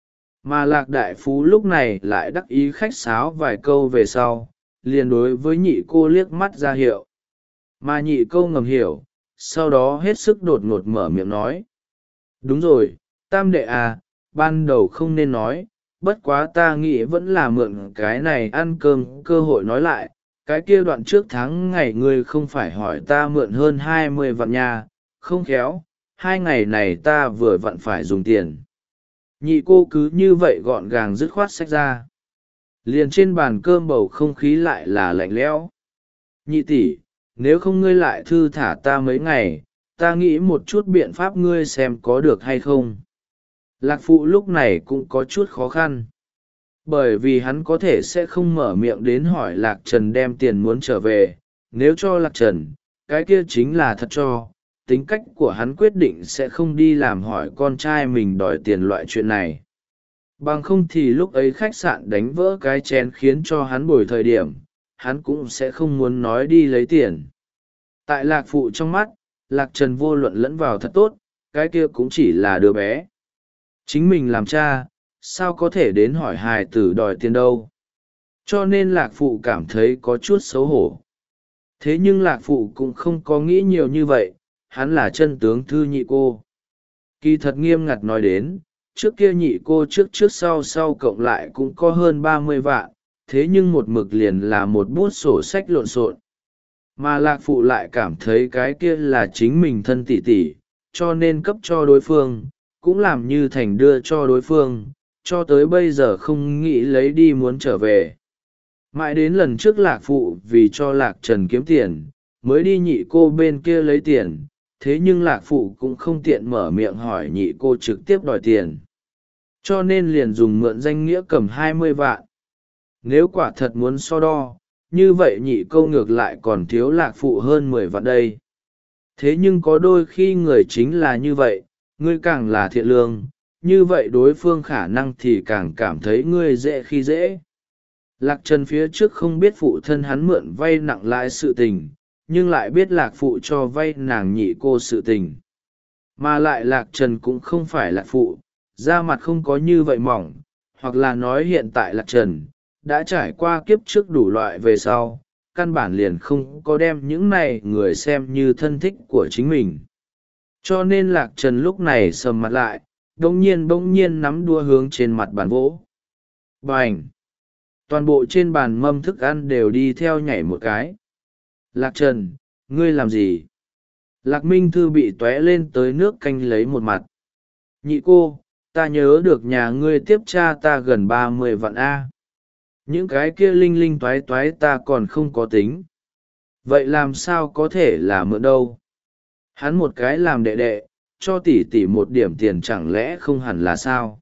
Mà Lạc đại phú lúc này lại đắc ý khách sáo vài câu về sau, liền đối với nhị cô liếc mắt ra hiệu. Mà nhị câu ngầm hiểu, sau đó hết sức đột ngột mở miệng nói. Đúng rồi, tam đệ à, ban đầu không nên nói, bất quá ta nghĩ vẫn là mượn cái này ăn cơm cơ hội nói lại. Cái kia đoạn trước tháng ngày ngươi không phải hỏi ta mượn hơn hai mươi vạn nha, không khéo, hai ngày này ta vừa vặn phải dùng tiền. Nhị cô cứ như vậy gọn gàng dứt khoát xách ra. Liền trên bàn cơm bầu không khí lại là lạnh lẽo. Nhị tỷ, nếu không ngươi lại thư thả ta mấy ngày, ta nghĩ một chút biện pháp ngươi xem có được hay không. Lạc phụ lúc này cũng có chút khó khăn. Bởi vì hắn có thể sẽ không mở miệng đến hỏi Lạc Trần đem tiền muốn trở về, nếu cho Lạc Trần, cái kia chính là thật cho, tính cách của hắn quyết định sẽ không đi làm hỏi con trai mình đòi tiền loại chuyện này. Bằng không thì lúc ấy khách sạn đánh vỡ cái chén khiến cho hắn bồi thời điểm, hắn cũng sẽ không muốn nói đi lấy tiền. Tại Lạc phụ trong mắt, Lạc Trần vô luận lẫn vào thật tốt, cái kia cũng chỉ là đứa bé. Chính mình làm cha, sao có thể đến hỏi hài tử đòi tiền đâu. Cho nên Lạc phụ cảm thấy có chút xấu hổ. Thế nhưng Lạc phụ cũng không có nghĩ nhiều như vậy, hắn là chân tướng thư nhị cô. Kỳ thật nghiêm ngặt nói đến, trước kia nhị cô trước trước sau sau cộng lại cũng có hơn ba mươi vạn, thế nhưng một mực liền là một bút sổ sách lộn xộn. Mà Lạc phụ lại cảm thấy cái kia là chính mình thân tỷ tỷ, cho nên cấp cho đối phương, cũng làm như thành đưa cho đối phương, cho tới bây giờ không nghĩ lấy đi muốn trở về. Mãi đến lần trước Lạc phụ vì cho Lạc Trần kiếm tiền, mới đi nhị cô bên kia lấy tiền, thế nhưng Lạc phụ cũng không tiện mở miệng hỏi nhị cô trực tiếp đòi tiền. Cho nên liền dùng mượn danh nghĩa cầm hai mươi vạn. Nếu quả thật muốn so đo, như vậy nhị câu ngược lại còn thiếu Lạc phụ hơn mười vạn đây. Thế nhưng có đôi khi người chính là như vậy, ngươi càng là thiện lương, như vậy đối phương khả năng thì càng cảm thấy ngươi dễ khi dễ. Lạc Trần phía trước không biết phụ thân hắn mượn vay nặng lãi sự tình, nhưng lại biết Lạc phụ cho vay nàng nhị cô sự tình. Mà lại Lạc Trần cũng không phải Lạc phụ, da mặt không có như vậy mỏng, hoặc là nói hiện tại Lạc Trần, đã trải qua kiếp trước đủ loại về sau, căn bản liền không có đem những này người xem như thân thích của chính mình. Cho nên Lạc Trần lúc này sầm mặt lại, bỗng nhiên bỗng nhiên nắm đua hướng trên mặt bàn vỗ. Bành! Toàn bộ trên bàn mâm thức ăn đều đi theo nhảy một cái. Lạc Trần, ngươi làm gì? Lạc Minh Thư bị tóe lên tới nước canh lấy một mặt. Nhị cô, ta nhớ được nhà ngươi tiếp cha ta gần ba mươi vạn a. Những cái kia linh linh toái toái ta còn không có tính. Vậy làm sao có thể là mượn đâu? Hắn một cái làm đệ đệ, cho tỷ tỷ một điểm tiền chẳng lẽ không hẳn là sao?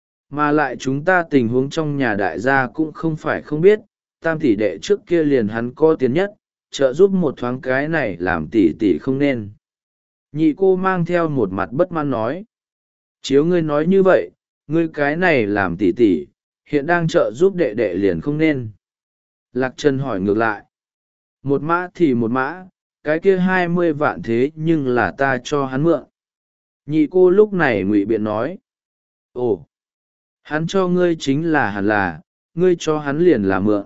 Mà lại chúng ta tình huống trong nhà đại gia cũng không phải không biết, tam tỷ đệ trước kia liền hắn có tiền nhất, trợ giúp một thoáng cái này làm tỷ tỷ không nên. Nhị cô mang theo một mặt bất mãn nói. Chiếu ngươi nói như vậy, ngươi cái này làm tỷ tỷ, hiện đang trợ giúp đệ đệ liền không nên. Lạc Trần hỏi ngược lại. Một mã thì một mã, cái kia hai mươi vạn thế nhưng là ta cho hắn mượn. Nhị cô lúc này ngụy biện nói. Ồ, hắn cho ngươi chính là hẳn là, ngươi cho hắn liền là mượn.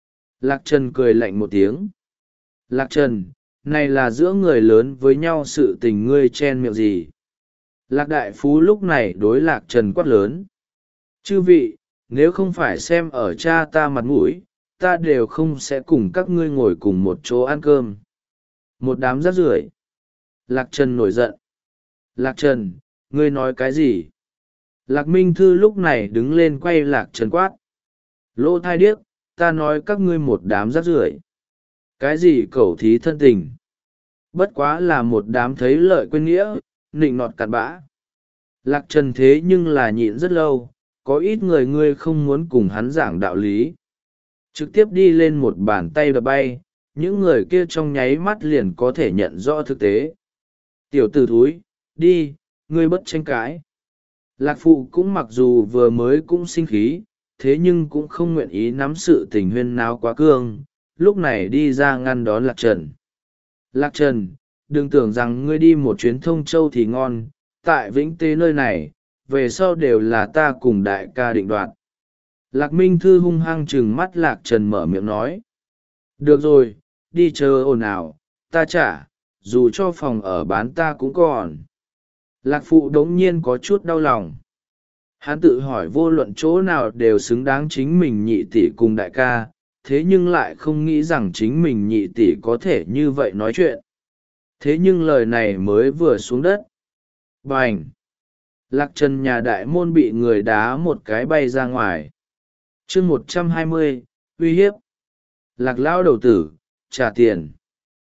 Lạc Trần cười lạnh một tiếng. Lạc Trần, này là giữa người lớn với nhau sự tình ngươi chen miệng gì? Lạc Đại Phú lúc này đối Lạc Trần quát lớn. Chư vị, nếu không phải xem ở cha ta mặt mũi, ta đều không sẽ cùng các ngươi ngồi cùng một chỗ ăn cơm. Một đám rác rưởi. Lạc Trần nổi giận. Lạc Trần, ngươi nói cái gì? Lạc Minh Thư lúc này đứng lên quay Lạc Trần quát. Lỗ thai điếc, ta nói các ngươi một đám rác rưởi. Cái gì cẩu thí thân tình? Bất quá là một đám thấy lợi quên nghĩa, nịnh nọt cặn bã. Lạc Trần thế nhưng là nhịn rất lâu, có ít người ngươi không muốn cùng hắn giảng đạo lý. Trực tiếp đi lên một bàn tay đập bay, những người kia trong nháy mắt liền có thể nhận rõ thực tế. Tiểu tử thúi, đi, ngươi bất tranh cãi. Lạc Phụ cũng mặc dù vừa mới cũng sinh khí, thế nhưng cũng không nguyện ý nắm sự tình huyên náo quá cương, lúc này đi ra ngăn đón Lạc Trần. Lạc Trần, đừng tưởng rằng ngươi đi một chuyến Thông Châu thì ngon, tại Vĩnh Tế nơi này, về sau đều là ta cùng đại ca định đoạt. Lạc Minh Thư hung hăng trừng mắt Lạc Trần mở miệng nói. Được rồi, đi chờ ồn ào, ta trả, dù cho phòng ở bán ta cũng còn. Lạc Phụ đống nhiên có chút đau lòng. Hắn tự hỏi vô luận chỗ nào đều xứng đáng chính mình nhị tỷ cùng đại ca, thế nhưng lại không nghĩ rằng chính mình nhị tỷ có thể như vậy nói chuyện. Thế nhưng lời này mới vừa xuống đất. Bành! Lạc Trần nhà đại môn bị người đá một cái bay ra ngoài. chương một trăm hai mươi, uy hiếp. Lạc Lão đầu tử, trả tiền.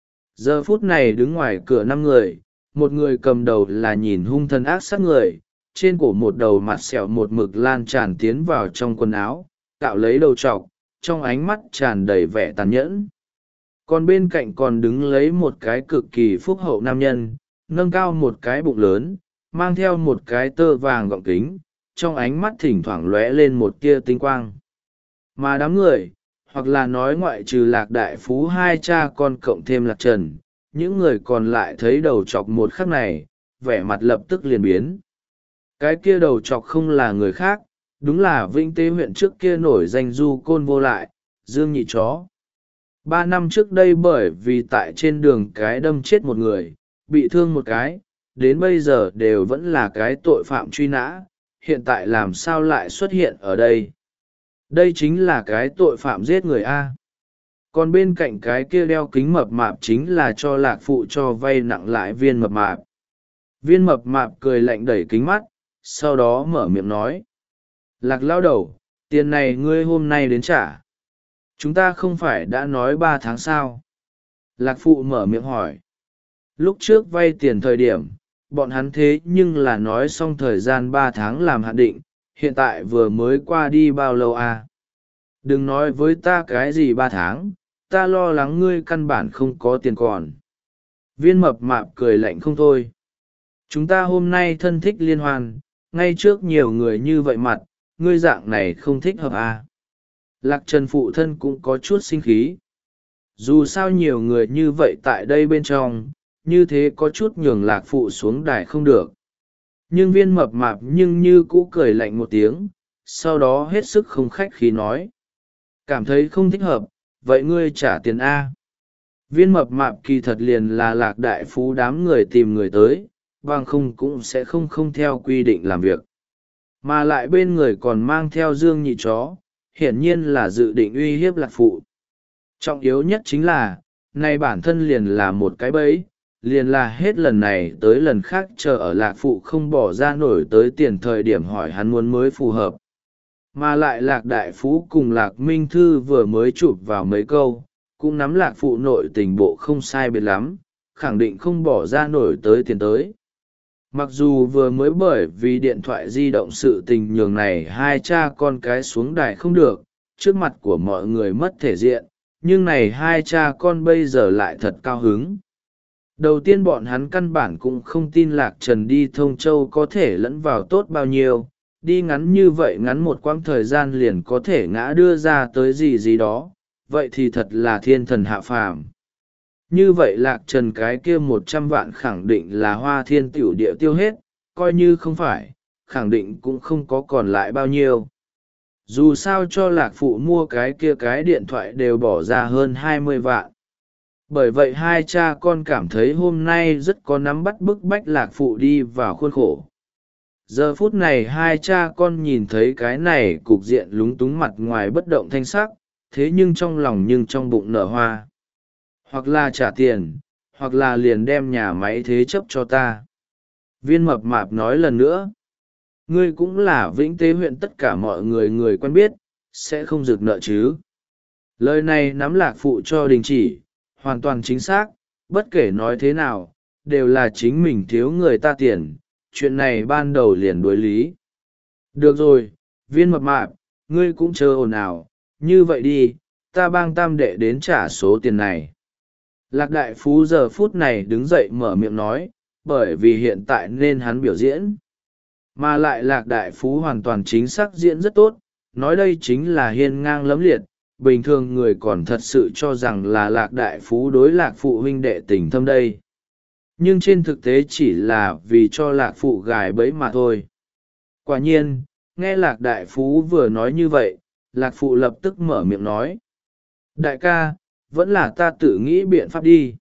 Giờ phút này đứng ngoài cửa năm người, một người cầm đầu là nhìn hung thân ác sát người, trên cổ một đầu mặt sẹo một mực lan tràn tiến vào trong quần áo, cạo lấy đầu trọc, trong ánh mắt tràn đầy vẻ tàn nhẫn. Còn bên cạnh còn đứng lấy một cái cực kỳ phúc hậu nam nhân, nâng cao một cái bụng lớn, mang theo một cái tơ vàng gọng kính, trong ánh mắt thỉnh thoảng lóe lên một tia tinh quang. Mà đám người, hoặc là nói ngoại trừ Lạc Đại Phú hai cha con cộng thêm Lạc Trần, những người còn lại thấy đầu chọc một khắc này, vẻ mặt lập tức liền biến. Cái kia đầu chọc không là người khác, đúng là Vĩnh Tế huyện trước kia nổi danh du côn vô lại, Dương Nhị Chó. Ba năm trước đây bởi vì tại trên đường cái đâm chết một người, bị thương một cái, đến bây giờ đều vẫn là cái tội phạm truy nã, hiện tại làm sao lại xuất hiện ở đây. Đây chính là cái tội phạm giết người A. Còn bên cạnh cái kia đeo kính mập mạp chính là cho Lạc Phụ cho vay nặng lại viên mập mạp. Viên mập mạp cười lạnh đẩy kính mắt, sau đó mở miệng nói. Lạc Lão đầu, tiền này ngươi hôm nay đến trả. Chúng ta không phải đã nói ba tháng sao? Lạc Phụ mở miệng hỏi. Lúc trước vay tiền thời điểm, bọn hắn thế nhưng là nói xong thời gian ba tháng làm hạn định, hiện tại vừa mới qua đi bao lâu à? Đừng nói với ta cái gì ba tháng, ta lo lắng ngươi căn bản không có tiền còn. Viên mập mạp cười lạnh không thôi. Chúng ta hôm nay thân thích liên hoan, ngay trước nhiều người như vậy mặt, ngươi dạng này không thích hợp à? Lạc Trần phụ thân cũng có chút sinh khí. Dù sao nhiều người như vậy tại đây bên trong, như thế có chút nhường Lạc Phụ xuống đài không được. Nhưng viên mập mạp nhưng như cũ cười lạnh một tiếng, sau đó hết sức không khách khí nói. Cảm thấy không thích hợp, vậy ngươi trả tiền A. Viên mập mạp kỳ thật liền là Lạc Đại Phú đám người tìm người tới, bằng không cũng sẽ không không theo quy định làm việc. Mà lại bên người còn mang theo Dương Nhị Chó, hiển nhiên là dự định uy hiếp Lạc Phụ. Trọng yếu nhất chính là, này bản thân liền là một cái bẫy, liền là hết lần này tới lần khác chờ ở lạc phụ không bỏ ra nổi tới tiền thời điểm hỏi hắn muốn mới phù hợp. Mà lại lạc đại phú cùng lạc minh thư vừa mới chụp vào mấy câu cũng nắm lạc phụ nội tình bộ không sai biệt lắm, khẳng định không bỏ ra nổi tới tiền tới. Mặc dù vừa mới bởi vì điện thoại di động sự tình nhường này hai cha con cái xuống đài không được, trước mặt của mọi người mất thể diện, nhưng này hai cha con bây giờ lại thật cao hứng. Đầu tiên bọn hắn căn bản cũng không tin Lạc Trần đi Thông Châu có thể lẫn vào tốt bao nhiêu, đi ngắn như vậy ngắn một quãng thời gian liền có thể ngã đưa ra tới gì gì đó, vậy thì thật là thiên thần hạ phàm. Như vậy Lạc Trần cái kia một trăm vạn khẳng định là hoa thiên tiểu địa tiêu hết, coi như không phải, khẳng định cũng không có còn lại bao nhiêu. Dù sao cho Lạc Phụ mua cái kia cái điện thoại đều bỏ ra hơn hai mươi vạn. Bởi vậy hai cha con cảm thấy hôm nay rất có nắm bắt bức bách Lạc Phụ đi vào khuôn khổ. Giờ phút này hai cha con nhìn thấy cái này cục diện lúng túng mặt ngoài bất động thanh sắc, thế nhưng trong lòng nhưng trong bụng nở hoa. Hoặc là trả tiền, hoặc là liền đem nhà máy thế chấp cho ta. Viên mập mạp nói lần nữa. Ngươi cũng là Vĩnh Tế huyện tất cả mọi người người quen biết, sẽ không rực nợ chứ. Lời này nắm Lạc Phụ cho đình chỉ, hoàn toàn chính xác, bất kể nói thế nào, đều là chính mình thiếu người ta tiền, chuyện này ban đầu liền đối lý. Được rồi, viên mập mạp, ngươi cũng chờ ồn ào, như vậy đi, ta bang tam đệ đến trả số tiền này. Lạc đại phú giờ phút này đứng dậy mở miệng nói, bởi vì hiện tại nên hắn biểu diễn. Mà lại lạc đại phú hoàn toàn chính xác diễn rất tốt, nói đây chính là hiên ngang lẫm liệt, bình thường người còn thật sự cho rằng là lạc đại phú đối lạc phụ huynh đệ tình thâm đây. Nhưng trên thực tế chỉ là vì cho lạc phụ gài bẫy mà thôi. Quả nhiên, nghe lạc đại phú vừa nói như vậy, lạc phụ lập tức mở miệng nói. Đại ca, vẫn là ta tự nghĩ biện pháp đi.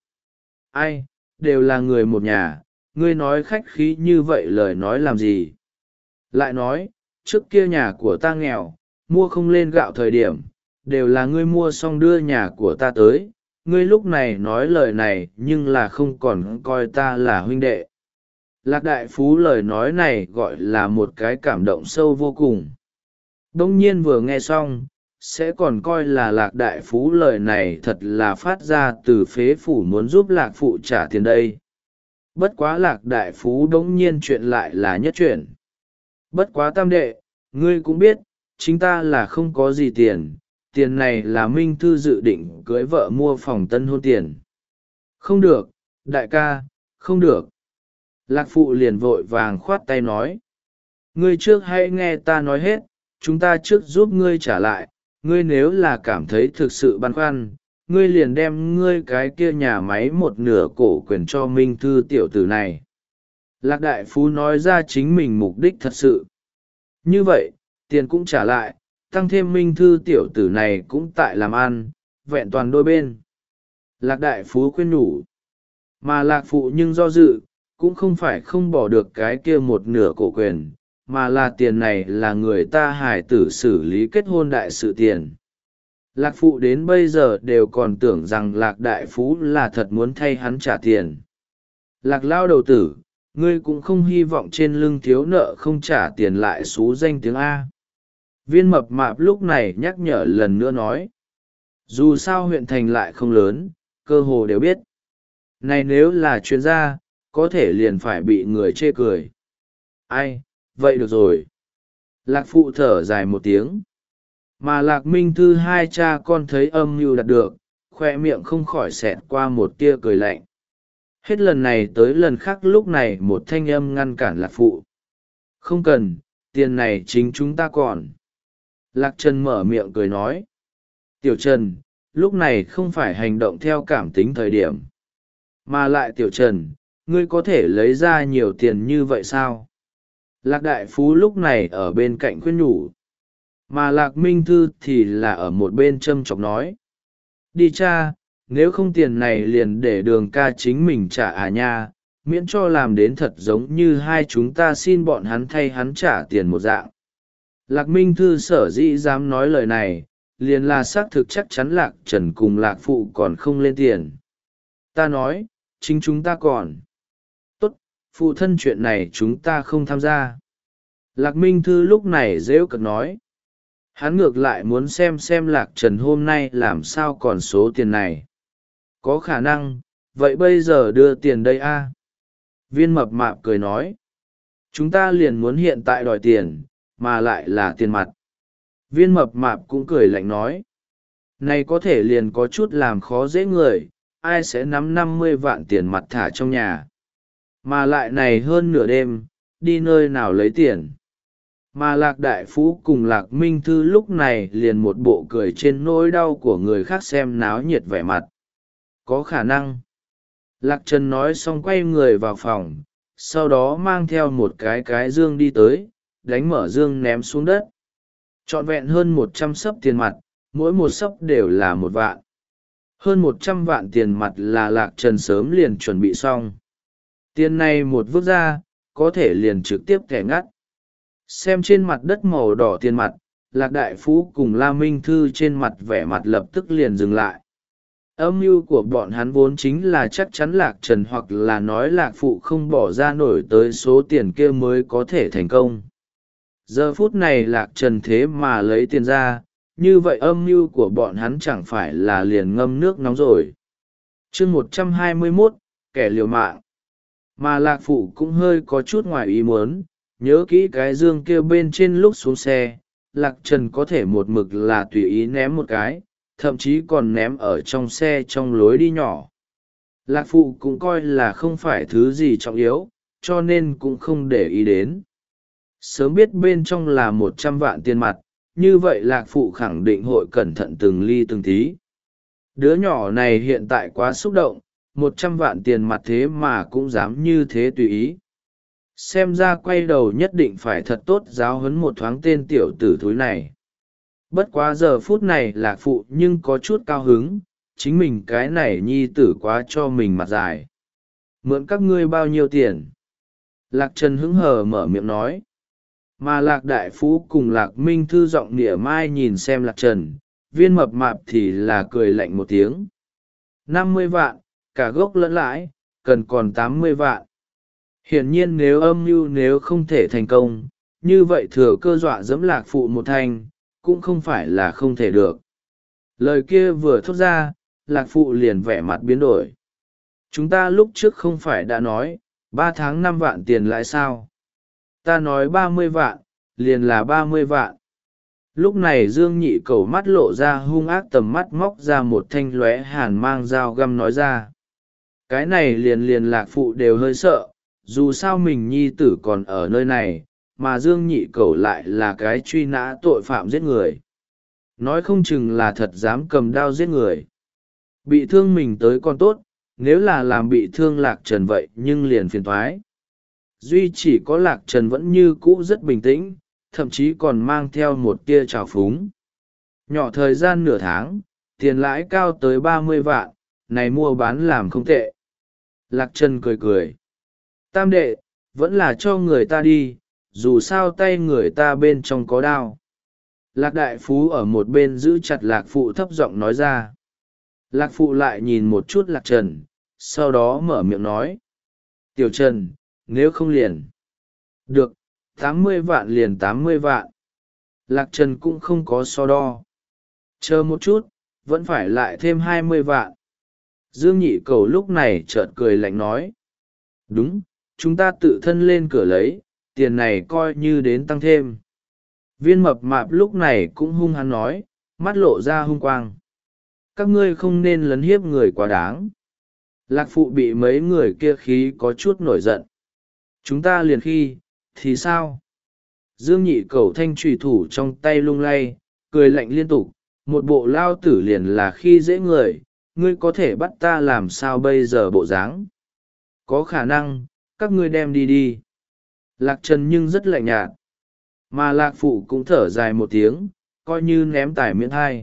Ai, đều là người một nhà, ngươi nói khách khí như vậy lời nói làm gì. Lại nói, trước kia nhà của ta nghèo, mua không lên gạo thời điểm, đều là ngươi mua xong đưa nhà của ta tới, ngươi lúc này nói lời này nhưng là không còn coi ta là huynh đệ. Lạc đại phú lời nói này gọi là một cái cảm động sâu vô cùng. Đông nhiên vừa nghe xong, sẽ còn coi là lạc đại phú lời này thật là phát ra từ phế phủ muốn giúp lạc phụ trả tiền đây. Bất quá lạc đại phú đống nhiên chuyện lại là nhất chuyện. Bất quá tam đệ, ngươi cũng biết, chính ta là không có gì tiền, tiền này là Minh Thư dự định cưới vợ mua phòng tân hôn tiền. Không được, đại ca, không được. Lạc phụ liền vội vàng khoát tay nói. Ngươi trước hãy nghe ta nói hết, chúng ta trước giúp ngươi trả lại, ngươi nếu là cảm thấy thực sự băn khoăn, ngươi liền đem ngươi cái kia nhà máy một nửa cổ quyền cho Minh Thư tiểu tử này. Lạc đại phú nói ra chính mình mục đích thật sự. Như vậy, tiền cũng trả lại, tăng thêm Minh Thư tiểu tử này cũng tại làm ăn, vẹn toàn đôi bên. Lạc đại phú khuyên nhủ. Mà lạc phụ nhưng do dự, cũng không phải không bỏ được cái kia một nửa cổ quyền, mà là tiền này là người ta hải tử xử lý kết hôn đại sự tiền. Lạc phụ đến bây giờ đều còn tưởng rằng lạc đại phú là thật muốn thay hắn trả tiền. Lạc lao đầu tử, ngươi cũng không hy vọng trên lưng thiếu nợ không trả tiền lại xú danh tiếng A. Viên mập mạp lúc này nhắc nhở lần nữa nói. Dù sao huyện thành lại không lớn, cơ hồ đều biết. Này nếu là chuyên gia, có thể liền phải bị người chê cười. Ai, vậy được rồi. Lạc phụ thở dài một tiếng. Mà lạc minh thư hai cha con thấy âm mưu đạt được, khoe miệng không khỏi xẹt qua một tia cười lạnh. Hết lần này tới lần khác lúc này một thanh âm ngăn cản lạc phụ. Không cần, tiền này chính chúng ta còn. Lạc Trần mở miệng cười nói. Tiểu Trần, lúc này không phải hành động theo cảm tính thời điểm. Mà lại Tiểu Trần, ngươi có thể lấy ra nhiều tiền như vậy sao? Lạc Đại Phú lúc này ở bên cạnh khuyên nhủ. Mà Lạc Minh Thư thì là ở một bên châm chọc nói. Đi cha, nếu không tiền này liền để đường ca chính mình trả à nha, miễn cho làm đến thật giống như hai chúng ta xin bọn hắn thay hắn trả tiền một dạng. Lạc Minh Thư sở dĩ dám nói lời này, liền là xác thực chắc chắn Lạc Trần cùng Lạc Phụ còn không lên tiền. Ta nói, chính chúng ta còn. Tốt, phụ thân chuyện này chúng ta không tham gia. Lạc Minh Thư lúc này rễu cợt nói. Hắn ngược lại muốn xem xem Lạc Trần hôm nay làm sao còn số tiền này. Có khả năng, vậy bây giờ đưa tiền đây a? Viên mập mạp cười nói. Chúng ta liền muốn hiện tại đòi tiền, mà lại là tiền mặt. Viên mập mạp cũng cười lạnh nói. Này có thể liền có chút làm khó dễ người, ai sẽ nắm năm mươi vạn tiền mặt thả trong nhà. Mà lại này hơn nửa đêm, đi nơi nào lấy tiền. Mà Lạc Đại Phú cùng Lạc Minh Thư lúc này liền một bộ cười trên nỗi đau của người khác xem náo nhiệt vẻ mặt. Có khả năng. Lạc Trần nói xong quay người vào phòng, sau đó mang theo một cái cái dương đi tới, đánh mở dương ném xuống đất. Trọn vẹn hơn một trăm sấp tiền mặt, mỗi một sấp đều là một vạn. Hơn một trăm vạn tiền mặt là Lạc Trần sớm liền chuẩn bị xong. Tiền này một vứt ra, có thể liền trực tiếp kẻ ngắt. Xem trên mặt đất màu đỏ tiền mặt, Lạc Đại Phú cùng La Minh Thư trên mặt vẻ mặt lập tức liền dừng lại. Âm mưu của bọn hắn vốn chính là chắc chắn Lạc Trần hoặc là nói Lạc Phụ không bỏ ra nổi tới số tiền kia mới có thể thành công. Giờ phút này Lạc Trần thế mà lấy tiền ra, như vậy âm mưu của bọn hắn chẳng phải là liền ngâm nước nóng rồi. chương một trăm hai mươi mốt, kẻ liều mạng. Mà Lạc Phụ cũng hơi có chút ngoài ý muốn, nhớ kỹ cái dương kia bên trên lúc xuống xe, Lạc Trần có thể một mực là tùy ý ném một cái, thậm chí còn ném ở trong xe trong lối đi nhỏ. Lạc Phụ cũng coi là không phải thứ gì trọng yếu, cho nên cũng không để ý đến. Sớm biết bên trong là một trăm vạn tiền mặt, như vậy Lạc Phụ khẳng định hội cẩn thận từng ly từng tí. Đứa nhỏ này hiện tại quá xúc động, một trăm vạn tiền mặt thế mà cũng dám như thế tùy ý. Xem ra quay đầu nhất định phải thật tốt giáo huấn một thoáng tên tiểu tử thúi này. Bất quá giờ phút này Lạc Phụ nhưng có chút cao hứng, chính mình cái này nhi tử quá cho mình mặt dài. Mượn các ngươi bao nhiêu tiền? Lạc Trần hứng hờ mở miệng nói. Mà Lạc Đại Phú cùng Lạc Minh Thư giọng nịa mai nhìn xem Lạc Trần, viên mập mạp thì là cười lạnh một tiếng. năm mươi vạn, cả gốc lẫn lãi, cần còn tám mươi vạn. Hiển nhiên nếu âm mưu nếu không thể thành công, như vậy thừa cơ dọa dẫm Lạc Phụ một thanh, cũng không phải là không thể được. Lời kia vừa thốt ra, Lạc Phụ liền vẻ mặt biến đổi. Chúng ta lúc trước không phải đã nói, ba tháng năm vạn tiền lãi sao? Ta nói ba mươi vạn, liền là ba mươi vạn. Lúc này Dương Nhị Cẩu mắt lộ ra hung ác tầm mắt móc ra một thanh lóe hàn mang dao găm nói ra. Cái này liền liền Lạc Phụ đều hơi sợ, dù sao mình nhi tử còn ở nơi này, mà Dương Nhị Cẩu lại là cái truy nã tội phạm giết người. Nói không chừng là thật dám cầm đao giết người. Bị thương mình tới còn tốt, nếu là làm bị thương Lạc Trần vậy nhưng liền phiền thoái. Duy chỉ có Lạc Trần vẫn như cũ rất bình tĩnh, thậm chí còn mang theo một tia trào phúng. Nhỏ thời gian nửa tháng, tiền lãi cao tới ba mươi vạn, này mua bán làm không tệ. Lạc Trần cười cười. Tam đệ, vẫn là cho người ta đi, dù sao tay người ta bên trong có đao. Lạc Đại Phú ở một bên giữ chặt Lạc Phụ thấp giọng nói ra. Lạc Phụ lại nhìn một chút Lạc Trần, sau đó mở miệng nói. Tiểu Trần, nếu không liền. Được, tám mươi vạn liền tám mươi vạn. Lạc Trần cũng không có so đo. Chờ một chút, vẫn phải lại thêm hai mươi vạn. Dương Nhị Cẩu lúc này chợt cười lạnh nói. Đúng, chúng ta tự thân lên cửa lấy, tiền này coi như đến tăng thêm. Viên mập mạp lúc này cũng hung hăng nói, mắt lộ ra hung quang. Các ngươi không nên lấn hiếp người quá đáng. Lạc Phụ bị mấy người kia khí có chút nổi giận. Chúng ta liền khi, thì sao? Dương Nhị Cẩu thanh trùy thủ trong tay lung lay, cười lạnh liên tục, một bộ lao tử liền là khi dễ người, ngươi có thể bắt ta làm sao bây giờ bộ dáng? Có khả năng, các ngươi đem đi đi. Lạc Trần nhưng rất lạnh nhạt. Mà Lạc Phụ cũng thở dài một tiếng, coi như ném tài miễn hai.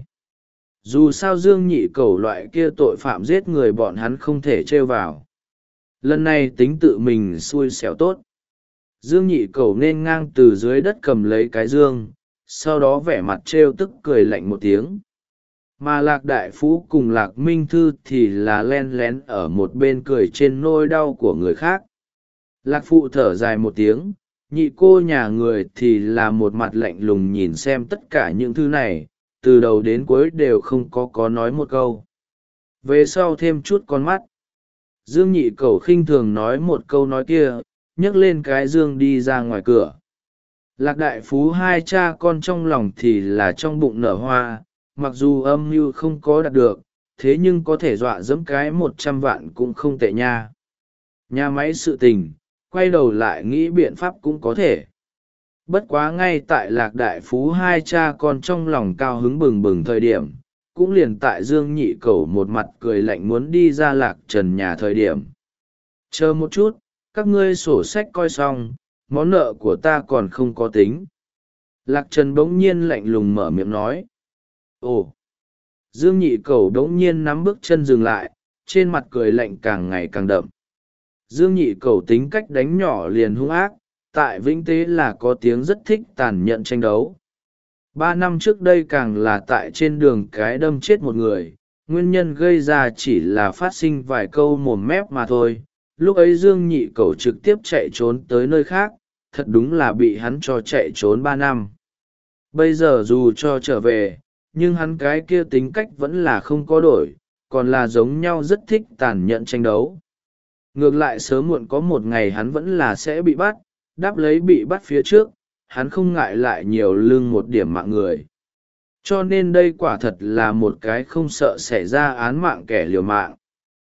Dù sao Dương Nhị Cẩu loại kia tội phạm giết người bọn hắn không thể trêu vào. Lần này tính tự mình xui xẻo tốt. Dương Nhị Cẩu nên ngang từ dưới đất cầm lấy cái dương, sau đó vẻ mặt trêu tức cười lạnh một tiếng. mà Lạc Đại Phú cùng Lạc Minh Thư thì là len lén ở một bên cười trên nỗi đau của người khác. Lạc Phụ thở dài một tiếng, nhị cô nhà người thì là một mặt lạnh lùng nhìn xem tất cả những thứ này, từ đầu đến cuối đều không có có nói một câu. Về sau thêm chút con mắt, Dương Nhị Cẩu khinh thường nói một câu nói kia, nhấc lên cái dương đi ra ngoài cửa. Lạc Đại Phú hai cha con trong lòng thì là trong bụng nở hoa, mặc dù âm mưu không có đạt được, thế nhưng có thể dọa dẫm cái một trăm vạn cũng không tệ nha. Nhà máy sự tình, quay đầu lại nghĩ biện pháp cũng có thể. Bất quá ngay tại Lạc Đại Phú hai cha con trong lòng cao hứng bừng bừng thời điểm, cũng liền tại Dương Nhị Cẩu một mặt cười lạnh muốn đi ra Lạc Trần nhà thời điểm. Chờ một chút, các ngươi sổ sách coi xong, món nợ của ta còn không có tính. Lạc Trần bỗng nhiên lạnh lùng mở miệng nói. Ồ! Dương Nhị Cẩu bỗng nhiên nắm bước chân dừng lại, trên mặt cười lạnh càng ngày càng đậm. Dương Nhị Cẩu tính cách đánh nhỏ liền hung ác, tại Vĩnh Tế là có tiếng rất thích tàn nhẫn tranh đấu. Ba năm trước đây càng là tại trên đường cái đâm chết một người, nguyên nhân gây ra chỉ là phát sinh vài câu mồm mép mà thôi. Lúc ấy Dương Nhị Cẩu trực tiếp chạy trốn tới nơi khác, thật đúng là bị hắn cho chạy trốn ba năm. Bây giờ dù cho trở về, nhưng hắn cái kia tính cách vẫn là không có đổi, còn là giống nhau rất thích tàn nhẫn tranh đấu. Ngược lại sớm muộn có một ngày hắn vẫn là sẽ bị bắt, đáp lấy bị bắt phía trước, hắn không ngại lại nhiều lưng một điểm mạng người. Cho nên đây quả thật là một cái không sợ xảy ra án mạng kẻ liều mạng.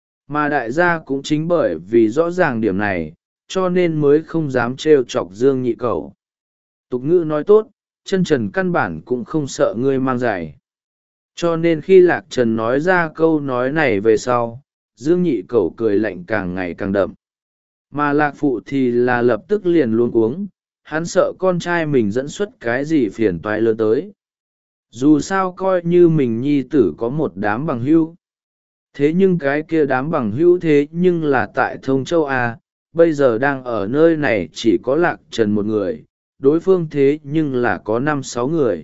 Mà đại gia cũng chính bởi vì rõ ràng điểm này, cho nên mới không dám trêu chọc Dương Nhị Cẩu. Tục ngữ nói tốt, chân trần căn bản cũng không sợ ngươi mang giày. Cho nên khi Lạc Trần nói ra câu nói này về sau, Dương Nhị Cẩu cười lạnh càng ngày càng đậm. Mà Lạc Phụ thì là lập tức liền luôn cuống, hắn sợ con trai mình dẫn xuất cái gì phiền toái lớn tới. Dù sao coi như mình nhi tử có một đám bằng hữu. Thế nhưng cái kia đám bằng hữu thế nhưng là tại Thông Châu A, bây giờ đang ở nơi này chỉ có Lạc Trần một người, đối phương thế nhưng là có năm sáu người.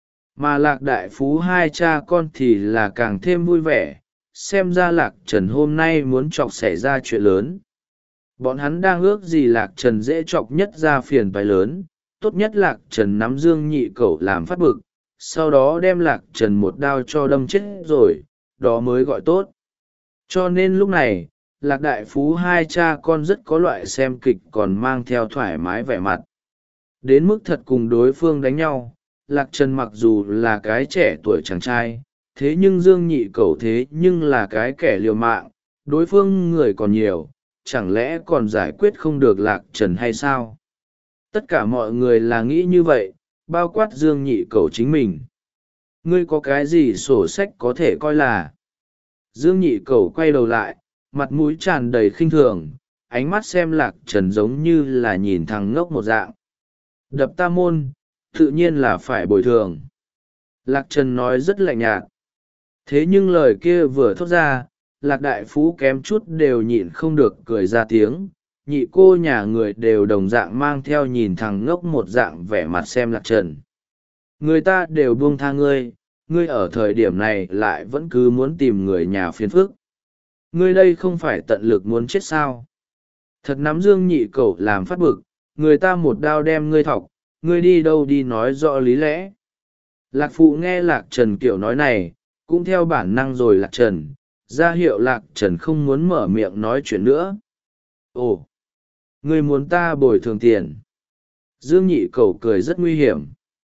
Mà Lạc Đại Phú hai cha con thì là càng thêm vui vẻ, xem ra Lạc Trần hôm nay muốn chọc xảy ra chuyện lớn. Bọn hắn đang ước gì Lạc Trần dễ chọc nhất ra phiền toái lớn, tốt nhất Lạc Trần nắm Dương Nhị Cẩu làm phát bực, sau đó đem Lạc Trần một đao cho đâm chết rồi, đó mới gọi tốt. Cho nên lúc này, Lạc Đại Phú hai cha con rất có loại xem kịch còn mang theo thoải mái vẻ mặt. Đến mức thật cùng đối phương đánh nhau, Lạc Trần mặc dù là cái trẻ tuổi chàng trai, thế nhưng Dương Nhị Cẩu thế nhưng là cái kẻ liều mạng, đối phương người còn nhiều, chẳng lẽ còn giải quyết không được Lạc Trần hay sao? Tất cả mọi người là nghĩ như vậy, bao quát Dương Nhị Cẩu chính mình. Ngươi có cái gì sổ sách có thể coi là? Dương Nhị Cẩu quay đầu lại, mặt mũi tràn đầy khinh thường, ánh mắt xem Lạc Trần giống như là nhìn thằng ngốc một dạng. Đập ta môn, tự nhiên là phải bồi thường. Lạc Trần nói rất lạnh nhạt. Thế nhưng lời kia vừa thốt ra, Lạc Đại Phú kém chút đều nhịn không được cười ra tiếng, nhị cô nhà người đều đồng dạng mang theo nhìn thằng ngốc một dạng vẻ mặt xem Lạc Trần. Người ta đều buông tha ngươi, ngươi ở thời điểm này lại vẫn cứ muốn tìm người nhà phiền phức. Ngươi đây không phải tận lực muốn chết sao? Thật nắm Dương Nhị Cẩu làm phát bực, người ta một đao đem ngươi thọc, ngươi đi đâu đi nói rõ lý lẽ. Lạc Phụ nghe Lạc Trần kiểu nói này, cũng theo bản năng rồi Lạc Trần, ra hiệu Lạc Trần không muốn mở miệng nói chuyện nữa. Ồ, ngươi muốn ta bồi thường tiền. Dương Nhị Cẩu cười rất nguy hiểm.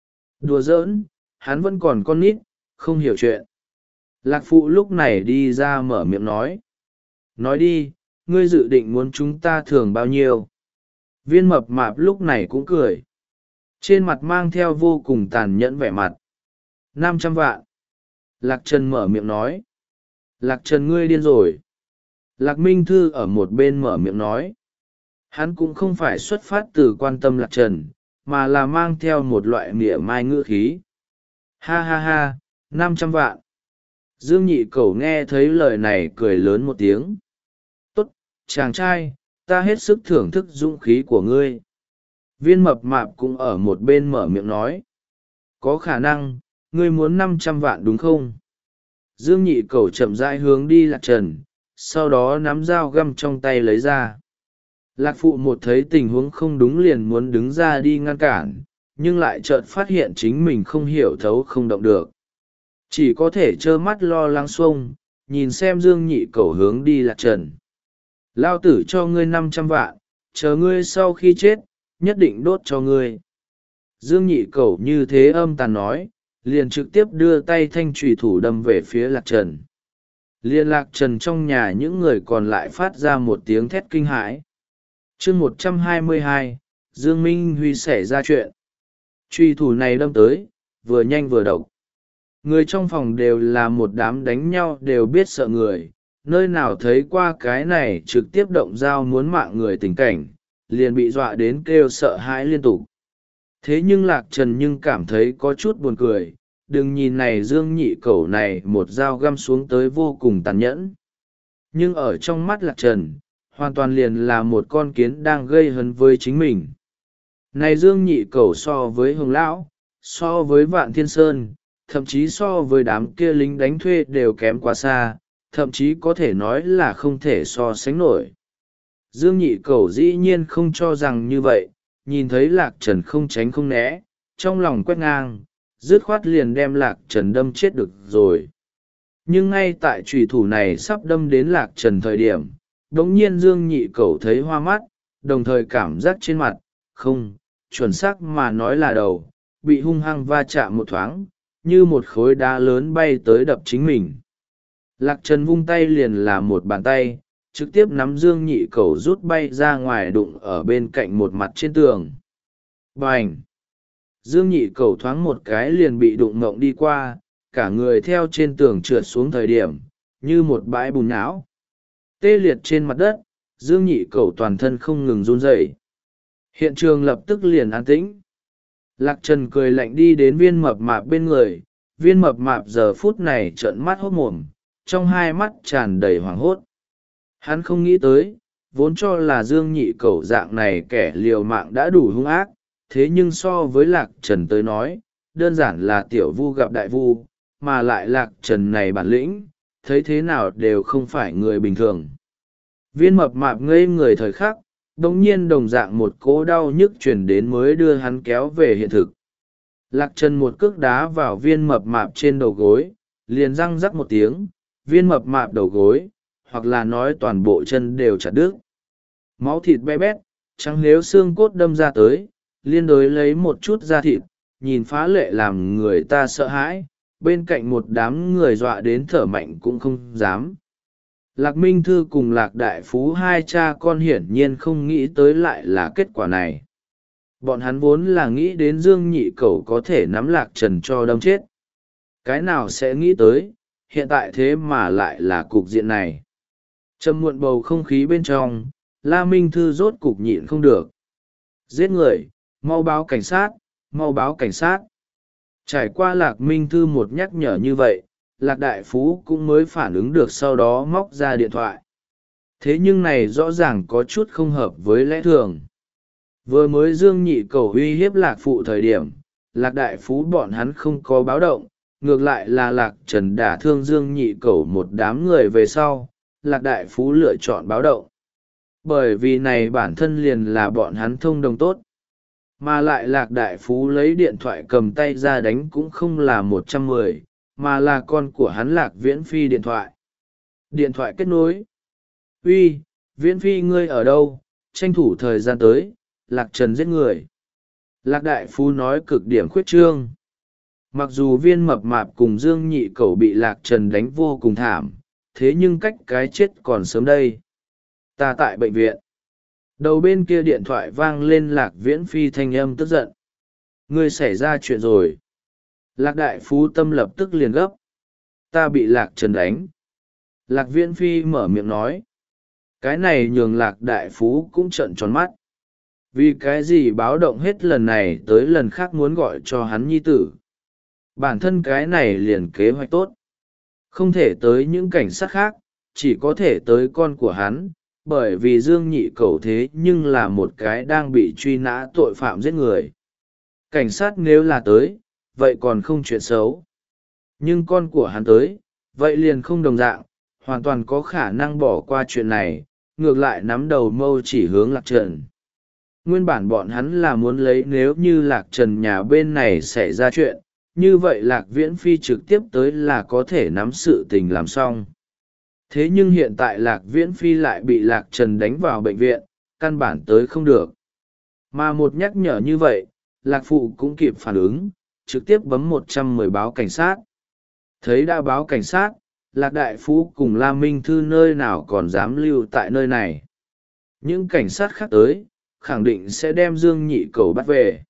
Đùa giỡn, hắn vẫn còn con nít, không hiểu chuyện. Lạc Phụ lúc này đi ra mở miệng nói. Nói đi, ngươi dự định muốn chúng ta thường bao nhiêu? Viên mập mạp lúc này cũng cười. Trên mặt mang theo vô cùng tàn nhẫn vẻ mặt. Năm trăm vạn. Lạc Trần mở miệng nói. Lạc Trần ngươi điên rồi. Lạc Minh Thư ở một bên mở miệng nói. Hắn cũng không phải xuất phát từ quan tâm Lạc Trần, mà là mang theo một loại mỉa mai ngữ khí. Ha ha ha, năm trăm vạn. Dương Nhị Cẩu nghe thấy lời này cười lớn một tiếng. Tốt, chàng trai, ta hết sức thưởng thức dũng khí của ngươi. Viên mập mạp cũng ở một bên mở miệng nói. Có khả năng, ngươi muốn năm trăm vạn đúng không? Dương Nhị Cẩu chậm rãi hướng đi Lạc Trần, sau đó nắm dao găm trong tay lấy ra. Lạc Phụ một thấy tình huống không đúng liền muốn đứng ra đi ngăn cản, nhưng lại chợt phát hiện chính mình không hiểu thấu không động được. Chỉ có thể trơ mắt lo lắng xuông, nhìn xem Dương Nhị Cẩu hướng đi Lạc Trần. Lao tử cho ngươi năm trăm vạn, chờ ngươi sau khi chết, nhất định đốt cho ngươi. Dương Nhị Cẩu như thế âm tàn nói, liền trực tiếp đưa tay thanh trùy thủ đâm về phía Lạc Trần. Liên Lạc Trần trong nhà những người còn lại phát ra một tiếng thét kinh hãi. Chương một trăm hai mươi hai, Dương Minh Huy xảy ra chuyện. Trùy thủ này đâm tới, vừa nhanh vừa độc. Người trong phòng đều là một đám đánh nhau đều biết sợ người, nơi nào thấy qua cái này trực tiếp động dao muốn mạng người tình cảnh, liền bị dọa đến kêu sợ hãi liên tục. Thế nhưng Lạc Trần nhưng cảm thấy có chút buồn cười, đừng nhìn này Dương Nhị Cẩu này một dao găm xuống tới vô cùng tàn nhẫn. Nhưng ở trong mắt Lạc Trần, hoàn toàn liền là một con kiến đang gây hấn với chính mình. Này Dương Nhị Cẩu so với Hồng Lão, so với Vạn Thiên Sơn, thậm chí so với đám kia lính đánh thuê đều kém quá xa, thậm chí có thể nói là không thể so sánh nổi. Dương Nhị Cẩu dĩ nhiên không cho rằng như vậy, nhìn thấy Lạc Trần không tránh không né, trong lòng quét ngang, dứt khoát liền đem Lạc Trần đâm chết được rồi. Nhưng ngay tại chùy thủ này sắp đâm đến Lạc Trần thời điểm, đống nhiên Dương Nhị Cẩu thấy hoa mắt, đồng thời cảm giác trên mặt, không, chuẩn xác mà nói là đầu, bị hung hăng va chạm một thoáng, như một khối đá lớn bay tới đập chính mình. Lạc Trần vung tay liền là một bàn tay, trực tiếp nắm Dương Nhị Cẩu rút bay ra ngoài đụng ở bên cạnh một mặt trên tường. Bành! Dương Nhị Cẩu thoáng một cái liền bị đụng ngộng đi qua, cả người theo trên tường trượt xuống thời điểm, như một bãi bùn nhão. Tê liệt trên mặt đất, Dương Nhị Cẩu toàn thân không ngừng run rẩy. Hiện trường lập tức liền an tĩnh. Lạc Trần cười lạnh đi đến Viên Mập Mạp bên người, Viên Mập Mạp giờ phút này trợn mắt hốt mồm, trong hai mắt tràn đầy hoảng hốt. Hắn không nghĩ tới, vốn cho là Dương Nhị Cẩu dạng này kẻ liều mạng đã đủ hung ác, thế nhưng so với Lạc Trần tới nói, đơn giản là tiểu vu gặp đại vu, mà lại Lạc Trần này bản lĩnh, thấy thế nào đều không phải người bình thường. Viên Mập Mạp ngây người thời khắc, đồng nhiên đồng dạng một cỗ đau nhức chuyển đến mới đưa hắn kéo về hiện thực. Lạc Trần một cước đá vào Viên Mập Mạp trên đầu gối, liền răng rắc một tiếng, Viên Mập Mạp đầu gối, hoặc là nói toàn bộ chân đều chặt đứt. Máu thịt be bét, trắng nếu xương cốt đâm ra tới, liên đối lấy một chút da thịt, nhìn phá lệ làm người ta sợ hãi, bên cạnh một đám người dọa đến thở mạnh cũng không dám. Lạc Minh Thư cùng Lạc Đại Phú hai cha con hiển nhiên không nghĩ tới lại là kết quả này. Bọn hắn vốn là nghĩ đến Dương Nhị Cẩu có thể nắm Lạc Trần cho đâm chết. Cái nào sẽ nghĩ tới, hiện tại thế mà lại là cục diện này. Trầm muộn bầu không khí bên trong, La Minh Thư rốt cục nhịn không được. Giết người, mau báo cảnh sát, mau báo cảnh sát. Trải qua Lạc Minh Thư một nhắc nhở như vậy, Lạc Đại Phú cũng mới phản ứng được, sau đó móc ra điện thoại. Thế nhưng này rõ ràng có chút không hợp với lẽ thường. Vừa mới Dương Nhị Cẩu uy hiếp Lạc Phụ thời điểm, Lạc Đại Phú bọn hắn không có báo động, ngược lại là Lạc Trần đả thương Dương Nhị Cẩu một đám người về sau, Lạc Đại Phú lựa chọn báo động. Bởi vì này bản thân liền là bọn hắn thông đồng tốt. Mà lại Lạc Đại Phú lấy điện thoại cầm tay ra đánh cũng không là một trăm mười, mà là con của hắn Lạc Viễn Phi điện thoại. Điện thoại kết nối. Uy, Viễn Phi ngươi ở đâu, tranh thủ thời gian tới, Lạc Trần giết người. Lạc Đại Phú nói cực điểm khuyết trương. Mặc dù Viên Mập Mạp cùng Dương Nhị Cẩu bị Lạc Trần đánh vô cùng thảm, thế nhưng cách cái chết còn sớm đây. Ta tại bệnh viện. Đầu bên kia điện thoại vang lên Lạc Viễn Phi thanh âm tức giận. Ngươi xảy ra chuyện rồi. Lạc Đại Phú tâm lập tức liền gấp. Ta bị Lạc Trần đánh. Lạc Viễn Phi mở miệng nói. Cái này nhường Lạc Đại Phú cũng trợn tròn mắt. Vì cái gì báo động hết lần này tới lần khác muốn gọi cho hắn nhi tử. Bản thân cái này liền kế hoạch tốt. Không thể tới những cảnh sát khác, chỉ có thể tới con của hắn, bởi vì Dương Nhị Cẩu thế nhưng là một cái đang bị truy nã tội phạm giết người. Cảnh sát nếu là tới, vậy còn không chuyện xấu. Nhưng con của hắn tới, vậy liền không đồng dạng, hoàn toàn có khả năng bỏ qua chuyện này, ngược lại nắm đầu mâu chỉ hướng Lạc Trần. Nguyên bản bọn hắn là muốn lấy nếu như Lạc Trần nhà bên này xảy ra chuyện, như vậy Lạc Viễn Phi trực tiếp tới là có thể nắm sự tình làm xong. Thế nhưng hiện tại Lạc Viễn Phi lại bị Lạc Trần đánh vào bệnh viện, căn bản tới không được. Mà một nhắc nhở như vậy, Lạc Phụ cũng kịp phản ứng, trực tiếp bấm một trăm mười báo cảnh sát. Thấy đã báo cảnh sát, Lạc Đại Phú cùng La Minh Thư nơi nào còn dám lưu tại nơi này. Những cảnh sát khác tới, khẳng định sẽ đem Dương Nhị Cầu bắt về.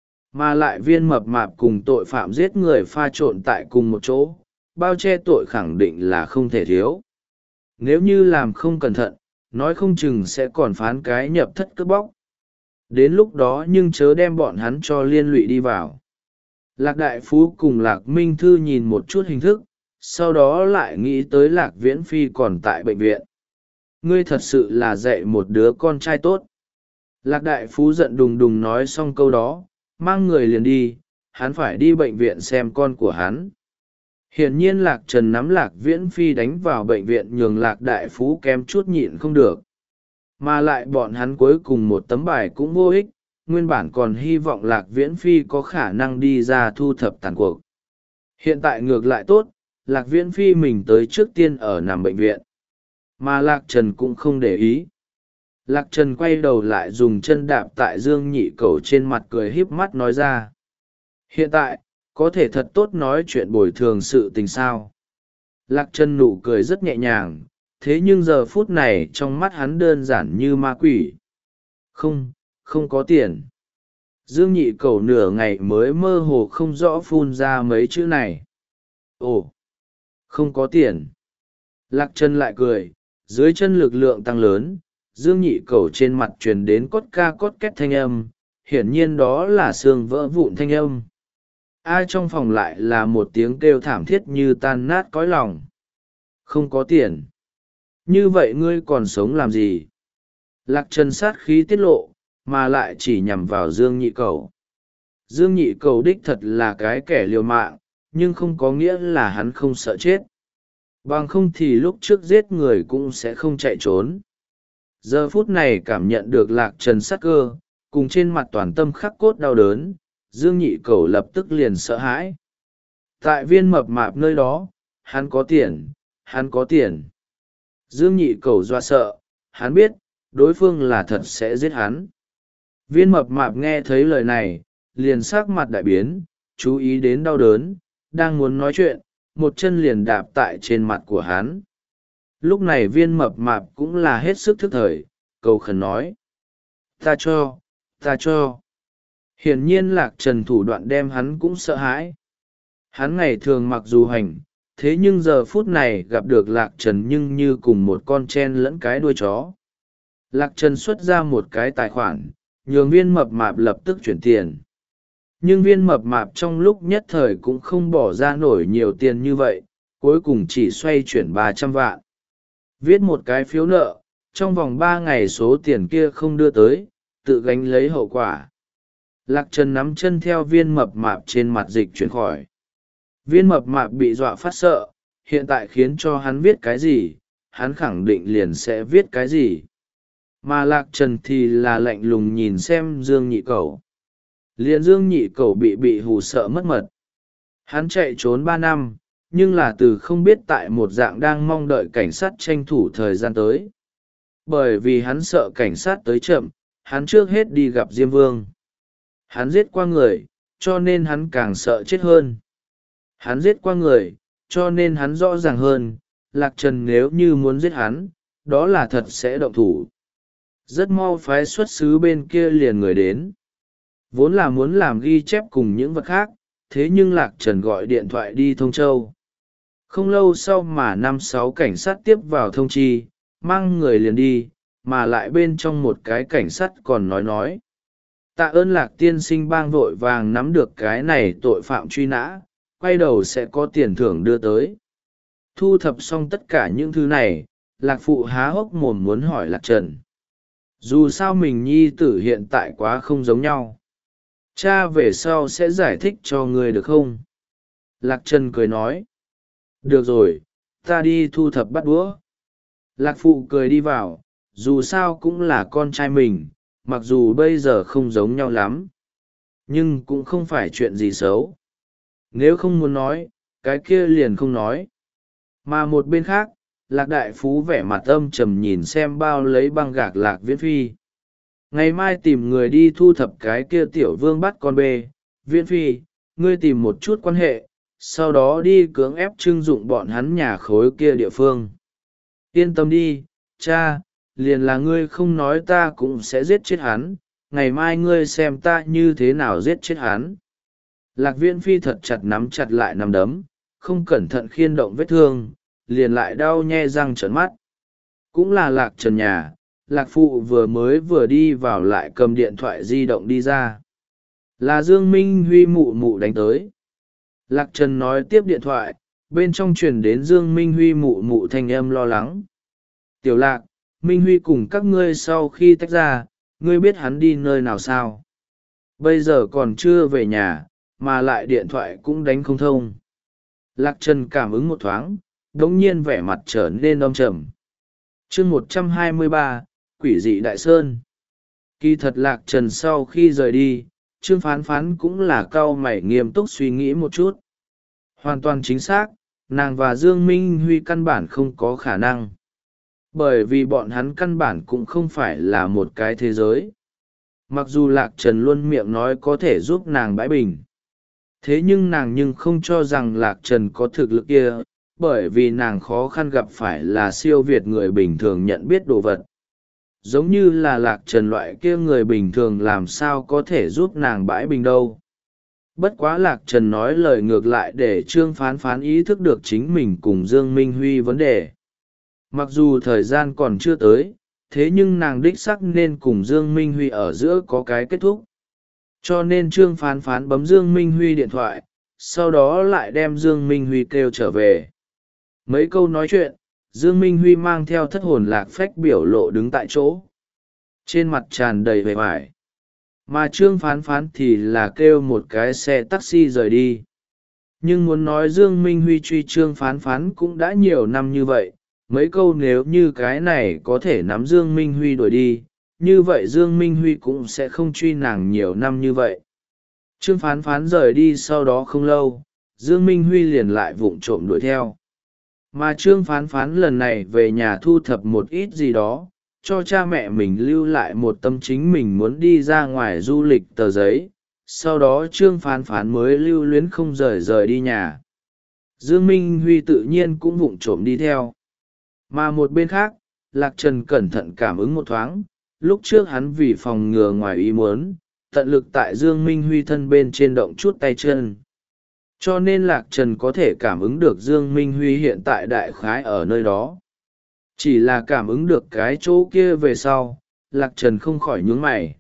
Mà lại Viên Mập Mạp cùng tội phạm giết người pha trộn tại cùng một chỗ, bao che tội khẳng định là không thể thiếu. Nếu như làm không cẩn thận, nói không chừng sẽ còn phán cái nhập thất cướp bóc. Đến lúc đó nhưng chớ đem bọn hắn cho liên lụy đi vào. Lạc Đại Phú cùng Lạc Minh Thư nhìn một chút hình thức, sau đó lại nghĩ tới Lạc Viễn Phi còn tại bệnh viện. Ngươi thật sự là dạy một đứa con trai tốt. Lạc Đại Phú giận đùng đùng nói xong câu đó, mang người liền đi, hắn phải đi bệnh viện xem con của hắn. Hiển nhiên Lạc Trần nắm Lạc Viễn Phi đánh vào bệnh viện nhường Lạc Đại Phú kém chút nhịn không được. Mà lại bọn hắn cuối cùng một tấm bài cũng vô ích, nguyên bản còn hy vọng Lạc Viễn Phi có khả năng đi ra thu thập tàn cuộc. Hiện tại ngược lại tốt, Lạc Viễn Phi mình tới trước tiên ở nằm bệnh viện. Mà Lạc Trần cũng không để ý. Lạc Trần quay đầu lại dùng chân đạp tại Dương Nhị Cầu trên mặt cười híp mắt nói ra. Hiện tại, có thể thật tốt nói chuyện bồi thường sự tình sao. Lạc Trần nụ cười rất nhẹ nhàng, thế nhưng giờ phút này trong mắt hắn đơn giản như ma quỷ. Không, không có tiền. Dương Nhị Cầu nửa ngày mới mơ hồ không rõ phun ra mấy chữ này. Ồ, không có tiền. Lạc Trần lại cười, dưới chân lực lượng tăng lớn, Dương Nhị Cầu trên mặt truyền đến cốt ca cốt két thanh âm, hiển nhiên đó là xương vỡ vụn thanh âm. Ai trong phòng lại là một tiếng kêu thảm thiết như tan nát cõi lòng. Không có tiền. Như vậy ngươi còn sống làm gì? Lạc Trần sát khí tiết lộ, mà lại chỉ nhằm vào Dương Nhị Cầu. Dương Nhị Cầu đích thật là cái kẻ liều mạng, nhưng không có nghĩa là hắn không sợ chết. Bằng không thì lúc trước giết người cũng sẽ không chạy trốn. Giờ phút này cảm nhận được Lạc Trần sát cơ, cùng trên mặt toàn tâm khắc cốt đau đớn, Dương Nhị Cầu lập tức liền sợ hãi. Tại Viên Mập Mạp nơi đó, hắn có tiền, hắn có tiền. Dương Nhị Cầu dọa sợ, hắn biết, đối phương là thật sẽ giết hắn. Viên Mập Mạp nghe thấy lời này, liền sắc mặt đại biến, chú ý đến đau đớn, đang muốn nói chuyện, một chân liền đạp tại trên mặt của hắn. Lúc này Viên Mập Mạp cũng là hết sức thức thời, cầu khẩn nói. Ta cho, ta cho. Hiển nhiên Lạc Trần thủ đoạn đem hắn cũng sợ hãi. Hắn ngày thường mặc dù hành, thế nhưng giờ phút này gặp được Lạc Trần nhưng như cùng một con chen lẫn cái đuôi chó. Lạc Trần xuất ra một cái tài khoản, nhường Viên Mập Mạp lập tức chuyển tiền. Nhưng Viên Mập Mạp trong lúc nhất thời cũng không bỏ ra nổi nhiều tiền như vậy, cuối cùng chỉ xoay chuyển ba trăm vạn. Viết một cái phiếu nợ, trong vòng ba ngày số tiền kia không đưa tới, tự gánh lấy hậu quả. Lạc Trần nắm chân theo Viên Mập Mạp trên mặt dịch chuyển khỏi. Viên Mập Mạp bị dọa phát sợ, hiện tại khiến cho hắn viết cái gì, hắn khẳng định liền sẽ viết cái gì. Mà Lạc Trần thì là lạnh lùng nhìn xem Dương Nhị Cầu. Liền Dương Nhị Cầu bị bị hù sợ mất mật. Hắn chạy trốn ba năm, nhưng là từ không biết tại một dạng đang mong đợi cảnh sát tranh thủ thời gian tới. Bởi vì hắn sợ cảnh sát tới chậm, hắn trước hết đi gặp Diêm Vương. Hắn giết qua người, cho nên hắn càng sợ chết hơn. Hắn giết qua người, cho nên hắn rõ ràng hơn, Lạc Trần nếu như muốn giết hắn, đó là thật sẽ động thủ. Rất mau phái xuất xứ bên kia liền người đến. Vốn là muốn làm ghi chép cùng những vật khác, thế nhưng Lạc Trần gọi điện thoại đi Thông Châu. Không lâu sau mà năm sáu cảnh sát tiếp vào thông chi, mang người liền đi, mà lại bên trong một cái cảnh sát còn nói nói. Tạ ơn Lạc tiên sinh bang vội vàng nắm được cái này tội phạm truy nã, quay đầu sẽ có tiền thưởng đưa tới. Thu thập xong tất cả những thứ này, Lạc phụ há hốc mồm muốn hỏi Lạc Trần. Dù sao mình nhi tử hiện tại quá không giống nhau. Cha về sau sẽ giải thích cho người được không? Lạc Trần cười nói. Được rồi, ta đi thu thập bát đũa. Lạc phụ cười đi vào, dù sao cũng là con trai mình, mặc dù bây giờ không giống nhau lắm nhưng cũng không phải chuyện gì xấu. Nếu không muốn nói, cái kia liền không nói. Mà một bên khác, Lạc đại phú vẻ mặt âm trầm nhìn xem bao lấy băng gạc Lạc Viễn Phi. Ngày mai tìm người đi thu thập cái kia tiểu vương bắt con bê. Viễn Phi, ngươi tìm một chút quan hệ, sau đó đi cưỡng ép trưng dụng bọn hắn nhà khối kia địa phương. Yên tâm đi, cha, liền là ngươi không nói ta cũng sẽ giết chết hắn, ngày mai ngươi xem ta như thế nào giết chết hắn. Lạc Viễn Phi thật chặt nắm chặt lại nắm đấm, không cẩn thận khiên động vết thương, liền lại đau nhe răng trợn mắt. Cũng là Lạc Trần nhà, Lạc phụ vừa mới vừa đi vào lại cầm điện thoại di động đi ra. Là Dương Minh Huy mụ mụ đánh tới. Lạc Trần nói tiếp điện thoại, bên trong truyền đến Dương Minh Huy mụ mụ thanh âm lo lắng. Tiểu Lạc, Minh Huy cùng các ngươi sau khi tách ra, ngươi biết hắn đi nơi nào sao? Bây giờ còn chưa về nhà, mà lại điện thoại cũng đánh không thông. Lạc Trần cảm ứng một thoáng, đống nhiên vẻ mặt trở nên âm trầm. chương một trăm hai mươi ba, Quỷ dị Đại Sơn. Kỳ thật Lạc Trần sau khi rời đi, Trương Phán Phán cũng là cau mày nghiêm túc suy nghĩ một chút. Hoàn toàn chính xác, nàng và Dương Minh Huy căn bản không có khả năng. Bởi vì bọn hắn căn bản cũng không phải là một cái thế giới. Mặc dù Lạc Trần luôn miệng nói có thể giúp nàng bãi bình. Thế nhưng nàng nhưng không cho rằng Lạc Trần có thực lực kia, bởi vì nàng khó khăn gặp phải là siêu việt người bình thường nhận biết đồ vật. Giống như là Lạc Trần loại kia người bình thường làm sao có thể giúp nàng bãi bình đâu. Bất quá Lạc Trần nói lời ngược lại để Trương Phán Phán ý thức được chính mình cùng Dương Minh Huy vấn đề. Mặc dù thời gian còn chưa tới, thế nhưng nàng đích sắc nên cùng Dương Minh Huy ở giữa có cái kết thúc. Cho nên Trương Phán Phán bấm Dương Minh Huy điện thoại, sau đó lại đem Dương Minh Huy kêu trở về. Mấy câu nói chuyện, Dương Minh Huy mang theo thất hồn lạc phách biểu lộ đứng tại chỗ. Trên mặt tràn đầy vẻ vải. Mà Trương Phán Phán thì là kêu một cái xe taxi rời đi. Nhưng muốn nói Dương Minh Huy truy Trương Phán Phán cũng đã nhiều năm như vậy, mấy câu nếu như cái này có thể nắm Dương Minh Huy đuổi đi, như vậy Dương Minh Huy cũng sẽ không truy nàng nhiều năm như vậy. Trương Phán Phán rời đi sau đó không lâu, Dương Minh Huy liền lại vụng trộm đuổi theo. Mà Trương Phán Phán lần này về nhà thu thập một ít gì đó, cho cha mẹ mình lưu lại một tâm chính mình muốn đi ra ngoài du lịch tờ giấy, sau đó Trương Phán Phán mới lưu luyến không rời rời đi nhà. Dương Minh Huy tự nhiên cũng vụng trộm đi theo. Mà một bên khác, Lạc Trần cẩn thận cảm ứng một thoáng, lúc trước hắn vì phòng ngừa ngoài ý muốn, tận lực tại Dương Minh Huy thân bên trên động chút tay chân. Cho nên Lạc Trần có thể cảm ứng được Dương Minh Huy hiện tại đại khái ở nơi đó. Chỉ là cảm ứng được cái chỗ kia về sau, Lạc Trần không khỏi nhướng mày.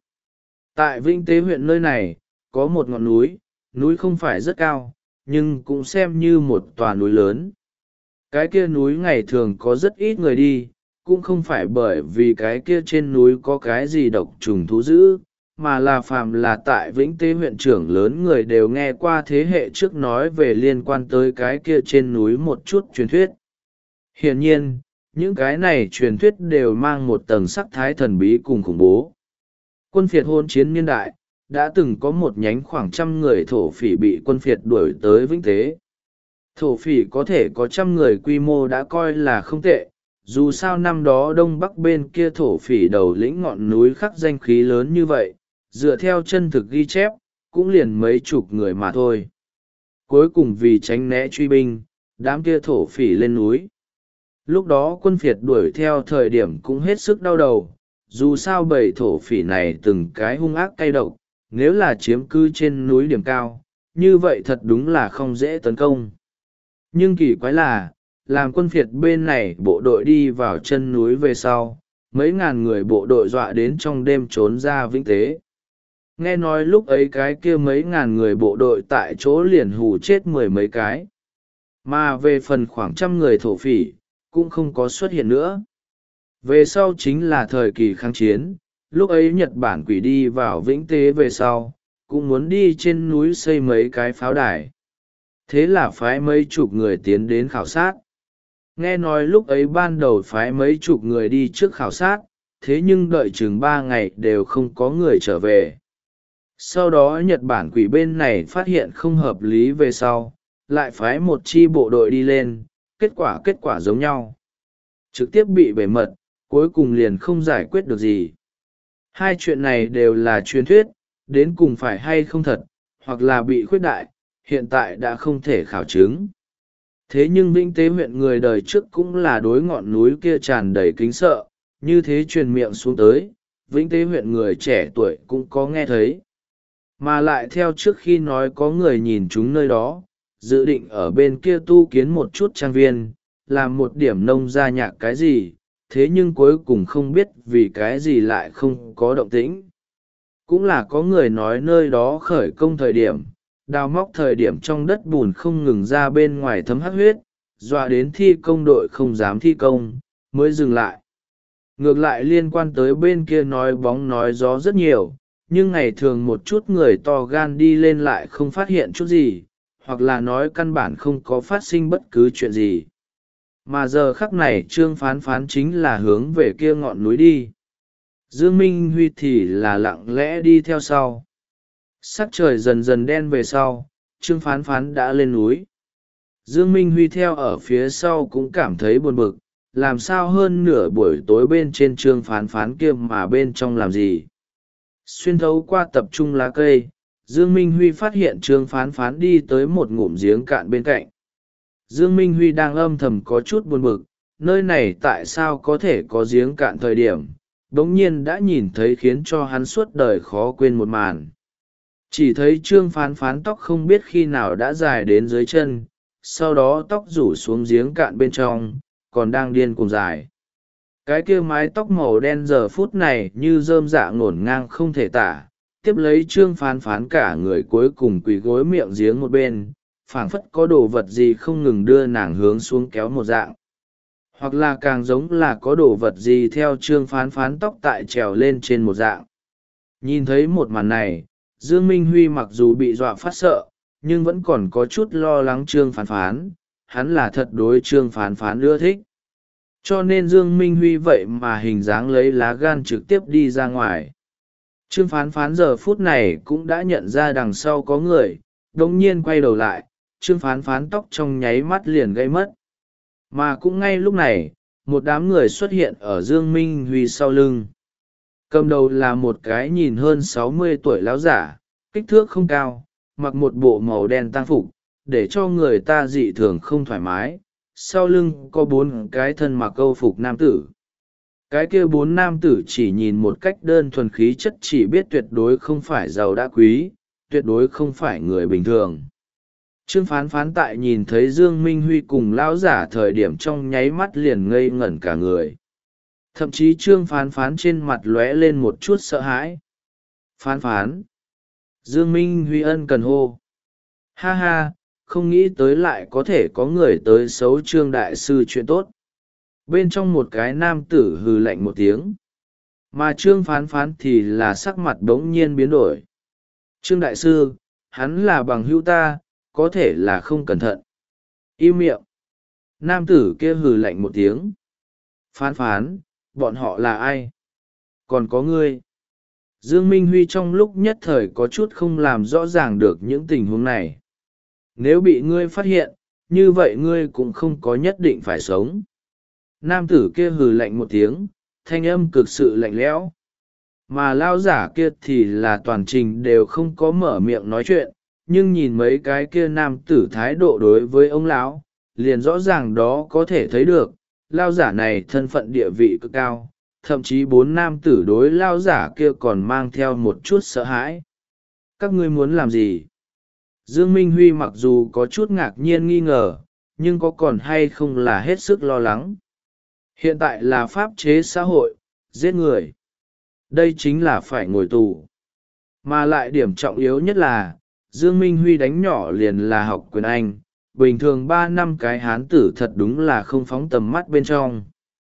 Tại Vĩnh Tế huyện nơi này, có một ngọn núi, núi không phải rất cao, nhưng cũng xem như một tòa núi lớn. Cái kia núi ngày thường có rất ít người đi, cũng không phải bởi vì cái kia trên núi có cái gì độc trùng thú dữ, mà là phàm là tại Vĩnh Tế huyện trưởng lớn người đều nghe qua thế hệ trước nói về liên quan tới cái kia trên núi một chút truyền thuyết. Hiển nhiên, những cái này truyền thuyết đều mang một tầng sắc thái thần bí cùng khủng bố. Quân phiệt hôn chiến niên đại, đã từng có một nhánh khoảng trăm người thổ phỉ bị quân phiệt đuổi tới Vĩnh Tế. Thổ phỉ có thể có trăm người quy mô đã coi là không tệ, dù sao năm đó đông bắc bên kia thổ phỉ đầu lĩnh ngọn núi khắc danh khí lớn như vậy, dựa theo chân thực ghi chép, cũng liền mấy chục người mà thôi. Cuối cùng vì tránh né truy binh, đám kia thổ phỉ lên núi. Lúc đó quân phiệt đuổi theo thời điểm cũng hết sức đau đầu, dù sao bầy thổ phỉ này từng cái hung ác cay độc, nếu là chiếm cư trên núi điểm cao, như vậy thật đúng là không dễ tấn công. Nhưng kỳ quái là, làm quân phiệt bên này bộ đội đi vào chân núi về sau, mấy ngàn người bộ đội dọa đến trong đêm trốn ra Vĩnh Tế. Nghe nói lúc ấy cái kia mấy ngàn người bộ đội tại chỗ liền hù chết mười mấy cái. Mà về phần khoảng trăm người thổ phỉ, cũng không có xuất hiện nữa. Về sau chính là thời kỳ kháng chiến, lúc ấy Nhật Bản quỷ đi vào Vĩnh Tế về sau, cũng muốn đi trên núi xây mấy cái pháo đài. Thế là phái mấy chục người tiến đến khảo sát. Nghe nói lúc ấy ban đầu phái mấy chục người đi trước khảo sát, thế nhưng đợi chừng ba ngày đều không có người trở về. Sau đó Nhật Bản quỷ bên này phát hiện không hợp lý về sau, lại phái một chi bộ đội đi lên, kết quả kết quả giống nhau. Trực tiếp bị bể mật, cuối cùng liền không giải quyết được gì. Hai chuyện này đều là truyền thuyết, đến cùng phải hay không thật, hoặc là bị khuyết đại, hiện tại đã không thể khảo chứng. Thế nhưng Vĩnh Tế huyện người đời trước cũng là đối ngọn núi kia tràn đầy kính sợ, như thế truyền miệng xuống tới, Vĩnh Tế huyện người trẻ tuổi cũng có nghe thấy. Mà lại theo trước khi nói có người nhìn chúng nơi đó, dự định ở bên kia tu kiến một chút trang viên, làm một điểm nông gia nhạc cái gì, thế nhưng cuối cùng không biết vì cái gì lại không có động tĩnh. Cũng là có người nói nơi đó khởi công thời điểm, đào móc thời điểm trong đất bùn không ngừng ra bên ngoài thấm hắc huyết, dọa đến thi công đội không dám thi công, mới dừng lại. Ngược lại liên quan tới bên kia nói bóng nói gió rất nhiều, nhưng ngày thường một chút người to gan đi lên lại không phát hiện chút gì, hoặc là nói căn bản không có phát sinh bất cứ chuyện gì. Mà giờ khắc này Trương Phán Phán chính là hướng về kia ngọn núi đi. Dương Minh Huy thì là lặng lẽ đi theo sau. Sắc trời dần dần đen về sau, Trương Phán Phán đã lên núi. Dương Minh Huy theo ở phía sau cũng cảm thấy buồn bực, làm sao hơn nửa buổi tối bên trên Trương Phán Phán kia mà bên trong làm gì. Xuyên thấu qua tập trung lá cây, Dương Minh Huy phát hiện Trương Phán Phán đi tới một ngụm giếng cạn bên cạnh. Dương Minh Huy đang âm thầm có chút buồn bực, nơi này tại sao có thể có giếng cạn thời điểm, đống nhiên đã nhìn thấy khiến cho hắn suốt đời khó quên một màn. Chỉ thấy Trương Phán Phán tóc không biết khi nào đã dài đến dưới chân, sau đó tóc rủ xuống giếng cạn bên trong, còn đang điên cuồng dài. Cái kia mái tóc màu đen giờ phút này như rơm dạ ngổn ngang không thể tả, tiếp lấy Trương Phán Phán cả người cuối cùng quỳ gối miệng giếng một bên, phảng phất có đồ vật gì không ngừng đưa nàng hướng xuống kéo một dạng. Hoặc là càng giống là có đồ vật gì theo Trương Phán Phán tóc tại trèo lên trên một dạng. Nhìn thấy một màn này, Dương Minh Huy mặc dù bị dọa phát sợ, nhưng vẫn còn có chút lo lắng Trương Phán Phán, hắn là thật đối Trương Phán Phán ưa thích. Cho nên Dương Minh Huy vậy mà hình dáng lấy lá gan trực tiếp đi ra ngoài. Trương Phán Phán giờ phút này cũng đã nhận ra đằng sau có người, đồng nhiên quay đầu lại, Trương Phán Phán tóc trong nháy mắt liền gây mất. Mà cũng ngay lúc này, một đám người xuất hiện ở Dương Minh Huy sau lưng. Cầm đầu là một cái nhìn hơn sáu mươi tuổi lão giả, kích thước không cao, mặc một bộ màu đen tang phục, để cho người ta dị thường không thoải mái. Sau lưng có bốn cái thân mặc câu phục nam tử. Cái kia bốn nam tử chỉ nhìn một cách đơn thuần khí chất chỉ biết tuyệt đối không phải giàu đã quý, tuyệt đối không phải người bình thường. Trương Phán Phán tại nhìn thấy Dương Minh Huy cùng lão giả thời điểm trong nháy mắt liền ngây ngẩn cả người. Thậm chí Trương Phán Phán trên mặt lóe lên một chút sợ hãi. Phán Phán. Dương Minh Huy ân cần hô. Ha ha, không nghĩ tới lại có thể có người tới xấu Trương Đại Sư chuyện tốt. Bên trong một cái nam tử hừ lạnh một tiếng. Mà Trương Phán Phán thì là sắc mặt đống nhiên biến đổi. Trương Đại Sư, hắn là bằng hữu ta, có thể là không cẩn thận. Im miệng. Nam tử kia hừ lạnh một tiếng. Phán Phán, bọn họ là ai? Còn có ngươi. Dương Minh Huy trong lúc nhất thời có chút không làm rõ ràng được những tình huống này. Nếu bị ngươi phát hiện, như vậy ngươi cũng không có nhất định phải sống. Nam tử kia hừ lạnh một tiếng, thanh âm cực sự lạnh lẽo. Mà lao giả kia thì là toàn trình đều không có mở miệng nói chuyện, nhưng nhìn mấy cái kia nam tử thái độ đối với ông lão, liền rõ ràng đó có thể thấy được, lao giả này thân phận địa vị cực cao, thậm chí bốn nam tử đối lao giả kia còn mang theo một chút sợ hãi. Các ngươi muốn làm gì? Dương Minh Huy mặc dù có chút ngạc nhiên nghi ngờ, nhưng có còn hay không là hết sức lo lắng. Hiện tại là pháp chế xã hội, giết người. Đây chính là phải ngồi tù. Mà lại điểm trọng yếu nhất là, Dương Minh Huy đánh nhỏ liền là học quyền Anh, bình thường ba năm cái hán tử thật đúng là không phóng tầm mắt bên trong.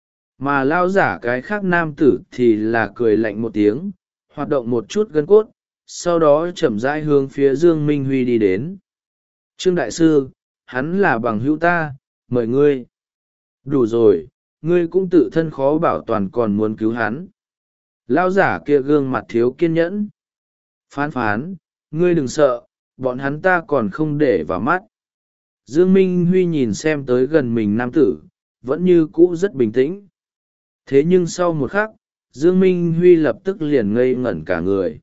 Mà lao giả cái khác nam tử thì là cười lạnh một tiếng, hoạt động một chút gân cốt, sau đó chậm rãi hướng phía Dương Minh Huy đi đến. Trương Đại Sư, hắn là bằng hữu ta, mời ngươi. Đủ rồi, ngươi cũng tự thân khó bảo toàn còn muốn cứu hắn. Lão giả kia gương mặt thiếu kiên nhẫn. Phán phán, ngươi đừng sợ, bọn hắn ta còn không để vào mắt. Dương Minh Huy nhìn xem tới gần mình nam tử, vẫn như cũ rất bình tĩnh. Thế nhưng sau một khắc, Dương Minh Huy lập tức liền ngây ngẩn cả người.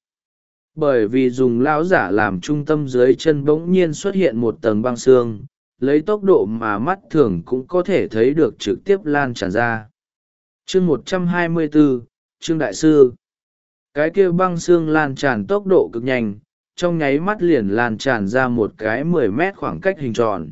Bởi vì dùng lão giả làm trung tâm dưới chân bỗng nhiên xuất hiện một tầng băng xương, lấy tốc độ mà mắt thường cũng có thể thấy được trực tiếp lan tràn ra. Chương một trăm hai mươi bốn, Trương Đại Sư. Cái kia băng xương lan tràn tốc độ cực nhanh, trong nháy mắt liền lan tràn ra một cái mười mét khoảng cách hình tròn.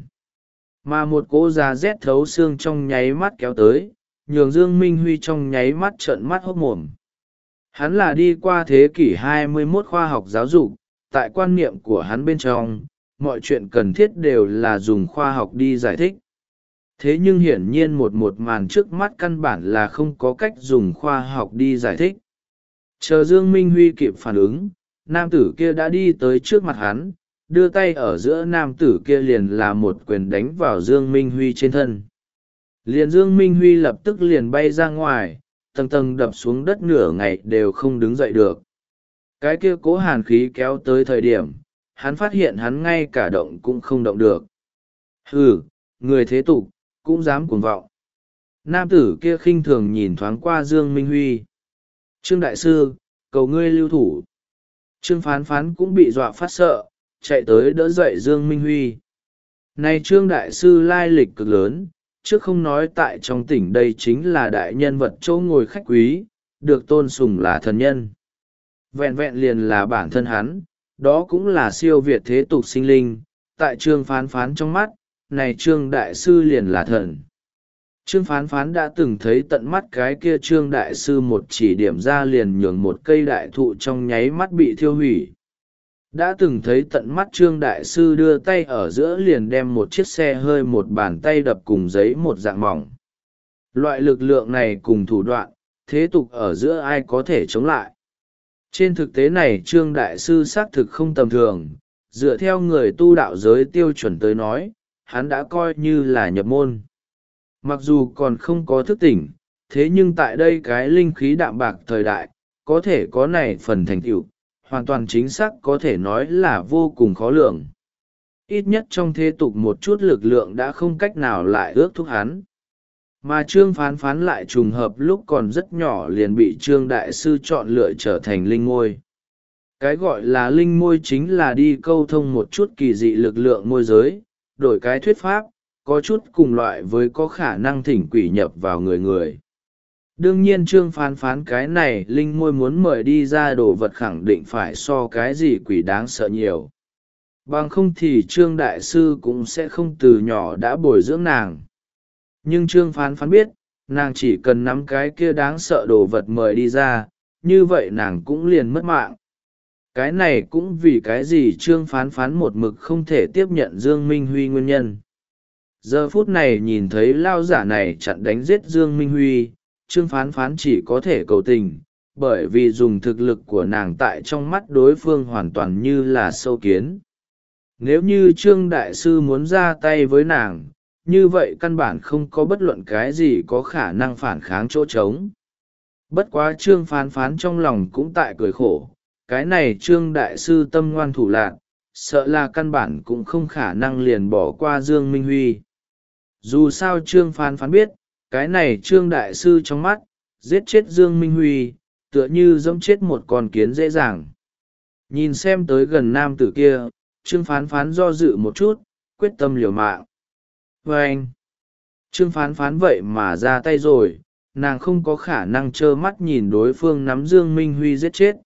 Mà một cỗ da rét thấu xương trong nháy mắt kéo tới, nhường Dương Minh Huy trong nháy mắt trợn mắt hốt mồm. Hắn là đi qua thế kỷ hai mươi mốt khoa học giáo dục, tại quan niệm của hắn bên trong, mọi chuyện cần thiết đều là dùng khoa học đi giải thích. Thế nhưng hiển nhiên một một màn trước mắt căn bản là không có cách dùng khoa học đi giải thích. Chờ Dương Minh Huy kịp phản ứng, nam tử kia đã đi tới trước mặt hắn, đưa tay ở giữa nam tử kia liền là một quyền đánh vào Dương Minh Huy trên thân. Liền Dương Minh Huy lập tức liền bay ra ngoài, tầng tầng đập xuống đất nửa ngày đều không đứng dậy được. Cái kia cố hàn khí kéo tới thời điểm, hắn phát hiện hắn ngay cả động cũng không động được. Hừ, người thế tục, cũng dám cuồng vọng. Nam tử kia khinh thường nhìn thoáng qua Dương Minh Huy. Trương Đại Sư, cầu ngươi lưu thủ. Trương Phán Phán cũng bị dọa phát sợ, chạy tới đỡ dậy Dương Minh Huy. Này Trương Đại Sư lai lịch cực lớn, trước không nói tại trong tỉnh đây chính là đại nhân vật chỗ ngồi khách quý, được tôn sùng là thần nhân. Vẹn vẹn liền là bản thân hắn, đó cũng là siêu việt thế tục sinh linh, tại Trương Phán Phán trong mắt, này Trương Đại Sư liền là thần. Trương Phán Phán đã từng thấy tận mắt cái kia Trương Đại Sư một chỉ điểm ra liền nhường một cây đại thụ trong nháy mắt bị thiêu hủy. Đã từng thấy tận mắt Trương Đại Sư đưa tay ở giữa liền đem một chiếc xe hơi một bàn tay đập cùng giấy một dạng mỏng. Loại lực lượng này cùng thủ đoạn, thế tục ở giữa ai có thể chống lại. Trên thực tế này Trương Đại Sư xác thực không tầm thường, dựa theo người tu đạo giới tiêu chuẩn tới nói, hắn đã coi như là nhập môn. Mặc dù còn không có thức tỉnh, thế nhưng tại đây cái linh khí đạm bạc thời đại, có thể có này phần thành tựu, hoàn toàn chính xác có thể nói là vô cùng khó lường. Ít nhất trong thế tục một chút lực lượng đã không cách nào lại ước thúc hắn. Mà Trương Phán Phán lại trùng hợp lúc còn rất nhỏ liền bị Trương Đại Sư chọn lựa trở thành linh môi. Cái gọi là linh môi chính là đi câu thông một chút kỳ dị lực lượng môi giới, đổi cái thuyết pháp, có chút cùng loại với có khả năng thỉnh quỷ nhập vào người người. Đương nhiên Trương Phán Phán cái này linh môi muốn mời đi ra đồ vật khẳng định phải so cái gì quỷ đáng sợ nhiều. Bằng không thì Trương Đại Sư cũng sẽ không từ nhỏ đã bồi dưỡng nàng. Nhưng Trương Phán Phán biết, nàng chỉ cần nắm cái kia đáng sợ đồ vật mời đi ra, như vậy nàng cũng liền mất mạng. Cái này cũng vì cái gì Trương Phán Phán một mực không thể tiếp nhận Dương Minh Huy nguyên nhân. Giờ phút này nhìn thấy lao giả này chặn đánh giết Dương Minh Huy, Trương Phán Phán chỉ có thể cầu tình, bởi vì dùng thực lực của nàng tại trong mắt đối phương hoàn toàn như là sâu kiến. Nếu như Trương Đại Sư muốn ra tay với nàng, như vậy căn bản không có bất luận cái gì có khả năng phản kháng chỗ trống. Bất quá Trương Phán Phán trong lòng cũng tại cười khổ, cái này Trương Đại Sư tâm ngoan thủ lạn, sợ là căn bản cũng không khả năng liền bỏ qua Dương Minh Huy. Dù sao Trương Phán Phán biết, cái này Trương Đại Sư trong mắt, giết chết Dương Minh Huy, tựa như giống chết một con kiến dễ dàng. Nhìn xem tới gần nam tử kia, Trương Phán Phán do dự một chút, quyết tâm liều mạng. Và anh, Trương Phán Phán vậy mà ra tay rồi, nàng không có khả năng trơ mắt nhìn đối phương nắm Dương Minh Huy giết chết.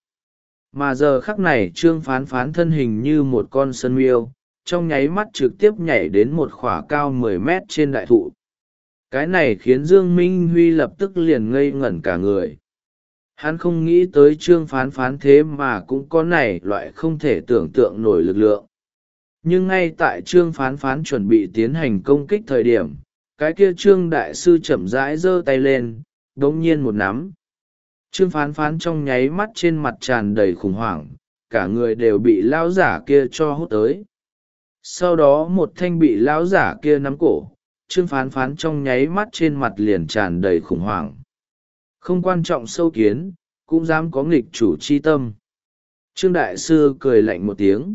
Mà giờ khắc này Trương Phán Phán thân hình như một con sân miêu, trong nháy mắt trực tiếp nhảy đến một khỏa cao mười mét trên đại thụ. Cái này khiến Dương Minh Huy lập tức liền ngây ngẩn cả người. Hắn không nghĩ tới Trương Phán Phán thế mà cũng có này loại không thể tưởng tượng nổi lực lượng. Nhưng ngay tại Trương Phán Phán chuẩn bị tiến hành công kích thời điểm, cái kia Trương Đại Sư chậm rãi giơ tay lên, đống nhiên một nắm. Trương Phán Phán trong nháy mắt trên mặt tràn đầy khủng hoảng, cả người đều bị lão giả kia cho hút tới. Sau đó một thanh bị lão giả kia nắm cổ, Trương Phán Phán trong nháy mắt trên mặt liền tràn đầy khủng hoảng. Không quan trọng sâu kiến, cũng dám có nghịch chủ chi tâm. Trương Đại Sư cười lạnh một tiếng.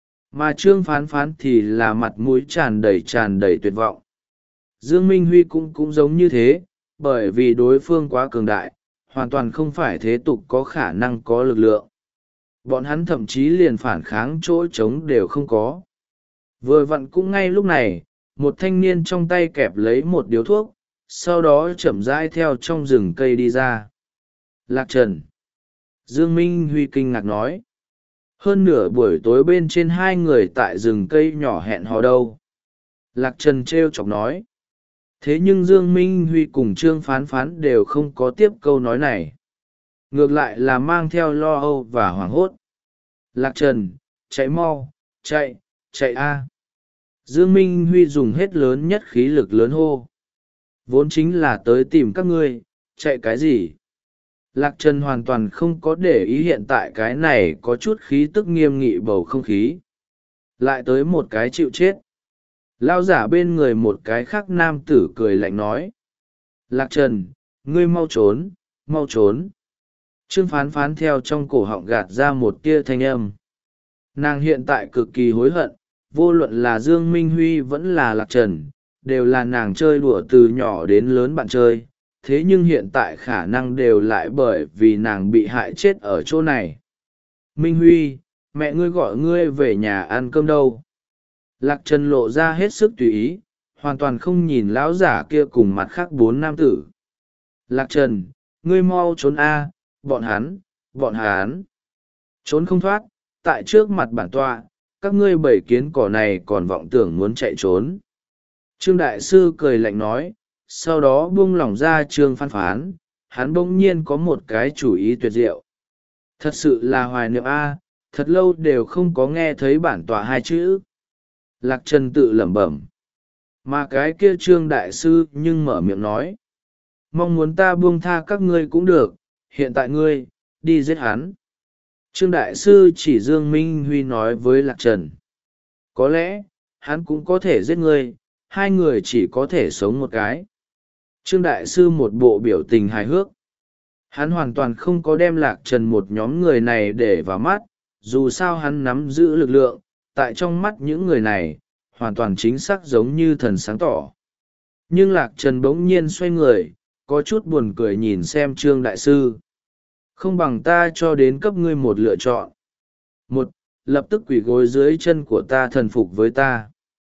Mà Trương Phán Phán thì là mặt mũi tràn đầy tràn đầy tuyệt vọng. Dương Minh Huy cũng cũng giống như thế, bởi vì đối phương quá cường đại, hoàn toàn không phải thế tục có khả năng có lực lượng. Bọn hắn thậm chí liền phản kháng chỗ trống đều không có. Vừa vặn cũng ngay lúc này, một thanh niên trong tay kẹp lấy một điếu thuốc, sau đó chậm rãi theo trong rừng cây đi ra. Lạc Trần. Dương Minh Huy kinh ngạc nói. Hơn nửa buổi tối bên trên hai người tại rừng cây nhỏ hẹn hò đâu. Lạc Trần trêu chọc nói. Thế nhưng Dương Minh Huy cùng Trương Phán Phán đều không có tiếp câu nói này. Ngược lại là mang theo lo âu và hoảng hốt. Lạc Trần, chạy mau, chạy, chạy a! Dương Minh Huy dùng hết lớn nhất khí lực lớn hô. Vốn chính là tới tìm các ngươi, chạy cái gì? Lạc Trần hoàn toàn không có để ý hiện tại cái này có chút khí tức nghiêm nghị bầu không khí. Lại tới một cái chịu chết. Lao giả bên người một cái khác nam tử cười lạnh nói. Lạc Trần, ngươi mau trốn, mau trốn. Trương Phán Phán theo trong cổ họng gạt ra một tia thanh âm. Nàng hiện tại cực kỳ hối hận, vô luận là Dương Minh Huy vẫn là Lạc Trần, đều là nàng chơi đùa từ nhỏ đến lớn bạn chơi, thế nhưng hiện tại khả năng đều lại bởi vì nàng bị hại chết ở chỗ này. Minh Huy, mẹ ngươi gọi ngươi về nhà ăn cơm đâu? Lạc Trần lộ ra hết sức tùy ý, hoàn toàn không nhìn lão giả kia cùng mặt khác bốn nam tử. Lạc Trần, ngươi mau trốn a, bọn hắn, bọn hắn. Trốn không thoát, tại trước mặt bản tọa, các ngươi bảy kiến cỏ này còn vọng tưởng muốn chạy trốn. Trương Đại Sư cười lạnh nói, sau đó buông lỏng ra Trương Phán Phán, hắn bỗng nhiên có một cái chủ ý tuyệt diệu. Thật sự là hoài niệm a, thật lâu đều không có nghe thấy bản tọa hai chữ. Lạc Trần tự lẩm bẩm. Mà cái kia Trương Đại Sư nhưng mở miệng nói. Mong muốn ta buông tha các ngươi cũng được, hiện tại ngươi, đi giết hắn. Trương Đại Sư chỉ Dương Minh Huy nói với Lạc Trần. Có lẽ, hắn cũng có thể giết ngươi, hai người chỉ có thể sống một cái. Trương Đại Sư một bộ biểu tình hài hước. Hắn hoàn toàn không có đem Lạc Trần một nhóm người này để vào mắt, dù sao hắn nắm giữ lực lượng, tại trong mắt những người này, hoàn toàn chính xác giống như thần sáng tỏ. Nhưng Lạc Trần bỗng nhiên xoay người, có chút buồn cười nhìn xem Trương Đại Sư. Không bằng ta cho đến cấp ngươi một lựa chọn. Một, lập tức quỳ gối dưới chân của ta thần phục với ta.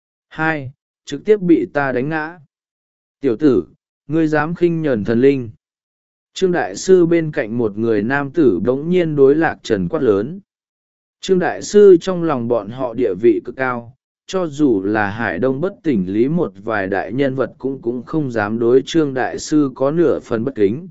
Hai, trực tiếp bị ta đánh ngã. Tiểu tử, ngươi dám khinh nhẫn thần linh. Trương Đại Sư bên cạnh một người nam tử bỗng nhiên đối Lạc Trần quát lớn. Trương Đại Sư trong lòng bọn họ địa vị cực cao, cho dù là Hải Đông bất tỉnh lý một vài đại nhân vật cũng cũng không dám đối Trương Đại Sư có nửa phần bất kính.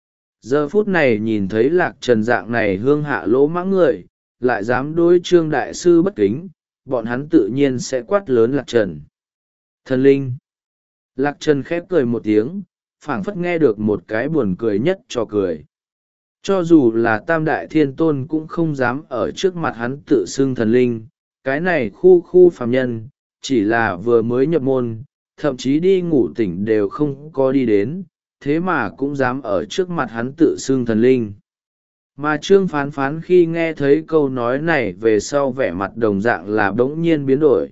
Giờ phút này nhìn thấy Lạc Trần dạng này hương hạ lỗ mãng người, lại dám đối Trương Đại Sư bất kính, bọn hắn tự nhiên sẽ quát lớn Lạc Trần. Thần linh! Lạc Trần khép cười một tiếng, phảng phất nghe được một cái buồn cười nhất cho cười. Cho dù là Tam Đại Thiên Tôn cũng không dám ở trước mặt hắn tự xưng thần linh, cái này khu khu phàm nhân, chỉ là vừa mới nhập môn, thậm chí đi ngủ tỉnh đều không có đi đến, thế mà cũng dám ở trước mặt hắn tự xưng thần linh. Mà Trương Phán Phán khi nghe thấy câu nói này về sau vẻ mặt đồng dạng là bỗng nhiên biến đổi.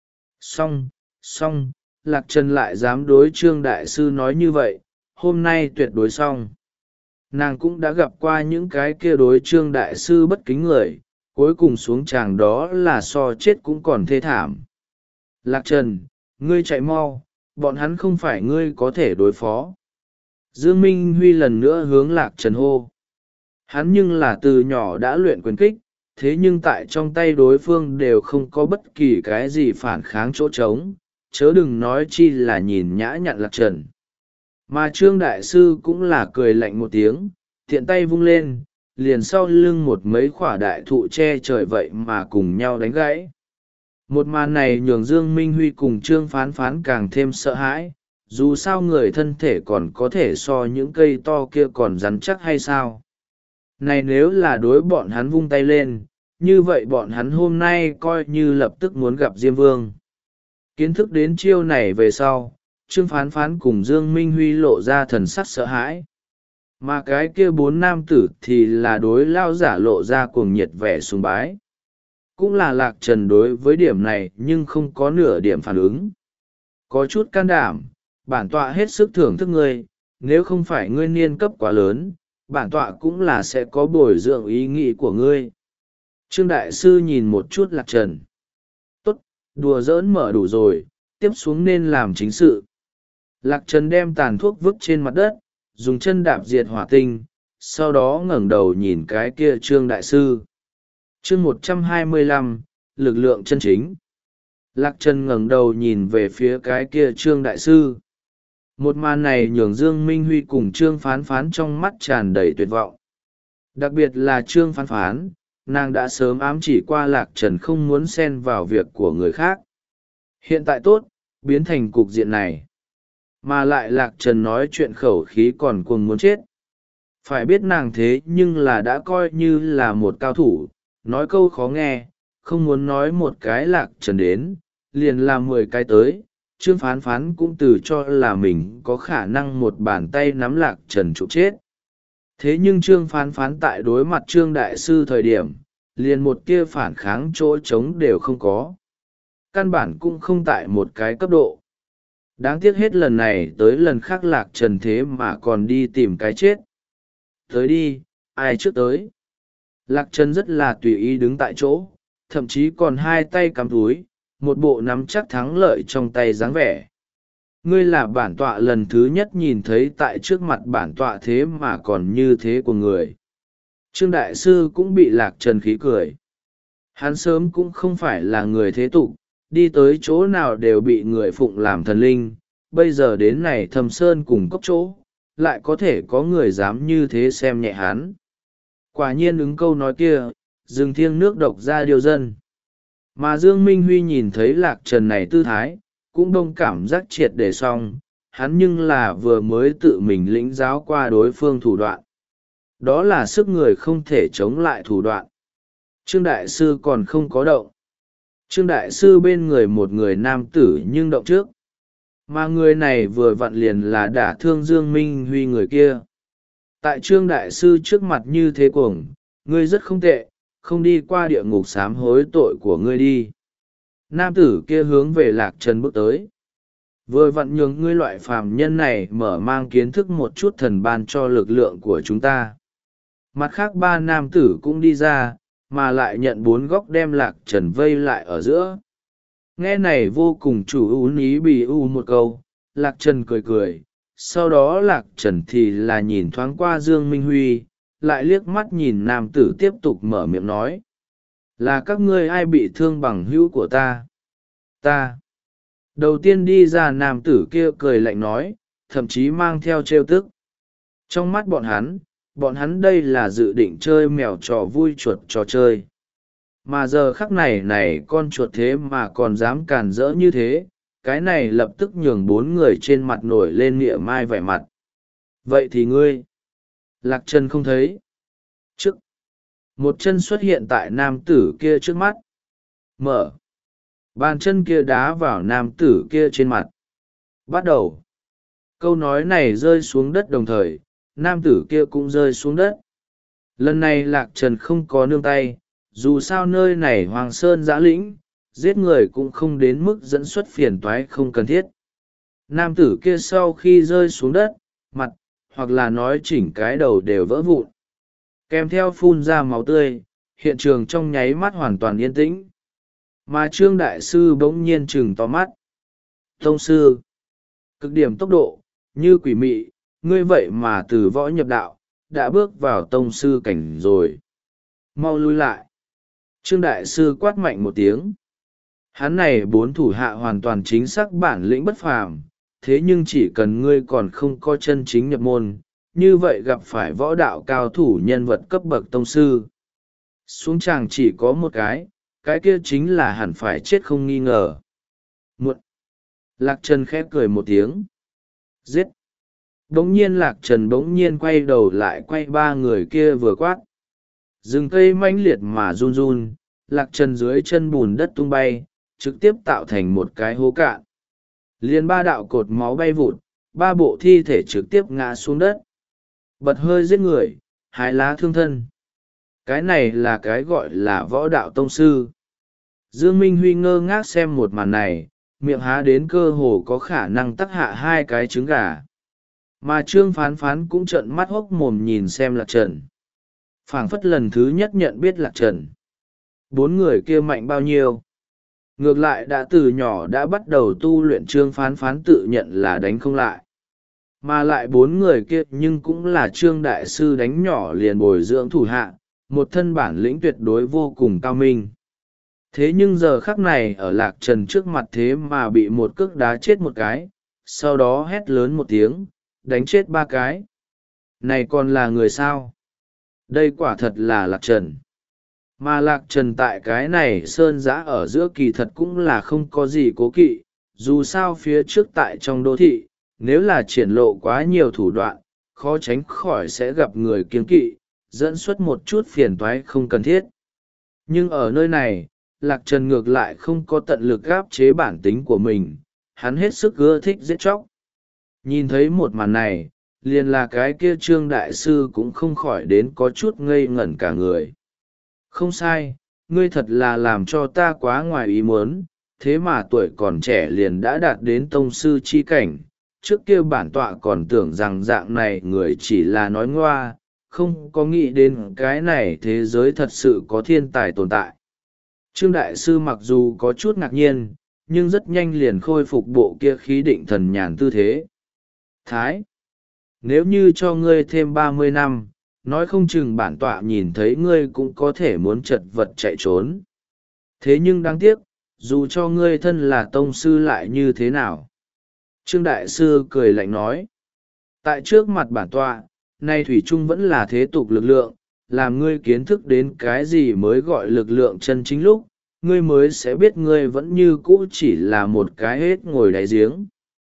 Xong, xong, Lạc Trần lại dám đối Trương Đại Sư nói như vậy, hôm nay tuyệt đối xong. Nàng cũng đã gặp qua những cái kia đối Trương Đại Sư bất kính người, cuối cùng xuống tràng đó là so chết cũng còn thê thảm. Lạc Trần, ngươi chạy mau, bọn hắn không phải ngươi có thể đối phó. Dương Minh Huy lần nữa hướng Lạc Trần hô. Hắn nhưng là từ nhỏ đã luyện quyền kích, thế nhưng tại trong tay đối phương đều không có bất kỳ cái gì phản kháng chỗ trống, chớ đừng nói chi là nhìn nhã nhặn Lạc Trần. Mà Trương Đại Sư cũng là cười lạnh một tiếng, tiện tay vung lên, liền sau lưng một mấy khỏa đại thụ che trời vậy mà cùng nhau đánh gãy. Một màn này nhường Dương Minh Huy cùng Trương Phán Phán càng thêm sợ hãi, dù sao người thân thể còn có thể so những cây to kia còn rắn chắc hay sao. Này nếu là đối bọn hắn vung tay lên, như vậy bọn hắn hôm nay coi như lập tức muốn gặp Diêm Vương. Kiến thức đến chiêu này về sau, Trương Phán Phán cùng Dương Minh Huy lộ ra thần sắc sợ hãi. Mà cái kia bốn nam tử thì là đối lao giả lộ ra cuồng nhiệt vẻ sùng bái. Cũng là Lạc Trần đối với điểm này nhưng không có nửa điểm phản ứng. Có chút can đảm, bản tọa hết sức thưởng thức ngươi, nếu không phải ngươi niên cấp quá lớn, bản tọa cũng là sẽ có bồi dưỡng ý nghĩ của ngươi. Trương Đại Sư nhìn một chút Lạc Trần. Tốt, đùa giỡn mở đủ rồi, tiếp xuống nên làm chính sự. Lạc Trần đem tàn thuốc vứt trên mặt đất, dùng chân đạp diệt hỏa tinh, sau đó ngẩng đầu nhìn cái kia Trương Đại Sư. Chương một trăm hai mươi lăm, lực lượng chân chính. Lạc Trần ngẩng đầu nhìn về phía cái kia Trương Đại Sư. Một màn này nhường Dương Minh Huy cùng Trương Phán Phán trong mắt tràn đầy tuyệt vọng. Đặc biệt là Trương Phán Phán, nàng đã sớm ám chỉ qua Lạc Trần không muốn xen vào việc của người khác. Hiện tại tốt, biến thành cục diện này. Mà lại Lạc Trần nói chuyện khẩu khí còn cuồng muốn chết. Phải biết nàng thế nhưng là đã coi như là một cao thủ, nói câu khó nghe, không muốn nói một cái Lạc Trần đến, liền làm mười cái tới. Trương Phán Phán cũng từ cho là mình có khả năng một bàn tay nắm Lạc Trần trụ chết. Thế nhưng Trương Phán Phán tại đối mặt Trương Đại Sư thời điểm, liền một tia phản kháng chỗ trống đều không có. Căn bản cũng không tại một cái cấp độ. Đáng tiếc hết lần này tới lần khác Lạc Trần thế mà còn đi tìm cái chết. Tới đi, ai trước tới. Lạc Trần rất là tùy ý đứng tại chỗ, thậm chí còn hai tay cắm túi, một bộ nắm chắc thắng lợi trong tay dáng vẻ. Ngươi là bản tọa lần thứ nhất nhìn thấy tại trước mặt bản tọa thế mà còn như thế của người. Trương Đại Sư cũng bị Lạc Trần khí cười. Hắn sớm cũng không phải là người thế tục, đi tới chỗ nào đều bị người phụng làm thần linh, bây giờ đến này Thâm Sơn cùng cốc chỗ, lại có thể có người dám như thế xem nhẹ hắn. Quả nhiên ứng câu nói kia, rừng thiêng nước độc ra điều dân. Mà Dương Minh Huy nhìn thấy Lạc Trần này tư thái, cũng đông cảm giác triệt để xong, hắn nhưng là vừa mới tự mình lĩnh giáo qua đối phương thủ đoạn. Đó là sức người không thể chống lại thủ đoạn. Trương Đại Sư còn không có động. Trương Đại Sư bên người một người nam tử nhưng động trước. Mà người này vừa vặn liền là đả thương Dương Minh Huy người kia. Tại Trương Đại Sư trước mặt như thế cuồng, ngươi rất không tệ, không đi qua địa ngục sám hối tội của ngươi đi. Nam tử kia hướng về Lạc Trần bước tới. Vừa vặn nhường ngươi loại phàm nhân này mở mang kiến thức một chút thần ban cho lực lượng của chúng ta. Mặt khác ba nam tử cũng đi ra, mà lại nhận bốn góc đem Lạc Trần vây lại ở giữa. Nghe này vô cùng chủ ú ý bì u một câu, Lạc Trần cười cười, sau đó Lạc Trần thì là nhìn thoáng qua Dương Minh Huy, lại liếc mắt nhìn nam tử tiếp tục mở miệng nói. Là các ngươi ai bị thương bằng hữu của ta? Ta. Đầu tiên đi ra nam tử kia cười lạnh nói, thậm chí mang theo trêu tức. Trong mắt bọn hắn, bọn hắn đây là dự định chơi mèo trò vui chuột trò chơi. Mà giờ khắc này này con chuột thế mà còn dám càn rỡ như thế, cái này lập tức nhường bốn người trên mặt nổi lên nghĩa mai vẻ mặt. Vậy thì ngươi? Lạc Trần không thấy. Trước. Một chân xuất hiện tại nam tử kia trước mắt. Mở. Bàn chân kia đá vào nam tử kia trên mặt. Bắt đầu. Câu nói này rơi xuống đất đồng thời, nam tử kia cũng rơi xuống đất. Lần này Lạc Trần không có nương tay, dù sao nơi này Hoàng Sơn giã lĩnh, giết người cũng không đến mức dẫn xuất phiền toái không cần thiết. Nam tử kia sau khi rơi xuống đất, mặt, hoặc là nói chỉnh cái đầu đều vỡ vụn. Kèm theo phun ra máu tươi, hiện trường trong nháy mắt hoàn toàn yên tĩnh. Mà Trương Đại Sư bỗng nhiên trừng to mắt. Tông sư, cực điểm tốc độ, như quỷ mị, ngươi vậy mà từ võ nhập đạo, đã bước vào tông sư cảnh rồi. Mau lui lại. Trương Đại Sư quát mạnh một tiếng. Hắn này bốn thủ hạ hoàn toàn chính xác bản lĩnh bất phàm, thế nhưng chỉ cần ngươi còn không có chân chính nhập môn, như vậy gặp phải võ đạo cao thủ nhân vật cấp bậc tông sư. Xuống tràng chỉ có một cái, cái kia chính là hẳn phải chết không nghi ngờ. Muộn. Lạc Trần khép cười một tiếng. Giết. Bỗng nhiên Lạc Trần bỗng nhiên quay đầu lại quay ba người kia vừa quát. Rừng cây mãnh liệt mà run run, Lạc Trần dưới chân bùn đất tung bay, trực tiếp tạo thành một cái hố cạn. Liền ba đạo cột máu bay vụt, ba bộ thi thể trực tiếp ngã xuống đất. Bật hơi giết người, hái lá thương thân. Cái này là cái gọi là võ đạo tông sư. Dương Minh Huy ngơ ngác xem một màn này, miệng há đến cơ hồ có khả năng tắc hạ hai cái trứng gà. Mà Trương Phán Phán cũng trợn mắt hốc mồm nhìn xem Lạc Trần. Phảng phất lần thứ nhất nhận biết Lạc Trần. Bốn người kia mạnh bao nhiêu? Ngược lại đã từ nhỏ đã bắt đầu tu luyện, Trương Phán Phán tự nhận là đánh không lại. Mà lại bốn người kia nhưng cũng là Trương Đại Sư đánh nhỏ liền bồi dưỡng thủ hạ, một thân bản lĩnh tuyệt đối vô cùng cao minh. Thế nhưng giờ khắc này ở Lạc Trần trước mặt thế mà bị một cước đá chết một cái, sau đó hét lớn một tiếng, đánh chết ba cái. Này còn là người sao? Đây quả thật là Lạc Trần. Mà Lạc Trần tại cái này sơn giã ở giữa kỳ thật cũng là không có gì cố kỵ, dù sao phía trước tại trong đô thị, nếu là triển lộ quá nhiều thủ đoạn, khó tránh khỏi sẽ gặp người kiêng kỵ, dẫn xuất một chút phiền toái không cần thiết. Nhưng ở nơi này, Lạc Trần ngược lại không có tận lực gáp chế bản tính của mình, hắn hết sức ưa thích giết chóc. Nhìn thấy một màn này, liền là cái kia Trương Đại Sư cũng không khỏi đến có chút ngây ngẩn cả người. Không sai, ngươi thật là làm cho ta quá ngoài ý muốn, thế mà tuổi còn trẻ liền đã đạt đến tông sư chi cảnh. Trước kia bản tọa còn tưởng rằng dạng này người chỉ là nói ngoa, không có nghĩ đến cái này thế giới thật sự có thiên tài tồn tại. Trương Đại Sư mặc dù có chút ngạc nhiên, nhưng rất nhanh liền khôi phục bộ kia khí định thần nhàn tư thế. Thái! Nếu như cho ngươi thêm ba mươi năm, nói không chừng bản tọa nhìn thấy ngươi cũng có thể muốn chật vật chạy trốn. Thế nhưng đáng tiếc, dù cho ngươi thân là tông sư lại như thế nào? Trương Đại Sư cười lạnh nói. Tại trước mặt bản tọa, nay thủy chung vẫn là thế tục lực lượng, làm ngươi kiến thức đến cái gì mới gọi lực lượng chân chính lúc, ngươi mới sẽ biết ngươi vẫn như cũ chỉ là một cái hết ngồi đáy giếng.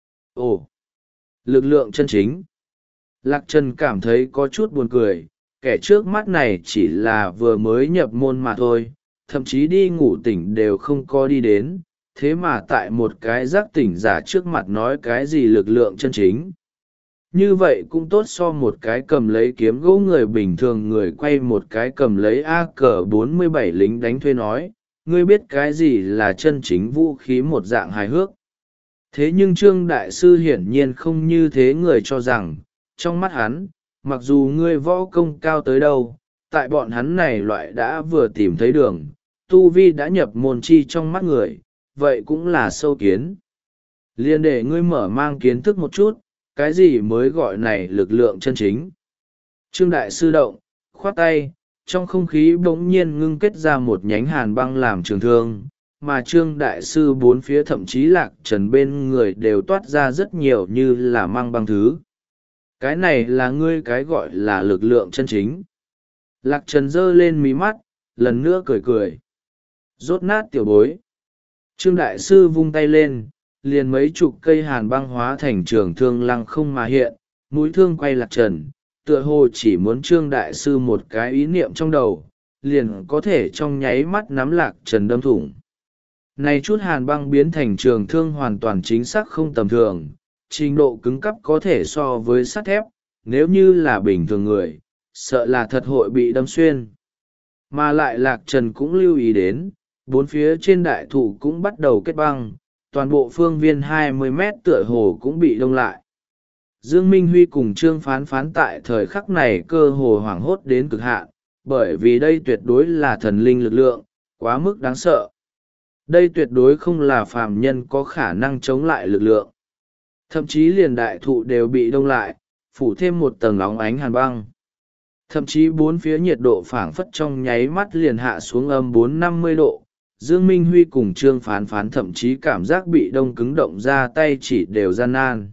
Ồ! Lực lượng chân chính! Lạc Trần cảm thấy có chút buồn cười, kẻ trước mắt này chỉ là vừa mới nhập môn mà thôi, thậm chí đi ngủ tỉnh đều không có đi đến, thế mà tại một cái giác tỉnh giả trước mặt nói cái gì lực lượng chân chính. Như vậy cũng tốt so một cái cầm lấy kiếm gỗ người bình thường người quay một cái cầm lấy A cờ bốn mươi bảy lính đánh thuê nói, ngươi biết cái gì là chân chính vũ khí một dạng hài hước. Thế nhưng Trương Đại Sư hiển nhiên không như thế, người cho rằng, trong mắt hắn, mặc dù ngươi võ công cao tới đâu, tại bọn hắn này loại đã vừa tìm thấy đường, tu vi đã nhập môn chi trong mắt người, vậy cũng là sâu kiến. Liên để ngươi mở mang kiến thức một chút, cái gì mới gọi này lực lượng chân chính. Trương Đại Sư động, khoát tay, trong không khí bỗng nhiên ngưng kết ra một nhánh hàn băng làm trường thương, mà Trương Đại Sư bốn phía thậm chí Lạc Trần bên người đều toát ra rất nhiều như là mang băng thứ. Cái này là ngươi cái gọi là lực lượng chân chính. Lạc Trần giơ lên mí mắt, lần nữa cười cười. Rốt nát tiểu bối. Trương Đại Sư vung tay lên, liền mấy chục cây hàn băng hóa thành trường thương lăng không mà hiện, mũi thương quay Lạc Trần, tựa hồ chỉ muốn Trương Đại Sư một cái ý niệm trong đầu, liền có thể trong nháy mắt nắm Lạc Trần đâm thủng. Này chút hàn băng biến thành trường thương hoàn toàn chính xác không tầm thường, trình độ cứng cắp có thể so với sắt thép, nếu như là bình thường người, sợ là thật hội bị đâm xuyên. Mà lại Lạc Trần cũng lưu ý đến, bốn phía trên đại thụ cũng bắt đầu kết băng, toàn bộ phương viên hai mươi mét tựa hồ cũng bị đông lại. Dương Minh Huy cùng Trương Phán Phán tại thời khắc này cơ hồ hoảng hốt đến cực hạn, bởi vì đây tuyệt đối là thần linh lực lượng, quá mức đáng sợ. Đây tuyệt đối không là phàm nhân có khả năng chống lại lực lượng. Thậm chí liền đại thụ đều bị đông lại, phủ thêm một tầng óng ánh hàn băng. Thậm chí bốn phía nhiệt độ phảng phất trong nháy mắt liền hạ xuống âm bốn năm mươi độ. Dương Minh Huy cùng Trương Phán Phán thậm chí cảm giác bị đông cứng động ra tay chỉ đều gian nan.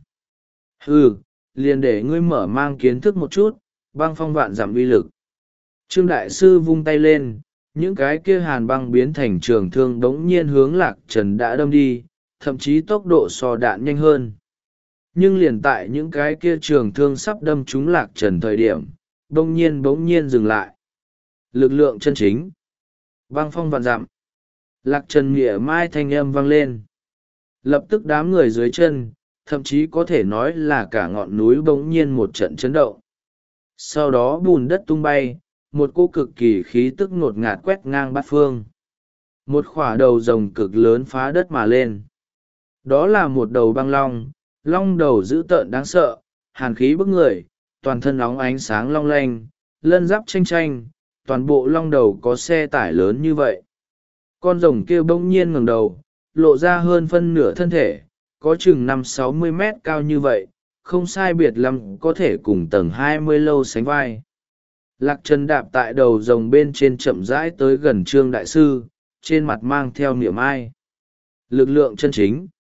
Hừ, liền để ngươi mở mang kiến thức một chút, băng phong vạn giảm uy lực. Trương Đại Sư vung tay lên, những cái kia hàn băng biến thành trường thương đống nhiên hướng Lạc Trần đã đâm đi, thậm chí tốc độ so đạn nhanh hơn. Nhưng liền tại những cái kia trường thương sắp đâm trúng Lạc Trần thời điểm, bỗng nhiên bỗng nhiên dừng lại. Lực lượng chân chính. Băng phong vạn dặm. Lạc Trần nghĩa mai thanh âm vang lên. Lập tức đám người dưới chân, thậm chí có thể nói là cả ngọn núi bỗng nhiên một trận chấn động. Sau đó bùn đất tung bay, một cô cực kỳ khí tức ngột ngạt quét ngang bát phương. Một khỏa đầu rồng cực lớn phá đất mà lên. Đó là một đầu băng long, long đầu dữ tợn đáng sợ, hàn khí bức người, toàn thân óng ánh sáng long lanh, lân giáp tranh tranh, toàn bộ long đầu có xe tải lớn như vậy. Con rồng kia bỗng nhiên ngẩng đầu, lộ ra hơn phân nửa thân thể, có chừng năm sáu mươi mét cao như vậy, không sai biệt lắm có thể cùng tầng hai mươi lâu sánh vai. Lạc Trần đạp tại đầu rồng bên trên chậm rãi tới gần Trương Đại Sư, trên mặt mang theo niệm ai. Lực lượng chân chính.